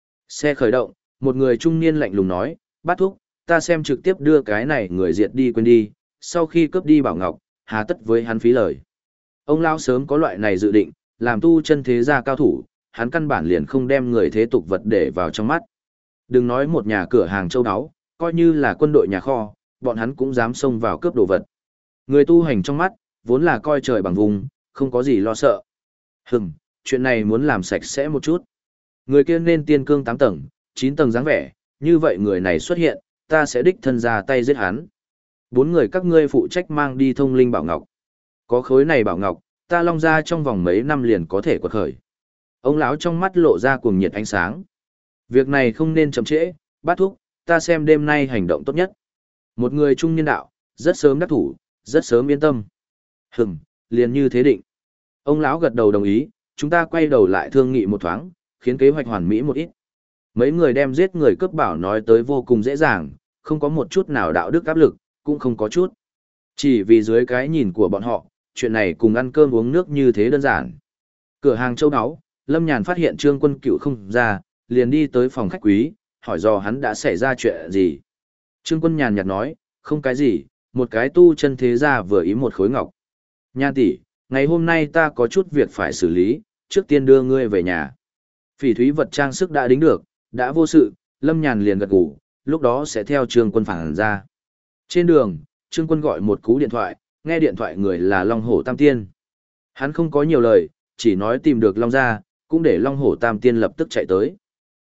Xe khởi động, một người trung niên lạnh lùng nói, Bát thúc, ta xem trực tiếp đưa cái này người diệt đi quên đi, sau khi cướp đi bảo ngọc, hà tất với hắn phí lời. Ông lão sớm có loại này dự định, làm tu chân thế gia cao thủ, hắn căn bản liền không đem người thế tục vật để vào trong mắt. Đừng nói một nhà cửa hàng châu áo, coi như là quân đội nhà kho, bọn hắn cũng dám xông vào cướp đồ vật. Người tu hành trong mắt, vốn là coi trời bằng vùng, không có gì lo sợ. Chuyện này muốn làm sạch sẽ một chút. Người kia nên tiên cương 8 tầng, 9 tầng dáng vẻ, như vậy người này xuất hiện, ta sẽ đích thân ra tay giết hắn. 4 người các ngươi phụ trách mang đi thông linh bảo ngọc. Có khối này bảo ngọc, ta Long gia trong vòng mấy năm liền có thể quật khởi. Ông lão trong mắt lộ ra cuồng nhiệt ánh sáng. Việc này không nên chậm trễ, Bát thúc, ta xem đêm nay hành động tốt nhất. Một người trung niên đạo, rất sớm đắc thủ, rất sớm yên tâm. Liền như thế định. Ông lão gật đầu đồng ý, chúng ta quay đầu lại thương nghị một thoáng, khiến kế hoạch hoàn mỹ một ít. Mấy người đem giết người cướp bảo nói tới vô cùng dễ dàng, không có một chút nào đạo đức áp lực, cũng không có chút. Chỉ vì dưới cái nhìn của bọn họ, chuyện này cùng ăn cơm uống nước như thế đơn giản. Cửa hàng châu áo, Lâm Nhàn phát hiện Trương Quân Cựu không ra, liền đi tới phòng khách quý, hỏi dò hắn đã xảy ra chuyện gì. Trương Quân nhàn nhạt nói, không cái gì, một cái tu chân thế gia vừa ý một khối ngọc. Nhan tỷ, ngày hôm nay ta có chút việc phải xử lý, trước tiên đưa ngươi về nhà. Phỉ thúy vật trang sức đã đính được, đã vô sự, Lâm Nhàn liền gật gù, lúc đó sẽ theo Trương Quân phản ra. Trên đường, Trương Quân gọi một cú điện thoại, nghe điện thoại người là Long Hổ Tam Tiên. Hắn không có nhiều lời, chỉ nói tìm được Long gia, cũng để Long Hổ Tam Tiên lập tức chạy tới.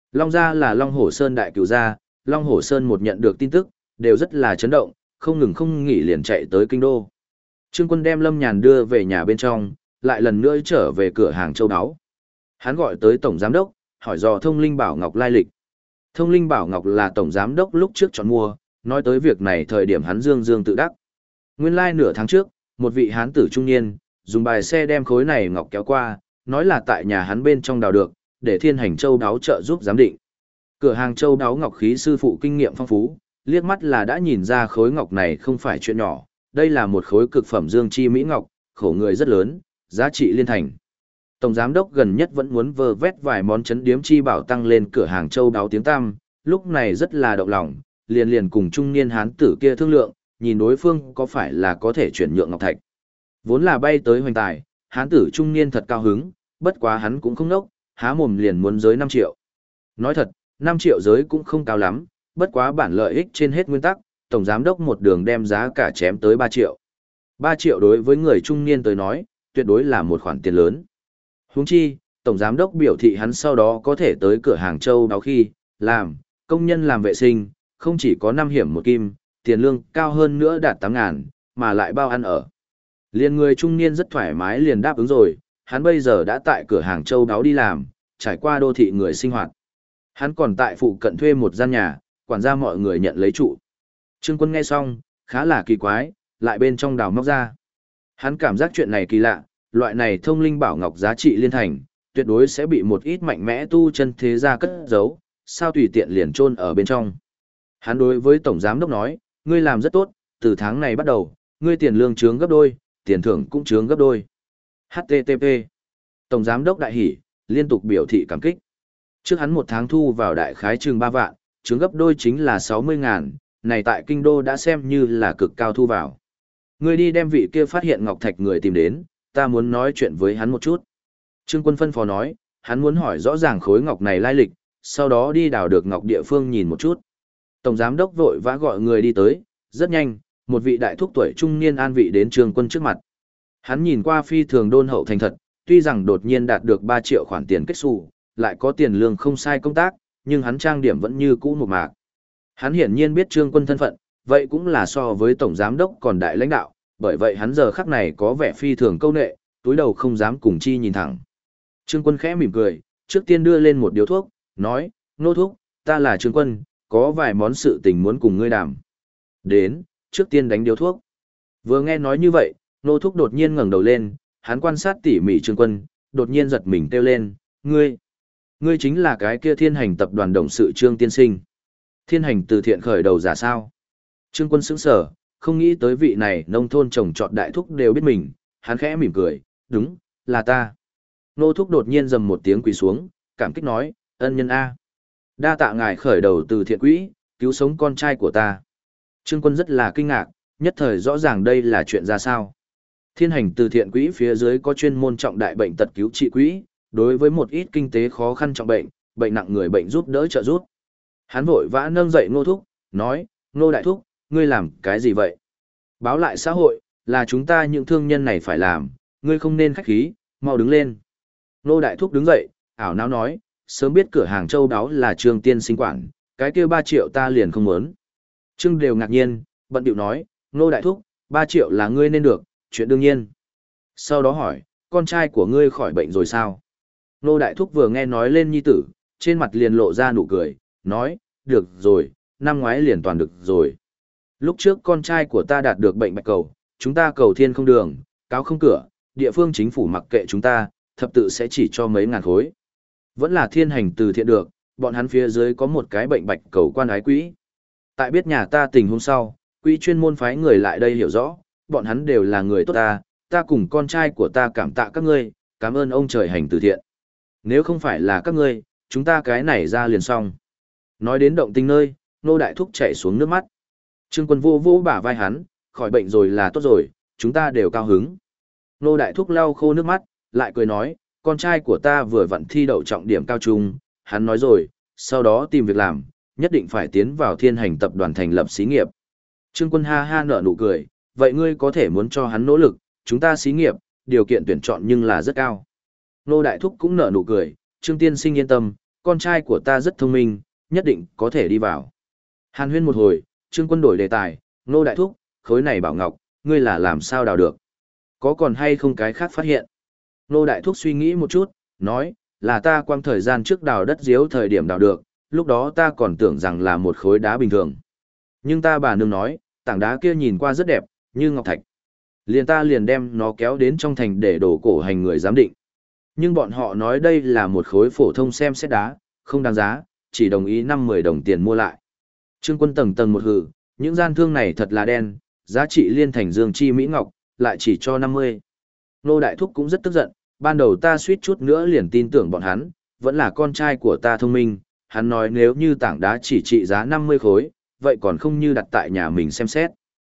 Long gia là Long Hổ Sơn đại cửu gia, Long Hổ Sơn một nhận được tin tức, đều rất là chấn động, không ngừng không nghỉ liền chạy tới kinh đô. Trương Quân đem Lâm Nhàn đưa về nhà bên trong, lại lần nữa trở về cửa hàng châu áo. Hắn gọi tới tổng giám đốc, hỏi dò Thông Linh Bảo Ngọc lai lịch. Thông Linh Bảo Ngọc là tổng giám đốc lúc trước chọn mua, nói tới việc này thời điểm hắn dương dương tự đắc. Nguyên lai nửa tháng trước, một vị hán tử trung niên, dùng bài xe đem khối này ngọc kéo qua, nói là tại nhà hắn bên trong đào được, để Thiên Hành Châu đáo trợ giúp giám định. Cửa hàng châu đáo ngọc khí sư phụ kinh nghiệm phong phú, liếc mắt là đã nhìn ra khối ngọc này không phải chuyện nhỏ, đây là một khối cực phẩm dương chi mỹ ngọc, khổ người rất lớn, giá trị liên thành. Tổng giám đốc gần nhất vẫn muốn vơ vét vài món chấn điếm chi bảo tăng lên cửa hàng châu đáo tiếng tăm, lúc này rất là động lòng, liền cùng trung niên hán tử kia thương lượng, nhìn đối phương có phải là có thể chuyển nhượng ngọc thạch. Vốn là bay tới hoành tài, hán tử trung niên thật cao hứng, bất quá hắn cũng không nốc, há mồm liền muốn giới 5 triệu. Nói thật, 5 triệu giới cũng không cao lắm, bất quá bản lợi ích trên hết nguyên tắc, tổng giám đốc một đường đem giá cả chém tới 3 triệu. 3 triệu đối với người trung niên tới nói, tuyệt đối là một khoản tiền lớn. Huống chi, tổng giám đốc biểu thị hắn sau đó có thể tới cửa hàng châu đáo khi, làm, công nhân làm vệ sinh, không chỉ có 5 hiểm một kim, tiền lương cao hơn nữa đạt 8.000, mà lại bao ăn ở. Liền người trung niên rất thoải mái liền đáp ứng rồi, hắn bây giờ đã tại cửa hàng châu đáo đi làm, trải qua đô thị người sinh hoạt. Hắn còn tại phụ cận thuê một gian nhà, quản gia mọi người nhận lấy trụ. Trương Quân nghe xong, khá là kỳ quái, lại bên trong đào móc ra. Hắn cảm giác chuyện này kỳ lạ, loại này thông linh bảo ngọc giá trị liên thành, tuyệt đối sẽ bị một ít mạnh mẽ tu chân thế gia cất giấu, sao tùy tiện liền chôn ở bên trong. Hắn đối với tổng giám đốc nói, ngươi làm rất tốt, từ tháng này bắt đầu, ngươi tiền lương trướng gấp đôi, tiền thưởng cũng trướng gấp đôi. HTTP. Tổng giám đốc đại hỉ, liên tục biểu thị cảm kích. Trước hắn một tháng thu vào đại khái chừng 3 vạn, trướng gấp đôi chính là 60.000, này tại kinh đô đã xem như là cực cao thu vào. Ngươi đi đem vị kia phát hiện ngọc thạch người tìm đến, ta muốn nói chuyện với hắn một chút. Trương Quân phân phó nói, hắn muốn hỏi rõ ràng khối ngọc này lai lịch, sau đó đi đào được ngọc địa phương nhìn một chút. Tổng giám đốc vội vã gọi người đi tới, rất nhanh, một vị đại thúc tuổi trung niên an vị đến Trương Quân trước mặt. Hắn nhìn qua phi thường đôn hậu thành thật, tuy rằng đột nhiên đạt được 3 triệu khoản tiền kết xù, lại có tiền lương không sai công tác, nhưng hắn trang điểm vẫn như cũ một mạc. Hắn hiển nhiên biết Trương Quân thân phận, vậy cũng là so với tổng giám đốc còn đại lãnh đạo, bởi vậy hắn giờ khắc này có vẻ phi thường câu nệ, túi đầu không dám cùng chi nhìn thẳng. Trương Quân khẽ mỉm cười, trước tiên đưa lên một điếu thuốc, nói, nô thúc, ta là Trương Quân, có vài món sự tình muốn cùng ngươi đàm. Đến, trước tiên đánh điếu thuốc. Vừa nghe nói như vậy, nô thúc đột nhiên ngẩng đầu lên, hắn quan sát tỉ mỉ Trương Quân, đột nhiên giật mình kêu lên, ngươi chính là cái kia Thiên Hành tập đoàn đồng sự Trương tiên sinh. Thiên Hành từ thiện khởi đầu giả sao? Trương Quân sững sờ, không nghĩ tới vị này nông thôn trồng trọt đại thúc đều biết mình, hắn khẽ mỉm cười, đúng, là ta. Nô thúc đột nhiên dầm một tiếng quỳ xuống, cảm kích nói, ân nhân A. Đa tạ ngài khởi đầu từ thiện quỹ, cứu sống con trai của ta. Trương Quân rất là kinh ngạc, nhất thời rõ ràng đây là chuyện ra sao. Thiên Hành từ thiện quỹ phía dưới có chuyên môn trọng đại bệnh tật cứu trị quỹ, đối với một ít kinh tế khó khăn trọng bệnh, bệnh nặng người bệnh giúp đỡ trợ giúp. Hắn vội vã nâng dậy Ngô thúc, nói, Ngô đại thúc, ngươi làm cái gì vậy? Báo lại xã hội, là chúng ta những thương nhân này phải làm, ngươi không nên khách khí, mau đứng lên. Ngô đại thúc đứng dậy, ảo não nói, sớm biết cửa hàng châu đáo là Trương tiên sinh quản, cái kia 3 triệu ta liền không muốn. Trương đều ngạc nhiên, bận điệu nói, Ngô đại thúc, 3 triệu là ngươi nên được, chuyện đương nhiên. Sau đó hỏi, con trai của ngươi khỏi bệnh rồi sao? Ngô đại thúc vừa nghe nói lên nhi tử, trên mặt liền lộ ra nụ cười, nói, được rồi, năm ngoái liền toàn được rồi. Lúc trước con trai của ta đạt được bệnh bạch cầu, chúng ta cầu thiên không đường, cáo không cửa, địa phương chính phủ mặc kệ chúng ta, thập tự sẽ chỉ cho mấy ngàn khối. Vẫn là Thiên Hành từ thiện được, bọn hắn phía dưới có một cái bệnh bạch cầu quan ái quỹ. Tại biết nhà ta tình hôm sau, quỹ chuyên môn phái người lại đây hiểu rõ, bọn hắn đều là người tốt ta cùng con trai của ta cảm tạ các ngươi, cảm ơn ông trời hành từ thiện. Nếu không phải là các ngươi, chúng ta cái này ra liền xong. Nói đến động tình nơi, Nô đại thúc chảy xuống nước mắt. Trương Quân vô vô bả vai hắn, khỏi bệnh rồi là tốt rồi, chúng ta đều cao hứng. Nô đại thúc lau khô nước mắt, lại cười nói, con trai của ta vừa vặn thi đậu trọng điểm cao trung, hắn nói rồi, sau đó tìm việc làm, nhất định phải tiến vào Thiên Hành tập đoàn thành lập xí nghiệp. Trương Quân ha ha nở nụ cười, vậy ngươi có thể muốn cho hắn nỗ lực, chúng ta xí nghiệp, điều kiện tuyển chọn nhưng là rất cao. Nô đại thúc cũng nở nụ cười, Trương tiên sinh yên tâm, con trai của ta rất thông minh, nhất định có thể đi vào. Hàn huyên một hồi, Trương Quân đổi đề tài, Ngô đại thúc, khối này bảo ngọc, ngươi là làm sao đào được? Có còn hay không cái khác phát hiện? Ngô đại thúc suy nghĩ một chút, nói, là ta quang thời gian trước đào đất giếng thời điểm đào được, lúc đó ta còn tưởng rằng là một khối đá bình thường. Nhưng ta bà nương nói, tảng đá kia nhìn qua rất đẹp, như ngọc thạch. Ta liền đem nó kéo đến trong thành để đổ cổ hành người giám định. Nhưng bọn họ nói đây là một khối phổ thông xem xét đá, không đáng giá, chỉ đồng ý 5-10 đồng tiền mua lại. Trương Quân tầng tầng một hừ, những gian thương này thật là đen, giá trị liên thành dương chi mỹ ngọc, lại chỉ cho 50. Nô Đại Thúc cũng rất tức giận, ban đầu ta suýt chút nữa liền tin tưởng bọn hắn, vẫn là con trai của ta thông minh, hắn nói nếu như tảng đá chỉ trị giá 50 khối, vậy còn không như đặt tại nhà mình xem xét.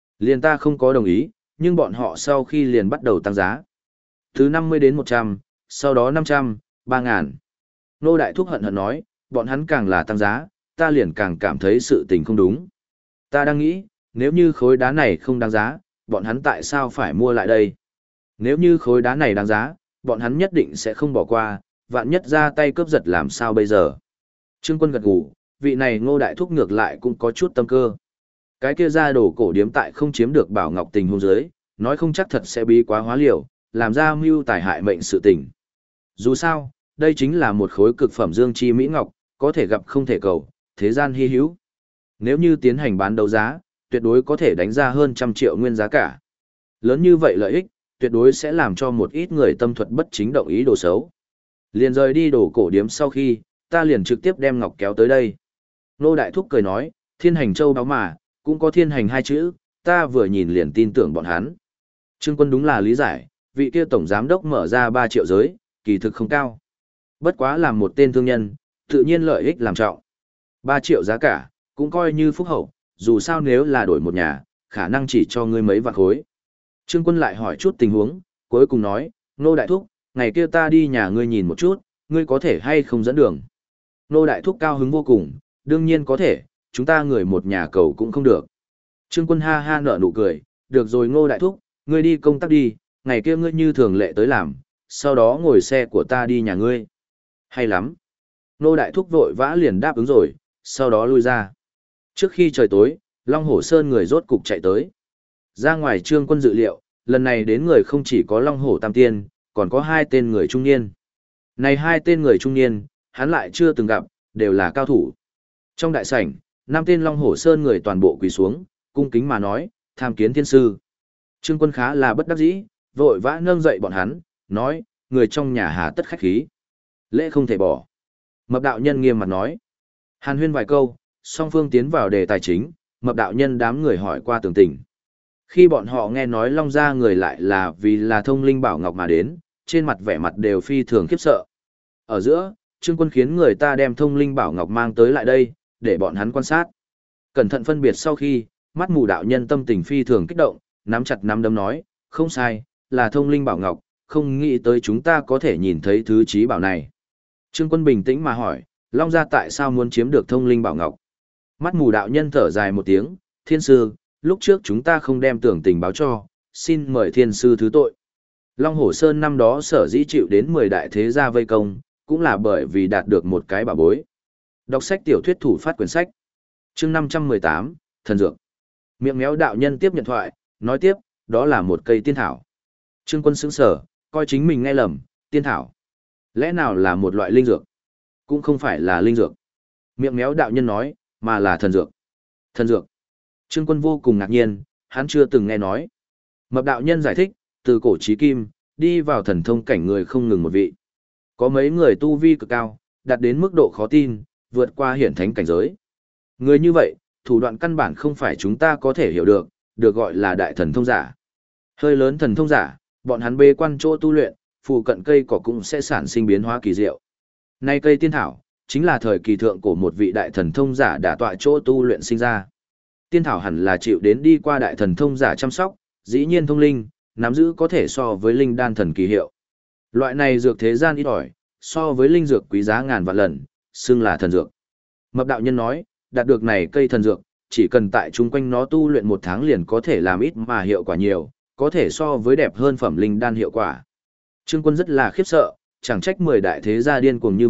Ta không có đồng ý, nhưng bọn họ sau khi liền bắt đầu tăng giá. Từ 50 đến 100, sau đó 500, 3.000. Nô Đại Thúc hận hận nói, bọn hắn càng là tăng giá, ta liền càng cảm thấy sự tình không đúng. Ta đang nghĩ, nếu như khối đá này không đáng giá, bọn hắn tại sao phải mua lại đây? Nếu như khối đá này đáng giá, bọn hắn nhất định sẽ không bỏ qua, vạn nhất ra tay cướp giật làm sao bây giờ? Trương Quân gật gù, vị này Ngô Đại Thúc ngược lại cũng có chút tâm cơ. Cái kia ra đổ cổ điếm tại không chiếm được bảo ngọc tình hôn giới, nói không chắc thật sẽ bí quá hóa liều, làm ra mưu tài hại mệnh sự tình. Dù sao, đây chính là một khối cực phẩm dương chi mỹ ngọc, có thể gặp không thể cầu, thế gian hy hữu. Nếu như tiến hành bán đấu giá, tuyệt đối có thể đánh ra hơn 100 triệu nguyên giá cả. Lớn như vậy lợi ích, tuyệt đối sẽ làm cho một ít người tâm thuật bất chính động ý đồ xấu. Liền rời đi đổ cổ điếm sau khi, ta liền trực tiếp đem ngọc kéo tới đây. Nô Đại Thúc cười nói, Thiên Hành Châu đáo mà, cũng có Thiên Hành hai chữ, ta vừa nhìn liền tin tưởng bọn hắn. Trương Quân đúng là lý giải, vị kia tổng giám đốc mở ra 3 triệu giới, kỳ thực không cao. Bất quá làm một tên thương nhân, tự nhiên lợi ích làm trọng. 3 triệu giá cả, cũng coi như phúc hậu, dù sao nếu là đổi một nhà, khả năng chỉ cho ngươi mấy vạn khối. Trương Quân lại hỏi chút tình huống, cuối cùng nói, Nô Đại Thúc, ngày kia ta đi nhà ngươi nhìn một chút, ngươi có thể hay không dẫn đường. Nô Đại Thúc cao hứng vô cùng, đương nhiên có thể, chúng ta người một nhà cầu cũng không được. Trương Quân ha ha nở nụ cười, được rồi Ngô Đại Thúc, ngươi đi công tác đi, ngày kia ngươi như thường lệ tới làm, sau đó ngồi xe của ta đi nhà ngươi. Hay lắm. Ngô Đại Thúc vội vã liền đáp ứng rồi, sau đó lui ra. Trước khi trời tối, Long Hổ Sơn người rốt cục chạy tới. Ra ngoài Trương Quân dự liệu, lần này đến người không chỉ có Long Hổ Tam Tiên, còn có 2 tên người trung niên. Này 2 tên người trung niên, hắn lại chưa từng gặp, đều là cao thủ. Trong đại sảnh, 5 tên Long Hổ Sơn người toàn bộ quỳ xuống, cung kính mà nói, tham kiến thiên sư. Trương Quân khá là bất đắc dĩ, vội vã nâng dậy bọn hắn, nói, người trong nhà hà tất khách khí. Lễ không thể bỏ. Mập đạo nhân nghiêm mặt nói. Hàn huyên vài câu, song phương tiến vào đề tài chính, mập đạo nhân đám người hỏi qua tường tình. Khi bọn họ nghe nói Long gia người lại là vì là thông linh bảo ngọc mà đến, trên mặt vẻ mặt đều phi thường khiếp sợ. Ở giữa, Trương Quân khiến người ta đem thông linh bảo ngọc mang tới lại đây, để bọn hắn quan sát. Cẩn thận phân biệt sau khi, mắt mù đạo nhân tâm tình phi thường kích động, nắm chặt nắm đấm nói, không sai, là thông linh bảo ngọc, không nghĩ tới chúng ta có thể nhìn thấy thứ trí bảo này. Trương Quân bình tĩnh mà hỏi, Long gia tại sao muốn chiếm được thông linh bảo ngọc? Mắt mù đạo nhân thở dài một tiếng, thiên sư, lúc trước chúng ta không đem tưởng tình báo cho, xin mời thiên sư thứ tội. Long Hổ Sơn năm đó sở dĩ chịu đến 10 đại thế gia vây công, cũng là bởi vì đạt được một cái bảo bối. Đọc sách tiểu thuyết thủ phát quyển sách. Chương 518, Thần Dược. Miệng méo đạo nhân tiếp nhận thoại, nói tiếp, đó là một cây tiên thảo. Trương Quân sững sờ, coi chính mình nghe lầm, tiên thảo. Lẽ nào là một loại linh dược? Cũng không phải là linh dược. Miệng méo đạo nhân nói, mà là thần dược. Thần dược. Trương Quân vô cùng ngạc nhiên, hắn chưa từng nghe nói. Mập đạo nhân giải thích, từ cổ chí kim, đi vào thần thông cảnh người không ngừng một vị. Có mấy người tu vi cực cao, đạt đến mức độ khó tin, vượt qua hiển thánh cảnh giới. Người như vậy, thủ đoạn căn bản không phải chúng ta có thể hiểu được, được gọi là đại thần thông giả. Hơi lớn thần thông giả, bọn hắn bê quan chỗ tu luyện, phụ cận cây cỏ cũng sẽ sản sinh biến hóa kỳ diệu. Nay cây tiên thảo, chính là thời kỳ thượng của một vị đại thần thông giả đã tọa chỗ tu luyện sinh ra. Tiên thảo hẳn là chịu đến đi qua đại thần thông giả chăm sóc, dĩ nhiên thông linh, nắm giữ có thể so với linh đan thần kỳ hiệu. Loại này dược thế gian ít ỏi, so với linh dược quý giá ngàn vạn lần, xưng là thần dược. Mập đạo nhân nói, đạt được này cây thần dược, chỉ cần tại chung quanh nó tu luyện 1 tháng liền có thể làm ít mà hiệu quả nhiều, có thể so với đẹp hơn phẩm linh đan hiệu quả. Trương Quân rất là khiếp sợ, chẳng trách 10 đại thế gia điên cuồng như vậy,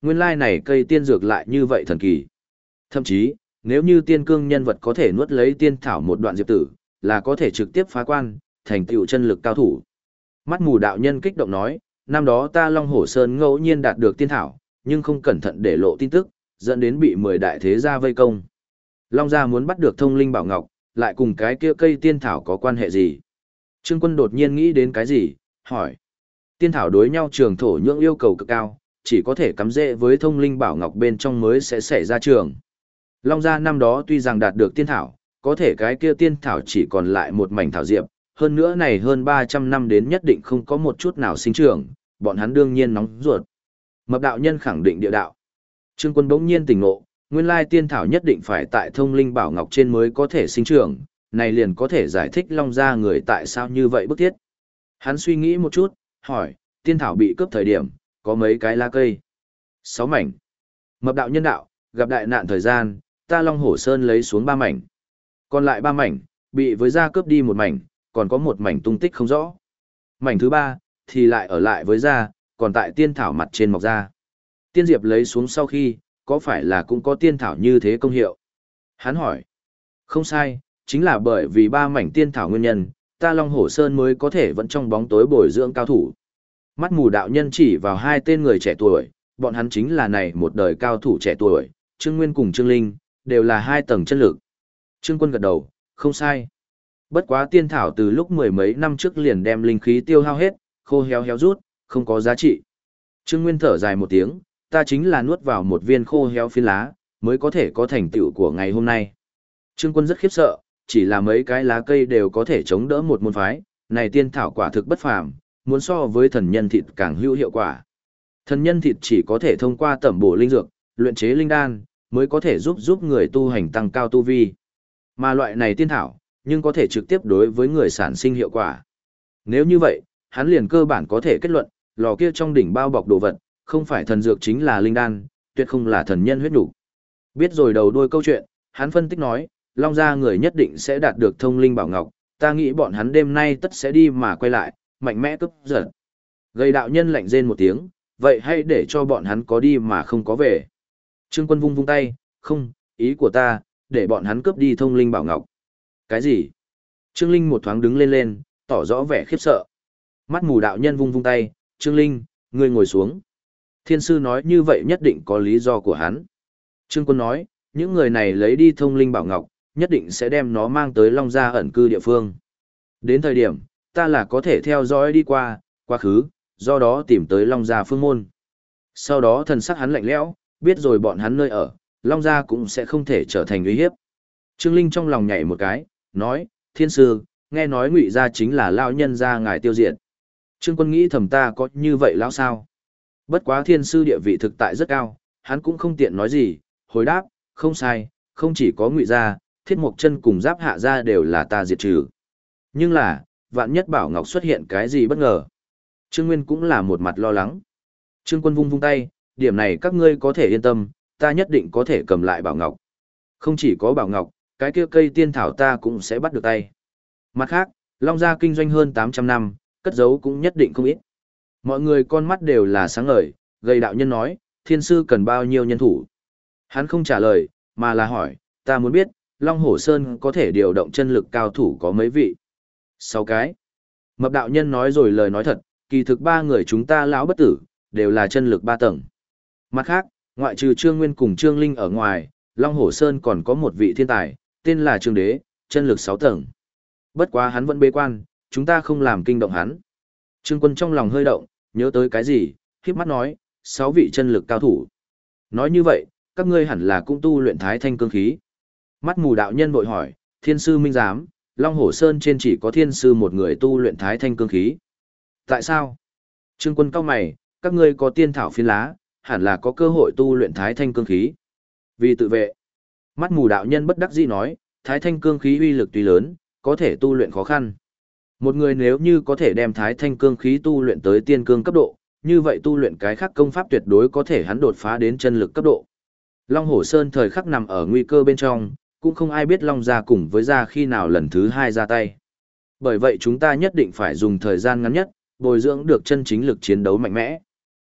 Nguyên lai này cây tiên dược lại như vậy thần kỳ. Thậm chí, nếu như tiên cương nhân vật có thể nuốt lấy tiên thảo một đoạn diệp tử, là có thể trực tiếp phá quan, thành tựu chân lực cao thủ. Mắt mù đạo nhân kích động nói, năm đó ta Long Hổ Sơn ngẫu nhiên đạt được tiên thảo, nhưng không cẩn thận để lộ tin tức, dẫn đến bị 10 đại thế gia vây công. Long gia muốn bắt được thông linh bảo ngọc, lại cùng cái kia cây tiên thảo có quan hệ gì? Trương Quân đột nhiên nghĩ đến cái gì, hỏi. Tiên thảo đối nhau trường thổ nhưỡng yêu cầu cực cao, chỉ có thể cắm rễ với thông linh bảo ngọc bên trong mới sẽ xảy ra trường. Long gia năm đó tuy rằng đạt được tiên thảo, có thể cái kia tiên thảo chỉ còn lại một mảnh thảo diệp, hơn nữa này hơn 300 năm đến nhất định không có một chút nào sinh trưởng, bọn hắn đương nhiên nóng ruột. Mập đạo nhân khẳng định địa đạo. Trương Quân bỗng nhiên tỉnh ngộ, nguyên lai tiên thảo nhất định phải tại thông linh bảo ngọc trên mới có thể sinh trưởng, này liền có thể giải thích Long gia người tại sao như vậy bức thiết. Hắn suy nghĩ một chút, hỏi, tiên thảo bị cướp thời điểm, có mấy cái lá cây? 6 mảnh. Mập đạo nhân đạo, gặp đại nạn thời gian, ta Long Hổ Sơn lấy xuống 3 mảnh. Còn lại 3 mảnh, bị với gia cướp đi 1 mảnh, còn có 1 mảnh tung tích không rõ. Mảnh thứ 3, thì lại ở lại với gia, còn tại tiên thảo mặt trên mọc ra. Tiên diệp lấy xuống sau khi, có phải là cũng có tiên thảo như thế công hiệu? Hắn hỏi. Không sai, chính là bởi vì 3 mảnh tiên thảo nguyên nhân, ta Long Hổ Sơn mới có thể vẫn trong bóng tối bồi dưỡng cao thủ. Mắt mù đạo nhân chỉ vào 2 tên người trẻ tuổi, bọn hắn chính là này một đời cao thủ trẻ tuổi, Trương Nguyên cùng Trương Linh, đều là 2 tầng chân lực. Trương Quân gật đầu, không sai. Bất quá tiên thảo từ lúc 10 mấy năm trước liền đem linh khí tiêu hao hết, khô héo héo rút, không có giá trị. Trương Nguyên thở dài một tiếng, ta chính là nuốt vào một viên khô héo phiến lá, mới có thể có thành tựu của ngày hôm nay. Trương Quân rất khiếp sợ, chỉ là mấy cái lá cây đều có thể chống đỡ một môn phái, này tiên thảo quả thực bất phàm, muốn so với thần nhân thịt càng hữu hiệu quả. Thần nhân thịt chỉ có thể thông qua tẩm bổ linh dược, luyện chế linh đan, mới có thể giúp người tu hành tăng cao tu vi. Mà loại này tiên thảo, nhưng có thể trực tiếp đối với người sản sinh hiệu quả. Nếu như vậy, hắn liền cơ bản có thể kết luận, lò kia trong đỉnh bao bọc đồ vật, không phải thần dược chính là linh đan, tuyệt không là thần nhân huyết đủ. Biết rồi đầu đuôi câu chuyện, hắn phân tích nói, Long gia người nhất định sẽ đạt được thông linh bảo ngọc, ta nghĩ bọn hắn đêm nay tất sẽ đi mà quay lại, mạnh mẽ cướp giật. Gây đạo nhân lạnh rên một tiếng, vậy hay để cho bọn hắn có đi mà không có về. Trương Quân vung vung tay, không, ý của ta, để bọn hắn cướp đi thông linh bảo ngọc. Cái gì? Trương Linh một thoáng đứng lên lên, tỏ rõ vẻ khiếp sợ. Mắt mù đạo nhân vung vung tay, Trương Linh, ngươi ngồi xuống. Thiên sư nói như vậy nhất định có lý do của hắn. Trương Quân nói, những người này lấy đi thông linh bảo ngọc, nhất định sẽ đem nó mang tới Long gia ẩn cư địa phương. Đến thời điểm, ta là có thể theo dõi đi qua, quá khứ, do đó tìm tới Long gia phương môn. Sau đó thần sắc hắn lạnh lẽo, biết rồi bọn hắn nơi ở, Long gia cũng sẽ không thể trở thành uy hiếp. Trương Linh trong lòng nhảy một cái, nói, thiên sư, nghe nói Ngụy gia chính là lão nhân gia ngài tiêu diệt. Trương Quân nghĩ thầm ta có như vậy lão sao? Bất quá thiên sư địa vị thực tại rất cao, hắn cũng không tiện nói gì, hồi đáp, không sai, không chỉ có Ngụy gia, Thiết Mộc Chân cùng Giáp Hạ gia đều là ta diệt trừ. Nhưng là, vạn nhất Bảo Ngọc xuất hiện cái gì bất ngờ. Trương Nguyên cũng là một mặt lo lắng. Trương Quân vung vung tay, điểm này các ngươi có thể yên tâm, ta nhất định có thể cầm lại Bảo Ngọc. Không chỉ có Bảo Ngọc, cái kia cây tiên thảo ta cũng sẽ bắt được tay. Mặt khác, Long gia kinh doanh hơn 800 năm, cất giấu cũng nhất định không ít. Mọi người con mắt đều là sáng ngời, Gầy đạo nhân nói, thiên sư cần bao nhiêu nhân thủ. Hắn không trả lời, mà là hỏi, ta muốn biết, Long Hổ Sơn có thể điều động chân lực cao thủ có mấy vị? 6 cái. Mập đạo nhân nói rồi lời nói thật, kỳ thực 3 người chúng ta lão bất tử, đều là chân lực 3 tầng. Mặt khác, ngoại trừ Trương Nguyên cùng Trương Linh ở ngoài, Long Hổ Sơn còn có một vị thiên tài, tên là Trương Đế, chân lực 6 tầng. Bất quá hắn vẫn bế quan, chúng ta không làm kinh động hắn. Trương Quân trong lòng hơi động, nhớ tới cái gì, khiếp mắt nói, 6 vị chân lực cao thủ. Nói như vậy, các ngươi hẳn là cũng tu luyện thái thanh cương khí. Mắt mù đạo nhân vội hỏi, thiên sư minh giám, Long Hổ Sơn trên chỉ có thiên sư một người tu luyện thái thanh cương khí. Tại sao? Trương Quân cau mày, các ngươi có tiên thảo phiến lá, hẳn là có cơ hội tu luyện thái thanh cương khí. Vì tự vệ. Mắt mù đạo nhân bất đắc dĩ nói, thái thanh cương khí uy lực tuy lớn, có thể tu luyện khó khăn. Một người nếu như có thể đem thái thanh cương khí tu luyện tới tiên cương cấp độ, như vậy tu luyện cái khác công pháp tuyệt đối có thể hắn đột phá đến chân lực cấp độ. Long Hổ Sơn thời khắc nằm ở nguy cơ bên trong, cũng không ai biết Long gia cùng với gia khi nào lần thứ 2 ra tay. Bởi vậy chúng ta nhất định phải dùng thời gian ngắn nhất, bồi dưỡng được chân chính lực chiến đấu mạnh mẽ.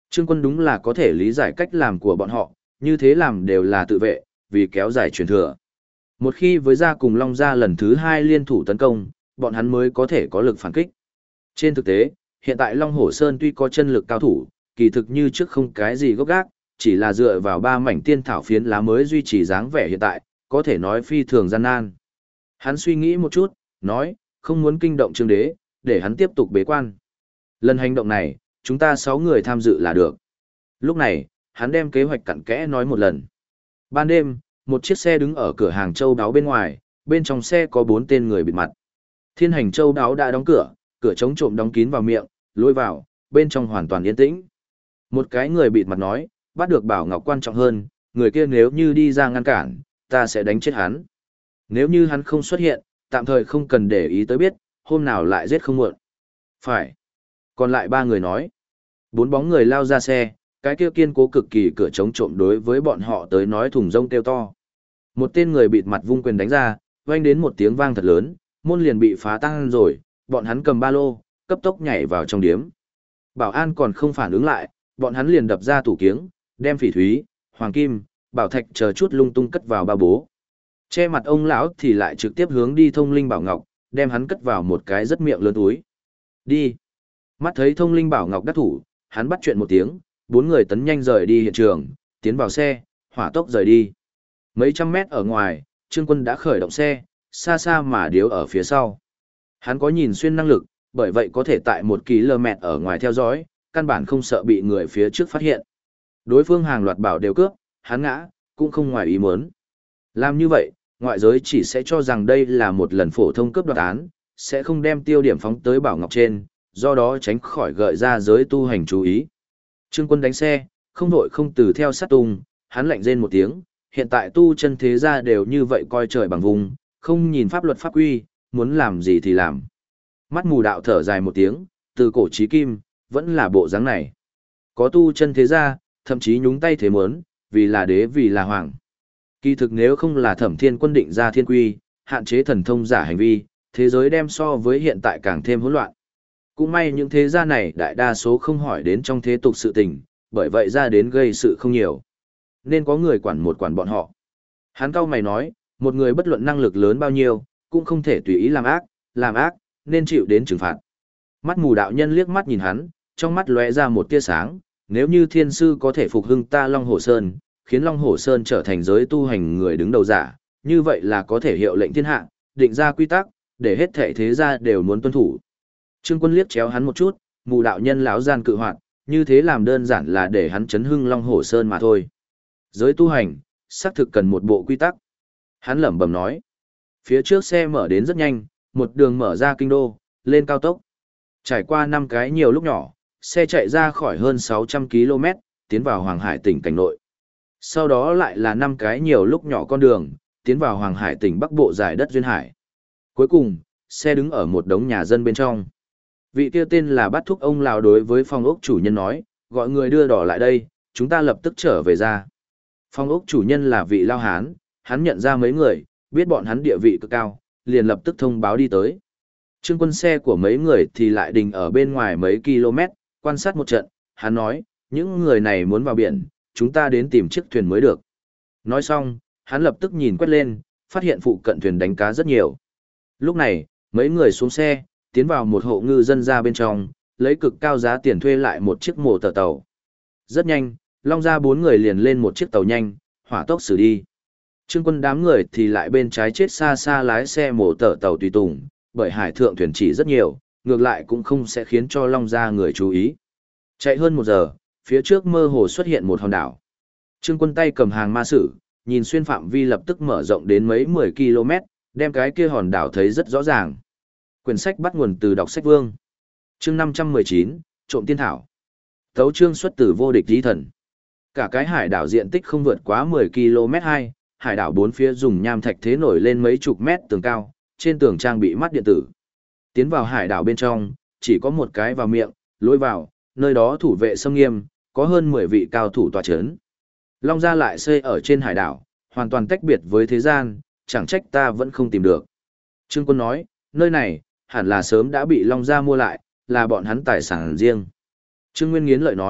Trương Quân đúng là có thể lý giải cách làm của bọn họ, như thế làm đều là tự vệ, vì kéo dài truyền thừa. Một khi với gia cùng Long gia lần thứ 2 liên thủ tấn công, bọn hắn mới có thể có lực phản kích. Trên thực tế, hiện tại Long Hổ Sơn tuy có chân lực cao thủ, kỳ thực như trước không cái gì gốc gác, chỉ là dựa vào 3 mảnh tiên thảo phiến lá mới duy trì dáng vẻ hiện tại, có thể nói phi thường gian nan. Hắn suy nghĩ một chút, nói, không muốn kinh động Trương Đế, để hắn tiếp tục bế quan. Lần hành động này, chúng ta 6 người tham dự là được. Lúc này, hắn đem kế hoạch cặn kẽ nói một lần. Ban đêm, một chiếc xe đứng ở cửa hàng châu đáo bên ngoài, bên trong xe có 4 tên người bịt mặt. Thiên hành châu đáo đã đóng cửa, cửa chống trộm đóng kín vào miệng, lôi vào, bên trong hoàn toàn yên tĩnh. Một cái người bịt mặt nói, bắt được Bảo Ngọc quan trọng hơn, người kia nếu như đi ra ngăn cản, ta sẽ đánh chết hắn. Nếu như hắn không xuất hiện, tạm thời không cần để ý tới biết, hôm nào lại giết không muộn. Phải. Còn lại 3 người nói. 4 bóng người lao ra xe, cái kia kiên cố cực kỳ cửa chống trộm đối với bọn họ tới nói thùng rông kêu to. Một tên người bịt mặt vung quyền đánh ra, vang đến một tiếng vang thật lớn, môn liền bị phá tan rồi, bọn hắn cầm ba lô, cấp tốc nhảy vào trong điếm. Bảo an còn không phản ứng lại, bọn hắn liền đập ra tủ kiếng, đem phỉ thúy, hoàng kim, bảo thạch chờ chút lung tung cất vào ba bố. Che mặt ông lão thì lại trực tiếp hướng đi Thông Linh Bảo Ngọc, đem hắn cất vào một cái rất miệng lớn túi. Đi. Mắt thấy Thông Linh Bảo Ngọc đắc thủ, hắn bắt chuyện một tiếng, 4 người tấn nhanh rời đi hiện trường, tiến vào xe, hỏa tốc rời đi. Mấy trăm mét ở ngoài, Trương Quân đã khởi động xe, xa xa mà điếu ở phía sau. Hắn có nhìn xuyên năng lực, bởi vậy có thể tại 1 km ở ngoài theo dõi, căn bản không sợ bị người phía trước phát hiện. Đối phương hàng loạt bảo đều cướp, hắn ngã, cũng không ngoài ý muốn. Làm như vậy, ngoại giới chỉ sẽ cho rằng đây là một lần phổ thông cướp đoạt án, sẽ không đem tiêu điểm phóng tới Bảo Ngọc trên, do đó tránh khỏi gợi ra giới tu hành chú ý. Trương Quân đánh xe, không vội không từ theo sát tung, hắn lạnh rên một tiếng, hiện tại tu chân thế gia đều như vậy coi trời bằng vùng, không nhìn pháp luật pháp quy, muốn làm gì thì làm. Mắt mù đạo thở dài một tiếng, từ cổ chí kim, vẫn là bộ dáng này. Có tu chân thế gia, thậm chí nhúng tay thế muốn, vì là đế vì là hoàng. Kỳ thực nếu không là Thẩm Thiên Quân định ra thiên quy, hạn chế thần thông giả hành vi, thế giới đem so với hiện tại càng thêm hỗn loạn. Cũng may những thế gia này đại đa số không hỏi đến trong thế tục sự tình, bởi vậy ra đến gây sự không nhiều. Nên có người quản một quản bọn họ. Hắn cau mày nói, một người bất luận năng lực lớn bao nhiêu, cũng không thể tùy ý làm ác, nên chịu đến trừng phạt. Mắt mù đạo nhân liếc mắt nhìn hắn, trong mắt lóe ra một tia sáng, nếu như thiên sư có thể phục hưng ta Long Hổ Sơn, khiến Long Hổ Sơn trở thành giới tu hành người đứng đầu giả, như vậy là có thể hiệu lệnh thiên hạ, định ra quy tắc, để hết thể thế gia đều muốn tuân thủ. Trương Quân liếc chéo hắn một chút, mù đạo nhân lão gian cự hoạt, như thế làm đơn giản là để hắn chấn hưng Long Hổ Sơn mà thôi. Giới tu hành, xác thực cần một bộ quy tắc. Hắn lẩm bẩm nói. Phía trước xe mở đến rất nhanh, một đường mở ra kinh đô, lên cao tốc. Trải qua 5 cái nhiều lúc nhỏ, xe chạy ra khỏi hơn 600 km, tiến vào Hoàng Hải tỉnh cảnh nội. Sau đó lại là 5 cái nhiều lúc nhỏ con đường, tiến vào Hoàng Hải tỉnh Bắc Bộ giải đất duyên hải. Cuối cùng, xe đứng ở một đống nhà dân bên trong. Vị kia tên là Bát Thúc ông lão đối với phòng ốc chủ nhân nói, gọi người đưa đỏ lại đây, chúng ta lập tức trở về ra. Phòng ốc chủ nhân là vị lao hán, hắn nhận ra mấy người, biết bọn hắn địa vị cực cao, liền lập tức thông báo đi tới. Trương Quân xe của mấy người thì lại đình ở bên ngoài mấy km, quan sát một trận, hắn nói, những người này muốn vào biển, chúng ta đến tìm chiếc thuyền mới được. Nói xong, hắn lập tức nhìn quét lên, phát hiện phụ cận thuyền đánh cá rất nhiều. Lúc này, mấy người xuống xe, tiến vào một hộ ngư dân ra bên trong, lấy cực cao giá tiền thuê lại một chiếc mổ tờ tàu. Rất nhanh, Long ra 4 người liền lên một chiếc tàu nhanh, hỏa tốc xử đi. Trương Quân đám người thì lại bên trái chết xa xa lái xe mổ tờ tàu tùy tùng, bởi hải thượng thuyền chỉ rất nhiều, ngược lại cũng không sẽ khiến cho Long ra người chú ý. Chạy hơn 1 giờ, phía trước mơ hồ xuất hiện một hòn đảo. Trương Quân tay cầm hàng ma sử, nhìn xuyên phạm vi lập tức mở rộng đến mấy 10 km, đem cái kia hòn đảo thấy rất rõ ràng. Quyển sách bắt nguồn từ đọc sách Vương. Chương 519, trộm tiên thảo. Tấu chương xuất từ vô địch di thần. Cả cái hải đảo diện tích không vượt quá 10 km 2, hải đảo 4 phía dùng nham thạch thế nổi lên mấy chục mét tường cao, trên tường trang bị mắt điện tử. Tiến vào hải đảo bên trong, chỉ có một cái vào miệng, lối vào, nơi đó thủ vệ xâm nghiêm, có hơn 10 vị cao thủ tọa chấn. Long gia lại xây ở trên hải đảo, hoàn toàn tách biệt với thế gian, chẳng trách ta vẫn không tìm được. Trương Quân nói, nơi này, hẳn là sớm đã bị Long gia mua lại, là bọn hắn tài sản riêng. Trương Nguyên nghiến lợi nói,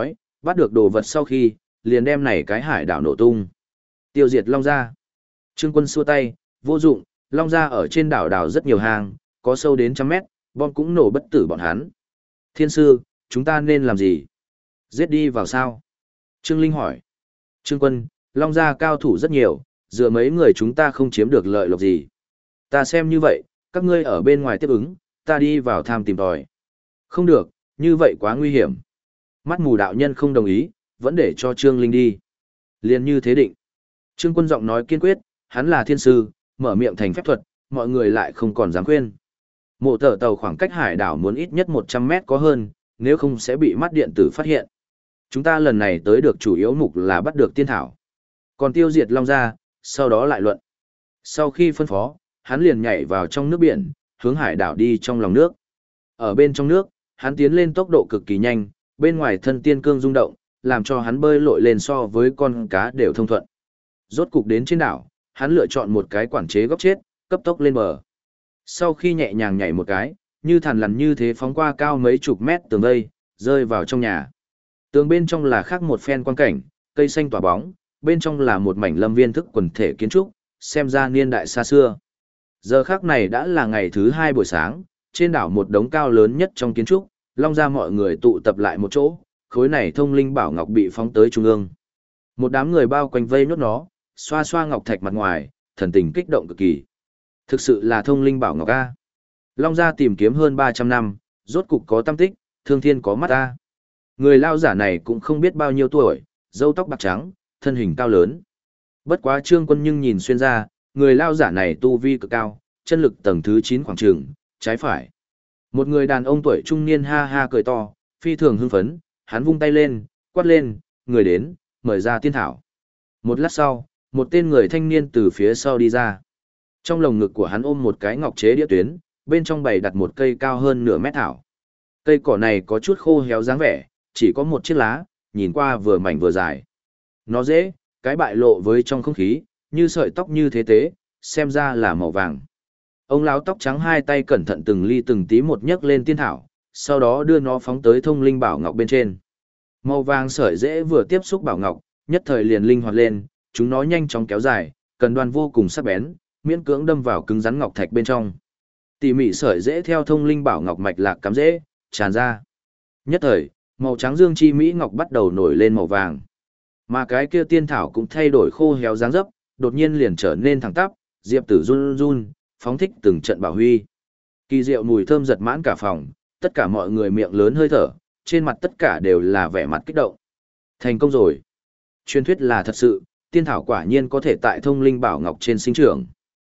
bắt được đồ vật sau khi, liền đem này cái hải đảo nổ tung. Tiêu diệt Long Gia. Trương Quân xua tay, vô dụng, Long Gia ở trên đảo đảo rất nhiều hang, có sâu đến trăm mét, bom cũng nổ bất tử bọn hắn. Thiên sư, chúng ta nên làm gì? Giết đi vào sao? Trương Linh hỏi. Trương Quân, Long Gia cao thủ rất nhiều, dựa mấy người chúng ta không chiếm được lợi lộc gì. Ta xem như vậy, các ngươi ở bên ngoài tiếp ứng, ta đi vào tham tìm tòi. Không được, như vậy quá nguy hiểm. Mắt mù đạo nhân không đồng ý, vẫn để cho Trương Linh đi. Liền như thế định. Trương Quân giọng nói kiên quyết, hắn là thiên sư, mở miệng thành phép thuật, mọi người lại không còn dám khuyên. Mộ tờ tàu khoảng cách hải đảo muốn ít nhất 100 mét có hơn, nếu không sẽ bị mắt điện tử phát hiện. Chúng ta lần này tới được chủ yếu mục là bắt được tiên thảo. Còn tiêu diệt Long Gia, sau đó lại luận. Sau khi phân phó, hắn liền nhảy vào trong nước biển, hướng hải đảo đi trong lòng nước. Ở bên trong nước, hắn tiến lên tốc độ cực kỳ nhanh, bên ngoài thân tiên cương rung động, làm cho hắn bơi lội lên so với con cá đều thông thuận. Rốt cục đến trên đảo, hắn lựa chọn một cái quản chế góc chết, cấp tốc lên bờ. Sau khi nhẹ nhàng nhảy một cái, như thằn lằn như thế phóng qua cao mấy chục mét tường vây, rơi vào trong nhà. Tường bên trong là khác một phen quan cảnh, cây xanh tỏa bóng, bên trong là một mảnh lâm viên thức quần thể kiến trúc, xem ra niên đại xa xưa. Giờ khác này đã là ngày thứ 2 buổi sáng, trên đảo một đống cao lớn nhất trong kiến trúc, Long Gia mọi người tụ tập lại một chỗ, khối này thông linh bảo ngọc bị phóng tới trung ương. Một đám người bao quanh vây nốt nó, xoa xoa ngọc thạch mặt ngoài, thần tình kích động cực kỳ. Thực sự là thông linh bảo ngọc A. Long Gia tìm kiếm hơn 300 năm, rốt cục có tâm tích, thương thiên có mắt A. Người lao giả này cũng không biết bao nhiêu tuổi, râu tóc bạc trắng, thân hình cao lớn. Bất quá Trương Quân nhưng nhìn xuyên ra, người lao giả này tu vi cực cao, chân lực tầng thứ 9 khoảng trường, trái phải. Một người đàn ông tuổi trung niên ha ha cười to, phi thường hưng phấn, hắn vung tay lên, quát lên, người đến, mời ra tiên thảo. Một lát sau, một tên người thanh niên từ phía sau đi ra. Trong lồng ngực của hắn ôm một cái ngọc chế đĩa tuyến, bên trong bày đặt một cây cao hơn nửa mét thảo. Cây cỏ này có chút khô héo dáng vẻ, chỉ có một chiếc lá, nhìn qua vừa mảnh vừa dài. Nó dễ, cái bại lộ với trong không khí, như sợi tóc như thế tế, xem ra là màu vàng. Ông lão tóc trắng hai tay cẩn thận từng ly từng tí một nhấc lên tiên thảo, sau đó đưa nó phóng tới thông linh bảo ngọc bên trên. Màu vàng sợi dễ vừa tiếp xúc bảo ngọc, nhất thời liền linh hoạt lên, chúng nó nhanh chóng kéo dài, cần đoan vô cùng sắc bén, miễn cưỡng đâm vào cứng rắn ngọc thạch bên trong. Tỉ mỉ sợi dễ theo thông linh bảo ngọc mạch lạc cắm dễ, tràn ra. Nhất thời, màu trắng dương chi mỹ ngọc bắt đầu nổi lên màu vàng. Mà cái kia tiên thảo cũng thay đổi khô héo dáng dấp, đột nhiên liền trở nên thẳng tắp, diệp tử run run, phóng thích từng trận bảo huy. Kỳ diệu mùi thơm giật mãn cả phòng, tất cả mọi người miệng lớn hơi thở, trên mặt tất cả đều là vẻ mặt kích động. Thành công rồi. Truyền thuyết là thật sự, tiên thảo quả nhiên có thể tại thông linh bảo ngọc trên sinh trưởng.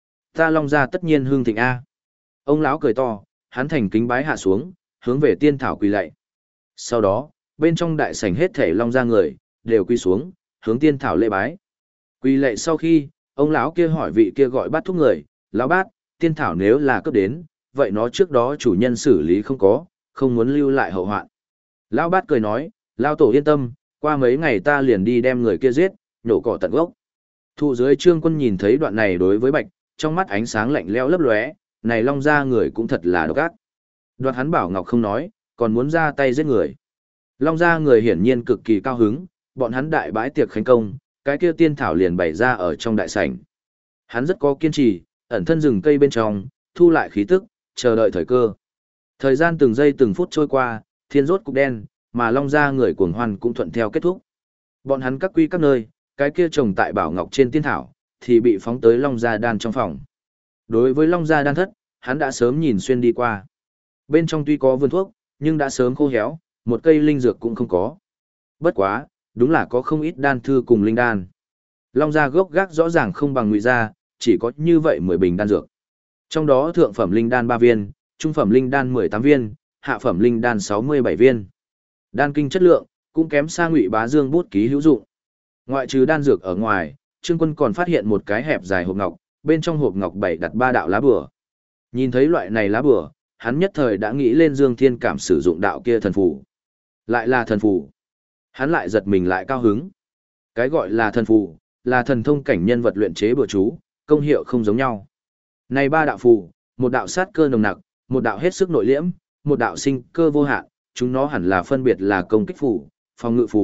Ta Long Gia tất nhiên hương thịnh A. Ông lão cười to, hắn thành kính bái hạ xuống, hướng về tiên thảo quỳ lạy. Sau đó, bên trong đại sảnh hết thể Long Gia người, đều quỳ xuống, hướng tiên thảo lễ bái. Quỳ lạy sau khi, ông lão kia hỏi vị kia gọi bát thúc người, lão bát, tiên thảo nếu là cấp đến, vậy nó trước đó chủ nhân xử lý không có, không muốn lưu lại hậu hoạn. Lão bát cười nói, lão tổ yên tâm, qua mấy ngày ta liền đi đem người kia giết, nhổ cỏ tận gốc. Thụ dưới Trương Quân nhìn thấy đoạn này đối với Bạch, trong mắt ánh sáng lạnh lẽo lấp lóe, này Long Gia người cũng thật là độc ác. Đoạt hắn bảo ngọc không nói, còn muốn ra tay giết người. Long Gia người hiển nhiên cực kỳ cao hứng, bọn hắn đại bãi tiệc khánh công, cái kia tiên thảo liền bày ra ở trong đại sảnh. Hắn rất có kiên trì, ẩn thân rừng cây bên trong, thu lại khí tức, chờ đợi thời cơ. Thời gian từng giây từng phút trôi qua, thiên rốt cục đen, mà Long Gia người cuồng hoan cũng thuận theo kết thúc. Bọn hắn các quy các nơi, cái kia trồng tại bảo ngọc trên tiên thảo, thì bị phóng tới Long Gia đan trong phòng. Đối với Long Gia đan thất, hắn đã sớm nhìn xuyên đi qua. Bên trong tuy có vườn thuốc, nhưng đã sớm khô héo, một cây linh dược cũng không có. Bất quá, đúng là có không ít đan thư cùng linh đan. Long Gia gốc gác rõ ràng không bằng Ngụy Gia, chỉ có như vậy 10 bình đan dược. Trong đó thượng phẩm linh đan 3 viên, trung phẩm linh đan 18 viên, hạ phẩm linh đan 67 viên. Đan kinh chất lượng cũng kém xa Ngụy Bá Dương bút ký hữu dụng. Ngoại trừ đan dược ở ngoài, Trương Quân còn phát hiện một cái hẹp dài hộp ngọc, bên trong hộp ngọc bảy đặt 3 đạo lá bùa. Nhìn thấy loại này lá bùa, hắn nhất thời đã nghĩ lên Dương Thiên Cảm sử dụng đạo kia thần phù. Lại là thần phù. Hắn lại giật mình lại cao hứng. Cái gọi là thần phù, là thần thông cảnh nhân vật luyện chế bùa chú, công hiệu không giống nhau. Này 3 đạo phù, một đạo sát cơ nồng nặc, một đạo hết sức nội liễm, một đạo sinh cơ vô hạn, chúng nó hẳn là phân biệt là công kích phù, phòng ngự phù,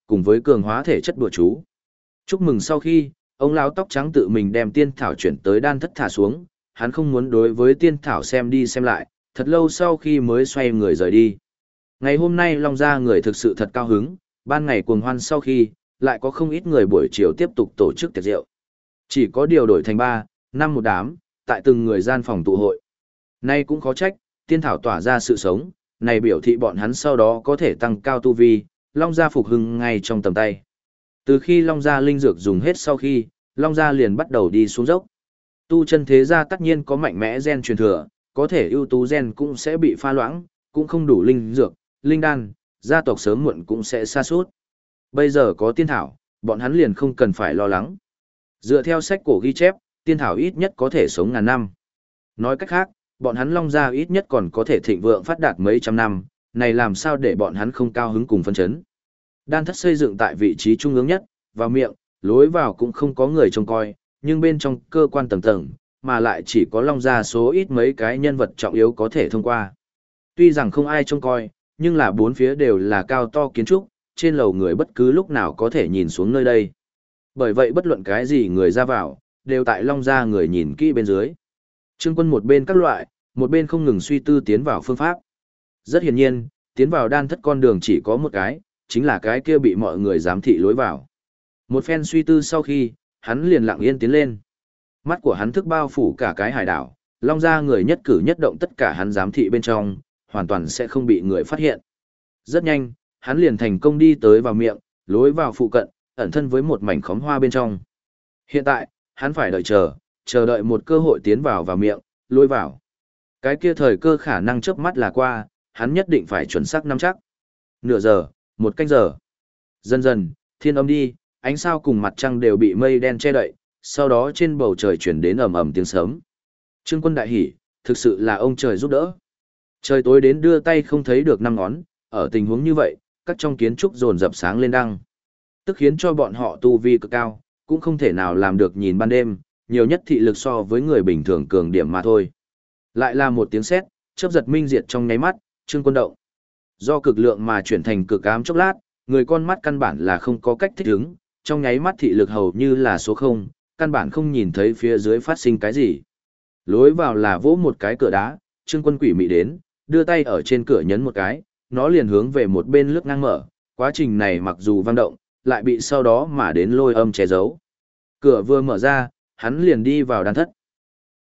cùng với cường hóa thể chất bùa chú. Chúc mừng sau khi, ông lão tóc trắng tự mình đem tiên thảo chuyển tới đan thất thả xuống, hắn không muốn đối với tiên thảo xem đi xem lại, thật lâu sau khi mới xoay người rời đi. Ngày hôm nay Long Gia người thực sự thật cao hứng, ban ngày cuồng hoan sau khi, lại có không ít người buổi chiều tiếp tục tổ chức tiệc rượu. Chỉ có điều đổi thành 3, 5 một đám, tại từng người gian phòng tụ hội. Nay cũng khó trách, tiên thảo tỏa ra sự sống, này biểu thị bọn hắn sau đó có thể tăng cao tu vi, Long Gia phục hưng ngay trong tầm tay. Từ khi Long Gia linh dược dùng hết sau khi, Long Gia liền bắt đầu đi xuống dốc. Tu chân thế gia tất nhiên có mạnh mẽ gen truyền thừa, có thể ưu tú gen cũng sẽ bị pha loãng, cũng không đủ linh dược, linh đan, gia tộc sớm muộn cũng sẽ sa sút. Bây giờ có tiên thảo, bọn hắn liền không cần phải lo lắng. Dựa theo sách cổ ghi chép, tiên thảo ít nhất có thể sống ngàn năm. Nói cách khác, bọn hắn Long Gia ít nhất còn có thể thịnh vượng phát đạt mấy trăm năm, này làm sao để bọn hắn không cao hứng cùng phân chấn. Đan thất xây dựng tại vị trí trung ương nhất, vào miệng, lối vào cũng không có người trông coi, nhưng bên trong cơ quan tầng tầng, mà lại chỉ có Long Gia số ít mấy cái nhân vật trọng yếu có thể thông qua. Tuy rằng không ai trông coi, nhưng là bốn phía đều là cao to kiến trúc, trên lầu người bất cứ lúc nào có thể nhìn xuống nơi đây. Bởi vậy bất luận cái gì người ra vào, đều tại Long Gia người nhìn kỹ bên dưới. Trương Quân một bên các loại, một bên không ngừng suy tư tiến vào phương pháp. Rất hiển nhiên, tiến vào đan thất con đường chỉ có một cái, chính là cái kia bị mọi người giám thị lối vào. Một phen suy tư sau khi, hắn liền lặng yên tiến lên. Mắt của hắn thức bao phủ cả cái hải đảo, Long Gia người nhất cử nhất động tất cả hắn giám thị bên trong, hoàn toàn sẽ không bị người phát hiện. Rất nhanh, hắn liền thành công đi tới vào miệng, lối vào phụ cận, ẩn thân với một mảnh khóm hoa bên trong. Hiện tại, hắn phải chờ đợi một cơ hội tiến vào miệng, lối vào. Cái kia thời cơ khả năng chớp mắt là qua, hắn nhất định phải chuẩn xác nắm chắc. Nửa giờ, một canh giờ. Dần dần, thiên âm đi, ánh sao cùng mặt trăng đều bị mây đen che đậy, sau đó trên bầu trời chuyển đến ầm ầm tiếng sấm. Trương Quân đại hỉ, thực sự là ông trời giúp đỡ. Trời tối đến đưa tay không thấy được năm ngón, ở tình huống như vậy, các trong kiến trúc dồn dập sáng lên đăng. Tức khiến cho bọn họ tu vi cực cao, cũng không thể nào làm được nhìn ban đêm, nhiều nhất thị lực so với người bình thường cường điểm mà thôi. Lại là một tiếng sét, chớp giật minh diệt trong nháy mắt, Trương Quân động. Do cực lượng mà chuyển thành cực ám chốc lát, người con mắt căn bản là không có cách thích ứng, trong nháy mắt thị lực hầu như là số 0, căn bản không nhìn thấy phía dưới phát sinh cái gì. Lối vào là vỗ một cái cửa đá, Trương Quân quỷ mị đến, đưa tay ở trên cửa nhấn một cái, nó liền hướng về một bên lướt ngang mở, quá trình này mặc dù vang động, lại bị sau đó mà đến lôi âm che giấu. Cửa vừa mở ra, hắn liền đi vào đan thất.